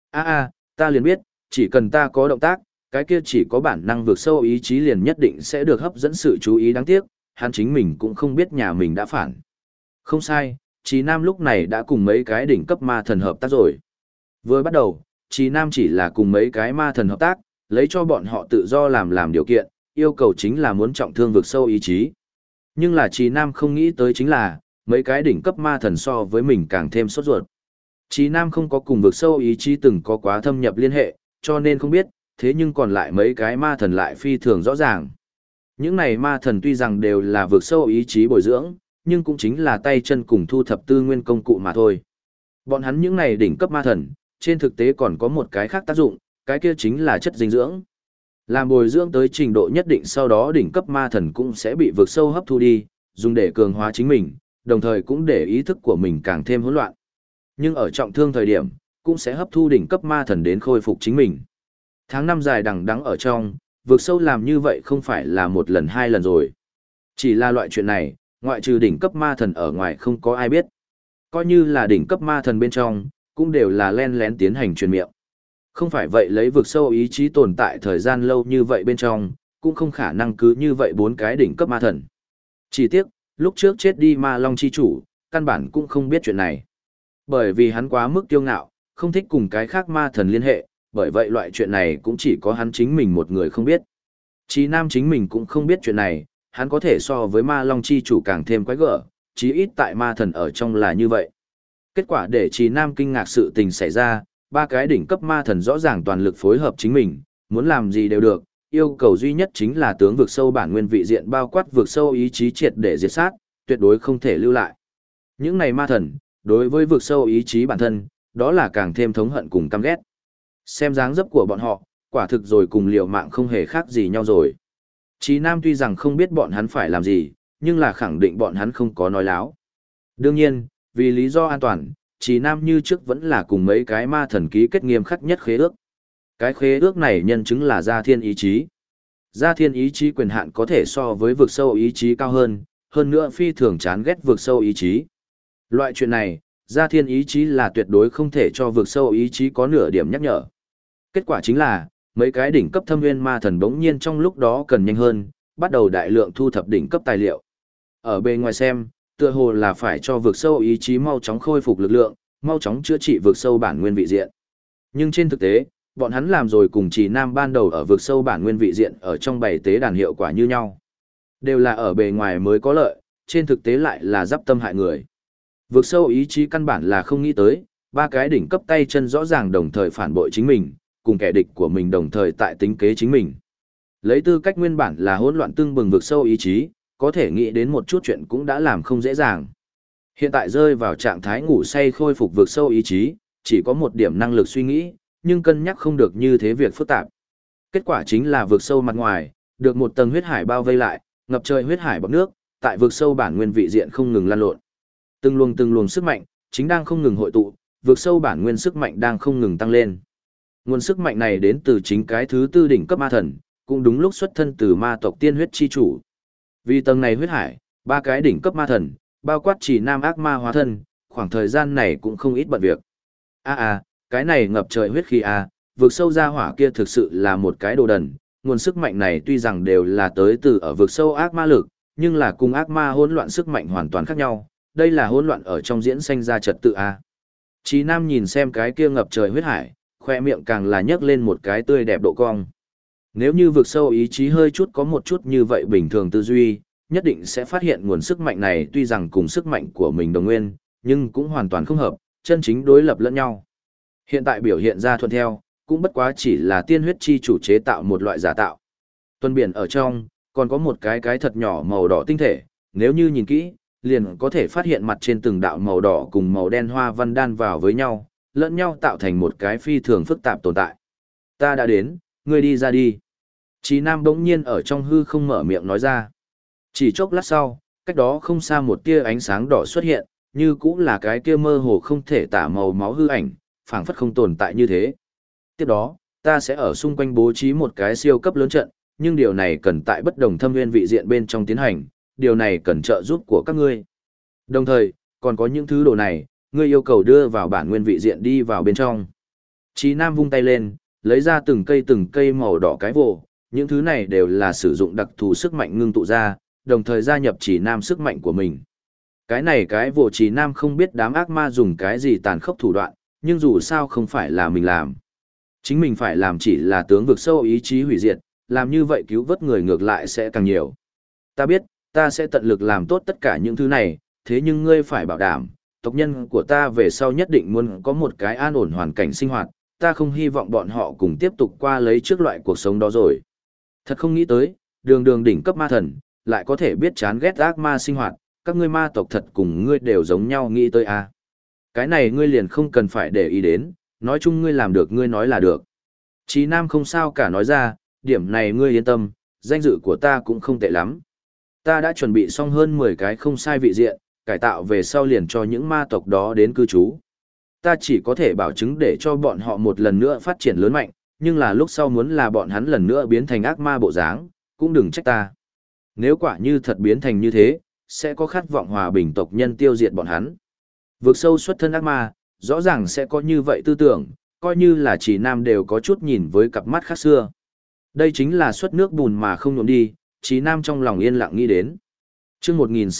Ta liền biết, chỉ cần ta có động tác, cái kia chỉ có bản năng vực sâu ý chí liền nhất định sẽ được hấp dẫn sự chú ý, đáng tiếc, hắn chính mình cũng không biết nhà mình đã phản. Không sai, Trí Nam lúc này đã cùng mấy cái đỉnh cấp ma thần hợp tác rồi. Vừa bắt đầu, Trí Nam chỉ là cùng mấy cái ma thần hợp tác, lấy cho bọn họ tự do làm điều kiện, yêu cầu chính là muốn trọng thương vực sâu ý chí. Nhưng là Trí Nam không nghĩ tới chính là, mấy cái đỉnh cấp ma thần so với mình càng thêm sốt ruột. Trí Nam không có cùng vực sâu ý chí từng có quá thâm nhập liên hệ, cho nên không biết, thế nhưng còn lại mấy cái ma thần lại phi thường rõ ràng. Những này ma thần tuy rằng đều là vực sâu ý chí bồi dưỡng, nhưng cũng chính là tay chân cùng thu thập tư nguyên công cụ mà thôi. Bọn hắn những này đỉnh cấp ma thần, trên thực tế còn có một cái khác tác dụng, cái kia chính là chất dinh dưỡng. Làm bồi dưỡng tới trình độ nhất định sau đó đỉnh cấp ma thần cũng sẽ bị vực sâu hấp thu đi, dùng để cường hóa chính mình, đồng thời cũng để ý thức của mình càng thêm hỗn loạn. Nhưng ở trọng thương thời điểm, cũng sẽ hấp thu đỉnh cấp ma thần đến khôi phục chính mình. Tháng năm dài đằng đẵng ở trong, vực sâu làm như vậy không phải là một lần hai lần rồi. Chỉ là loại chuyện này, ngoại trừ đỉnh cấp ma thần ở ngoài không có ai biết. Coi như là đỉnh cấp ma thần bên trong, cũng đều là len lén tiến hành truyền miệng. Không phải vậy lấy vực sâu ý chí tồn tại thời gian lâu như vậy bên trong, cũng không khả năng cứ như vậy bốn cái đỉnh cấp ma thần. Chỉ tiếc, lúc trước chết đi ma long chi chủ, căn bản cũng không biết chuyện này. Bởi vì hắn quá mức kiêu ngạo, không thích cùng cái khác ma thần liên hệ, bởi vậy loại chuyện này cũng chỉ có hắn chính mình một người không biết. Chí Nam chính mình cũng không biết chuyện này, hắn có thể so với ma long chi chủ càng thêm quái gở, chí ít tại ma thần ở trong là như vậy. Kết quả để Chí Nam kinh ngạc sự tình xảy ra, ba cái đỉnh cấp ma thần rõ ràng toàn lực phối hợp chính mình, muốn làm gì đều được, yêu cầu duy nhất chính là tướng vực sâu bản nguyên vị diện bao quát vực sâu ý chí triệt để diệt sát, tuyệt đối không thể lưu lại. Những này ma thần, đối với vực sâu ý chí bản thân, đó là càng thêm thống hận cùng căm ghét. Xem dáng dấp của bọn họ, quả thực rồi cùng liều mạng không hề khác gì nhau rồi. Chí Nam tuy rằng không biết bọn hắn phải làm gì, nhưng là khẳng định bọn hắn không có nói láo. Đương nhiên, vì lý do an toàn, Chí Nam như trước vẫn là cùng mấy cái ma thần ký kết nghiêm khắc nhất khế ước. Cái khế ước này nhân chứng là gia thiên ý chí. Gia thiên ý chí quyền hạn có thể so với vực sâu ý chí cao hơn nữa phi thường chán ghét vực sâu ý chí. Loại chuyện này, gia thiên ý chí là tuyệt đối không thể cho vực sâu ý chí có nửa điểm nhắc nhở. Kết quả chính là, mấy cái đỉnh cấp thâm nguyên ma thần bỗng nhiên trong lúc đó cần nhanh hơn, bắt đầu đại lượng thu thập đỉnh cấp tài liệu. Ở bên ngoài xem, tựa hồ là phải cho vực sâu ý chí mau chóng khôi phục lực lượng, mau chóng chữa trị vực sâu bản nguyên vị diện. Nhưng trên thực tế, bọn hắn làm rồi cùng Chỉ Nam ban đầu ở vực sâu bản nguyên vị diện ở trong bày tế đàn hiệu quả như nhau. Đều là ở bề ngoài mới có lợi, trên thực tế lại là giáp tâm hại người. Vực sâu ý chí căn bản là không nghĩ tới, ba cái đỉnh cấp tay chân rõ ràng đồng thời phản bội chính mình, cùng kẻ địch của mình đồng thời tại tính kế chính mình. Lấy tư cách nguyên bản là hỗn loạn tương bừng vực sâu ý chí, có thể nghĩ đến một chút chuyện cũng đã làm không dễ dàng. Hiện tại rơi vào trạng thái ngủ say khôi phục vực sâu ý chí, chỉ có một điểm năng lực suy nghĩ, nhưng cân nhắc không được như thế việc phức tạp. Kết quả chính là vực sâu mặt ngoài, được một tầng huyết hải bao vây lại, ngập trời huyết hải bọt nước, tại vực sâu bản nguyên vị diện không ngừng lan lộn. Từng luồng sức mạnh, chính đang không ngừng hội tụ, vực sâu bản nguyên sức mạnh đang không ngừng tăng lên. Nguồn sức mạnh này đến từ chính cái thứ tư đỉnh cấp ma thần, cũng đúng lúc xuất thân từ ma tộc tiên huyết chi chủ. Vì tầng này huyết hải, ba cái đỉnh cấp ma thần, bao quát Chỉ Nam ác ma hóa thân, khoảng thời gian này cũng không ít bận việc. Cái này ngập trời huyết khí vực sâu ra hỏa kia thực sự là một cái đồ đần, nguồn sức mạnh này tuy rằng đều là tới từ ở vực sâu ác ma lực, nhưng là cùng ác ma hỗn loạn sức mạnh hoàn toàn khác nhau, đây là hỗn loạn ở trong diễn sanh ra trật tự Chí Nam nhìn xem cái kia ngập trời huyết hải, khoe miệng càng là nhấc lên một cái tươi đẹp độ cong. Nếu như vực sâu ý chí hơi chút có một chút như vậy bình thường tư duy, nhất định sẽ phát hiện nguồn sức mạnh này tuy rằng cùng sức mạnh của mình đồng nguyên, nhưng cũng hoàn toàn không hợp, chân chính đối lập lẫn nhau. Hiện tại biểu hiện ra thuận theo, cũng bất quá chỉ là tiên huyết chi chủ chế tạo một loại giả tạo. Tuần biển ở trong, còn có một cái thật nhỏ màu đỏ tinh thể, nếu như nhìn kỹ, liền có thể phát hiện mặt trên từng đạo màu đỏ cùng màu đen hoa văn đan vào với nhau, lẫn nhau tạo thành một cái phi thường phức tạp tồn tại. Ta đã đến, ngươi đi ra đi. Chí Nam bỗng nhiên ở trong hư không mở miệng nói ra. Chỉ chốc lát sau, cách đó không xa một tia ánh sáng đỏ xuất hiện, như cũng là cái kia mơ hồ không thể tả màu máu hư ảnh, phảng phất không tồn tại như thế. Tiếp đó, ta sẽ ở xung quanh bố trí một cái siêu cấp lớn trận, nhưng điều này cần tại bất đồng thâm nguyên vị diện bên trong tiến hành, điều này cần trợ giúp của các ngươi. Đồng thời, còn có những thứ đồ này, ngươi yêu cầu đưa vào bản nguyên vị diện đi vào bên trong. Chí Nam vung tay lên, lấy ra từng cây màu đỏ cái vồ, những thứ này đều là sử dụng đặc thù sức mạnh ngưng tụ ra, đồng thời gia nhập Chí Nam sức mạnh của mình. Cái này cái vồ Chí Nam không biết đám ác ma dùng cái gì tàn khốc thủ đoạn, nhưng dù sao không phải là mình làm. Chính mình phải làm chỉ là tướng vực sâu ý chí hủy diệt, làm như vậy cứu vớt người ngược lại sẽ càng nhiều. Ta biết, ta sẽ tận lực làm tốt tất cả những thứ này, thế nhưng ngươi phải bảo đảm, tộc nhân của ta về sau nhất định muốn có một cái an ổn hoàn cảnh sinh hoạt, ta không hy vọng bọn họ cùng tiếp tục qua lấy trước loại cuộc sống đó rồi. Thật không nghĩ tới, đường đường đỉnh cấp ma thần, lại có thể biết chán ghét ác ma sinh hoạt, các ngươi ma tộc thật cùng ngươi đều giống nhau nghĩ tới à. Cái này ngươi liền không cần phải để ý đến, nói chung ngươi làm được ngươi nói là được. Chí Nam không sao cả nói ra, điểm này ngươi yên tâm, danh dự của ta cũng không tệ lắm. Ta đã chuẩn bị xong hơn 10 cái không sai vị diện, cải tạo về sau liền cho những ma tộc đó đến cư trú. Ta chỉ có thể bảo chứng để cho bọn họ một lần nữa phát triển lớn mạnh, nhưng là lúc sau muốn là bọn hắn lần nữa biến thành ác ma bộ dáng, cũng đừng trách ta. Nếu quả như thật biến thành như thế, sẽ có khát vọng hòa bình tộc nhân tiêu diệt bọn hắn. Vượt sâu xuất thân ác ma, rõ ràng sẽ có như vậy tư tưởng, coi như là Chỉ Nam đều có chút nhìn với cặp mắt khác xưa. Đây chính là xuất nước bùn mà không nhuộm đi, Chí Nam trong lòng yên lặng nghĩ đến. Trước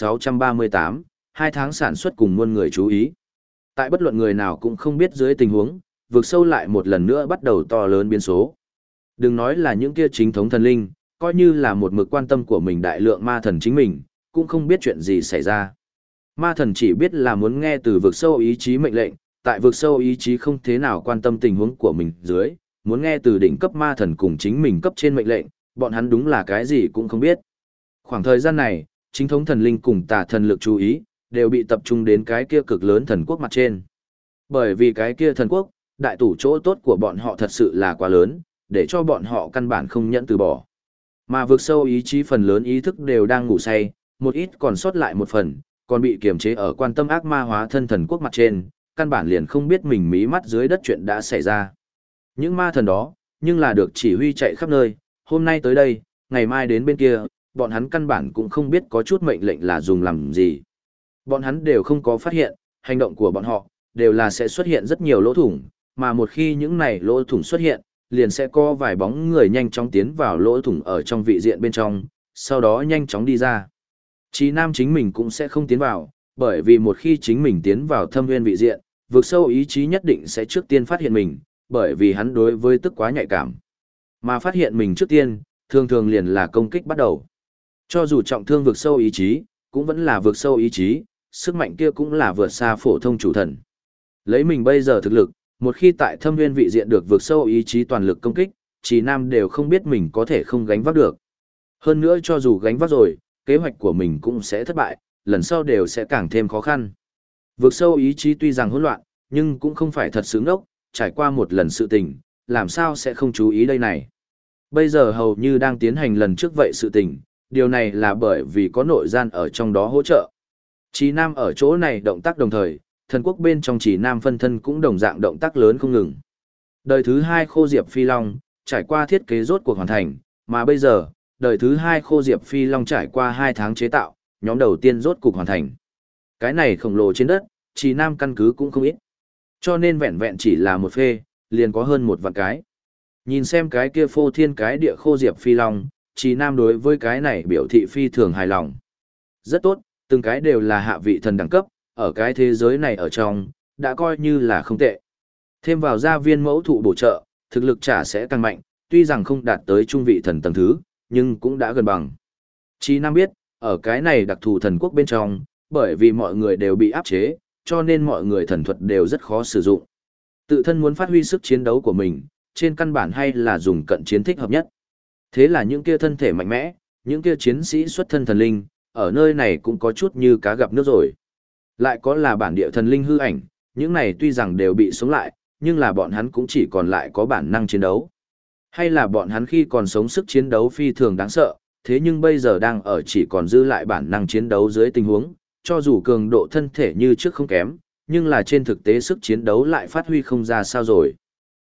1638, 2 tháng sản xuất cùng muôn người chú ý. Tại bất luận người nào cũng không biết dưới tình huống, vực sâu lại một lần nữa bắt đầu to lớn biến số. Đừng nói là những kia chính thống thần linh, coi như là một mực quan tâm của mình đại lượng ma thần chính mình, cũng không biết chuyện gì xảy ra. Ma thần chỉ biết là muốn nghe từ vực sâu ý chí mệnh lệnh, tại vực sâu ý chí không thế nào quan tâm tình huống của mình dưới, muốn nghe từ đỉnh cấp ma thần cùng chính mình cấp trên mệnh lệnh, bọn hắn đúng là cái gì cũng không biết. Khoảng thời gian này, chính thống thần linh cùng tà thần lực chú ý, đều bị tập trung đến cái kia cực lớn thần quốc mặt trên. Bởi vì cái kia thần quốc, đại tủ chỗ tốt của bọn họ thật sự là quá lớn, để cho bọn họ căn bản không nhẫn từ bỏ. Mà vực sâu ý chí phần lớn ý thức đều đang ngủ say, một ít còn sót lại một phần, còn bị kiềm chế ở quan tâm ác ma hóa thân thần quốc mặt trên, căn bản liền không biết mình mí mắt dưới đất chuyện đã xảy ra. Những ma thần đó, nhưng là được chỉ huy chạy khắp nơi, hôm nay tới đây, ngày mai đến bên kia, bọn hắn căn bản cũng không biết có chút mệnh lệnh là dùng làm gì. Bọn hắn đều không có phát hiện, hành động của bọn họ, đều là sẽ xuất hiện rất nhiều lỗ thủng, mà một khi những này lỗ thủng xuất hiện, liền sẽ có vài bóng người nhanh chóng tiến vào lỗ thủng ở trong vị diện bên trong, sau đó nhanh chóng đi ra. Chí Nam chính mình cũng sẽ không tiến vào, bởi vì một khi chính mình tiến vào thâm nguyên vị diện, vực sâu ý chí nhất định sẽ trước tiên phát hiện mình, bởi vì hắn đối với tức quá nhạy cảm. Mà phát hiện mình trước tiên, thường thường liền là công kích bắt đầu. Cho dù trọng thương vực sâu ý chí, cũng vẫn là vực sâu ý chí, sức mạnh kia cũng là vượt xa phổ thông chủ thần. Lấy mình bây giờ thực lực, một khi tại thâm nguyên vị diện được vực sâu ý chí toàn lực công kích, Chí Nam đều không biết mình có thể không gánh vác được. Hơn nữa cho dù gánh vác rồi, kế hoạch của mình cũng sẽ thất bại, lần sau đều sẽ càng thêm khó khăn. Vực sâu ý chí tuy rằng hỗn loạn, nhưng cũng không phải thật sướng ốc, trải qua một lần sự tình, làm sao sẽ không chú ý đây này. Bây giờ hầu như đang tiến hành lần trước vậy sự tình, điều này là bởi vì có nội gian ở trong đó hỗ trợ. Chí Nam ở chỗ này động tác đồng thời, thần quốc bên trong Chí Nam phân thân cũng đồng dạng động tác lớn không ngừng. Đời thứ 2 Khô Diệp Phi Long, trải qua thiết kế rốt cuộc hoàn thành, mà bây giờ, đời thứ 2 Khô Diệp Phi Long trải qua 2 tháng chế tạo, nhóm đầu tiên rốt cuộc hoàn thành. Cái này khổng lồ trên đất, Chí Nam căn cứ cũng không ít. Cho nên vẹn vẹn chỉ là một phê, liền có hơn một vạn cái. Nhìn xem cái kia phô thiên cái địa Khô Diệp Phi Long, Chí Nam đối với cái này biểu thị phi thường hài lòng. Rất tốt, từng cái đều là hạ vị thần đẳng cấp, ở cái thế giới này ở trong, đã coi như là không tệ. Thêm vào gia viên mẫu thụ bổ trợ, thực lực trả sẽ tăng mạnh, tuy rằng không đạt tới trung vị thần tầng thứ, nhưng cũng đã gần bằng. Chí Nam biết, ở cái này đặc thù thần quốc bên trong, bởi vì mọi người đều bị áp chế, cho nên mọi người thần thuật đều rất khó sử dụng. Tự thân muốn phát huy sức chiến đấu của mình, trên căn bản hay là dùng cận chiến thích hợp nhất. Thế là những kia thân thể mạnh mẽ, những kia chiến sĩ xuất thân thần linh, ở nơi này cũng có chút như cá gặp nước rồi. Lại có là bản địa thần linh hư ảnh, những này tuy rằng đều bị sống lại, nhưng là bọn hắn cũng chỉ còn lại có bản năng chiến đấu. Hay là bọn hắn khi còn sống sức chiến đấu phi thường đáng sợ, thế nhưng bây giờ đang ở chỉ còn giữ lại bản năng chiến đấu dưới tình huống, cho dù cường độ thân thể như trước không kém, nhưng là trên thực tế sức chiến đấu lại phát huy không ra sao rồi.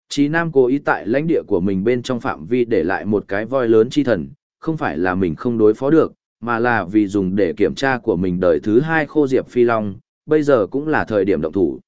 Chí Nam cố ý tại lãnh địa của mình bên trong phạm vi để lại một cái voi lớn chi thần, không phải là mình không đối phó được, mà là vì dùng để kiểm tra của mình đời thứ hai khô diệp phi long, bây giờ cũng là thời điểm động thủ.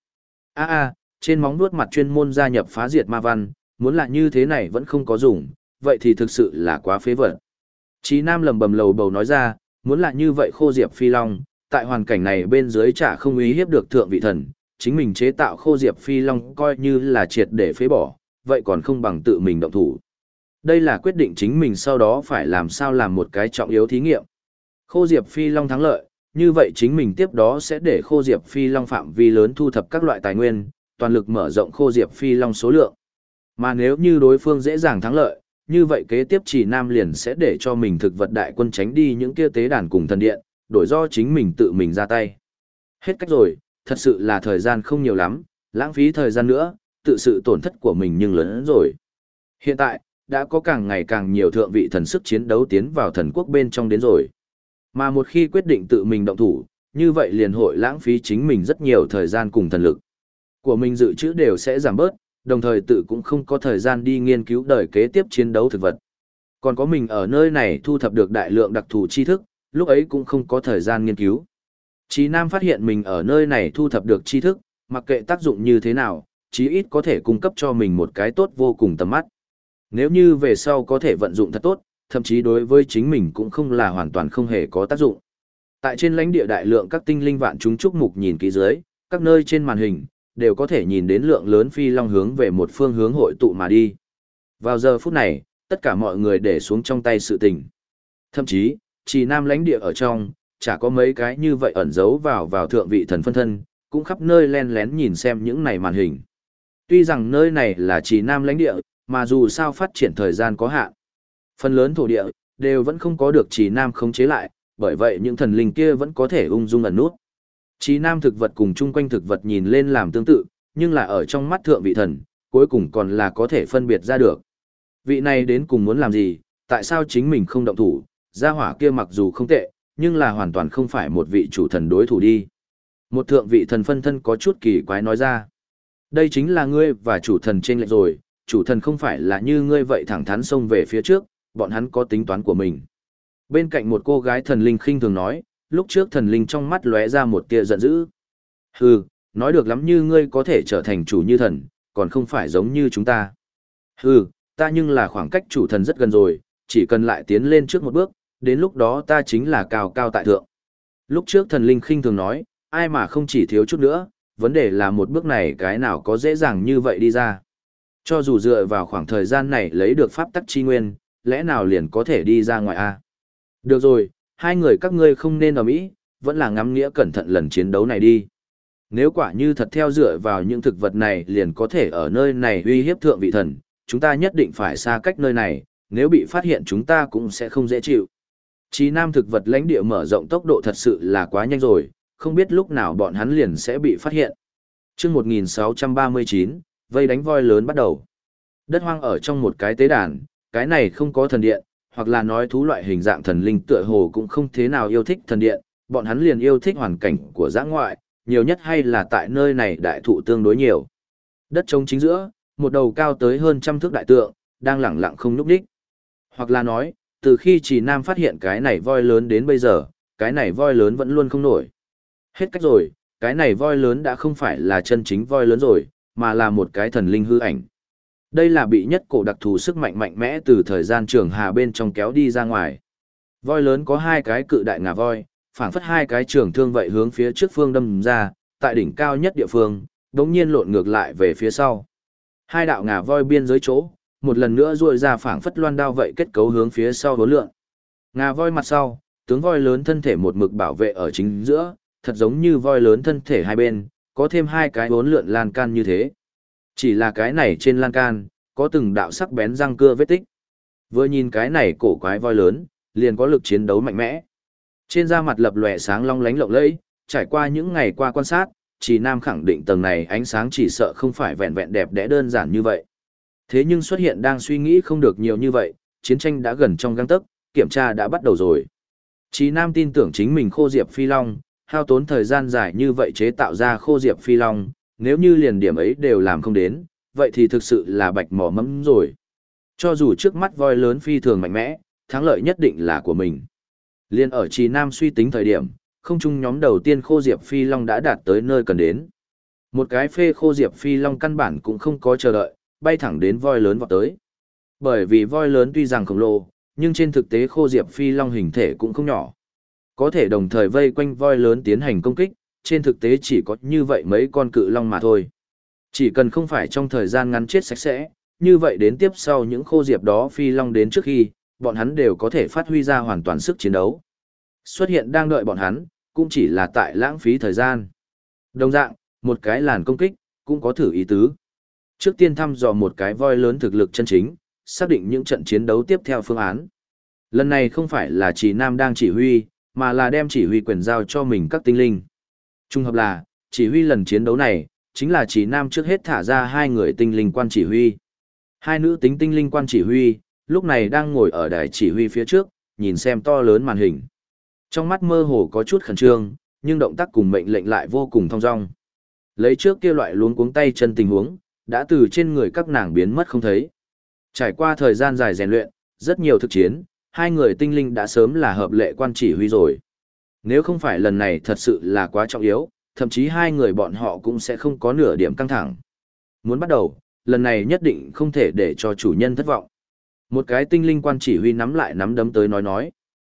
Trên móng vuốt mặt chuyên môn gia nhập phá diệt ma văn, muốn là như thế này vẫn không có dùng, vậy thì thực sự là quá phế vật. Chí Nam lầm bầm lầu bầu nói ra, muốn là như vậy khô diệp phi long, tại hoàn cảnh này bên dưới chả không uy hiếp được thượng vị thần, chính mình chế tạo khô diệp phi long coi như là triệt để phế bỏ, vậy còn không bằng tự mình động thủ. Đây là quyết định chính mình sau đó phải làm sao làm một cái trọng yếu thí nghiệm. Khô diệp phi long thắng lợi, như vậy chính mình tiếp đó sẽ để khô diệp phi long phạm vi lớn thu thập các loại tài nguyên, toàn lực mở rộng khô diệp phi long số lượng. Mà nếu như đối phương dễ dàng thắng lợi, như vậy kế tiếp Chỉ Nam liền sẽ để cho mình thực vật đại quân tránh đi những kia tế đàn cùng thần điện, đổi do chính mình tự mình ra tay. Hết cách rồi, thật sự là thời gian không nhiều lắm, lãng phí thời gian nữa, tự sự tổn thất của mình nhưng lớn hơn rồi. Hiện tại, đã có càng ngày càng nhiều thượng vị thần sức chiến đấu tiến vào thần quốc bên trong đến rồi. Mà một khi quyết định tự mình động thủ, như vậy liền hội lãng phí chính mình rất nhiều thời gian cùng thần lực của mình dự trữ đều sẽ giảm bớt, đồng thời tự cũng không có thời gian đi nghiên cứu đời kế tiếp chiến đấu thực vật. Còn có mình ở nơi này thu thập được đại lượng đặc thù tri thức, lúc ấy cũng không có thời gian nghiên cứu. Chí Nam phát hiện mình ở nơi này thu thập được tri thức, mặc kệ tác dụng như thế nào, chí ít có thể cung cấp cho mình một cái tốt vô cùng tầm mắt. Nếu như về sau có thể vận dụng thật tốt, thậm chí đối với chính mình cũng không là hoàn toàn không hề có tác dụng. Tại trên lãnh địa đại lượng các tinh linh vạn chúng trúc mục nhìn kỹ dưới, các nơi trên màn hình, đều có thể nhìn đến lượng lớn phi long hướng về một phương hướng hội tụ mà đi. Vào giờ phút này, tất cả mọi người để xuống trong tay sự tình. Thậm chí, chỉ Nam lãnh địa ở trong, chả có mấy cái như vậy ẩn giấu vào thượng vị thần phân thân, cũng khắp nơi len lén nhìn xem những này màn hình. Tuy rằng nơi này là chỉ Nam lãnh địa, mà dù sao phát triển thời gian có hạn, phần lớn thổ địa đều vẫn không có được chỉ Nam khống chế lại, bởi vậy những thần linh kia vẫn có thể ung dung ẩn nút. Chỉ Nam thực vật cùng chung quanh thực vật nhìn lên làm tương tự, nhưng là ở trong mắt thượng vị thần, cuối cùng còn là có thể phân biệt ra được. Vị này đến cùng muốn làm gì, tại sao chính mình không động thủ, gia hỏa kia mặc dù không tệ, nhưng là hoàn toàn không phải một vị chủ thần đối thủ đi. Một thượng vị thần phân thân có chút kỳ quái nói ra. Đây chính là ngươi và chủ thần chênh lệch rồi, chủ thần không phải là như ngươi vậy thẳng thắn xông về phía trước, bọn hắn có tính toán của mình. Bên cạnh một cô gái thần linh khinh thường nói, lúc trước thần linh trong mắt lóe ra một tia giận dữ. Hừ, nói được lắm như ngươi có thể trở thành chủ như thần, còn không phải giống như chúng ta. Hừ, ta nhưng là khoảng cách chủ thần rất gần rồi, chỉ cần lại tiến lên trước một bước, đến lúc đó ta chính là cao cao tại thượng. Lúc trước thần linh khinh thường nói, ai mà không chỉ thiếu chút nữa, vấn đề là một bước này cái nào có dễ dàng như vậy đi ra. Cho dù dựa vào khoảng thời gian này lấy được pháp tắc chi nguyên, lẽ nào liền có thể đi ra ngoài a? Được rồi, hai người các ngươi không nên ầm ĩ, vẫn là ngắm nghĩa cẩn thận lần chiến đấu này đi. Nếu quả như thật theo dựa vào những thực vật này liền có thể ở nơi này uy hiếp thượng vị thần, chúng ta nhất định phải xa cách nơi này, nếu bị phát hiện chúng ta cũng sẽ không dễ chịu. Chí Nam thực vật lãnh địa mở rộng tốc độ thật sự là quá nhanh rồi, không biết lúc nào bọn hắn liền sẽ bị phát hiện. Chương 1639, vây đánh voi lớn bắt đầu. Đất hoang ở trong một cái tế đàn, cái này không có thần điện, hoặc là nói thú loại hình dạng thần linh tựa hồ cũng không thế nào yêu thích thần điện, bọn hắn liền yêu thích hoàn cảnh của dã ngoại, nhiều nhất hay là tại nơi này đại thụ tương đối nhiều. Đất trống chính giữa, một đầu cao tới hơn trăm thước đại tượng, đang lẳng lặng không nhúc nhích. Hoặc là nói, từ khi Chỉ Nam phát hiện cái này voi lớn đến bây giờ, cái này voi lớn vẫn luôn không nổi. Hết cách rồi, cái này voi lớn đã không phải là chân chính voi lớn rồi, mà là một cái thần linh hư ảnh. Đây là bị nhất cổ đặc thù sức mạnh mạnh mẽ từ thời gian trường hà bên trong kéo đi ra ngoài. Voi lớn có hai cái cự đại ngà voi, phảng phất hai cái trường thương vậy hướng phía trước phương đâm ra, tại đỉnh cao nhất địa phương, đống nhiên lộn ngược lại về phía sau. Hai đạo ngà voi biên giới chỗ, một lần nữa duỗi ra phảng phất loan đao vậy kết cấu hướng phía sau hố lượng. Ngà voi mặt sau, tướng voi lớn thân thể một mực bảo vệ ở chính giữa, thật giống như voi lớn thân thể hai bên, có thêm hai cái bốn lượn lan can như thế. Chỉ là cái này trên lan can, có từng đạo sắc bén răng cưa vết tích. Vừa nhìn cái này cổ quái voi lớn, liền có lực chiến đấu mạnh mẽ. Trên da mặt lập lòe sáng long lánh lộng lẫy, trải qua những ngày qua quan sát, Chỉ Nam khẳng định tầng này ánh sáng chỉ sợ không phải vẹn vẹn đẹp đẽ đơn giản như vậy. Thế nhưng xuất hiện đang suy nghĩ không được nhiều như vậy, chiến tranh đã gần trong gang tấc, kiểm tra đã bắt đầu rồi. Chỉ Nam tin tưởng chính mình khô diệp phi long, hao tốn thời gian dài như vậy chế tạo ra khô diệp phi long, nếu như liền điểm ấy đều làm không đến, vậy thì thực sự là bạch mỏ mẫm rồi. Cho dù trước mắt voi lớn phi thường mạnh mẽ, thắng lợi nhất định là của mình. Liên ở Trì Nam suy tính thời điểm, không trung nhóm đầu tiên khô diệp phi long đã đạt tới nơi cần đến. Một cái phê khô diệp phi long căn bản cũng không có chờ đợi, bay thẳng đến voi lớn vọt tới. Bởi vì voi lớn tuy rằng khổng lồ, nhưng trên thực tế khô diệp phi long hình thể cũng không nhỏ. Có thể đồng thời vây quanh voi lớn tiến hành công kích, trên thực tế chỉ có như vậy mấy con cự long mà thôi. Chỉ cần không phải trong thời gian ngắn chết sạch sẽ, như vậy đến tiếp sau những khô diệp đó phi long đến trước khi, bọn hắn đều có thể phát huy ra hoàn toàn sức chiến đấu. Xuất hiện đang đợi bọn hắn, cũng chỉ là tại lãng phí thời gian. Đồng dạng, một cái làn công kích, cũng có thử ý tứ. Trước tiên thăm dò một cái voi lớn thực lực chân chính, xác định những trận chiến đấu tiếp theo phương án. Lần này không phải là Trì Nam đang chỉ huy, mà là đem chỉ huy quyền giao cho mình các tinh linh. Trung hợp là, chỉ huy lần chiến đấu này, chính là Trì Nam trước hết thả ra hai người tinh linh quan chỉ huy. Hai nữ tính tinh linh quan chỉ huy, lúc này đang ngồi ở đài chỉ huy phía trước, nhìn xem to lớn màn hình. Trong mắt mơ hồ có chút khẩn trương, nhưng động tác cùng mệnh lệnh lại vô cùng thong dong. Lấy trước kia loại luống cuống tay chân tình huống, đã từ trên người các nàng biến mất không thấy. Trải qua thời gian dài rèn luyện, rất nhiều thực chiến, hai người tinh linh đã sớm là hợp lệ quan chỉ huy rồi. Nếu không phải lần này thật sự là quá trọng yếu, thậm chí hai người bọn họ cũng sẽ không có nửa điểm căng thẳng. Muốn bắt đầu, lần này nhất định không thể để cho chủ nhân thất vọng. Một cái tinh linh quan chỉ huy nắm lại nắm đấm tới nói.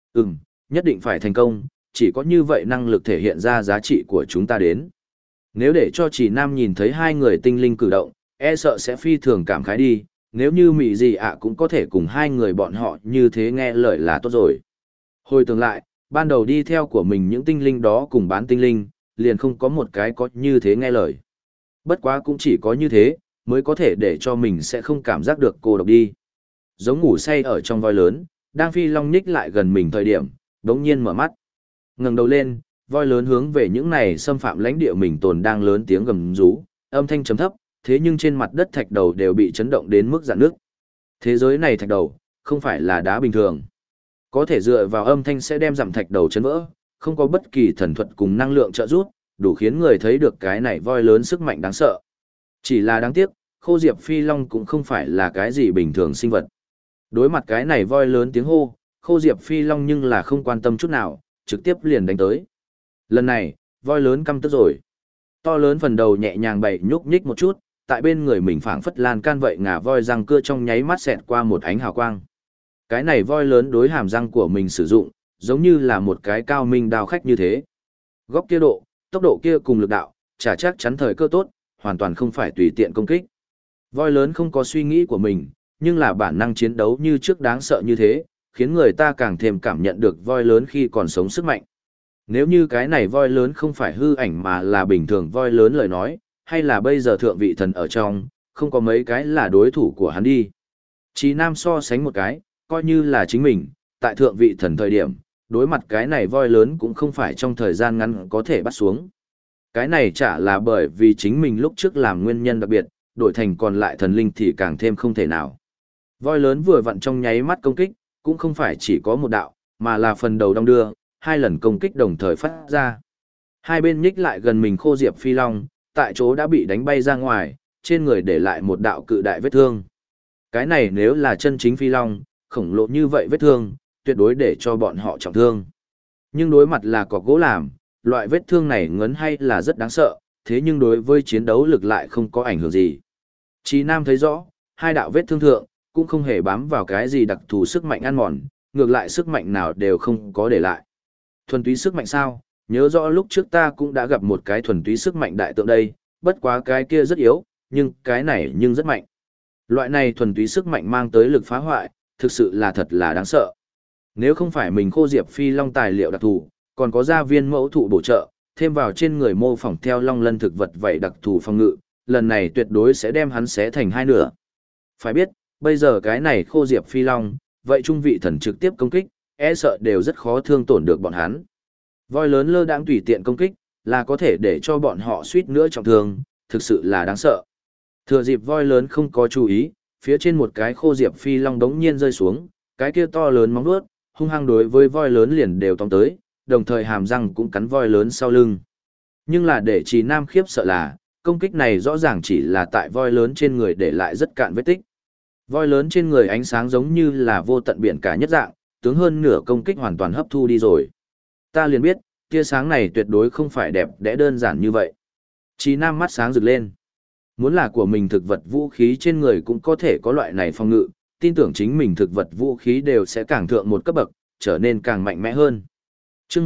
Nhất định phải thành công, chỉ có như vậy năng lực thể hiện ra giá trị của chúng ta đến. Nếu để cho Trì Nam nhìn thấy hai người tinh linh cử động, e sợ sẽ phi thường cảm khái đi, nếu như mị gì ạ cũng có thể cùng hai người bọn họ như thế nghe lời là tốt rồi. Hồi tưởng lại, ban đầu đi theo của mình những tinh linh đó cùng bán tinh linh, liền không có một cái có như thế nghe lời. Bất quá cũng chỉ có như thế, mới có thể để cho mình sẽ không cảm giác được cô độc đi. Giống ngủ say ở trong voi lớn, đang phi long nhích lại gần mình thời điểm, đống nhiên mở mắt. Ngẩng đầu lên, voi lớn hướng về những này xâm phạm lãnh địa mình tồn đang lớn tiếng gầm rú, âm thanh trầm thấp, thế nhưng trên mặt đất thạch đầu đều bị chấn động đến mức rạn nước. Thế giới này thạch đầu, không phải là đá bình thường. Có thể dựa vào âm thanh sẽ đem dặm thạch đầu chấn vỡ, không có bất kỳ thần thuật cùng năng lượng trợ giúp, đủ khiến người thấy được cái này voi lớn sức mạnh đáng sợ. Chỉ là đáng tiếc, khô diệp phi long cũng không phải là cái gì bình thường sinh vật. Đối mặt cái này voi lớn tiếng hô, khô diệp phi long nhưng là không quan tâm chút nào, trực tiếp liền đánh tới. Lần này, voi lớn căm tức rồi. To lớn phần đầu nhẹ nhàng bày nhúc nhích một chút, tại bên người mình phảng phất lan can vậy ngà voi răng cưa trong nháy mắt xẹt qua một ánh hào quang. Cái này voi lớn đối hàm răng của mình sử dụng, giống như là một cái cao minh đao khách như thế. Góc kia độ, tốc độ kia cùng lực đạo, chả chắc chắn thời cơ tốt, hoàn toàn không phải tùy tiện công kích. Voi lớn không có suy nghĩ của mình, nhưng là bản năng chiến đấu như trước đáng sợ như thế, khiến người ta càng thêm cảm nhận được voi lớn khi còn sống sức mạnh. Nếu như cái này voi lớn không phải hư ảnh mà là bình thường voi lớn lời nói, hay là bây giờ thượng vị thần ở trong, không có mấy cái là đối thủ của hắn đi. Chí Nam so sánh một cái, coi như là chính mình, tại thượng vị thần thời điểm, đối mặt cái này voi lớn cũng không phải trong thời gian ngắn có thể bắt xuống. Cái này chả là bởi vì chính mình lúc trước làm nguyên nhân đặc biệt, đổi thành còn lại thần linh thì càng thêm không thể nào. Voi lớn vừa vặn trong nháy mắt công kích, cũng không phải chỉ có một đạo, mà là phần đầu đong đưa, hai lần công kích đồng thời phát ra. Hai bên nhích lại gần mình khô diệp phi long, tại chỗ đã bị đánh bay ra ngoài, trên người để lại một đạo cự đại vết thương. Cái này nếu là chân chính phi long, khổng lồ như vậy vết thương, tuyệt đối để cho bọn họ trọng thương. Nhưng đối mặt là cọc gỗ làm, loại vết thương này ngấn hay là rất đáng sợ, thế nhưng đối với chiến đấu lực lại không có ảnh hưởng gì. Chí Nam thấy rõ, hai đạo vết thương thượng, cũng không hề bám vào cái gì đặc thù sức mạnh ăn mòn, ngược lại sức mạnh nào đều không có để lại. Thuần túy sức mạnh sao? Nhớ rõ lúc trước ta cũng đã gặp một cái thuần túy sức mạnh đại tượng đây, bất quá cái kia rất yếu, nhưng cái này nhưng rất mạnh. Loại này thuần túy sức mạnh mang tới lực phá hoại, thực sự là thật là đáng sợ. Nếu không phải mình khô diệp phi long tài liệu đặc thù, còn có gia viên mẫu thụ bổ trợ, thêm vào trên người mô phỏng theo long lân thực vật vậy đặc thù phòng ngự, lần này tuyệt đối sẽ đem hắn xé thành hai nửa. Phải biết, bây giờ cái này khô diệp phi long, vậy trung vị thần trực tiếp công kích, e sợ đều rất khó thương tổn được bọn hắn. Voi lớn lơ đãng tùy tiện công kích, là có thể để cho bọn họ suýt nữa trọng thương, thực sự là đáng sợ. Thừa dịp voi lớn không có chú ý, phía trên một cái khô diệp phi long đống nhiên rơi xuống, cái kia to lớn móng vuốt, hung hăng đối với voi lớn liền đều tóm tới, đồng thời hàm răng cũng cắn voi lớn sau lưng. Nhưng là để Chí Nam khiếp sợ là, công kích này rõ ràng chỉ là tại voi lớn trên người để lại rất cạn vết tích. Voi lớn trên người ánh sáng giống như là vô tận biển cả nhất dạng, tướng hơn nửa công kích hoàn toàn hấp thu đi rồi. Ta liền biết, tia sáng này tuyệt đối không phải đẹp đẽ đơn giản như vậy. Chí Nam mắt sáng rực lên. Muốn là của mình thực vật vũ khí trên người cũng có thể có loại này phòng ngự, tin tưởng chính mình thực vật vũ khí đều sẽ càng thượng một cấp bậc, trở nên càng mạnh mẽ hơn. Chương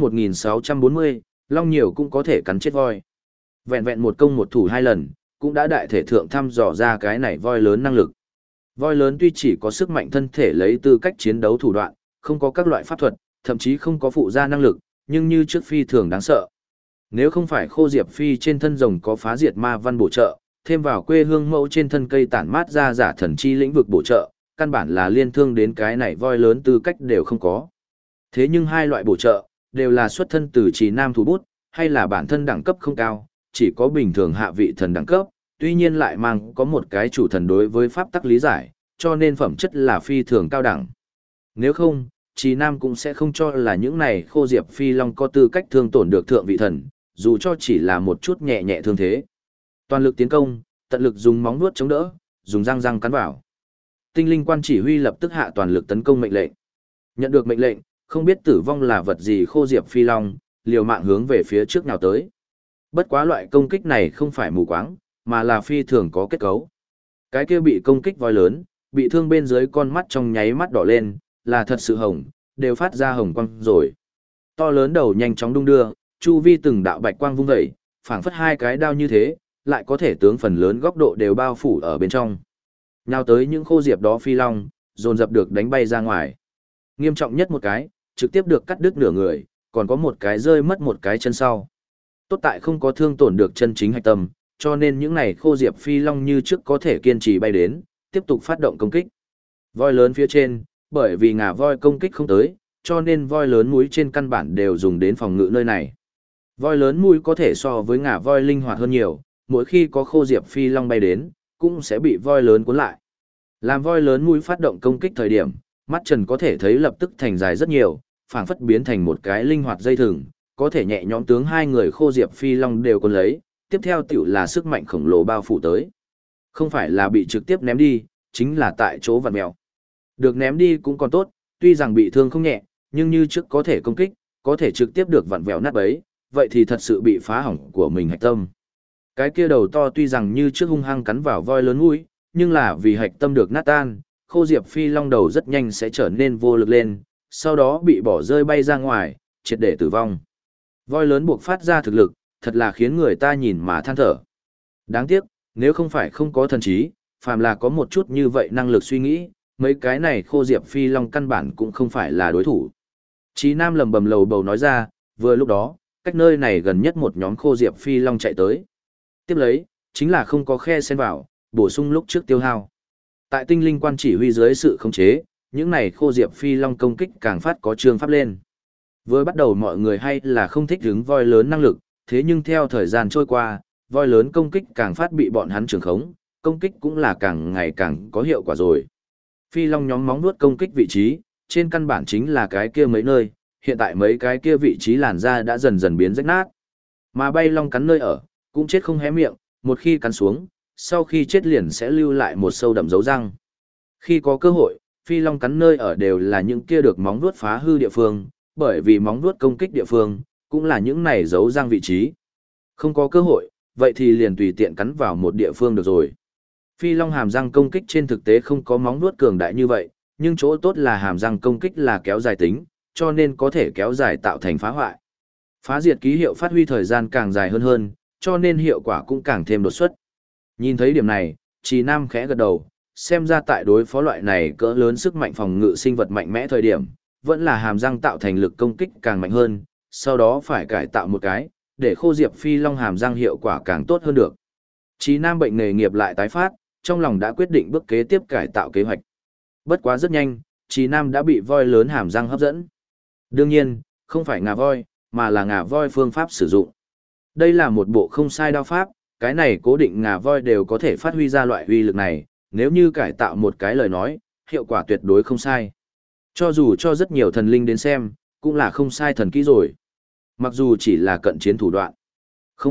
1640, Long nhiều cũng có thể cắn chết voi. Vẹn vẹn một công một thủ 2 lần, cũng đã đại thể thượng thăm dò ra cái này voi lớn năng lực. Voi lớn tuy chỉ có sức mạnh thân thể lấy tư cách chiến đấu thủ đoạn, không có các loại pháp thuật, thậm chí không có phụ gia năng lực, nhưng như trước phi thường đáng sợ. Nếu không phải Khô Diệp Phi trên thân rồng có phá diệt ma văn bổ trợ, thêm vào quê hương mẫu trên thân cây tản mát ra giả thần chi lĩnh vực bổ trợ, căn bản là liên thương đến cái này voi lớn tư cách đều không có. Thế nhưng hai loại bổ trợ, đều là xuất thân từ Trì Nam thủ bút, hay là bản thân đẳng cấp không cao, chỉ có bình thường hạ vị thần đẳng cấp, tuy nhiên lại mang có một cái chủ thần đối với pháp tắc lý giải, cho nên phẩm chất là phi thường cao đẳng. Nếu không, Trì Nam cũng sẽ không cho là những này Khô Diệp Phi Long có tư cách thương tổn được thượng vị thần, dù cho chỉ là một chút nhẹ nhẹ thương thế. Toàn lực tiến công, tận lực dùng móng vuốt chống đỡ, dùng răng răng cắn vào. Tinh linh quan chỉ huy lập tức hạ toàn lực tấn công mệnh lệnh. Nhận được mệnh lệnh, không biết tử vong là vật gì Khô Diệp Phi Long, liều mạng hướng về phía trước nào tới. Bất quá loại công kích này không phải mù quáng, mà là phi thường có kết cấu. Cái kia bị công kích voi lớn, bị thương bên dưới con mắt trong nháy mắt đỏ lên, là thật sự hồng, đều phát ra hồng quang rồi. To lớn đầu nhanh chóng đung đưa, chu vi từng đạo bạch quang vung dậy, phảng phất hai cái đao như thế, lại có thể tướng phần lớn góc độ đều bao phủ ở bên trong. Nhào tới những Khô Diệp đó Phi Long, dồn dập được đánh bay ra ngoài. Nghiêm trọng nhất một cái, trực tiếp được cắt đứt nửa người, còn có một cái rơi mất một cái chân sau. Tốt tại không có thương tổn được chân chính hạch tâm, cho nên những này Khô Diệp Phi Long như trước có thể kiên trì bay đến, tiếp tục phát động công kích. Voi lớn phía trên, bởi vì ngà voi công kích không tới, cho nên voi lớn mũi trên căn bản đều dùng đến phòng ngự nơi này. Voi lớn mũi có thể so với ngà voi linh hoạt hơn nhiều, mỗi khi có Khô Diệp Phi Long bay đến, cũng sẽ bị voi lớn cuốn lại. Làm voi lớn mũi phát động công kích thời điểm, mắt Trần có thể thấy lập tức thành dài rất nhiều, phảng phất biến thành một cái linh hoạt dây thừng, có thể nhẹ nhõm tướng hai người Khô Diệp Phi Long đều cuốn lấy, tiếp theo tiểu là sức mạnh khổng lồ bao phủ tới. Không phải là bị trực tiếp ném đi, chính là tại chỗ vặn mèo. Được ném đi cũng còn tốt, tuy rằng bị thương không nhẹ, nhưng như trước có thể công kích, có thể trực tiếp được vặn vẹo nát bấy, vậy thì thật sự bị phá hỏng của mình hạch tâm. Cái kia đầu to tuy rằng như trước hung hăng cắn vào voi lớn mũi, nhưng là vì hạch tâm được nát tan, Khô Diệp Phi Long đầu rất nhanh sẽ trở nên vô lực lên, sau đó bị bỏ rơi bay ra ngoài, triệt để tử vong. Voi lớn buộc phát ra thực lực, thật là khiến người ta nhìn mà than thở. Đáng tiếc, nếu không phải không có thần trí, phàm là có một chút như vậy năng lực suy nghĩ, mấy cái này Khô Diệp Phi Long căn bản cũng không phải là đối thủ. Chí Nam lầm bầm lầu bầu nói ra, vừa lúc đó, cách nơi này gần nhất một nhóm Khô Diệp Phi Long chạy tới. Tiếp lấy, chính là không có khe xen vào, bổ sung lúc trước tiêu hao. Tại tinh linh quan chỉ huy dưới sự khống chế, những này Khô Diệp Phi Long công kích càng phát có trường pháp lên. Vừa bắt đầu mọi người hay là không thích hứng voi lớn năng lực, thế nhưng theo thời gian trôi qua, voi lớn công kích càng phát bị bọn hắn trường khống, công kích cũng là càng ngày càng có hiệu quả rồi. Phi Long nhóm móng nuốt công kích vị trí, trên căn bản chính là cái kia mấy nơi, hiện tại mấy cái kia vị trí làn da đã dần dần biến rách nát. Mà bay long cắn nơi ở, cũng chết không hé miệng, một khi cắn xuống, sau khi chết liền sẽ lưu lại một sâu đậm dấu răng. Khi có cơ hội, Phi Long cắn nơi ở đều là những kia được móng vuốt phá hư địa phương, bởi vì móng vuốt công kích địa phương, cũng là những này dấu răng vị trí. Không có cơ hội, vậy thì liền tùy tiện cắn vào một địa phương được rồi. Phi Long hàm răng công kích trên thực tế không có móng vuốt cường đại như vậy, nhưng chỗ tốt là hàm răng công kích là kéo dài tính, cho nên có thể kéo dài tạo thành phá hoại. Phá diệt ký hiệu phát huy thời gian càng dài hơn, cho nên hiệu quả cũng càng thêm đột xuất. Nhìn thấy điểm này, Trì Nam khẽ gật đầu, xem ra tại đối phó loại này cỡ lớn sức mạnh phòng ngự sinh vật mạnh mẽ thời điểm, vẫn là hàm răng tạo thành lực công kích càng mạnh hơn, sau đó phải cải tạo một cái, để Khô Diệp Phi Long hàm răng hiệu quả càng tốt hơn được. Trì Nam bệnh nghề nghiệp lại tái phát, trong lòng đã quyết định bước kế tiếp cải tạo kế hoạch. Bất quá rất nhanh, Trì Nam đã bị voi lớn hàm răng hấp dẫn. Đương nhiên, không phải ngà voi, mà là ngà voi phương pháp sử dụng. Đây là một bộ không sai đao pháp, cái này cố định ngà voi đều có thể phát huy ra loại uy lực này, nếu như cải tạo một cái lời nói, hiệu quả tuyệt đối không sai. Cho dù cho rất nhiều thần linh đến xem, cũng là không sai thần kỹ rồi. Mặc dù chỉ là cận chiến thủ đoạn.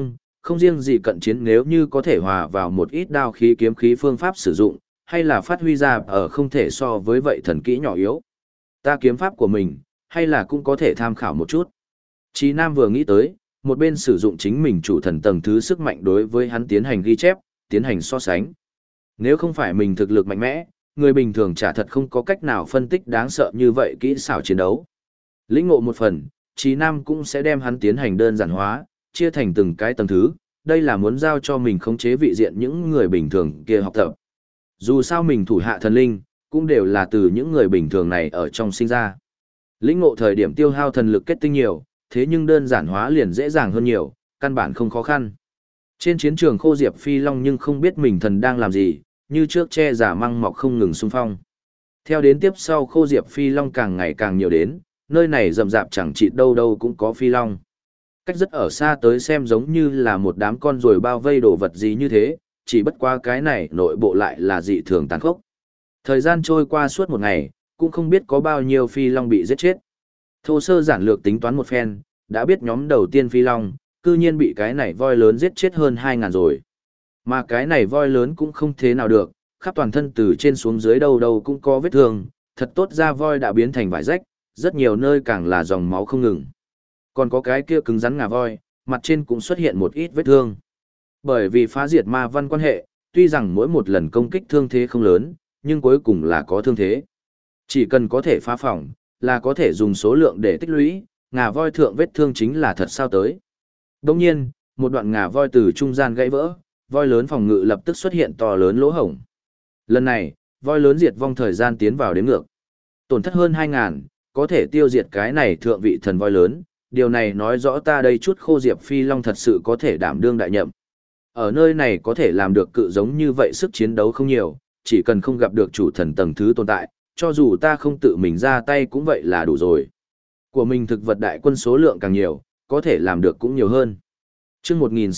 không riêng gì cận chiến nếu như có thể hòa vào một ít đao khí kiếm khí phương pháp sử dụng, hay là phát huy ra ở không thể so với vậy thần kỹ nhỏ yếu. Ta kiếm pháp của mình, hay là cũng có thể tham khảo một chút. Chí Nam vừa nghĩ tới, một bên sử dụng chính mình chủ thần tầng thứ sức mạnh đối với hắn tiến hành ghi chép, tiến hành so sánh. Nếu không phải mình thực lực mạnh mẽ, người bình thường chả thật không có cách nào phân tích đáng sợ như vậy kỹ xảo chiến đấu. Lĩnh ngộ một phần, Chí Nam cũng sẽ đem hắn tiến hành đơn giản hóa, chia thành từng cái tầng thứ, đây là muốn giao cho mình khống chế vị diện những người bình thường kia học tập. Dù sao mình thủ hạ thần linh, cũng đều là từ những người bình thường này ở trong sinh ra. Lĩnh ngộ thời điểm tiêu hao thần lực kết tinh nhiều, thế nhưng đơn giản hóa liền dễ dàng hơn nhiều, căn bản không khó khăn. Trên chiến trường Khô Diệp Phi Long nhưng không biết mình thần đang làm gì, như trước che giả măng mọc không ngừng xung phong. Theo đến tiếp sau Khô Diệp Phi Long càng ngày càng nhiều đến, nơi này rậm rạp chẳng chịt đâu đâu cũng có Phi Long. Cách rất ở xa tới xem giống như là một đám con ruồi bao vây đồ vật gì như thế, chỉ bất qua cái này nội bộ lại là dị thường tàn khốc. Thời gian trôi qua suốt một ngày, cũng không biết có bao nhiêu Phi Long bị giết chết. Thô sơ giản lược tính toán một phen, đã biết nhóm đầu tiên Phi Long, cư nhiên bị cái này voi lớn giết chết hơn 2.000 rồi. Mà cái này voi lớn cũng không thế nào được, khắp toàn thân từ trên xuống dưới đâu đâu cũng có vết thương, thật tốt ra voi đã biến thành vải rách, rất nhiều nơi càng là dòng máu không ngừng. Còn có cái kia cứng rắn ngà voi, mặt trên cũng xuất hiện một ít vết thương. Bởi vì phá diệt ma văn quan hệ, tuy rằng mỗi một lần công kích thương thế không lớn, nhưng cuối cùng là có thương thế. Chỉ cần có thể phá phỏng, là có thể dùng số lượng để tích lũy, ngà voi thượng vết thương chính là thật sao tới. Đồng nhiên, một đoạn ngà voi từ trung gian gãy vỡ, voi lớn phòng ngự lập tức xuất hiện to lớn lỗ hổng. Lần này, voi lớn diệt vong thời gian tiến vào đến ngược. Tổn thất hơn 2.000, có thể tiêu diệt cái này thượng vị thần voi lớn, điều này nói rõ ta đây chút Khô Diệp Phi Long thật sự có thể đảm đương đại nhậm. Ở nơi này có thể làm được cự giống như vậy sức chiến đấu không nhiều, chỉ cần không gặp được chủ thần tầng thứ tồn tại, cho dù ta không tự mình ra tay cũng vậy là đủ rồi. Của mình thực vật đại quân số lượng càng nhiều, có thể làm được cũng nhiều hơn. Chương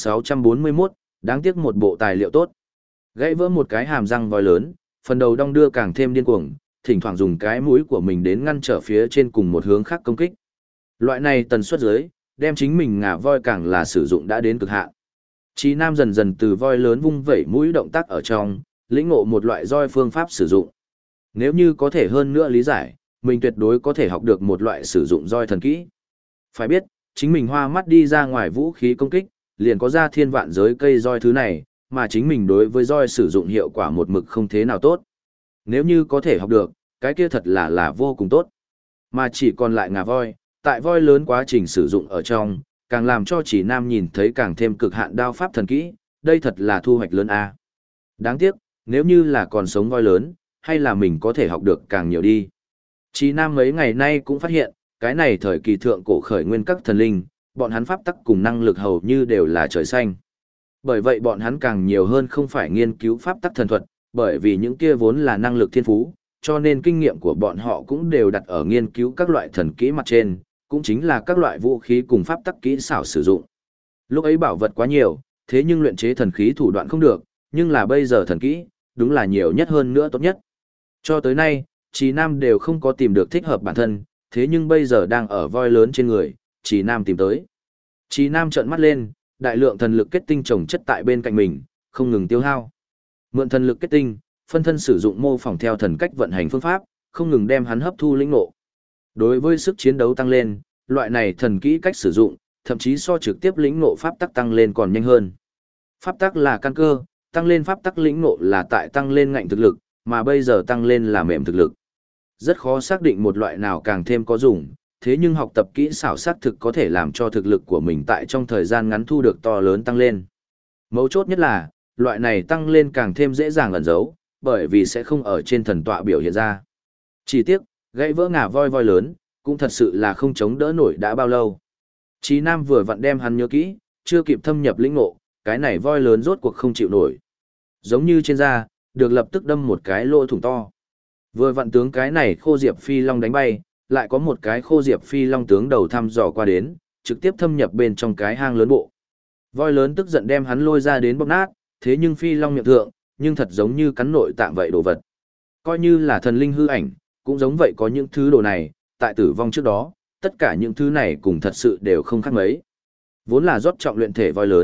1641, đáng tiếc một bộ tài liệu tốt. Gãy vỡ một cái hàm răng voi lớn, phần đầu đong đưa càng thêm điên cuồng, thỉnh thoảng dùng cái mũi của mình đến ngăn trở phía trên cùng một hướng khác công kích. Loại này tần suất dưới, đem chính mình ngà voi càng là sử dụng đã đến cực hạn. Chí Nam dần dần từ voi lớn vung vẩy mũi động tác ở trong, lĩnh ngộ một loại roi phương pháp sử dụng. Nếu như có thể hơn nữa lý giải, mình tuyệt đối có thể học được một loại sử dụng roi thần kỹ. Phải biết, chính mình hoa mắt đi ra ngoài vũ khí công kích, liền có ra thiên vạn giới cây roi thứ này, mà chính mình đối với roi sử dụng hiệu quả một mực không thế nào tốt. Nếu như có thể học được, cái kia thật là vô cùng tốt. Mà chỉ còn lại ngà voi, tại voi lớn quá trình sử dụng ở trong, càng làm cho Chỉ Nam nhìn thấy càng thêm cực hạn đao pháp thần kỹ, đây thật là thu hoạch lớn a. Đáng tiếc, nếu như là còn sống voi lớn, hay là mình có thể học được càng nhiều đi. Chỉ Nam mấy ngày nay cũng phát hiện, cái này thời kỳ thượng cổ khởi nguyên các thần linh, bọn hắn pháp tắc cùng năng lực hầu như đều là trời xanh. Bởi vậy bọn hắn càng nhiều hơn không phải nghiên cứu pháp tắc thần thuật, bởi vì những kia vốn là năng lực thiên phú, cho nên kinh nghiệm của bọn họ cũng đều đặt ở nghiên cứu các loại thần kỹ mặt trên, cũng chính là các loại vũ khí cùng pháp tắc kỹ xảo sử dụng. Lúc ấy bảo vật quá nhiều, thế nhưng luyện chế thần khí thủ đoạn không được, nhưng là bây giờ thần kỹ, đúng là nhiều nhất hơn nữa tốt nhất. Cho tới nay, Chí Nam đều không có tìm được thích hợp bản thân, thế nhưng bây giờ đang ở voi lớn trên người, Chí Nam tìm tới. Chí Nam trợn mắt lên, đại lượng thần lực kết tinh chồng chất tại bên cạnh mình, không ngừng tiêu hao. Mượn thần lực kết tinh, phân thân sử dụng mô phỏng theo thần cách vận hành phương pháp, không ngừng đem hắn hấp thu lĩnh ngộ. Đối với sức chiến đấu tăng lên, loại này thần kỹ cách sử dụng, thậm chí so trực tiếp lĩnh ngộ pháp tắc tăng lên còn nhanh hơn. Pháp tắc là căn cơ, tăng lên pháp tắc lĩnh ngộ là tại tăng lên ngạnh thực lực, mà bây giờ tăng lên là mềm thực lực. Rất khó xác định một loại nào càng thêm có dùng, thế nhưng học tập kỹ xảo xác thực có thể làm cho thực lực của mình tại trong thời gian ngắn thu được to lớn tăng lên. Mấu chốt nhất là, loại này tăng lên càng thêm dễ dàng ẩn giấu, bởi vì sẽ không ở trên thần tọa biểu hiện ra. Chỉ tiếc, gãy vỡ ngà voi lớn, cũng thật sự là không chống đỡ nổi đã bao lâu. Chí Nam vừa vặn đem hắn nhớ kỹ, chưa kịp thâm nhập lĩnh ngộ, cái này voi lớn rốt cuộc không chịu nổi. Giống như trên da, được lập tức đâm một cái lỗ thủng to. Vừa vặn tướng cái này Khô Diệp Phi Long đánh bay, lại có một cái Khô Diệp Phi Long tướng đầu thăm dò qua đến, trực tiếp thâm nhập bên trong cái hang lớn bộ. Voi lớn tức giận đem hắn lôi ra đến bóp nát, thế nhưng Phi Long miệng thượng, nhưng thật giống như cắn nội tạng vậy đồ vật. Coi như là thần linh hư ảnh, cũng giống vậy có những thứ đồ này, tại tử vong trước đó, tất cả những thứ này cùng thật sự đều không khác mấy. Vốn là rót trọng luyện thể voi lớn,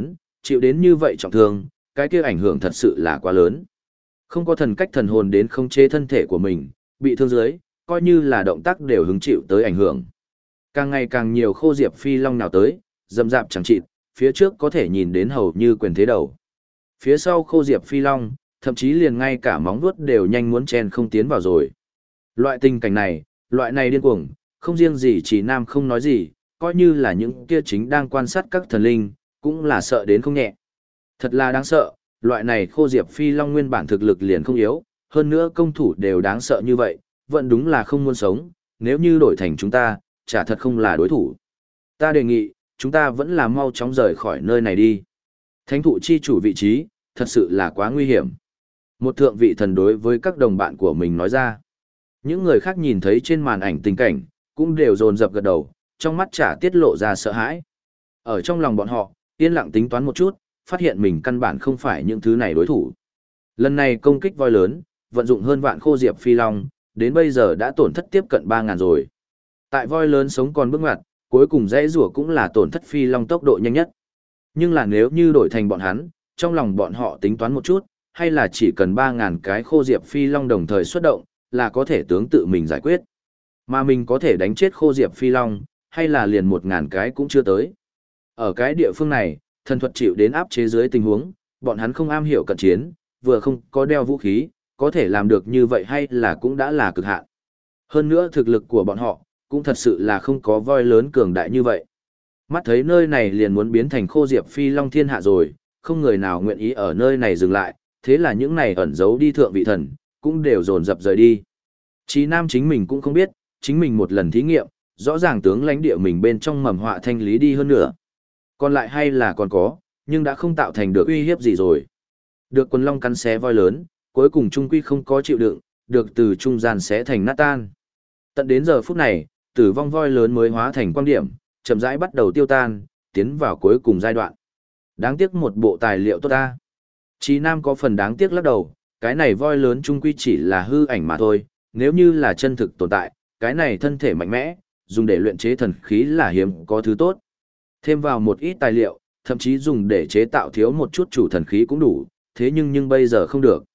chịu đến như vậy trọng thương, cái kia ảnh hưởng thật sự là quá lớn. Không có thần cách thần hồn đến khống chế thân thể của mình, bị thương dưới, coi như là động tác đều hứng chịu tới ảnh hưởng. Càng ngày càng nhiều khô diệp phi long nào tới, rậm rạp chẳng chịt, phía trước có thể nhìn đến hầu như quyền thế đầu. Phía sau khô diệp phi long, thậm chí liền ngay cả móng vuốt đều nhanh muốn chen không tiến vào rồi. Loại tình cảnh này, loại này điên cuồng, không riêng gì chỉ nam không nói gì, coi như là những kia chính đang quan sát các thần linh, cũng là sợ đến không nhẹ. Thật là đáng sợ, loại này khô diệp phi long nguyên bản thực lực liền không yếu, hơn nữa công thủ đều đáng sợ như vậy, vẫn đúng là không muốn sống, nếu như đổi thành chúng ta, chả thật không là đối thủ. Ta đề nghị, chúng ta vẫn là mau chóng rời khỏi nơi này đi. Thánh thụ chi chủ vị trí, thật sự là quá nguy hiểm. Một thượng vị thần đối với các đồng bạn của mình nói ra. Những người khác nhìn thấy trên màn ảnh tình cảnh, cũng đều dồn dập gật đầu, trong mắt chả tiết lộ ra sợ hãi. Ở trong lòng bọn họ, yên lặng tính toán một chút, phát hiện mình căn bản không phải những thứ này đối thủ. Lần này công kích voi lớn, vận dụng hơn vạn khô diệp phi long, đến bây giờ đã tổn thất tiếp cận 3.000 rồi. Tại voi lớn sống còn bước ngoặt, cuối cùng dãy rủa cũng là tổn thất phi long tốc độ nhanh nhất. Nhưng là nếu như đổi thành bọn hắn, trong lòng bọn họ tính toán một chút, hay là chỉ cần 3.000 cái khô diệp phi long đồng thời xuất động, là có thể tướng tự mình giải quyết. Mà mình có thể đánh chết khô diệp phi long, hay là liền 1.000 cái cũng chưa tới. Ở cái địa phương này, thần thuật chịu đến áp chế dưới tình huống, bọn hắn không am hiểu cận chiến, vừa không có đeo vũ khí, có thể làm được như vậy hay là cũng đã là cực hạn. Hơn nữa thực lực của bọn họ, cũng thật sự là không có voi lớn cường đại như vậy. Mắt thấy nơi này liền muốn biến thành khô diệp phi long thiên hạ rồi, không người nào nguyện ý ở nơi này dừng lại, thế là những này ẩn giấu đi thượng vị thần, cũng đều dồn dập rời đi. Chí Nam chính mình cũng không biết, chính mình một lần thí nghiệm, rõ ràng tướng lãnh địa mình bên trong mầm họa thanh lý đi hơn nữa. Còn lại hay là còn có, nhưng đã không tạo thành được uy hiếp gì rồi. Được quần long cắn xé voi lớn, cuối cùng trung quy không có chịu đựng, được từ trung gian xé thành nát tan. Tận đến giờ phút này, tử vong voi lớn mới hóa thành quan điểm, chậm rãi bắt đầu tiêu tan, tiến vào cuối cùng giai đoạn. Đáng tiếc một bộ tài liệu tốt ta. Chí Nam có phần đáng tiếc lắc đầu, cái này voi lớn trung quy chỉ là hư ảnh mà thôi, nếu như là chân thực tồn tại, cái này thân thể mạnh mẽ, dùng để luyện chế thần khí là hiếm có thứ tốt. Thêm vào một ít tài liệu, thậm chí dùng để chế tạo thiếu một chút chủ thần khí cũng đủ, thế nhưng bây giờ không được.